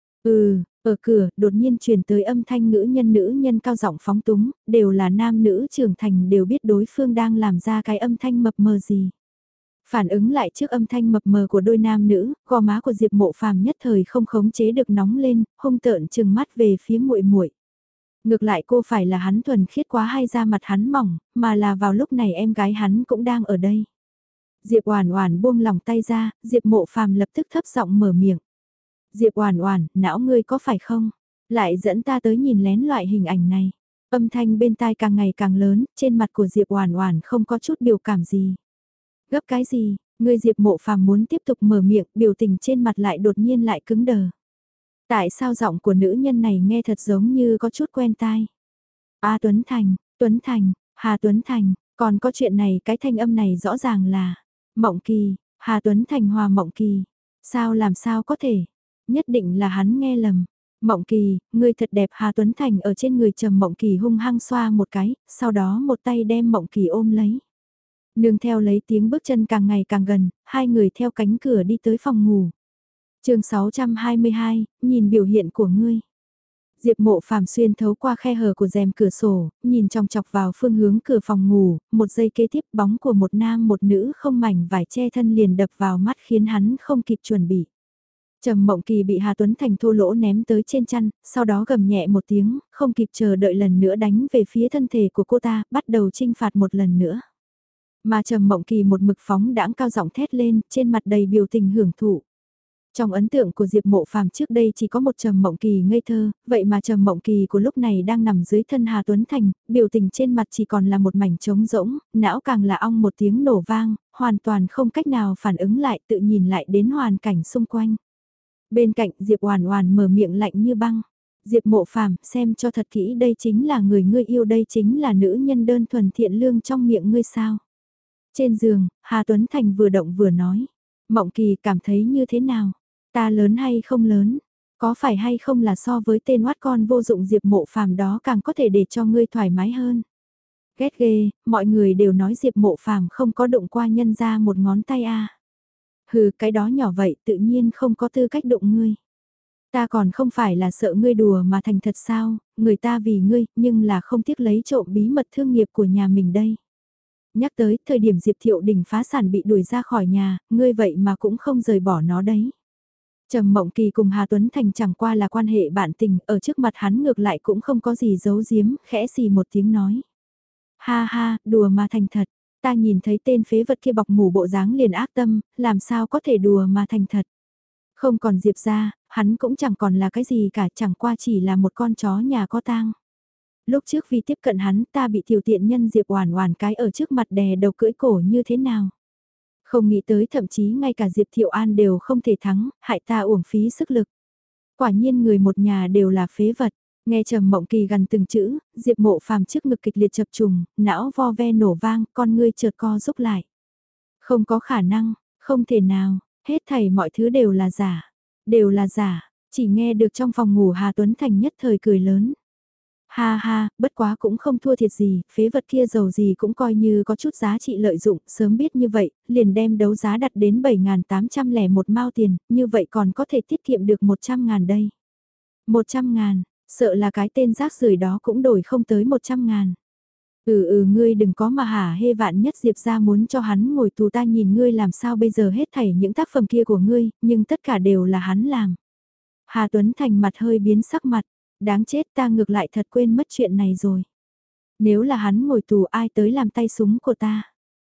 Ừ, ở cửa đột nhiên truyền tới âm thanh ngữ nhân nữ nhân cao giọng phóng túng, đều là nam nữ trưởng thành đều biết đối phương đang làm ra cái âm thanh mập mờ gì. Phản ứng lại trước âm thanh mập mờ của đôi nam nữ, gò má của Diệp Mộ Phàm nhất thời không khống chế được nóng lên, hung tợn trừng mắt về phía muội muội. Ngược lại cô phải là hắn thuần khiết quá hay da mặt hắn mỏng, mà là vào lúc này em gái hắn cũng đang ở đây. Diệp Oản Oản buông lòng tay ra, Diệp Mộ Phàm lập tức thấp giọng mở miệng. Diệp Oản Oản, não ngươi có phải không? Lại dẫn ta tới nhìn lén loại hình ảnh này. Âm thanh bên tai càng ngày càng lớn, trên mặt của Diệp Oản Oản không có chút biểu cảm gì. Gấp cái gì? Ngươi Diệp Mộ Phàm muốn tiếp tục mở miệng, biểu tình trên mặt lại đột nhiên lại cứng đờ. Tại sao giọng của nữ nhân này nghe thật giống như có chút quen tai? A Tuấn Thành, Tuấn Thành, Hà Tuấn Thành, còn có chuyện này, cái thanh âm này rõ ràng là Mộng Kỳ, Hà Tuấn Thành hòa Mộng Kỳ. Sao làm sao có thể? Nhất định là hắn nghe lầm. Mộng Kỳ, ngươi thật đẹp. Hà Tuấn Thành ở trên người Trầm Mộng Kỳ hung hăng xoa một cái, sau đó một tay đem Mộng Kỳ ôm lấy. Nương theo lấy tiếng bước chân càng ngày càng gần, hai người theo cánh cửa đi tới phòng ngủ. Chương sáu trăm hai mươi hai, nhìn biểu hiện của ngươi. Diệp Mộ Phàm xuyên thấu qua khe hở của rèm cửa sổ, nhìn chòng chọc vào phương hướng cửa phòng ngủ, một giây kế tiếp bóng của một nam một nữ không mảnh vải che thân liền đập vào mắt khiến hắn không kịp chuẩn bị. Trầm Mộng Kỳ bị Hà Tuấn Thành thô lỗ ném tới trên chăn, sau đó gầm nhẹ một tiếng, không kịp chờ đợi lần nữa đánh về phía thân thể của cô ta, bắt đầu trinh phạt một lần nữa. Mà Trầm Mộng Kỳ một mực phóng đãng cao giọng thét lên, trên mặt đầy biểu tình hưởng thụ. Trong ấn tượng của Diệp Mộ Phàm trước đây chỉ có một Trầm Mộng Kỳ ngây thơ, vậy mà Trầm Mộng Kỳ của lúc này đang nằm dưới thân Hà Tuấn Thành, biểu tình trên mặt chỉ còn là một mảnh trống rỗng, não càng là ong một tiếng nổ vang, hoàn toàn không cách nào phản ứng lại, tự nhìn lại đến hoàn cảnh xung quanh. Bên cạnh Diệp Oản Oản mở miệng lạnh như băng. Diệp Mộ Phàm, xem cho thật kỹ, đây chính là người ngươi yêu, đây chính là nữ nhân đơn thuần thiện lương trong miệng ngươi sao? Trên giường, Hà Tuấn Thành vừa động vừa nói. Mộng Kỳ cảm thấy như thế nào? Ta lớn hay không lớn? Có phải hay không là so với tên oát con vô dụng Diệp Mộ Phàm đó càng có thể để cho ngươi thoải mái hơn. Ghét ghê, mọi người đều nói Diệp Mộ Phàm không có đụng qua nhân ra một ngón tay a. Hừ, cái đó nhỏ vậy tự nhiên không có tư cách đụng ngươi. Ta còn không phải là sợ ngươi đùa mà thành thật sao, người ta vì ngươi, nhưng là không tiếc lấy trộm bí mật thương nghiệp của nhà mình đây. Nhắc tới, thời điểm Diệp Thiệu Đình phá sản bị đuổi ra khỏi nhà, ngươi vậy mà cũng không rời bỏ nó đấy. Trầm Mộng Kỳ cùng Hà Tuấn Thành chẳng qua là quan hệ bạn tình, ở trước mặt hắn ngược lại cũng không có gì giấu giếm, khẽ xì một tiếng nói. Ha ha, đùa mà thành thật, ta nhìn thấy tên phế vật kia bọc mủ bộ dáng liền ác tâm, làm sao có thể đùa mà thành thật. Không còn Diệp ra, hắn cũng chẳng còn là cái gì cả, chẳng qua chỉ là một con chó nhà có tang. Lúc trước vì tiếp cận hắn ta bị tiểu tiện nhân Diệp Oản Oản cái ở trước mặt đè đầu cưỡi cổ như thế nào. Không nghĩ tới thậm chí ngay cả Diệp Thiệu An đều không thể thắng, hại ta uổng phí sức lực. Quả nhiên người một nhà đều là phế vật. Nghe Trầm Mộng Kỳ gần từng chữ, Diệp Mộ Phàm trước ngực kịch liệt chập trùng, não vo ve nổ vang, con ngươi chợt co rút lại. Không có khả năng, không thể nào, hết thảy mọi thứ đều là giả, đều là giả, chỉ nghe được trong phòng ngủ Hà Tuấn Thành nhất thời cười lớn. Ha ha, bất quá cũng không thua thiệt gì, phế vật kia giàu gì cũng coi như có chút giá trị lợi dụng, sớm biết như vậy, liền đem đấu giá đặt đến bảy nghìn tám trăm lẻ một mao tiền, như vậy còn có thể tiết kiệm được một trăm ngàn đây. một trăm ngàn, sợ là cái tên rác rưởi đó cũng đổi không tới một trăm ngàn. Ừ ừ ngươi đừng có mà hả hê vạn nhất Diệp ra muốn cho hắn ngồi tù ta nhìn ngươi làm sao bây giờ hết thảy những tác phẩm kia của ngươi, nhưng tất cả đều là hắn làm. Hà Tuấn Thành mặt hơi biến sắc mặt, đáng chết ta ngược lại thật quên mất chuyện này rồi. Nếu là hắn ngồi tù ai tới làm tay súng của ta.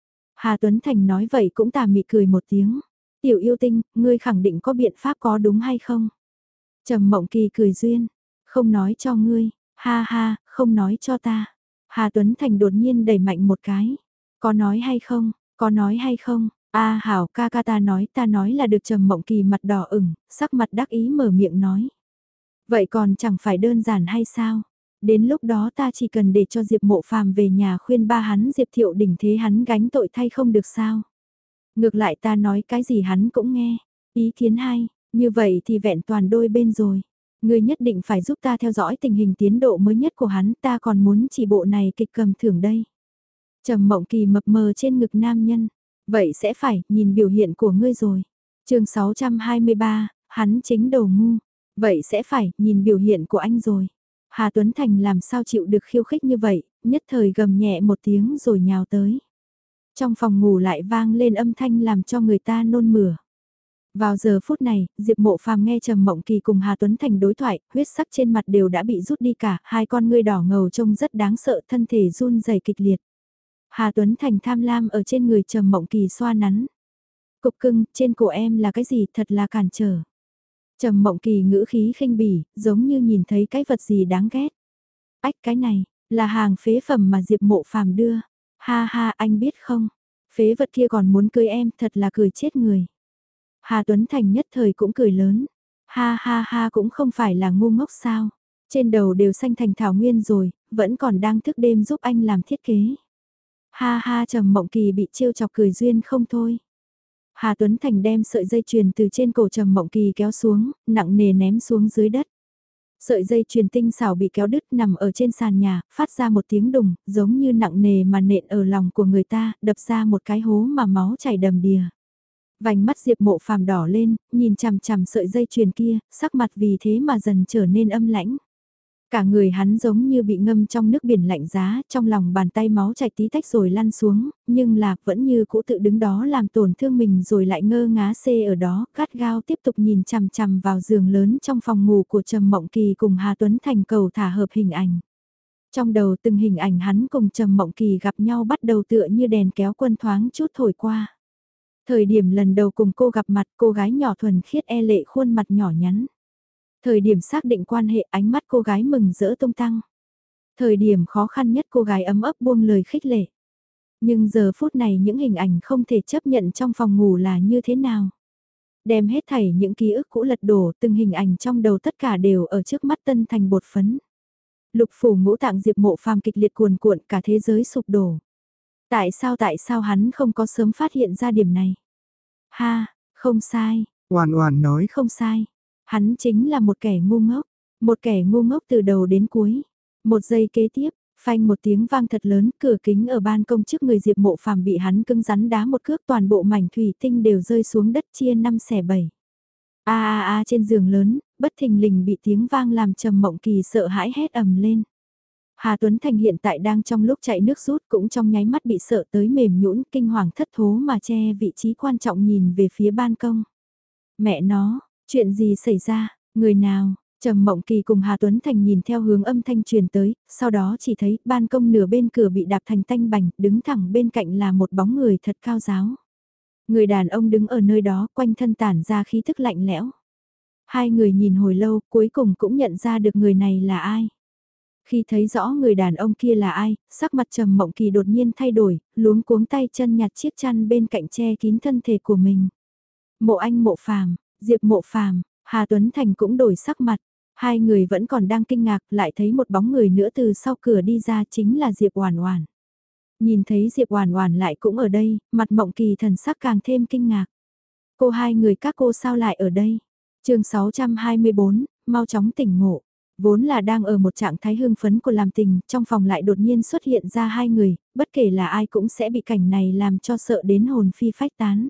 Hà Tuấn Thành nói vậy cũng tà mị cười một tiếng. Tiểu yêu tinh, ngươi khẳng định có biện pháp có đúng hay không? Trầm Mộng Kỳ cười duyên, không nói cho ngươi, ha ha, không nói cho ta. Hà Tuấn Thành đột nhiên đẩy mạnh một cái. Có nói hay không, có nói hay không? A hảo ca ca ta nói ta nói là được. Trầm Mộng Kỳ mặt đỏ ửng, sắc mặt đắc ý mở miệng nói. Vậy còn chẳng phải đơn giản hay sao? Đến lúc đó ta chỉ cần để cho Diệp Mộ Phàm về nhà khuyên ba hắn Diệp Thiệu Đình thế hắn gánh tội thay không được sao? Ngược lại ta nói cái gì hắn cũng nghe. Ý kiến hay, như vậy thì vẹn toàn đôi bên rồi. Ngươi nhất định phải giúp ta theo dõi tình hình tiến độ mới nhất của hắn, ta còn muốn chỉ bộ này kịch cầm thưởng đây. Trầm Mộng Kỳ mập mờ trên ngực nam nhân. Vậy sẽ phải, nhìn biểu hiện của ngươi rồi. Chương sáu trăm hai mươi ba, hắn chính đầu ngu. Vậy sẽ phải, nhìn biểu hiện của anh rồi. Hà Tuấn Thành làm sao chịu được khiêu khích như vậy, nhất thời gầm nhẹ một tiếng rồi nhào tới. Trong phòng ngủ lại vang lên âm thanh làm cho người ta nôn mửa. Vào giờ phút này, Diệp Mộ Phàm nghe Trầm Mộng Kỳ cùng Hà Tuấn Thành đối thoại, huyết sắc trên mặt đều đã bị rút đi cả, hai con ngươi đỏ ngầu trông rất đáng sợ, thân thể run rẩy kịch liệt. Hà Tuấn Thành tham lam ở trên người Trầm Mộng Kỳ xoa nắn. Cục cưng, trên cổ em là cái gì, thật là cản trở. Trầm Mộng Kỳ ngữ khí khinh bỉ, giống như nhìn thấy cái vật gì đáng ghét. Ách cái này, là hàng phế phẩm mà Diệp Mộ Phàm đưa. Ha ha, anh biết không, phế vật kia còn muốn cưới em, thật là cười chết người. Hà Tuấn Thành nhất thời cũng cười lớn. Ha ha ha cũng không phải là ngu ngốc sao. Trên đầu đều xanh thành thảo nguyên rồi, vẫn còn đang thức đêm giúp anh làm thiết kế. Ha ha Trầm Mộng Kỳ bị trêu chọc cười duyên không thôi. Hà Tuấn Thành đem sợi dây chuyền từ trên cổ Trầm Mộng Kỳ kéo xuống, nặng nề ném xuống dưới đất. Sợi dây chuyền tinh xảo bị kéo đứt nằm ở trên sàn nhà, phát ra một tiếng đùng, giống như nặng nề mà nện ở lòng của người ta, đập ra một cái hố mà máu chảy đầm đìa. Vành mắt Diệp Mộ Phàm đỏ lên, nhìn chằm chằm sợi dây chuyền kia, sắc mặt vì thế mà dần trở nên âm lãnh. Cả người hắn giống như bị ngâm trong nước biển lạnh giá, trong lòng bàn tay máu chảy tí tách rồi lăn xuống, nhưng Lạc vẫn như cũ tự đứng đó làm tổn thương mình rồi lại ngơ ngá xê ở đó, cắt gao tiếp tục nhìn chằm chằm vào giường lớn trong phòng ngủ của Trầm Mộng Kỳ cùng Hà Tuấn Thành cầu thả hợp hình ảnh. Trong đầu từng hình ảnh hắn cùng Trầm Mộng Kỳ gặp nhau bắt đầu tựa như đèn kéo quân thoáng chút thổi qua. Thời điểm lần đầu cùng cô gặp mặt, cô gái nhỏ thuần khiết e lệ khuôn mặt nhỏ nhắn. Thời điểm xác định quan hệ, ánh mắt cô gái mừng rỡ tung tăng. Thời điểm khó khăn nhất cô gái ấm ấp buông lời khích lệ. Nhưng giờ phút này những hình ảnh không thể chấp nhận trong phòng ngủ là như thế nào. Đem hết thảy những ký ức cũ lật đổ, từng hình ảnh trong đầu tất cả đều ở trước mắt tân thành bột phấn. Lục phủ ngũ tạng Diệp Mộ Phàm kịch liệt cuồn cuộn, cả thế giới sụp đổ. Tại sao tại sao hắn không có sớm phát hiện ra điểm này? Ha, không sai, Oản Oản nói không sai. Hắn chính là một kẻ ngu ngốc, một kẻ ngu ngốc từ đầu đến cuối. Một giây kế tiếp, phanh một tiếng vang thật lớn, cửa kính ở ban công trước người Diệp Mộ Phàm bị hắn cứng rắn đá một cước, toàn bộ mảnh thủy tinh đều rơi xuống đất chia năm xẻ bảy. A a a trên giường lớn, bất thình lình bị tiếng vang làm Trầm Mộng Kỳ sợ hãi hét ầm lên. Hà Tuấn Thành hiện tại đang trong lúc chạy nước rút, cũng trong nháy mắt bị sợ tới mềm nhũn, kinh hoàng thất thố mà che vị trí quan trọng nhìn về phía ban công. Mẹ nó, chuyện gì xảy ra, người nào? Trầm Mộng Kỳ cùng Hà Tuấn Thành nhìn theo hướng âm thanh truyền tới, sau đó chỉ thấy ban công nửa bên cửa bị đạp thành tanh bành, đứng thẳng bên cạnh là một bóng người thật cao giáo. Người đàn ông đứng ở nơi đó, quanh thân tản ra khí thức lạnh lẽo. Hai người nhìn hồi lâu, cuối cùng cũng nhận ra được người này là ai. Khi thấy rõ người đàn ông kia là ai, sắc mặt Trầm Mộng Kỳ đột nhiên thay đổi, luống cuống tay chân nhặt chiếc chăn bên cạnh che kín thân thể của mình. Mộ Anh Mộ Phàm, Diệp Mộ Phàm, Hà Tuấn Thành cũng đổi sắc mặt. Hai người vẫn còn đang kinh ngạc, lại thấy một bóng người nữa từ sau cửa đi ra, chính là Diệp Oản Oản. Nhìn thấy Diệp Oản Oản lại cũng ở đây, mặt Mộng Kỳ thần sắc càng thêm kinh ngạc. Cô hai người các cô sao lại ở đây? Chương sáu trăm hai mươi bốn, mau chóng tỉnh ngộ. Vốn là đang ở một trạng thái hưng phấn của làm tình, trong phòng lại đột nhiên xuất hiện ra hai người, bất kể là ai cũng sẽ bị cảnh này làm cho sợ đến hồn phi phách tán.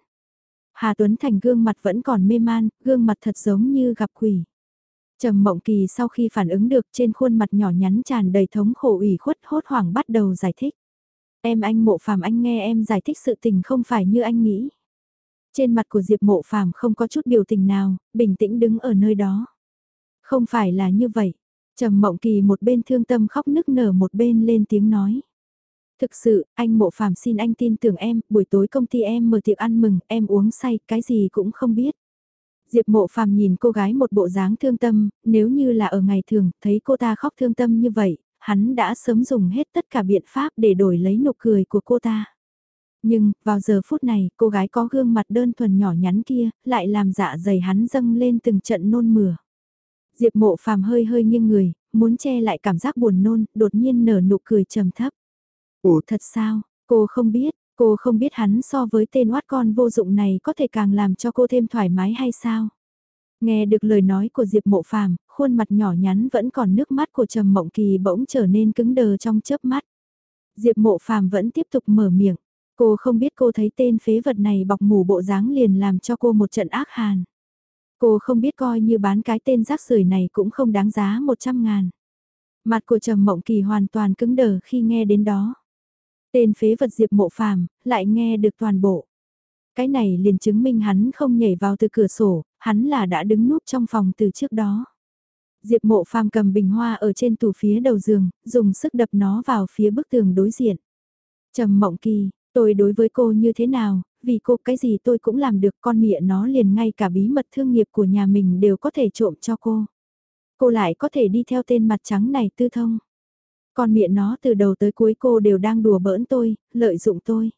Hà Tuấn Thành gương mặt vẫn còn mê man, gương mặt thật giống như gặp quỷ. Trầm Mộng Kỳ sau khi phản ứng được, trên khuôn mặt nhỏ nhắn tràn đầy thống khổ ủy khuất, hốt hoảng bắt đầu giải thích. Em anh Mộ Phàm, anh nghe em giải thích sự tình không phải như anh nghĩ. Trên mặt của Diệp Mộ Phàm không có chút biểu tình nào, bình tĩnh đứng ở nơi đó. Không phải là như vậy. Trầm Mộng Kỳ một bên thương tâm khóc nức nở, một bên lên tiếng nói. Thực sự, anh Mộ Phàm xin anh tin tưởng em, buổi tối công ty em mở tiệc ăn mừng, em uống say, cái gì cũng không biết. Diệp Mộ Phàm nhìn cô gái một bộ dáng thương tâm, nếu như là ở ngày thường, thấy cô ta khóc thương tâm như vậy, hắn đã sớm dùng hết tất cả biện pháp để đổi lấy nụ cười của cô ta. Nhưng, vào giờ phút này, cô gái có gương mặt đơn thuần nhỏ nhắn kia, lại làm dạ dày hắn dâng lên từng trận nôn mửa. Diệp Mộ Phàm hơi hơi nghiêng người, muốn che lại cảm giác buồn nôn, đột nhiên nở nụ cười trầm thấp. Ủa thật sao, cô không biết, cô không biết hắn so với tên oát con vô dụng này có thể càng làm cho cô thêm thoải mái hay sao? Nghe được lời nói của Diệp Mộ Phàm, khuôn mặt nhỏ nhắn vẫn còn nước mắt của Trầm Mộng Kỳ bỗng trở nên cứng đờ trong chớp mắt. Diệp Mộ Phàm vẫn tiếp tục mở miệng, cô không biết cô thấy tên phế vật này bọc mủ bộ dáng liền làm cho cô một trận ác hàn. Cô không biết coi như bán cái tên rác rưởi này cũng không đáng giá một trăm ngàn. Mặt của Trầm Mộng Kỳ hoàn toàn cứng đờ khi nghe đến đó. Tên phế vật Diệp Mộ Phàm lại nghe được toàn bộ. Cái này liền chứng minh hắn không nhảy vào từ cửa sổ, hắn là đã đứng núp trong phòng từ trước đó. Diệp Mộ Phàm cầm bình hoa ở trên tủ phía đầu giường, dùng sức đập nó vào phía bức tường đối diện. Trầm Mộng Kỳ, tôi đối với cô như thế nào, vì cô cái gì tôi cũng làm được, con mẹ nó liền ngay cả bí mật thương nghiệp của nhà mình đều có thể trộm cho cô. Cô lại có thể đi theo tên mặt trắng này tư thông. Con mẹ nó từ đầu tới cuối cô đều đang đùa bỡn tôi, lợi dụng tôi.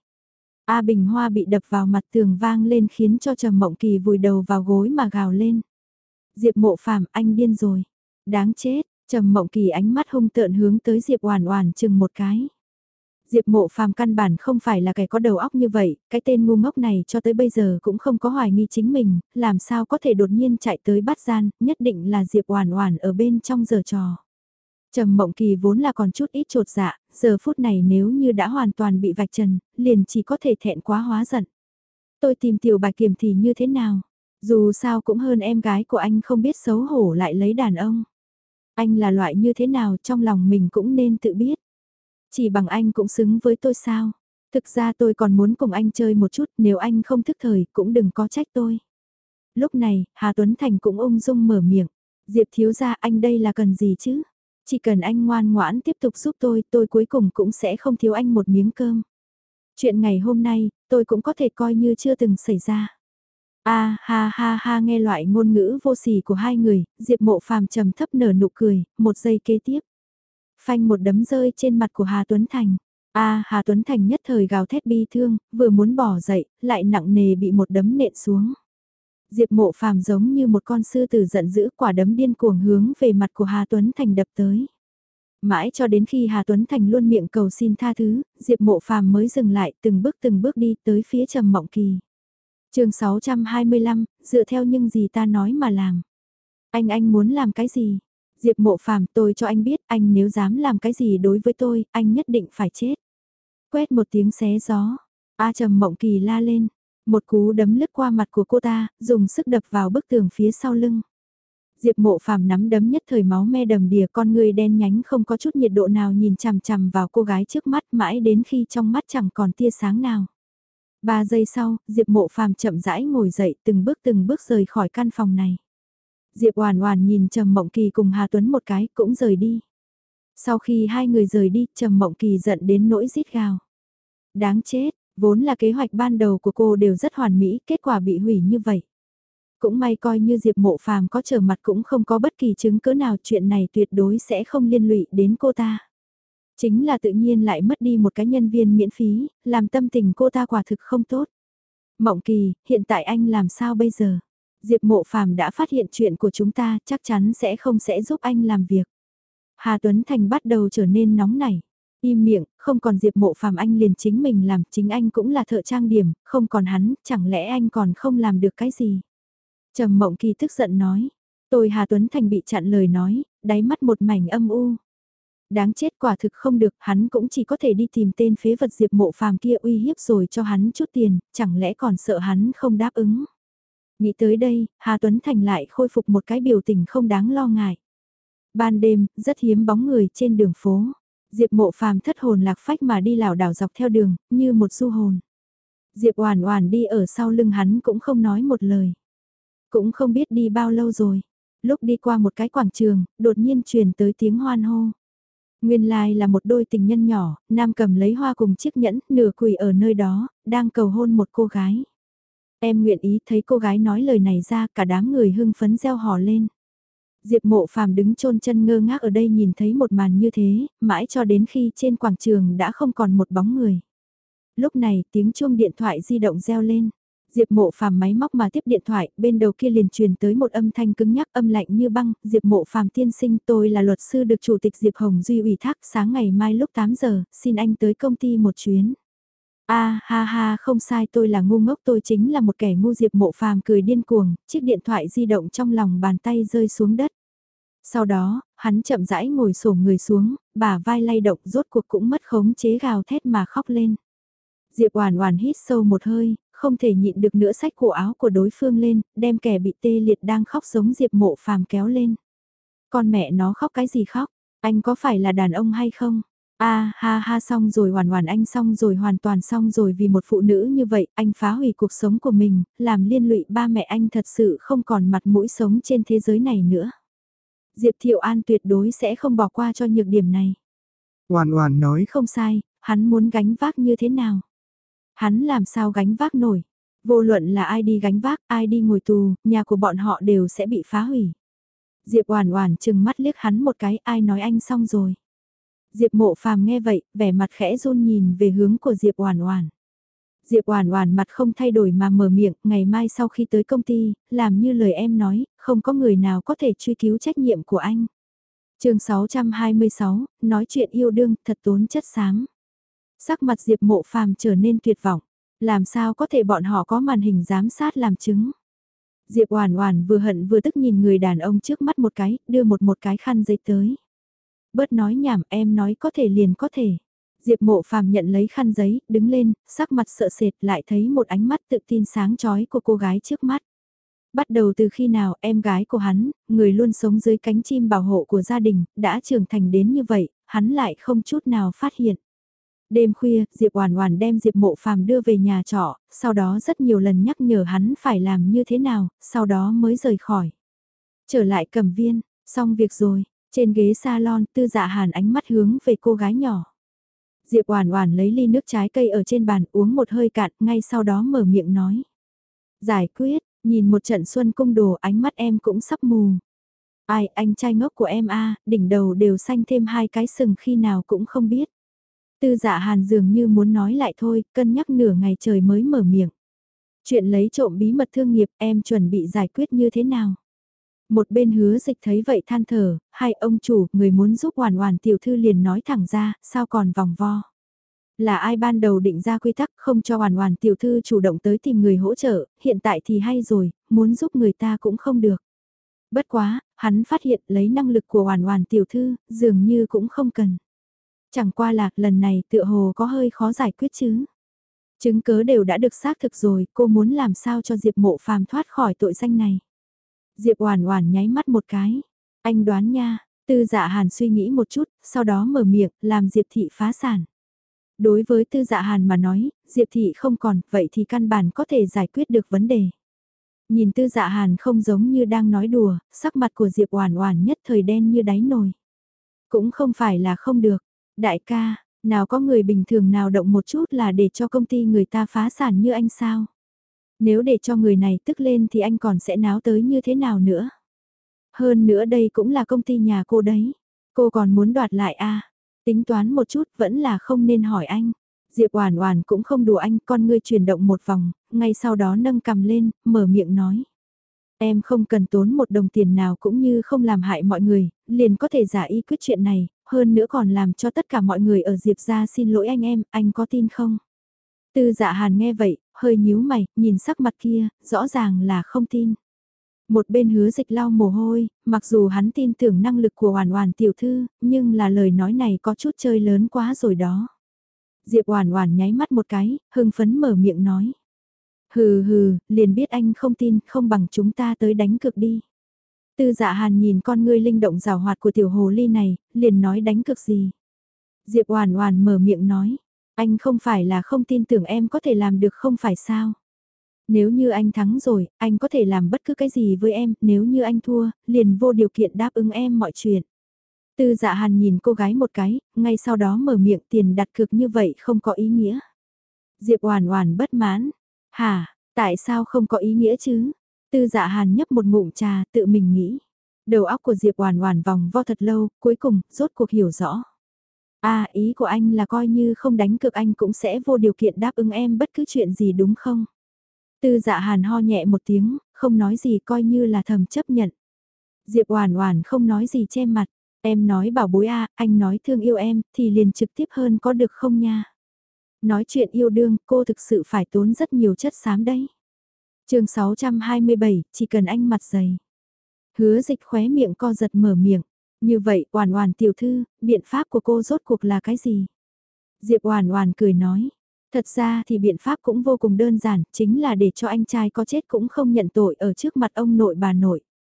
A bình hoa bị đập vào mặt tường vang lên khiến cho Trầm Mộng Kỳ vùi đầu vào gối mà gào lên. Diệp Mộ Phàm, anh điên rồi. Đáng chết, Trầm Mộng Kỳ ánh mắt hung tợn hướng tới Diệp Oản Oản chừng một cái. Diệp Mộ Phàm căn bản không phải là kẻ có đầu óc như vậy, cái tên ngu ngốc này cho tới bây giờ cũng không có hoài nghi chính mình, làm sao có thể đột nhiên chạy tới bắt gian, nhất định là Diệp Oản Oản ở bên trong giở trò. Trầm Mộng Kỳ vốn là còn chút ít chột dạ, giờ phút này nếu như đã hoàn toàn bị vạch trần, liền chỉ có thể thẹn quá hóa giận. Tôi tìm Tiểu Bạch Kiểm thì như thế nào? Dù sao cũng hơn em gái của anh không biết xấu hổ lại lấy đàn ông. Anh là loại như thế nào trong lòng mình cũng nên tự biết. Chỉ bằng anh cũng xứng với tôi sao? Thực ra tôi còn muốn cùng anh chơi một chút, nếu anh không thức thời cũng đừng có trách tôi. Lúc này, Hà Tuấn Thành cũng ung dung mở miệng. Diệp thiếu gia, anh đây là cần gì chứ? Chỉ cần anh ngoan ngoãn tiếp tục giúp tôi, tôi cuối cùng cũng sẽ không thiếu anh một miếng cơm. Chuyện ngày hôm nay, tôi cũng có thể coi như chưa từng xảy ra. A ha ha ha, nghe loại ngôn ngữ vô sỉ của hai người, Diệp Mộ Phàm trầm thấp nở nụ cười, một giây kế tiếp. Phanh một đấm rơi trên mặt của Hà Tuấn Thành. A Hà Tuấn Thành nhất thời gào thét bi thương, vừa muốn bỏ dậy, lại nặng nề bị một đấm nện xuống. Diệp Mộ Phàm giống như một con sư tử giận dữ, quả đấm điên cuồng hướng về mặt của Hà Tuấn Thành đập tới. Mãi cho đến khi Hà Tuấn Thành luôn miệng cầu xin tha thứ, Diệp Mộ Phàm mới dừng lại, từng bước từng bước đi tới phía Trầm Mộng Kỳ. Chương sáu trăm hai mươi lăm, dựa theo những gì ta nói mà làm. Anh anh muốn làm cái gì? Diệp Mộ Phàm, tôi cho anh biết, anh nếu dám làm cái gì đối với tôi, anh nhất định phải chết. Quét một tiếng xé gió, A Trầm Mộng Kỳ la lên, một cú đấm lướt qua mặt của cô ta, dùng sức đập vào bức tường phía sau lưng. Diệp Mộ Phàm nắm đấm nhất thời máu me đầm đìa, con người đen nhánh không có chút nhiệt độ nào nhìn chằm chằm vào cô gái trước mắt mãi đến khi trong mắt chẳng còn tia sáng nào. Ba giây sau, Diệp Mộ Phàm chậm rãi ngồi dậy, từng bước từng bước rời khỏi căn phòng này. Diệp Oản Oản nhìn Trầm Mộng Kỳ cùng Hà Tuấn một cái, cũng rời đi. Sau khi hai người rời đi, Trầm Mộng Kỳ giận đến nỗi rít gào. Đáng chết, vốn là kế hoạch ban đầu của cô đều rất hoàn mỹ, kết quả bị hủy như vậy. Cũng may coi như Diệp Mộ Phàm có trở mặt cũng không có bất kỳ chứng cứ nào, chuyện này tuyệt đối sẽ không liên lụy đến cô ta. Chính là tự nhiên lại mất đi một cái nhân viên miễn phí, làm tâm tình cô ta quả thực không tốt. Mộng Kỳ, hiện tại anh làm sao bây giờ? Diệp Mộ Phàm đã phát hiện chuyện của chúng ta, chắc chắn sẽ không sẽ giúp anh làm việc. Hà Tuấn Thành bắt đầu trở nên nóng nảy. Im miệng, không còn Diệp Mộ Phàm anh liền chính mình làm, chính anh cũng là thợ trang điểm, không còn hắn, chẳng lẽ anh còn không làm được cái gì? Trầm Mộng Kỳ tức giận nói. Tôi Hà Tuấn Thành bị chặn lời nói, đáy mắt một mảnh âm u. Đáng chết, quả thực không được, hắn cũng chỉ có thể đi tìm tên phế vật Diệp Mộ Phàm kia uy hiếp rồi cho hắn chút tiền, chẳng lẽ còn sợ hắn không đáp ứng. Nghĩ tới đây, Hà Tuấn Thành lại khôi phục một cái biểu tình không đáng lo ngại. Ban đêm, rất hiếm bóng người trên đường phố. Diệp Mộ Phàm thất hồn lạc phách mà đi lảo đảo dọc theo đường, như một du hồn. Diệp Oản Oản đi ở sau lưng hắn cũng không nói một lời. Cũng không biết đi bao lâu rồi. Lúc đi qua một cái quảng trường, đột nhiên truyền tới tiếng hoan hô. Nguyên lai là một đôi tình nhân nhỏ, nam cầm lấy hoa cùng chiếc nhẫn, nửa quỳ ở nơi đó, đang cầu hôn một cô gái. Em nguyện ý, thấy cô gái nói lời này ra, cả đám người hưng phấn reo hò lên. Diệp Mộ Phàm đứng chôn chân ngơ ngác ở đây nhìn thấy một màn như thế, mãi cho đến khi trên quảng trường đã không còn một bóng người. Lúc này, tiếng chuông điện thoại di động reo lên. Diệp Mộ Phàm máy móc mà tiếp điện thoại, bên đầu kia liền truyền tới một âm thanh cứng nhắc, âm lạnh như băng. Diệp Mộ Phàm tiên sinh, tôi là luật sư được chủ tịch Diệp Hồng Duy ủy thác, sáng ngày mai lúc tám giờ, xin anh tới công ty một chuyến. A ha ha, không sai, tôi là ngu ngốc, tôi chính là một kẻ ngu. Diệp Mộ Phàm cười điên cuồng, chiếc điện thoại di động trong lòng bàn tay rơi xuống đất. Sau đó, hắn chậm rãi ngồi xổm người xuống, bả vai lay động, rốt cuộc cũng mất khống chế, gào thét mà khóc lên. Diệp Oản Oản hít sâu một hơi, không thể nhịn được nữa, xách cổ áo của đối phương lên, đem kẻ bị tê liệt đang khóc giống Diệp Mộ Phàm kéo lên. Con mẹ nó khóc cái gì khóc, anh có phải là đàn ông hay không? A ha ha, xong rồi Oản Oản, anh xong rồi, hoàn toàn xong rồi, vì một phụ nữ như vậy, anh phá hủy cuộc sống của mình, làm liên lụy ba mẹ anh, thật sự không còn mặt mũi sống trên thế giới này nữa. Diệp Thiệu An tuyệt đối sẽ không bỏ qua cho nhược điểm này. Oản Oản nói không sai, hắn muốn gánh vác như thế nào? Hắn làm sao gánh vác nổi? Vô luận là ai đi gánh vác, ai đi ngồi tù, nhà của bọn họ đều sẽ bị phá hủy. Diệp Oản Oản trừng mắt liếc hắn một cái, ai nói anh xong rồi? Diệp Mộ Phàm nghe vậy, vẻ mặt khẽ run nhìn về hướng của Diệp Oản Oản. Diệp Oản Oản mặt không thay đổi mà mở miệng, ngày mai sau khi tới công ty, làm như lời em nói, không có người nào có thể truy cứu trách nhiệm của anh. Chương sáu trăm hai mươi sáu, nói chuyện yêu đương, thật tốn chất xám. Sắc mặt Diệp Mộ Phàm trở nên tuyệt vọng, làm sao có thể bọn họ có màn hình giám sát làm chứng. Diệp Oản Oản vừa hận vừa tức nhìn người đàn ông trước mắt một cái, đưa một một cái khăn giấy tới. Bớt nói nhảm, em nói có thể liền có thể. Diệp Mộ Phàm nhận lấy khăn giấy, đứng lên, sắc mặt sợ sệt, lại thấy một ánh mắt tự tin sáng chói của cô gái trước mắt. Bắt đầu từ khi nào em gái của hắn, người luôn sống dưới cánh chim bảo hộ của gia đình, đã trưởng thành đến như vậy, hắn lại không chút nào phát hiện. Đêm khuya, Diệp Oản Oản đem Diệp Mộ Phàm đưa về nhà trọ, sau đó rất nhiều lần nhắc nhở hắn phải làm như thế nào, sau đó mới rời khỏi. Trở lại Cẩm Viên, xong việc rồi, trên ghế salon, Tư Dạ Hàn ánh mắt hướng về cô gái nhỏ. Diệp Oản Oản lấy ly nước trái cây ở trên bàn, uống một hơi cạn, ngay sau đó mở miệng nói: "Giải quyết." Nhìn một trận xuân cung đồ, ánh mắt em cũng sắp mù. Ai, anh trai ngốc của em a, đỉnh đầu đều xanh thêm hai cái sừng khi nào cũng không biết. Tư Dạ Hàn dường như muốn nói lại thôi, cân nhắc nửa ngày trời mới mở miệng. Chuyện lấy trộm bí mật thương nghiệp em chuẩn bị giải quyết như thế nào? Một bên Hứa Dịch thấy vậy than thở, hai ông chủ, người muốn giúp Oản Oản tiểu thư liền nói thẳng ra, sao còn vòng vo. Là ai ban đầu định ra quy tắc không cho Oản Oản tiểu thư chủ động tới tìm người hỗ trợ, hiện tại thì hay rồi, muốn giúp người ta cũng không được. Bất quá, hắn phát hiện lấy năng lực của Oản Oản tiểu thư, dường như cũng không cần. Chẳng qua là, lần này tựa hồ có hơi khó giải quyết chứ. Chứng cớ đều đã được xác thực rồi, cô muốn làm sao cho Diệp Mộ Phàm thoát khỏi tội danh này. Diệp Oản Oản nháy mắt một cái. Anh đoán nha, Tư Dạ Hàn suy nghĩ một chút, sau đó mở miệng, làm Diệp thị phá sản. Đối với Tư Dạ Hàn mà nói, Diệp thị không còn, vậy thì căn bản có thể giải quyết được vấn đề. Nhìn Tư Dạ Hàn không giống như đang nói đùa, sắc mặt của Diệp Oản Oản nhất thời đen như đáy nồi. Cũng không phải là không được, đại ca, nào có người bình thường nào động một chút là để cho công ty người ta phá sản như anh sao? Nếu để cho người này tức lên thì anh còn sẽ náo tới như thế nào nữa? Hơn nữa đây cũng là công ty nhà cô đấy. Cô còn muốn đoạt lại à? Tính toán một chút vẫn là không nên hỏi anh. Diệp Oản Oản cũng không đùa anh, con ngươi chuyển động một vòng, ngay sau đó nâng cằm lên, mở miệng nói. Em không cần tốn một đồng tiền nào cũng như không làm hại mọi người, liền có thể giả y quyết chuyện này, hơn nữa còn làm cho tất cả mọi người ở Diệp gia xin lỗi anh em, anh có tin không? Tư Dạ Hàn nghe vậy, hơi nhíu mày, nhìn sắc mặt kia, rõ ràng là không tin. Một bên Hứa Dịch lau mồ hôi, mặc dù hắn tin tưởng năng lực của Oản Oản tiểu thư, nhưng là lời nói này có chút chơi lớn quá rồi đó. Diệp Oản Oản nháy mắt một cái, hưng phấn mở miệng nói. Hừ hừ, liền biết anh không tin, không bằng chúng ta tới đánh cược đi. Tư Dạ Hàn nhìn con ngươi linh động rào hoạt của tiểu hồ ly này, liền nói đánh cược gì. Diệp Oản Oản mở miệng nói, anh không phải là không tin tưởng em có thể làm được không phải sao. Nếu như anh thắng rồi, anh có thể làm bất cứ cái gì với em, nếu như anh thua, liền vô điều kiện đáp ứng em mọi chuyện. Tư Dạ Hàn nhìn cô gái một cái, ngay sau đó mở miệng tiền đặt cược như vậy không có ý nghĩa. Diệp Oản Oản bất mãn, hả, tại sao không có ý nghĩa chứ? Tư Dạ Hàn nhấp một ngụm trà tự mình nghĩ. Đầu óc của Diệp Oản Oản vòng vo thật lâu, cuối cùng, rốt cuộc hiểu rõ. À, ý của anh là coi như không đánh cược anh cũng sẽ vô điều kiện đáp ứng em bất cứ chuyện gì đúng không? Tư Dạ Hàn ho nhẹ một tiếng, không nói gì coi như là thầm chấp nhận. Diệp Oản Oản không nói gì che mặt, em nói bảo bối a, anh nói thương yêu em thì liền trực tiếp hơn có được không nha? Nói chuyện yêu đương, cô thực sự phải tốn rất nhiều chất xám đấy. Chương sáu trăm hai mươi bảy, chỉ cần anh mặt dày. Hứa Dịch khóe miệng co giật mở miệng, như vậy, Oản Oản tiểu thư, biện pháp của cô rốt cuộc là cái gì? Diệp Oản Oản cười nói, thật ra thì biện pháp cũng vô cùng đơn giản, chính là để cho anh trai có chết cũng không nhận tội ở trước mặt ông nội bà nội.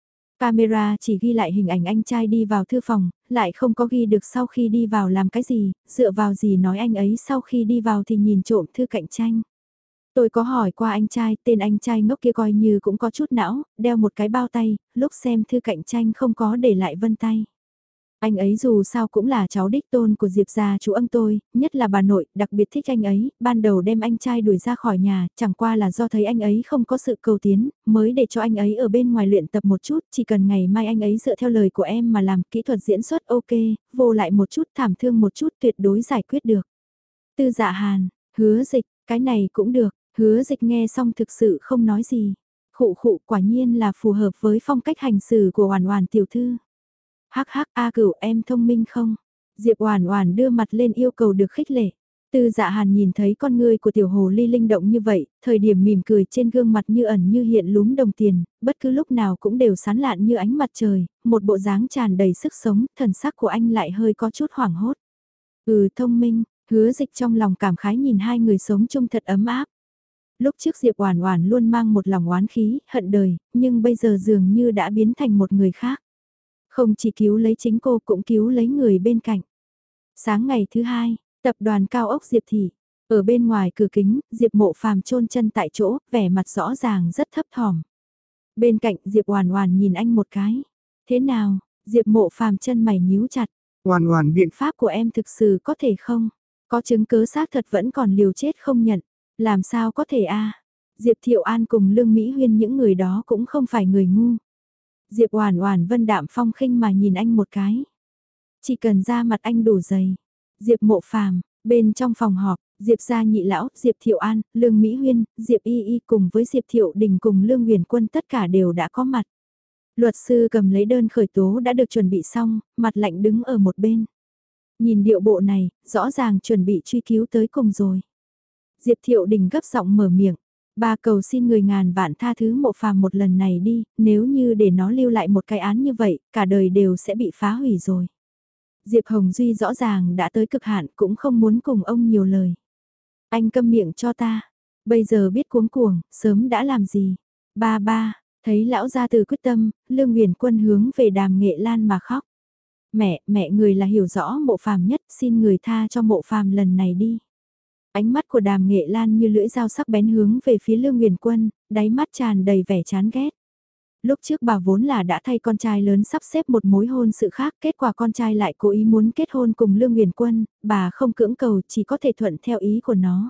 Camera chỉ ghi lại hình ảnh anh trai đi vào thư phòng, lại không có ghi được sau khi đi vào làm cái gì, dựa vào gì nói anh ấy sau khi đi vào thì nhìn trộm thư cạnh tranh. Tôi có hỏi qua anh trai, tên anh trai ngốc kia coi như cũng có chút não, đeo một cái bao tay, lúc xem thư cạnh tranh không có để lại vân tay. Anh ấy dù sao cũng là cháu đích tôn của Diệp gia chú âm tôi, nhất là bà nội, đặc biệt thích anh ấy, ban đầu đem anh trai đuổi ra khỏi nhà, chẳng qua là do thấy anh ấy không có sự cầu tiến, mới để cho anh ấy ở bên ngoài luyện tập một chút, chỉ cần ngày mai anh ấy dựa theo lời của em mà làm kỹ thuật diễn xuất ok, vô lại một chút thảm thương một chút tuyệt đối giải quyết được. Tư Dạ Hàn, Hứa Dịch, cái này cũng được, Hứa Dịch nghe xong thực sự không nói gì. Khụ khụ quả nhiên là phù hợp với phong cách hành xử của Oản Oản tiểu thư. Hắc hắc A Cửu em thông minh không? Diệp Oản Oản đưa mặt lên yêu cầu được khích lệ. Tư Dạ Hàn nhìn thấy con ngươi của tiểu hồ ly linh động như vậy, thời điểm mỉm cười trên gương mặt như ẩn như hiện lúm đồng tiền, bất cứ lúc nào cũng đều sáng lạn như ánh mặt trời, một bộ dáng tràn đầy sức sống, thần sắc của anh lại hơi có chút hoảng hốt. Ừ thông minh, Hứa Dịch trong lòng cảm khái nhìn hai người sống chung thật ấm áp. Lúc trước Diệp Oản Oản luôn mang một lòng oán khí, hận đời, nhưng bây giờ dường như đã biến thành một người khác. Không chỉ cứu lấy chính cô cũng cứu lấy người bên cạnh. Sáng ngày thứ hai, tập đoàn cao ốc Diệp Thị. Ở bên ngoài cửa kính, Diệp Mộ Phàm chôn chân tại chỗ, vẻ mặt rõ ràng rất thấp thỏm. Bên cạnh Diệp Oản Oản nhìn anh một cái. Thế nào? Diệp Mộ Phàm chân mày nhíu chặt. Oản Oản biện pháp của em thực sự có thể không? Có chứng cứ xác thật vẫn còn liều chết không nhận. Làm sao có thể a? Diệp Thiệu An cùng Lương Mỹ Huyên những người đó cũng không phải người ngu. Diệp Oản Oản vân đạm phong khinh mà nhìn anh một cái. Chỉ cần da mặt anh đủ dày. Diệp Mộ Phàm, bên trong phòng họp, Diệp gia nhị lão, Diệp Thiệu An, Lương Mỹ Huyên, Diệp Y Y cùng với Diệp Thiệu Đình cùng Lương Huyền Quân tất cả đều đã có mặt. Luật sư cầm lấy đơn khởi tố đã được chuẩn bị xong, mặt lạnh đứng ở một bên. Nhìn điệu bộ này, rõ ràng chuẩn bị truy cứu tới cùng rồi. Diệp Thiệu Đình gấp giọng mở miệng. Ba cầu xin người ngàn vạn tha thứ Mộ Phàm một lần này đi, nếu như để nó lưu lại một cái án như vậy, cả đời đều sẽ bị phá hủy rồi. Diệp Hồng Duy rõ ràng đã tới cực hạn cũng không muốn cùng ông nhiều lời. Anh câm miệng cho ta, bây giờ biết cuống cuồng, sớm đã làm gì. Ba ba, thấy lão gia từ quyết tâm, Lương Nguyền Quân hướng về Đàm Nghệ Lan mà khóc. Mẹ, mẹ người là hiểu rõ Mộ Phàm nhất, xin người tha cho Mộ Phàm lần này đi. Ánh mắt của Đàm Nghệ Lan như lưỡi dao sắc bén hướng về phía Lương Nguyền Quân, đáy mắt tràn đầy vẻ chán ghét. Lúc trước bà vốn là đã thay con trai lớn sắp xếp một mối hôn sự khác, kết quả con trai lại cố ý muốn kết hôn cùng Lương Nguyền Quân, bà không cưỡng cầu chỉ có thể thuận theo ý của nó.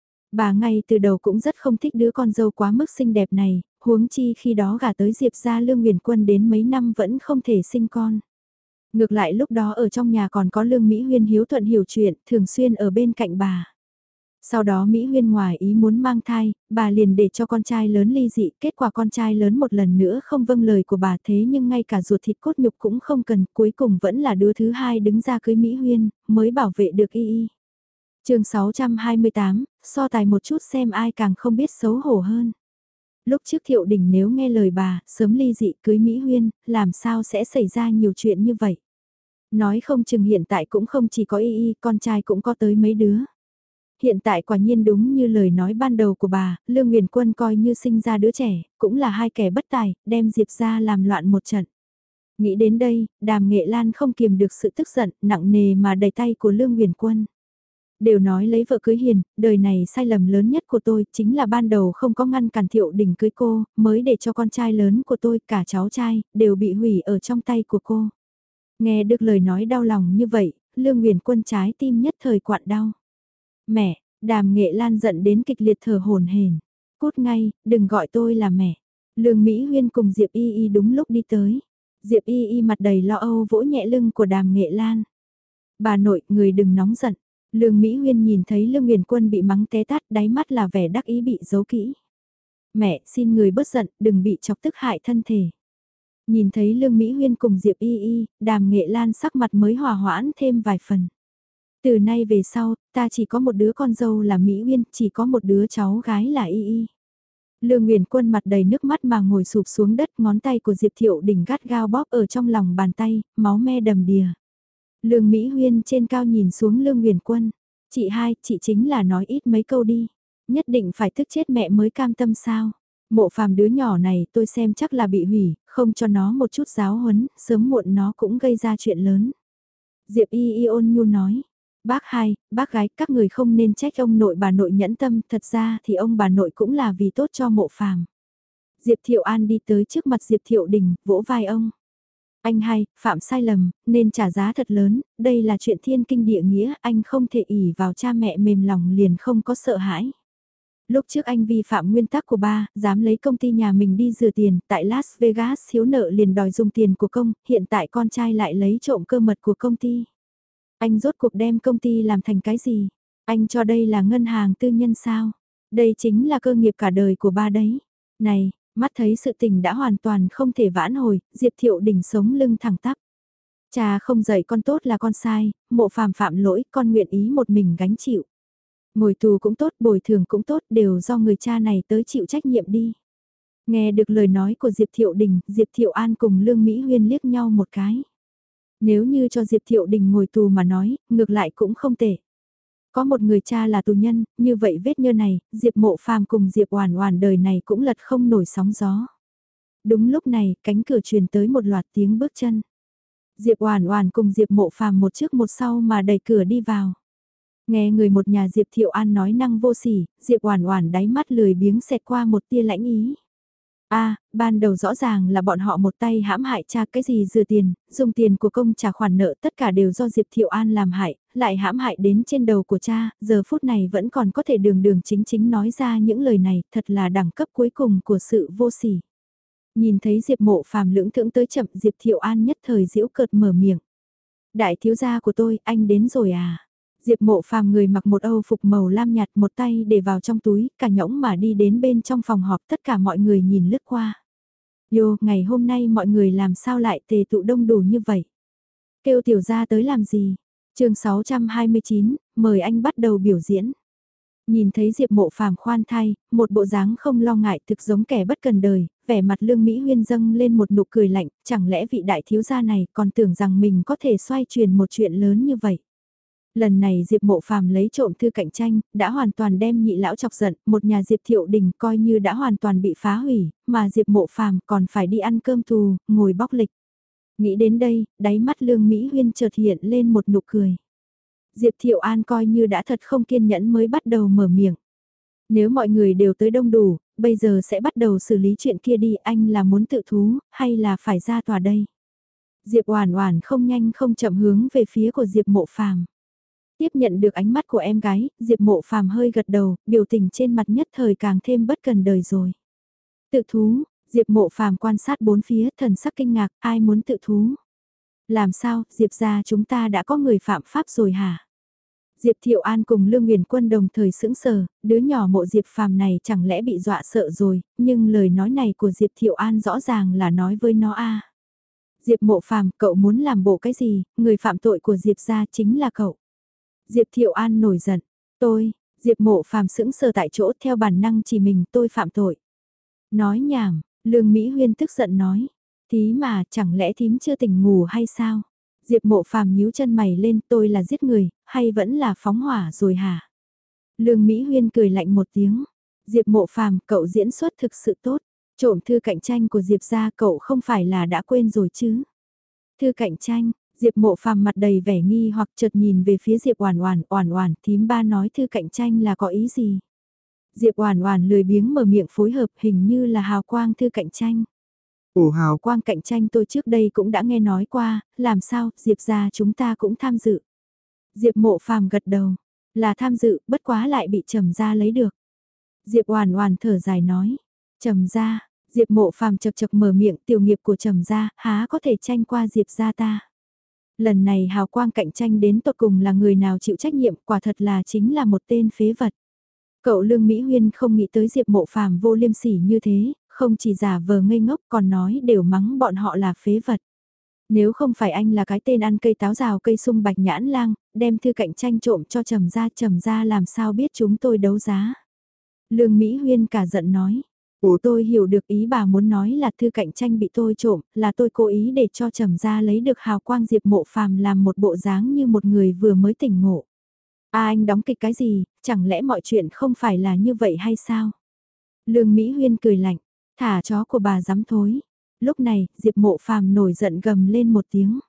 Bà ngay từ đầu cũng rất không thích đứa con dâu quá mức xinh đẹp này, huống chi khi đó gả tới Diệp gia Lương Nguyền Quân đến mấy năm vẫn không thể sinh con. Ngược lại lúc đó ở trong nhà còn có Lương Mỹ Huyên hiếu thuận hiểu chuyện, thường xuyên ở bên cạnh bà. Sau đó Mỹ Huyên ngoài ý muốn mang thai, bà liền để cho con trai lớn ly dị, kết quả con trai lớn một lần nữa không vâng lời của bà thế nhưng ngay cả ruột thịt cốt nhục cũng không cần, cuối cùng vẫn là đứa thứ hai đứng ra cưới Mỹ Huyên, mới bảo vệ được y y. Chương sáu trăm hai mươi tám, so tài một chút xem ai càng không biết xấu hổ hơn. Lúc trước Thiệu Đình nếu nghe lời bà, sớm ly dị cưới Mỹ Huyên, làm sao sẽ xảy ra nhiều chuyện như vậy. Nói không chừng hiện tại cũng không chỉ có y y, con trai cũng có tới mấy đứa. Hiện tại quả nhiên đúng như lời nói ban đầu của bà, Lương Nguyền Quân coi như sinh ra đứa trẻ, cũng là hai kẻ bất tài, đem Diệp ra làm loạn một trận. Nghĩ đến đây, Đàm Nghệ Lan không kiềm được sự tức giận, nặng nề mà đẩy tay của Lương Nguyền Quân. Đều nói lấy vợ cưới hiền, đời này sai lầm lớn nhất của tôi chính là ban đầu không có ngăn cản Thiệu Đình cưới cô, mới để cho con trai lớn của tôi, cả cháu trai, đều bị hủy ở trong tay của cô. Nghe được lời nói đau lòng như vậy, Lương Nguyền Quân trái tim nhất thời quặn đau. Mẹ, Đàm Nghệ Lan giận đến kịch liệt thở hổn hển. Cút ngay, đừng gọi tôi là mẹ. Lương Mỹ Huyên cùng Diệp Y Y đúng lúc đi tới. Diệp Y Y mặt đầy lo âu vỗ nhẹ lưng của Đàm Nghệ Lan. Bà nội, người đừng nóng giận. Lương Mỹ Huyên nhìn thấy Lương Nguyền Quân bị mắng té tát, đáy mắt là vẻ đắc ý bị giấu kỹ. Mẹ, xin người bớt giận, đừng bị chọc tức hại thân thể. Nhìn thấy Lương Mỹ Huyên cùng Diệp Y Y, Đàm Nghệ Lan sắc mặt mới hòa hoãn thêm vài phần. Từ nay về sau, ta chỉ có một đứa con dâu là Mỹ Uyên, chỉ có một đứa cháu gái là Y Y. Lương Nguyền Quân mặt đầy nước mắt mà ngồi sụp xuống đất, ngón tay của Diệp Thiệu Đình gắt gao bóp ở trong lòng bàn tay, máu me đầm đìa. Lương Mỹ Huyên trên cao nhìn xuống Lương Nguyền Quân. Chị hai, chị chính là nói ít mấy câu đi. Nhất định phải tức chết mẹ mới cam tâm sao. Mộ Phàm đứa nhỏ này tôi xem chắc là bị hủy, không cho nó một chút giáo huấn, sớm muộn nó cũng gây ra chuyện lớn. Diệp Y Y ôn nhu nói. Bác hai, bác gái, các người không nên trách ông nội bà nội nhẫn tâm, thật ra thì ông bà nội cũng là vì tốt cho Mộ Phàm. Diệp Thiệu An đi tới trước mặt Diệp Thiệu Đình, vỗ vai ông. Anh hai, phạm sai lầm, nên trả giá thật lớn, đây là chuyện thiên kinh địa nghĩa, anh không thể ỷ vào cha mẹ mềm lòng liền không có sợ hãi. Lúc trước anh vi phạm nguyên tắc của ba, dám lấy công ty nhà mình đi rửa tiền, tại Las Vegas thiếu nợ liền đòi dùng tiền của công, hiện tại con trai lại lấy trộm cơ mật của công ty. Anh rốt cuộc đem công ty làm thành cái gì? Anh cho đây là ngân hàng tư nhân sao? Đây chính là cơ nghiệp cả đời của ba đấy. Này, mắt thấy sự tình đã hoàn toàn không thể vãn hồi, Diệp Thiệu Đình sống lưng thẳng tắp. Cha không dạy con tốt là con sai, Mộ Phàm phạm lỗi, con nguyện ý một mình gánh chịu. Ngồi tù cũng tốt, bồi thường cũng tốt, đều do người cha này tới chịu trách nhiệm đi. Nghe được lời nói của Diệp Thiệu Đình, Diệp Thiệu An cùng Lương Mỹ Huyên liếc nhau một cái. Nếu như cho Diệp Thiệu Đình ngồi tù mà nói, ngược lại cũng không tệ. Có một người cha là tù nhân, như vậy vết nhơ này, Diệp Mộ Phàm cùng Diệp Oản Oản đời này cũng lật không nổi sóng gió. Đúng lúc này, cánh cửa truyền tới một loạt tiếng bước chân. Diệp Oản Oản cùng Diệp Mộ Phàm một trước một sau mà đẩy cửa đi vào. Nghe người một nhà Diệp Thiệu An nói năng vô sỉ, Diệp Oản Oản đáy mắt lười biếng xẹt qua một tia lãnh ý. A, à, ban đầu rõ ràng là bọn họ một tay hãm hại cha, cái gì rửa tiền, dùng tiền của công trả khoản nợ, tất cả đều do Diệp Thiệu An làm hại, lại hãm hại đến trên đầu của cha, giờ phút này vẫn còn có thể đường đường chính chính nói ra những lời này, thật là đẳng cấp cuối cùng của sự vô sỉ. Nhìn thấy Diệp Mộ Phàm lưỡng thưởng tới chậm, Diệp Thiệu An nhất thời giễu cợt mở miệng. Đại thiếu gia của tôi, anh đến rồi à? Diệp Mộ Phàm người mặc một âu phục màu lam nhạt, một tay để vào trong túi, cả nhõng mà đi đến bên trong phòng họp, tất cả mọi người nhìn lướt qua. Yo, ngày hôm nay mọi người làm sao lại tề tụ đông đủ như vậy? Kêu tiểu gia tới làm gì? Chương sáu trăm hai mươi chín, mời anh bắt đầu biểu diễn. Nhìn thấy Diệp Mộ Phàm khoan thai, một bộ dáng không lo ngại thực giống kẻ bất cần đời, vẻ mặt Lương Mỹ Huyên dâng lên một nụ cười lạnh, chẳng lẽ vị đại thiếu gia này còn tưởng rằng mình có thể xoay chuyển một chuyện lớn như vậy. Lần này Diệp Mộ Phàm lấy trộm thư cạnh tranh, đã hoàn toàn đem nhị lão chọc giận, một nhà Diệp Thiệu Đình coi như đã hoàn toàn bị phá hủy, mà Diệp Mộ Phàm còn phải đi ăn cơm tù, ngồi bóc lịch. Nghĩ đến đây, đáy mắt Lương Mỹ Huyên chợt hiện lên một nụ cười. Diệp Thiệu An coi như đã thật không kiên nhẫn mới bắt đầu mở miệng. Nếu mọi người đều tới đông đủ, bây giờ sẽ bắt đầu xử lý chuyện kia đi, anh là muốn tự thú, hay là phải ra tòa đây? Diệp Oản Oản không nhanh không chậm hướng về phía của Diệp Mộ Phàm. Tiếp nhận được ánh mắt của em gái, Diệp Mộ Phàm hơi gật đầu, biểu tình trên mặt nhất thời càng thêm bất cần đời rồi. Tự thú, Diệp Mộ Phàm quan sát bốn phía, thần sắc kinh ngạc, ai muốn tự thú? Làm sao, Diệp gia chúng ta đã có người phạm pháp rồi hả? Diệp Thiệu An cùng Lương Nguyền Quân đồng thời sững sờ, đứa nhỏ Mộ Diệp Phàm này chẳng lẽ bị dọa sợ rồi, nhưng lời nói này của Diệp Thiệu An rõ ràng là nói với nó a. Diệp Mộ Phàm, cậu muốn làm bộ cái gì, người phạm tội của Diệp gia chính là cậu. Diệp Thiệu An nổi giận, tôi, Diệp Mộ Phàm sững sờ tại chỗ theo bản năng chỉ mình tôi phạm tội. Nói nhảm, Lương Mỹ Huyên tức giận nói, tí mà chẳng lẽ thím chưa tỉnh ngủ hay sao? Diệp Mộ Phàm nhíu chân mày lên, tôi là giết người, hay vẫn là phóng hỏa rồi hả? Lương Mỹ Huyên cười lạnh một tiếng, Diệp Mộ Phàm, cậu diễn xuất thực sự tốt, trộm thư cạnh tranh của Diệp gia cậu không phải là đã quên rồi chứ? Thư cạnh tranh, Diệp Mộ Phàm mặt đầy vẻ nghi hoặc chợt nhìn về phía Diệp Oản Oản, "Oản Oản, thím ba nói thư cạnh tranh là có ý gì?" Diệp Oản Oản lười biếng mở miệng phối hợp, hình như là hào quang thư cạnh tranh. Ồ, hào quang cạnh tranh tôi trước đây cũng đã nghe nói qua, làm sao, Diệp gia chúng ta cũng tham dự. Diệp Mộ Phàm gật đầu, là tham dự, bất quá lại bị Trầm gia lấy được. Diệp Oản Oản thở dài nói, Trầm gia, Diệp Mộ Phàm chậc chậc mở miệng, tiểu nghiệp của Trầm gia, há có thể tranh qua Diệp gia ta. Lần này hào quang cạnh tranh đến tột cùng là người nào chịu trách nhiệm, quả thật là chính là một tên phế vật. Cậu Lương Mỹ Huyên không nghĩ tới Diệp Mộ Phàm vô liêm sỉ như thế, không chỉ giả vờ ngây ngốc còn nói đều mắng bọn họ là phế vật. Nếu không phải anh là cái tên ăn cây táo rào cây sung bạch nhãn lang, đem thư cạnh tranh trộm cho Trầm gia, Trầm gia làm sao biết chúng tôi đấu giá. Lương Mỹ Huyên cả giận nói, ủa tôi hiểu được ý bà muốn nói là thư cạnh tranh bị tôi trộm, là tôi cố ý để cho Trầm gia lấy được hào quang Diệp Mộ Phàm làm một bộ dáng như một người vừa mới tỉnh ngộ. À anh đóng kịch cái gì, chẳng lẽ mọi chuyện không phải là như vậy hay sao? Lương Mỹ Huyên cười lạnh, thả chó của bà dám thối. Lúc này, Diệp Mộ Phàm nổi giận gầm lên một tiếng.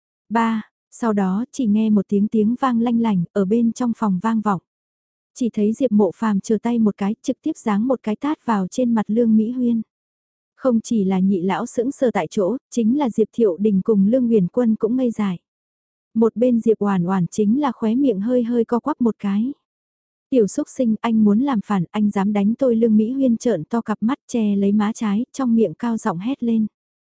Ba, sau đó chỉ nghe một tiếng tiếng vang lanh lành ở bên trong phòng vang vọng. Chỉ thấy Diệp Mộ Phàm chờ tay một cái trực tiếp giáng một cái tát vào trên mặt Lương Mỹ Huyên. Không chỉ là nhị lão sững sờ tại chỗ, chính là Diệp Thiệu Đình cùng Lương Nguyền Quân cũng ngây dại. Một bên Diệp Oản Oản chính là khóe miệng hơi hơi co quắp một cái. Tiểu xúc sinh, anh muốn làm phản, anh dám đánh tôi. Lương Mỹ Huyên trợn to cặp mắt che lấy má trái, trong miệng cao giọng hét lên.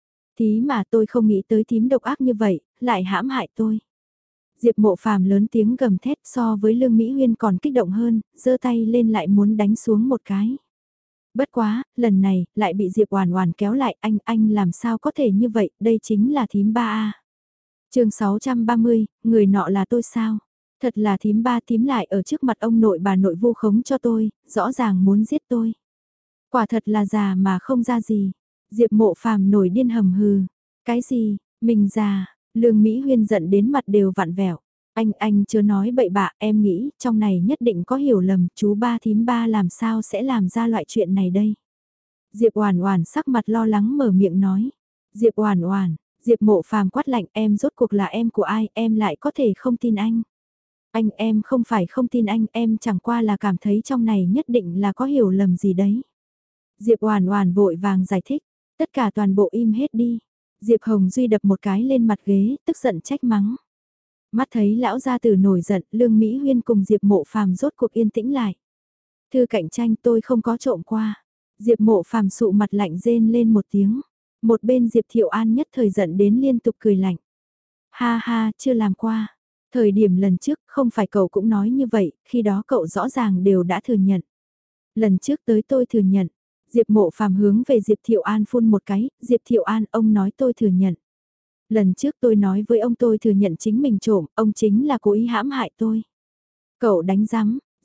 Tí mà tôi không nghĩ tới thím độc ác như vậy, lại hãm hại tôi. Diệp Mộ Phàm lớn tiếng gầm thét, so với Lương Mỹ Huyên còn kích động hơn, giơ tay lên lại muốn đánh xuống một cái. Bất quá, lần này, lại bị Diệp Oản Oản kéo lại, anh, anh làm sao có thể như vậy, đây chính là thím ba a. Chương sáu trăm ba mươi, người nọ là tôi sao? Thật là thím ba, thím lại ở trước mặt ông nội bà nội vu khống cho tôi, rõ ràng muốn giết tôi. Quả thật là già mà không ra gì. Diệp Mộ Phàm nổi điên hầm hừ. Cái gì, mình già? Lương Mỹ Huyên giận đến mặt đều vặn vẹo. Anh, anh chớ nói bậy bạ, em nghĩ trong này nhất định có hiểu lầm, chú ba thím ba làm sao sẽ làm ra loại chuyện này đây? Diệp Oản Oản sắc mặt lo lắng mở miệng nói. Diệp Oản Oản, Diệp Mộ Phàm quát lạnh, em rốt cuộc là em của ai, em lại có thể không tin anh? Anh, em không phải không tin anh, em chẳng qua là cảm thấy trong này nhất định là có hiểu lầm gì đấy. Diệp Oản Oản vội vàng giải thích, tất cả toàn bộ im hết đi. Diệp Hồng Duy đập một cái lên mặt ghế, tức giận trách mắng. Mắt thấy lão gia tử nổi giận, Lương Mỹ Huyên cùng Diệp Mộ Phàm rốt cuộc yên tĩnh lại. Thư cạnh tranh tôi không có trộm qua. Diệp Mộ Phàm sụ mặt lạnh rên lên một tiếng. Một bên Diệp Thiệu An nhất thời giận đến liên tục cười lạnh. Ha ha, chưa làm qua. Thời điểm lần trước không phải cậu cũng nói như vậy, khi đó cậu rõ ràng đều đã thừa nhận. Lần trước tới tôi thừa nhận. Diệp Mộ Phàm hướng về Diệp Thiệu An phun một cái, Diệp Thiệu An, ông nói tôi thừa nhận. Lần trước tôi nói với ông tôi thừa nhận chính mình trộm, ông chính là cố ý hãm hại tôi. Cậu đánh rắm,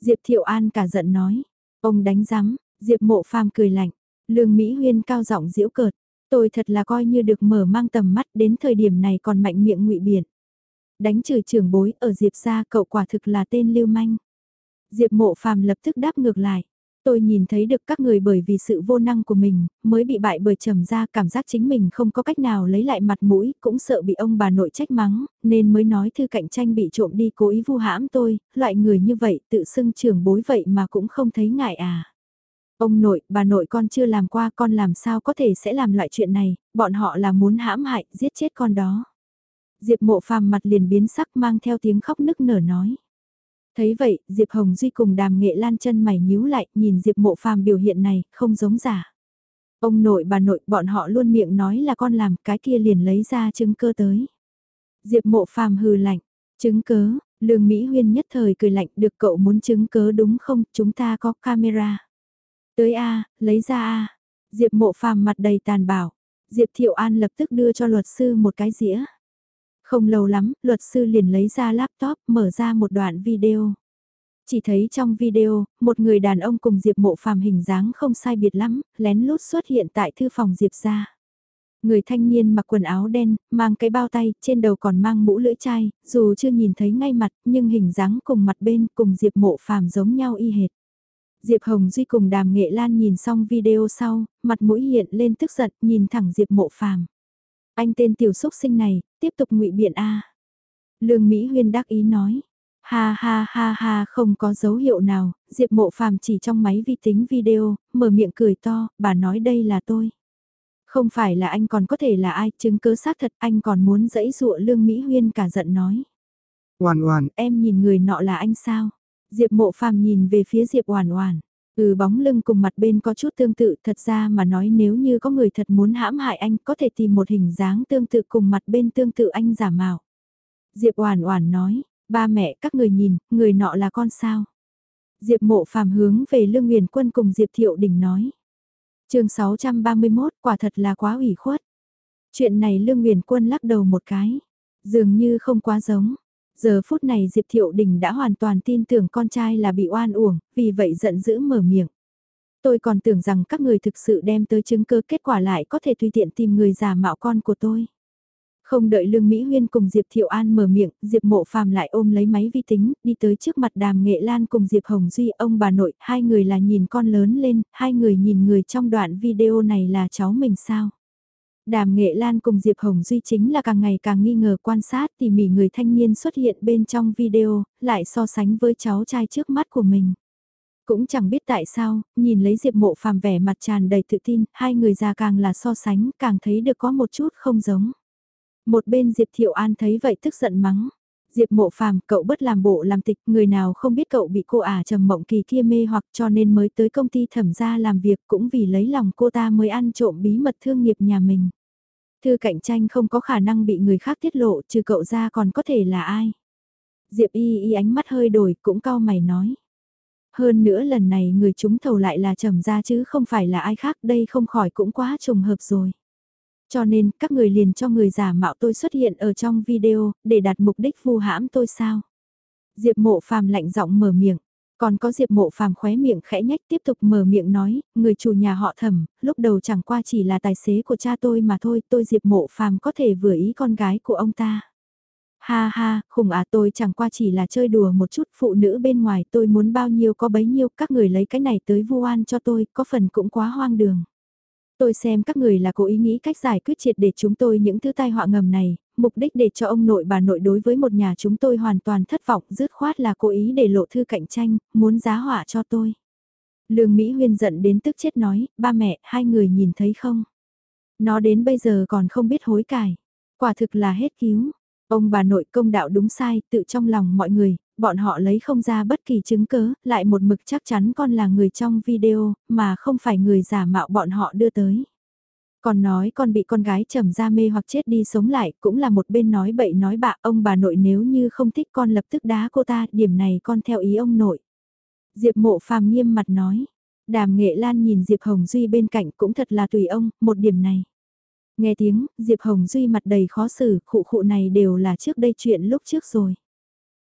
Diệp Thiệu An cả giận nói, ông đánh rắm, Diệp Mộ Phàm cười lạnh, Lương Mỹ Huyên cao giọng giễu cợt, tôi thật là coi như được mở mang tầm mắt đến thời điểm này còn mạnh miệng ngụy biện. Đánh chửi trưởng bối ở Diệp gia cậu quả thực là tên lưu manh. Diệp Mộ Phàm lập tức đáp ngược lại. Tôi nhìn thấy được các người bởi vì sự vô năng của mình, mới bị bại bởi Trầm gia, cảm giác chính mình không có cách nào lấy lại mặt mũi, cũng sợ bị ông bà nội trách mắng, nên mới nói thư cạnh tranh bị trộm đi cố ý vu hãm tôi, loại người như vậy tự xưng trưởng bối vậy mà cũng không thấy ngại à. Ông nội, bà nội con chưa làm qua, con làm sao có thể sẽ làm loại chuyện này, bọn họ là muốn hãm hại, giết chết con đó. Diệp Mộ Phàm mặt liền biến sắc mang theo tiếng khóc nức nở nói. Thấy vậy, Diệp Hồng Duy cùng Đàm Nghệ Lan chân mày nhíu lại, nhìn Diệp Mộ Phàm biểu hiện này, không giống giả. Ông nội bà nội, bọn họ luôn miệng nói là con làm, cái kia liền lấy ra chứng cơ tới. Diệp Mộ Phàm hừ lạnh, chứng cớ, Lương Mỹ Huyên nhất thời cười lạnh, được cậu muốn chứng cớ đúng không, chúng ta có camera. Tới a, lấy ra a. Diệp Mộ Phàm mặt đầy tàn bạo. Diệp Thiệu An lập tức đưa cho luật sư một cái dĩa. Không lâu lắm, luật sư liền lấy ra laptop, mở ra một đoạn video. Chỉ thấy trong video, một người đàn ông cùng Diệp Mộ Phàm hình dáng không sai biệt lắm, lén lút xuất hiện tại thư phòng Diệp gia. Người thanh niên mặc quần áo đen, mang cái bao tay, trên đầu còn mang mũ lưỡi chai, dù chưa nhìn thấy ngay mặt, nhưng hình dáng cùng mặt bên cùng Diệp Mộ Phàm giống nhau y hệt. Diệp Hồng Duy cùng Đàm Nghệ Lan nhìn xong video sau, mặt mũi hiện lên tức giận, nhìn thẳng Diệp Mộ Phàm. Anh tên tiểu xúc sinh này, tiếp tục ngụy biện a. Lương Mỹ Huyên đắc ý nói. Ha ha ha ha, không có dấu hiệu nào, Diệp Mộ Phàm chỉ trong máy vi tính video, mở miệng cười to, bà nói đây là tôi. Không phải là anh còn có thể là ai, chứng cứ xác thật anh còn muốn dẫy dụa. Lương Mỹ Huyên cả giận nói. Oản Oản, em nhìn người nọ là anh sao? Diệp Mộ Phàm nhìn về phía Diệp Oản Oản. Ừ, bóng lưng cùng mặt bên có chút tương tự, thật ra mà nói nếu như có người thật muốn hãm hại anh có thể tìm một hình dáng tương tự cùng mặt bên tương tự anh giả mạo. Diệp Oản Oản nói, ba mẹ các người nhìn, người nọ là con sao? Diệp Mộ Phàm hướng về Lương Nguyền Quân cùng Diệp Thiệu Đình nói. Chương sáu trăm ba mươi mốt, quả thật là quá ủy khuất. Chuyện này Lương Nguyền Quân lắc đầu một cái, dường như không quá giống. Giờ phút này Diệp Thiệu Đình đã hoàn toàn tin tưởng con trai là bị oan uổng, vì vậy giận dữ mở miệng. Tôi còn tưởng rằng các người thực sự đem tới chứng cứ, kết quả lại có thể tùy tiện tìm người giả mạo con của tôi. Không đợi Lương Mỹ Huyên cùng Diệp Thiệu An mở miệng, Diệp Mộ Phàm lại ôm lấy máy vi tính, đi tới trước mặt Đàm Nghệ Lan cùng Diệp Hồng Duy, ông bà nội, hai người là nhìn con lớn lên, hai người nhìn người trong đoạn video này là cháu mình sao? Đàm Nghệ Lan cùng Diệp Hồng Duy chính là càng ngày càng nghi ngờ quan sát tỉ mỉ người thanh niên xuất hiện bên trong video, lại so sánh với cháu trai trước mắt của mình. Cũng chẳng biết tại sao, nhìn lấy Diệp Mộ Phàm vẻ mặt tràn đầy tự tin, hai người già càng là so sánh, càng thấy được có một chút không giống. Một bên Diệp Thiệu An thấy vậy tức giận mắng. Diệp Mộ Phàm, cậu bất làm bộ làm tịch, người nào không biết cậu bị cô ả Trầm Mộng Kỳ kia mê hoặc cho nên mới tới công ty Thẩm gia làm việc, cũng vì lấy lòng cô ta mới ăn trộm bí mật thương nghiệp nhà mình. Thư cạnh tranh không có khả năng bị người khác tiết lộ, trừ cậu ra còn có thể là ai. Diệp Y Y ánh mắt hơi đổi, cũng cau mày nói. Hơn nữa lần này người trúng thầu lại là Trầm gia chứ không phải là ai khác, đây không khỏi cũng quá trùng hợp rồi. Cho nên, các người liền cho người giả mạo tôi xuất hiện ở trong video, để đạt mục đích vu hãm tôi sao? Diệp Mộ Phàm lạnh giọng mở miệng, còn có Diệp Mộ Phàm khóe miệng khẽ nhách tiếp tục mở miệng nói, người chủ nhà họ Thẩm, lúc đầu chẳng qua chỉ là tài xế của cha tôi mà thôi, tôi Diệp Mộ Phàm có thể vừa ý con gái của ông ta. Ha ha, khủng à, tôi chẳng qua chỉ là chơi đùa một chút, phụ nữ bên ngoài tôi muốn bao nhiêu có bấy nhiêu, các người lấy cái này tới vu oan cho tôi, có phần cũng quá hoang đường. Tôi xem các người là cố ý nghĩ cách giải quyết triệt để chúng tôi những thứ tai họa ngầm này, mục đích để cho ông nội bà nội đối với một nhà chúng tôi hoàn toàn thất vọng, dứt khoát là cố ý để lộ thư cạnh tranh, muốn giá họa cho tôi. Lương Mỹ Huyên giận đến tức chết nói, ba mẹ, hai người nhìn thấy không? Nó đến bây giờ còn không biết hối cải. Quả thực là hết cứu. Ông bà nội công đạo đúng sai, tự trong lòng mọi người, bọn họ lấy không ra bất kỳ chứng cớ, lại một mực chắc chắn con là người trong video, mà không phải người giả mạo bọn họ đưa tới. Còn nói con bị con gái Trầm gia mê hoặc chết đi sống lại, cũng là một bên nói bậy nói bạ, ông bà nội nếu như không thích con lập tức đá cô ta, điểm này con theo ý ông nội. Diệp Mộ Phàm nghiêm mặt nói, Đàm Nghệ Lan nhìn Diệp Hồng Duy bên cạnh cũng thật là tùy ông, một điểm này. Nghe tiếng, Diệp Hồng Duy mặt đầy khó xử, khụ khụ này đều là trước đây chuyện lúc trước rồi.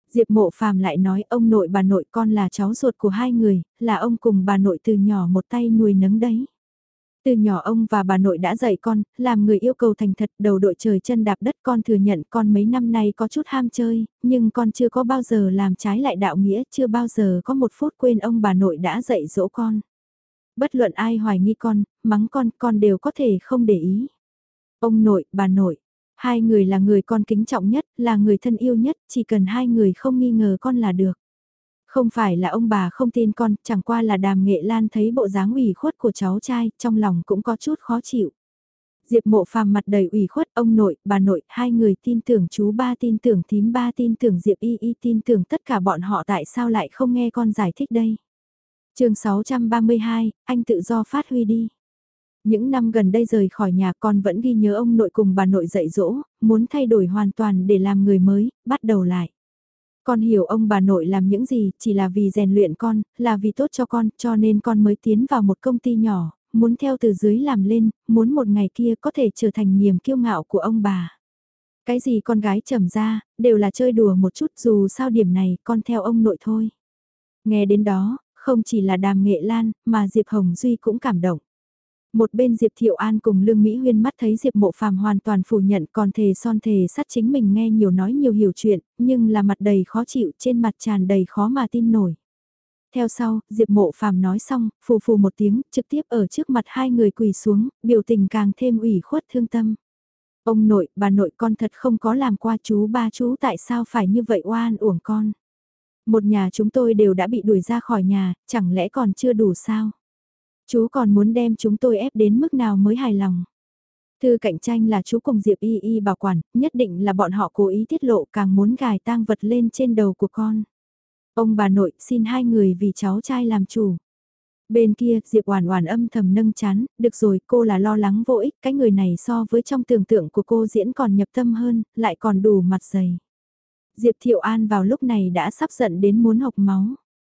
Diệp Mộ Phàm lại nói ông nội bà nội con là cháu ruột của hai người, là ông cùng bà nội từ nhỏ một tay nuôi nấng đấy. Từ nhỏ ông và bà nội đã dạy con, làm người yêu cầu thành thật đầu đội trời chân đạp đất con thừa nhận con mấy năm nay có chút ham chơi, nhưng con chưa có bao giờ làm trái lại đạo nghĩa, chưa bao giờ có một phút quên ông bà nội đã dạy dỗ con. Bất luận ai hoài nghi con, mắng con, con đều có thể không để ý. Ông nội, bà nội, hai người là người con kính trọng nhất, là người thân yêu nhất, chỉ cần hai người không nghi ngờ con là được. Không phải là ông bà không tin con, chẳng qua là Đàm Nghệ Lan thấy bộ dáng ủy khuất của cháu trai, trong lòng cũng có chút khó chịu. Diệp Mộ Phàm mặt đầy ủy khuất, ông nội, bà nội, hai người tin tưởng chú ba tin tưởng thím ba tin tưởng Diệp Y Y tin tưởng tất cả bọn họ tại sao lại không nghe con giải thích đây. Chương sáu trăm ba mươi hai, anh tự do phát huy đi. Những năm gần đây rời khỏi nhà con vẫn ghi nhớ ông nội cùng bà nội dạy dỗ, muốn thay đổi hoàn toàn để làm người mới, bắt đầu lại. Con hiểu ông bà nội làm những gì, chỉ là vì rèn luyện con, là vì tốt cho con, cho nên con mới tiến vào một công ty nhỏ, muốn theo từ dưới làm lên, muốn một ngày kia có thể trở thành niềm kiêu ngạo của ông bà. Cái gì con gái trầm ra, đều là chơi đùa một chút dù sao điểm này con theo ông nội thôi. Nghe đến đó, không chỉ là Đàm Nghệ Lan, mà Diệp Hồng Duy cũng cảm động. Một bên Diệp Thiệu An cùng Lương Mỹ Huyên mắt thấy Diệp Mộ Phàm hoàn toàn phủ nhận còn thề son thề sắt chính mình nghe nhiều nói nhiều hiểu chuyện, nhưng là mặt đầy khó chịu trên mặt tràn đầy khó mà tin nổi. Theo sau, Diệp Mộ Phàm nói xong, phù phù một tiếng, trực tiếp ở trước mặt hai người quỳ xuống, biểu tình càng thêm ủy khuất thương tâm. Ông nội, bà nội con thật không có làm qua chú ba chú tại sao phải như vậy oan uổng con. Một nhà chúng tôi đều đã bị đuổi ra khỏi nhà, chẳng lẽ còn chưa đủ sao? Chú còn muốn đem chúng tôi ép đến mức nào mới hài lòng. Thư cạnh tranh là chú cùng Diệp Y Y bảo quản, nhất định là bọn họ cố ý tiết lộ càng muốn gài tang vật lên trên đầu của con. Ông bà nội xin hai người vì cháu trai làm chủ. Bên kia Diệp Oản Oản âm thầm nâng chán, được rồi cô là lo lắng vô ích, cái người này so với trong tưởng tượng của cô diễn còn nhập tâm hơn, lại còn đủ mặt dày. Diệp Thiệu An vào lúc này đã sắp giận đến muốn hộc máu.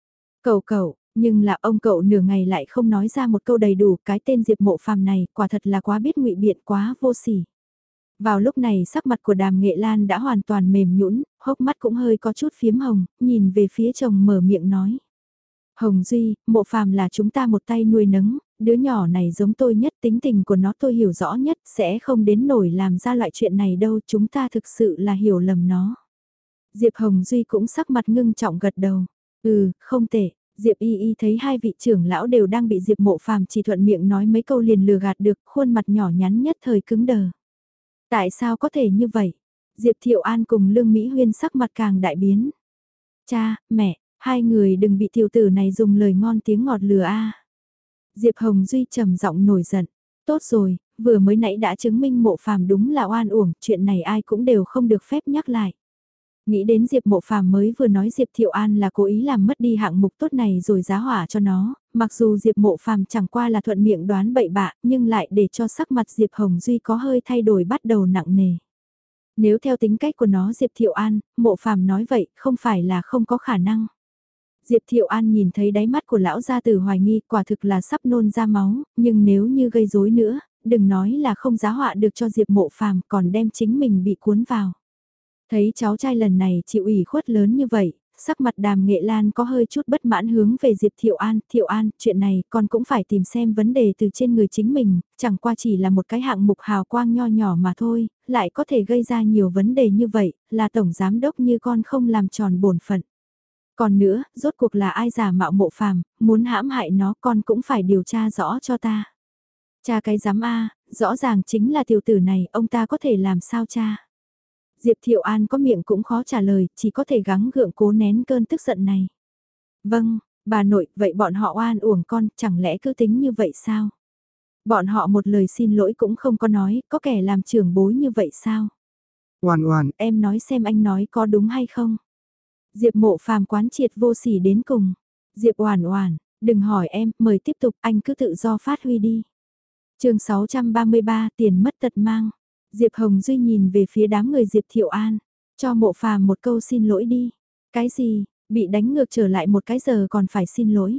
Cậu cậu, nhưng là ông cậu nửa ngày lại không nói ra một câu đầy đủ, cái tên Diệp Mộ Phàm này quả thật là quá biết ngụy biện quá vô sỉ. Vào lúc này sắc mặt của Đàm Nghệ Lan đã hoàn toàn mềm nhũn, hốc mắt cũng hơi có chút phiếm hồng, nhìn về phía chồng mở miệng nói. Hồng Duy, Mộ Phàm là chúng ta một tay nuôi nấng, đứa nhỏ này giống tôi nhất, tính tình của nó tôi hiểu rõ nhất, sẽ không đến nổi làm ra loại chuyện này đâu, chúng ta thực sự là hiểu lầm nó. Diệp Hồng Duy cũng sắc mặt ngưng trọng gật đầu. Ừ, không tệ. Diệp Y Y thấy hai vị trưởng lão đều đang bị Diệp Mộ Phàm chỉ thuận miệng nói mấy câu liền lừa gạt được, khuôn mặt nhỏ nhắn nhất thời cứng đờ. Tại sao có thể như vậy? Diệp Thiệu An cùng Lương Mỹ Huyên sắc mặt càng đại biến. Cha, mẹ, hai người đừng bị tiểu tử này dùng lời ngon tiếng ngọt lừa a. Diệp Hồng Duy trầm giọng nổi giận. Tốt rồi, vừa mới nãy đã chứng minh Mộ Phàm đúng là oan uổng, chuyện này ai cũng đều không được phép nhắc lại. Nghĩ đến Diệp Mộ Phàm mới vừa nói Diệp Thiệu An là cố ý làm mất đi hạng mục tốt này rồi giá hỏa cho nó, mặc dù Diệp Mộ Phàm chẳng qua là thuận miệng đoán bậy bạ, nhưng lại để cho sắc mặt Diệp Hồng Duy có hơi thay đổi bắt đầu nặng nề. Nếu theo tính cách của nó Diệp Thiệu An, Mộ Phàm nói vậy không phải là không có khả năng. Diệp Thiệu An nhìn thấy đáy mắt của lão gia tử hoài nghi quả thực là sắp nôn ra máu, nhưng nếu như gây rối nữa, đừng nói là không giá họa được cho Diệp Mộ Phàm còn đem chính mình bị cuốn vào. Thấy cháu trai lần này chịu ủy khuất lớn như vậy, sắc mặt Đàm Nghệ Lan có hơi chút bất mãn hướng về Diệp Thiệu An. Thiệu An, chuyện này con cũng phải tìm xem vấn đề từ trên người chính mình, chẳng qua chỉ là một cái hạng mục hào quang nho nhỏ mà thôi, lại có thể gây ra nhiều vấn đề như vậy, là tổng giám đốc như con không làm tròn bổn phận. Còn nữa, rốt cuộc là ai giả mạo Mộ Phàm, muốn hãm hại nó con cũng phải điều tra rõ cho ta. Cha cái giám A, rõ ràng chính là tiểu tử này, ông ta có thể làm sao cha? Diệp Thiệu An có miệng cũng khó trả lời, chỉ có thể gắng gượng cố nén cơn tức giận này. Vâng, bà nội, vậy bọn họ oan uổng con, chẳng lẽ cứ tính như vậy sao? Bọn họ một lời xin lỗi cũng không có nói, có kẻ làm trưởng bối như vậy sao? Oan oan, em nói xem anh nói có đúng hay không? Diệp Mộ Phàm quán triệt vô sỉ đến cùng. Diệp Oản Oản, đừng hỏi em, mời tiếp tục, anh cứ tự do phát huy đi. Chương sáu trăm ba mươi ba, tiền mất tật mang. Diệp Hồng Duy nhìn về phía đám người Diệp Thiệu An, cho Mộ Phàm một câu xin lỗi đi. Cái gì, bị đánh ngược trở lại một cái giờ còn phải xin lỗi.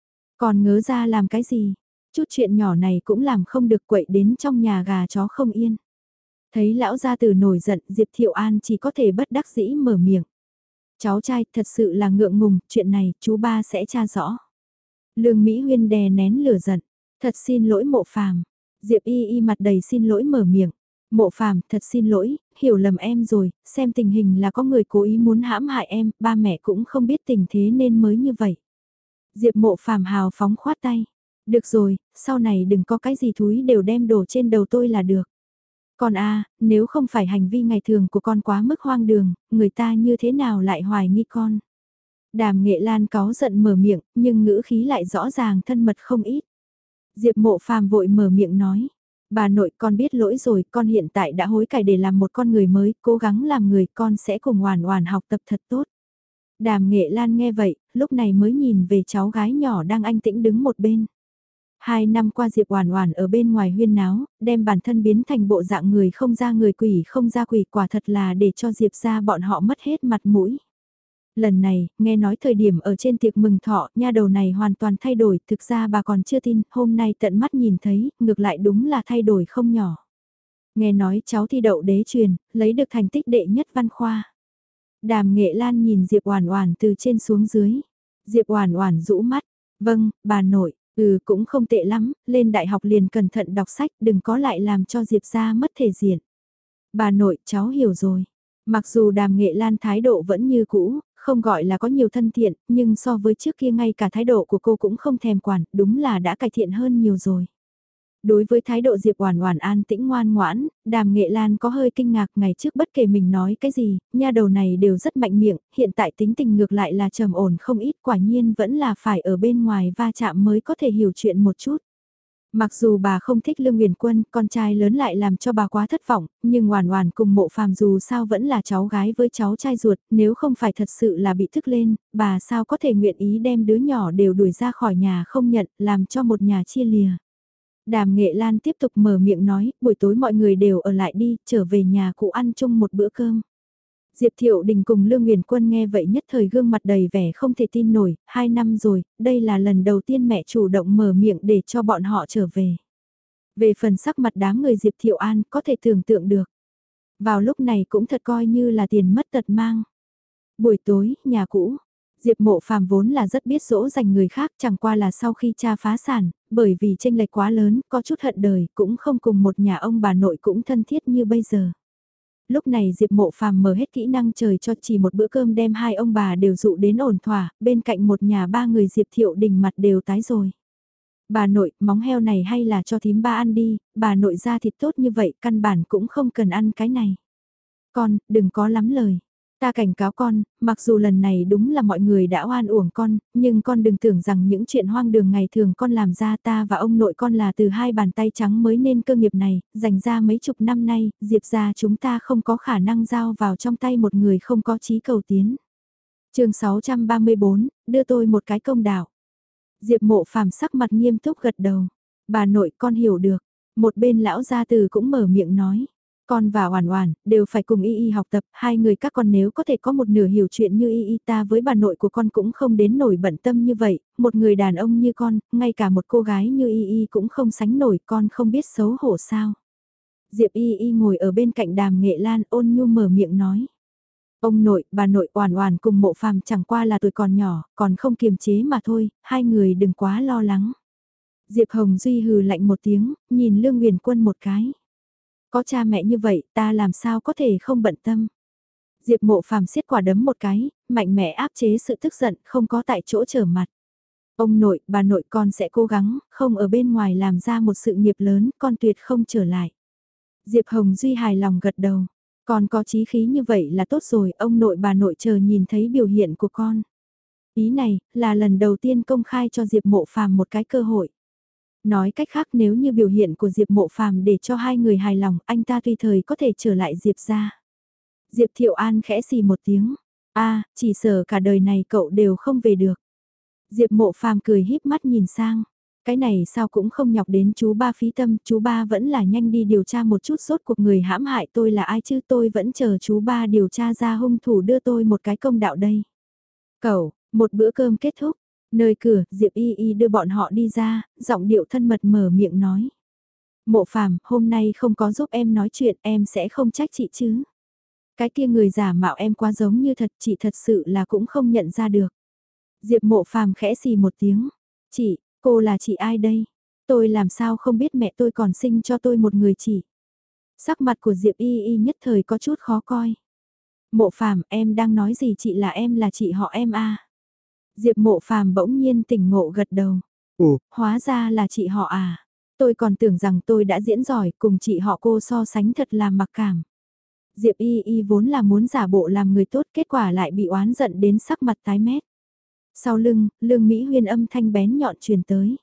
Còn ngớ ra làm cái gì, chút chuyện nhỏ này cũng làm không được, quậy đến trong nhà gà chó không yên. Thấy lão gia tử nổi giận, Diệp Thiệu An chỉ có thể bất đắc dĩ mở miệng. Cháu trai thật sự là ngượng ngùng, chuyện này chú ba sẽ tra rõ. Lương Mỹ Huyên đè nén lửa giận, thật xin lỗi Mộ Phàm. Diệp Y Y mặt đầy xin lỗi mở miệng. Mộ Phàm, thật xin lỗi, hiểu lầm em rồi, xem tình hình là có người cố ý muốn hãm hại em, ba mẹ cũng không biết tình thế nên mới như vậy. Diệp Mộ Phàm hào phóng khoát tay. Được rồi, sau này đừng có cái gì thúi đều đem đổ trên đầu tôi là được. Con a, nếu không phải hành vi ngày thường của con quá mức hoang đường, người ta như thế nào lại hoài nghi con. Đàm Nghệ Lan cáu giận mở miệng, nhưng ngữ khí lại rõ ràng thân mật không ít. Diệp Mộ Phàm vội mở miệng nói, bà nội con biết lỗi rồi, con hiện tại đã hối cải để làm một con người mới, cố gắng làm người, con sẽ cùng Oản Oản học tập thật tốt. Đàm Nghệ Lan nghe vậy, lúc này mới nhìn về cháu gái nhỏ đang anh tĩnh đứng một bên. Hai năm qua Diệp Oản Oản ở bên ngoài huyên náo, đem bản thân biến thành bộ dạng người không ra người quỷ không ra quỷ, quả thật là để cho Diệp gia bọn họ mất hết mặt mũi. Lần này, nghe nói thời điểm ở trên tiệc mừng thọ, nha đầu này hoàn toàn thay đổi, thực ra bà còn chưa tin, hôm nay tận mắt nhìn thấy, ngược lại đúng là thay đổi không nhỏ. Nghe nói cháu thi đậu đế truyền, lấy được thành tích đệ nhất văn khoa. Đàm Nghệ Lan nhìn Diệp Oản Oản từ trên xuống dưới. Diệp Oản Oản rũ mắt, "Vâng, bà nội, ừ cũng không tệ lắm, lên đại học liền cẩn thận đọc sách, đừng có lại làm cho Diệp gia mất thể diện." "Bà nội, cháu hiểu rồi." Mặc dù Đàm Nghệ Lan thái độ vẫn như cũ, không gọi là có nhiều thân thiện, nhưng so với trước kia ngay cả thái độ của cô cũng không thèm quản, đúng là đã cải thiện hơn nhiều rồi. Đối với thái độ Diệp Oản Oản an tĩnh ngoan ngoãn, Đàm Nghệ Lan có hơi kinh ngạc, ngày trước bất kể mình nói cái gì, nha đầu này đều rất mạnh miệng, hiện tại tính tình ngược lại là trầm ổn không ít, quả nhiên vẫn là phải ở bên ngoài va chạm mới có thể hiểu chuyện một chút. Mặc dù bà không thích Lương Nguyền Quân, con trai lớn lại làm cho bà quá thất vọng, nhưng Oản Oản cùng Mộ Phàm dù sao vẫn là cháu gái với cháu trai ruột, nếu không phải thật sự là bị thức lên, bà sao có thể nguyện ý đem đứa nhỏ đều đuổi ra khỏi nhà không nhận, làm cho một nhà chia lìa. Đàm Nghệ Lan tiếp tục mở miệng nói, buổi tối mọi người đều ở lại đi, trở về nhà cụ ăn chung một bữa cơm. Diệp Thiệu Đình cùng Lương Nguyền Quân nghe vậy nhất thời gương mặt đầy vẻ không thể tin nổi, hai năm rồi, đây là lần đầu tiên mẹ chủ động mở miệng để cho bọn họ trở về. Về phần sắc mặt đám người Diệp Thiệu An có thể tưởng tượng được. Vào lúc này cũng thật coi như là tiền mất tật mang. Buổi tối, nhà cũ. Diệp Mộ Phàm vốn là rất biết dỗ dành người khác, chẳng qua là sau khi cha phá sản, bởi vì chênh lệch quá lớn, có chút hận đời, cũng không cùng một nhà ông bà nội cũng thân thiết như bây giờ. Lúc này Diệp Mộ Phàm mở hết kỹ năng trời cho chỉ một bữa cơm đem hai ông bà đều dụ đến ổn thỏa, bên cạnh một nhà ba người Diệp Thiệu Đình mặt đều tái rồi. Bà nội, móng heo này hay là cho thím ba ăn đi, bà nội ra thịt tốt như vậy, căn bản cũng không cần ăn cái này. Con, đừng có lắm lời. Ta cảnh cáo con, mặc dù lần này đúng là mọi người đã oan uổng con, nhưng con đừng tưởng rằng những chuyện hoang đường ngày thường con làm ra, ta và ông nội con là từ hai bàn tay trắng mới nên cơ nghiệp này, dành ra mấy chục năm nay, Diệp ra chúng ta không có khả năng giao vào trong tay một người không có chí cầu tiến. Chương sáu trăm ba mươi bốn, đưa tôi một cái công đạo. Diệp Mộ Phàm sắc mặt nghiêm túc gật đầu. Bà nội, con hiểu được. Một bên lão gia từ cũng mở miệng nói. Con và Oản Oản đều phải cùng Y Y học tập, hai người các con nếu có thể có một nửa hiểu chuyện như Y Y, ta với bà nội của con cũng không đến nổi bận tâm như vậy, một người đàn ông như con, ngay cả một cô gái như Y Y cũng không sánh nổi, con không biết xấu hổ sao. Diệp Y Y ngồi ở bên cạnh Đàm Nghệ Lan ôn nhu mở miệng nói. Ông nội, bà nội, Oản Oản cùng Mộ Phàm chẳng qua là tuổi còn nhỏ, còn không kiềm chế mà thôi, hai người đừng quá lo lắng. Diệp Hồng Duy hừ lạnh một tiếng, nhìn Lương Nguyền Quân một cái. Có cha mẹ như vậy, ta làm sao có thể không bận tâm. Diệp Mộ Phàm siết quả đấm một cái, mạnh mẽ áp chế sự tức giận, không có tại chỗ trở mặt. Ông nội, bà nội, con sẽ cố gắng, không ở bên ngoài làm ra một sự nghiệp lớn, con tuyệt không trở lại. Diệp Hồng Duy hài lòng gật đầu. Con có chí khí như vậy là tốt rồi, ông nội bà nội chờ nhìn thấy biểu hiện của con. Ý này, là lần đầu tiên công khai cho Diệp Mộ Phàm một cái cơ hội. Nói cách khác, nếu như biểu hiện của Diệp Mộ Phàm để cho hai người hài lòng, anh ta tùy thời có thể trở lại Diệp ra. Diệp Thiệu An khẽ xì một tiếng. A, chỉ sợ cả đời này cậu đều không về được. Diệp Mộ Phàm cười híp mắt nhìn sang. Cái này sao cũng không nhọc đến chú ba phí tâm, chú ba vẫn là nhanh đi điều tra một chút rốt cuộc người hãm hại tôi là ai chứ, tôi vẫn chờ chú ba điều tra ra hung thủ đưa tôi một cái công đạo đây. Cậu, một bữa cơm kết thúc, nơi cửa Diệp Y Y đưa bọn họ đi ra, giọng điệu thân mật mở miệng nói. Mộ Phàm, hôm nay không có giúp em nói chuyện, em sẽ không trách chị chứ. Cái kia người giả mạo em quá giống như thật, chị thật sự là cũng không nhận ra được. Diệp Mộ Phàm khẽ xì một tiếng. Chị, cô là chị ai đây? Tôi làm sao không biết mẹ tôi còn sinh cho tôi một người chị. Sắc mặt của Diệp Y Y nhất thời có chút khó coi. Mộ Phàm, em đang nói gì, chị là em là chị họ em à? Diệp Mộ Phàm bỗng nhiên tỉnh ngộ gật đầu. Ồ, hóa ra là chị họ à? Tôi còn tưởng rằng tôi đã diễn giỏi, cùng chị họ cô so sánh thật là mặc cảm. Diệp Y Y vốn là muốn giả bộ làm người tốt, kết quả lại bị oán giận đến sắc mặt tái mét. Sau lưng, Lương Mỹ Huyên âm thanh bén nhọn truyền tới.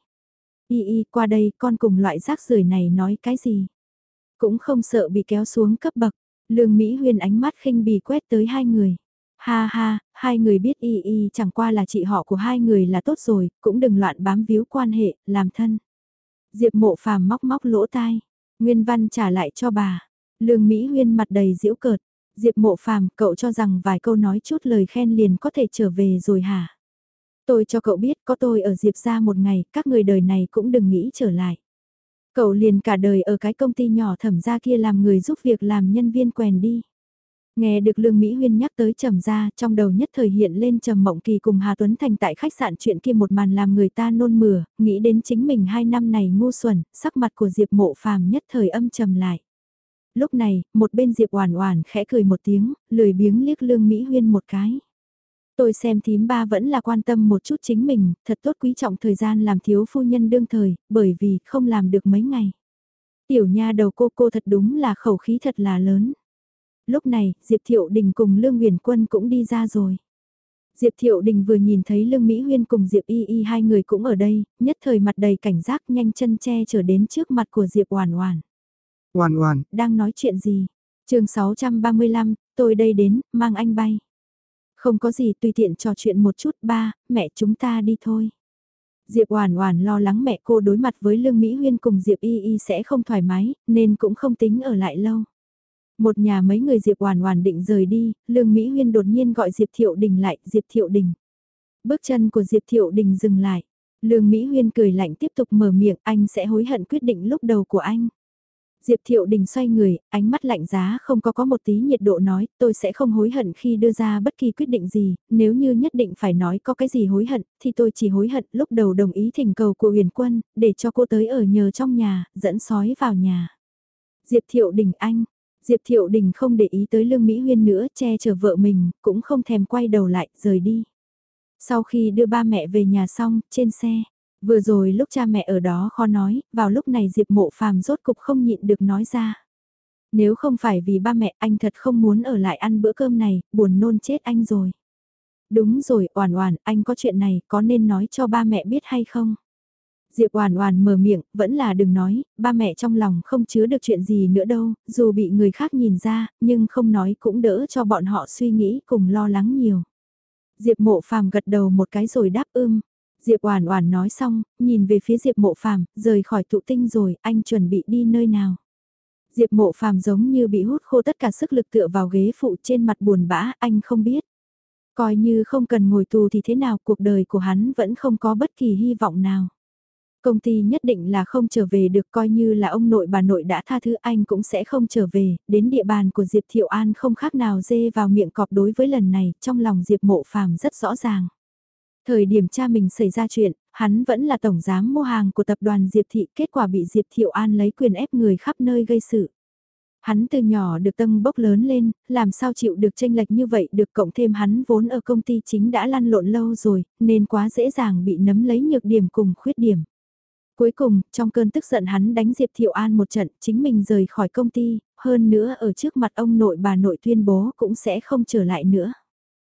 Y Y, qua đây, con cùng loại rác rưởi này nói cái gì? Cũng không sợ bị kéo xuống cấp bậc. Lương Mỹ Huyên ánh mắt khinh bỉ quét tới hai người. Ha ha, hai người biết Y Y chẳng qua là chị họ của hai người là tốt rồi, cũng đừng loạn bám víu quan hệ, làm thân. Diệp Mộ Phàm móc móc lỗ tai. Nguyên văn trả lại cho bà. Lương Mỹ Huyên mặt đầy giễu cợt. Diệp Mộ Phàm, cậu cho rằng vài câu nói chút lời khen liền có thể trở về rồi hả? Tôi cho cậu biết, có tôi ở Diệp gia một ngày, các người đời này cũng đừng nghĩ trở lại. Cậu liền cả đời ở cái công ty nhỏ Thẩm gia kia làm người giúp việc làm nhân viên quèn đi. Nghe được Lương Mỹ Huyên nhắc tới Trầm gia, trong đầu nhất thời hiện lên Trầm Mộng Kỳ cùng Hà Tuấn Thành tại khách sạn chuyện kia một màn làm người ta nôn mửa, nghĩ đến chính mình hai năm này ngu xuẩn, sắc mặt của Diệp Mộ Phàm nhất thời âm trầm lại. Lúc này, một bên Diệp Oản Oản khẽ cười một tiếng, lười biếng liếc Lương Mỹ Huyên một cái. Tôi xem thím ba vẫn là quan tâm một chút chính mình, thật tốt quý trọng thời gian làm thiếu phu nhân đương thời, bởi vì không làm được mấy ngày. Tiểu nha đầu cô cô thật đúng là khẩu khí thật là lớn. Lúc này, Diệp Thiệu Đình cùng Lương Huyền Quân cũng đi ra rồi. Diệp Thiệu Đình vừa nhìn thấy Lương Mỹ Huyên cùng Diệp Y Y hai người cũng ở đây, nhất thời mặt đầy cảnh giác nhanh chân che chở đến trước mặt của Diệp Oản Oản. Oản Oản, đang nói chuyện gì? Chương sáu trăm ba mươi lăm, tôi đây đến, mang anh bay. Không có gì, tùy tiện trò chuyện một chút, ba, mẹ chúng ta đi thôi. Diệp Oản Oản lo lắng mẹ cô đối mặt với Lương Mỹ Huyên cùng Diệp Y Y sẽ không thoải mái, nên cũng không tính ở lại lâu. Một nhà mấy người Diệp Oản Oản định rời đi, Lương Mỹ Huyên đột nhiên gọi Diệp Thiệu Đình lại, Diệp Thiệu Đình. Bước chân của Diệp Thiệu Đình dừng lại. Lương Mỹ Huyên cười lạnh tiếp tục mở miệng, anh sẽ hối hận quyết định lúc đầu của anh. Diệp Thiệu Đình xoay người, ánh mắt lạnh giá không có có một tí nhiệt độ nói, tôi sẽ không hối hận khi đưa ra bất kỳ quyết định gì, nếu như nhất định phải nói có cái gì hối hận, thì tôi chỉ hối hận lúc đầu đồng ý thỉnh cầu của Huyền Quân, để cho cô tới ở nhờ trong nhà, dẫn sói vào nhà. Diệp Thiệu Đình anh, Diệp Thiệu Đình không để ý tới Lương Mỹ Huyên nữa, che chở vợ mình, cũng không thèm quay đầu lại, rời đi. Sau khi đưa ba mẹ về nhà xong, trên xe, vừa rồi lúc cha mẹ ở đó khó nói, vào lúc này Diệp Mộ Phàm rốt cục không nhịn được nói ra. Nếu không phải vì ba mẹ anh thật không muốn ở lại ăn bữa cơm này, buồn nôn chết anh rồi. Đúng rồi, Oản Oản, anh có chuyện này, có nên nói cho ba mẹ biết hay không? Diệp Oản Oản mở miệng, vẫn là đừng nói, ba mẹ trong lòng không chứa được chuyện gì nữa đâu, dù bị người khác nhìn ra, nhưng không nói cũng đỡ cho bọn họ suy nghĩ cùng lo lắng nhiều. Diệp Mộ Phàm gật đầu một cái rồi đáp ưm. Diệp Oản Oản nói xong, nhìn về phía Diệp Mộ Phàm, rời khỏi tụ tinh rồi, anh chuẩn bị đi nơi nào? Diệp Mộ Phàm giống như bị hút khô tất cả sức lực tựa vào ghế phụ trên mặt buồn bã, anh không biết. Coi như không cần ngồi tù thì thế nào, cuộc đời của hắn vẫn không có bất kỳ hy vọng nào. Công ty nhất định là không trở về được, coi như là ông nội bà nội đã tha thứ anh cũng sẽ không trở về, đến địa bàn của Diệp Thiệu An không khác nào dê vào miệng cọp. Đối với lần này, trong lòng Diệp Mộ Phàm rất rõ ràng. Thời điểm cha mình xảy ra chuyện, hắn vẫn là tổng giám mua hàng của tập đoàn Diệp Thị, kết quả bị Diệp Thiệu An lấy quyền ép người khắp nơi gây sự. Hắn từ nhỏ được tâng bốc lớn lên, làm sao chịu được chênh lệch như vậy được, cộng thêm hắn vốn ở công ty chính đã lăn lộn lâu rồi, nên quá dễ dàng bị nắm lấy nhược điểm cùng khuyết điểm. Cuối cùng, trong cơn tức giận hắn đánh Diệp Thiệu An một trận, chính mình rời khỏi công ty, hơn nữa ở trước mặt ông nội bà nội tuyên bố cũng sẽ không trở lại nữa.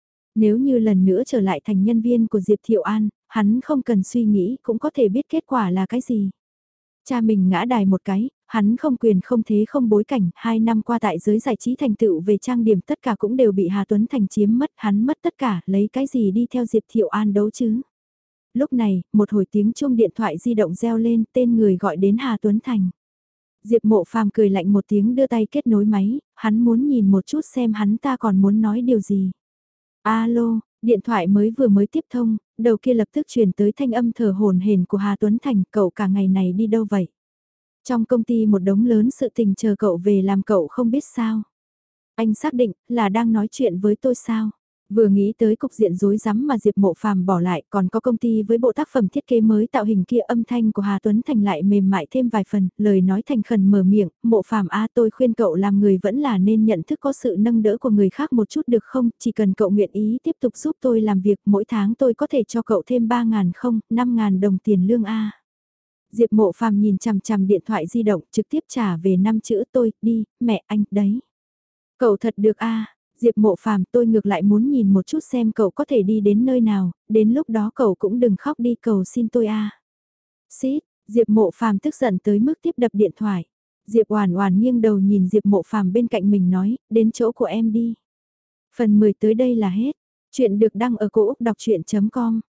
Nếu như lần nữa trở lại thành nhân viên của Diệp Thiệu An, hắn không cần suy nghĩ cũng có thể biết kết quả là cái gì. Cha mình ngã đài một cái, hắn không quyền không thế không bối cảnh, hai năm qua tại giới giải trí thành tựu về trang điểm tất cả cũng đều bị Hà Tuấn Thành chiếm mất, hắn mất tất cả, lấy cái gì đi theo Diệp Thiệu An đấu chứ. Lúc này, một hồi tiếng chuông điện thoại di động reo lên, tên người gọi đến Hà Tuấn Thành. Diệp Mộ Phàm cười lạnh một tiếng đưa tay kết nối máy, hắn muốn nhìn một chút xem hắn ta còn muốn nói điều gì. Alo, điện thoại mới vừa mới tiếp thông, đầu kia lập tức truyền tới thanh âm thở hổn hển của Hà Tuấn Thành, cậu cả ngày này đi đâu vậy? Trong công ty một đống lớn sự tình chờ cậu về làm cậu không biết sao. Anh xác định là đang nói chuyện với tôi sao? Vừa nghĩ tới cục diện rối rắm mà Diệp Mộ Phàm bỏ lại, còn có công ty với bộ tác phẩm thiết kế mới tạo hình kia, âm thanh của Hà Tuấn Thành lại mềm mại thêm vài phần, lời nói thành khẩn mở miệng, Mộ Phàm a, tôi khuyên cậu làm người vẫn là nên nhận thức có sự nâng đỡ của người khác một chút được không, chỉ cần cậu nguyện ý tiếp tục giúp tôi làm việc, mỗi tháng tôi có thể cho cậu thêm ba ngàn không, năm ngàn đồng tiền lương a. Diệp Mộ Phàm nhìn chằm chằm điện thoại di động, trực tiếp trả về năm chữ tôi, đi, mẹ anh, đấy. Cậu thật được a. Diệp Mộ Phàm, tôi ngược lại muốn nhìn một chút xem cậu có thể đi đến nơi nào, đến lúc đó cậu cũng đừng khóc đi, cầu xin tôi a. Xít, Diệp Mộ Phàm tức giận tới mức tiếp đập điện thoại. Diệp Oản Oản nghiêng đầu nhìn Diệp Mộ Phàm bên cạnh mình nói, đến chỗ của em đi. Phần mười tới đây là hết. Chuyện được đăng ở cổ Úc đọc chuyện chấm com.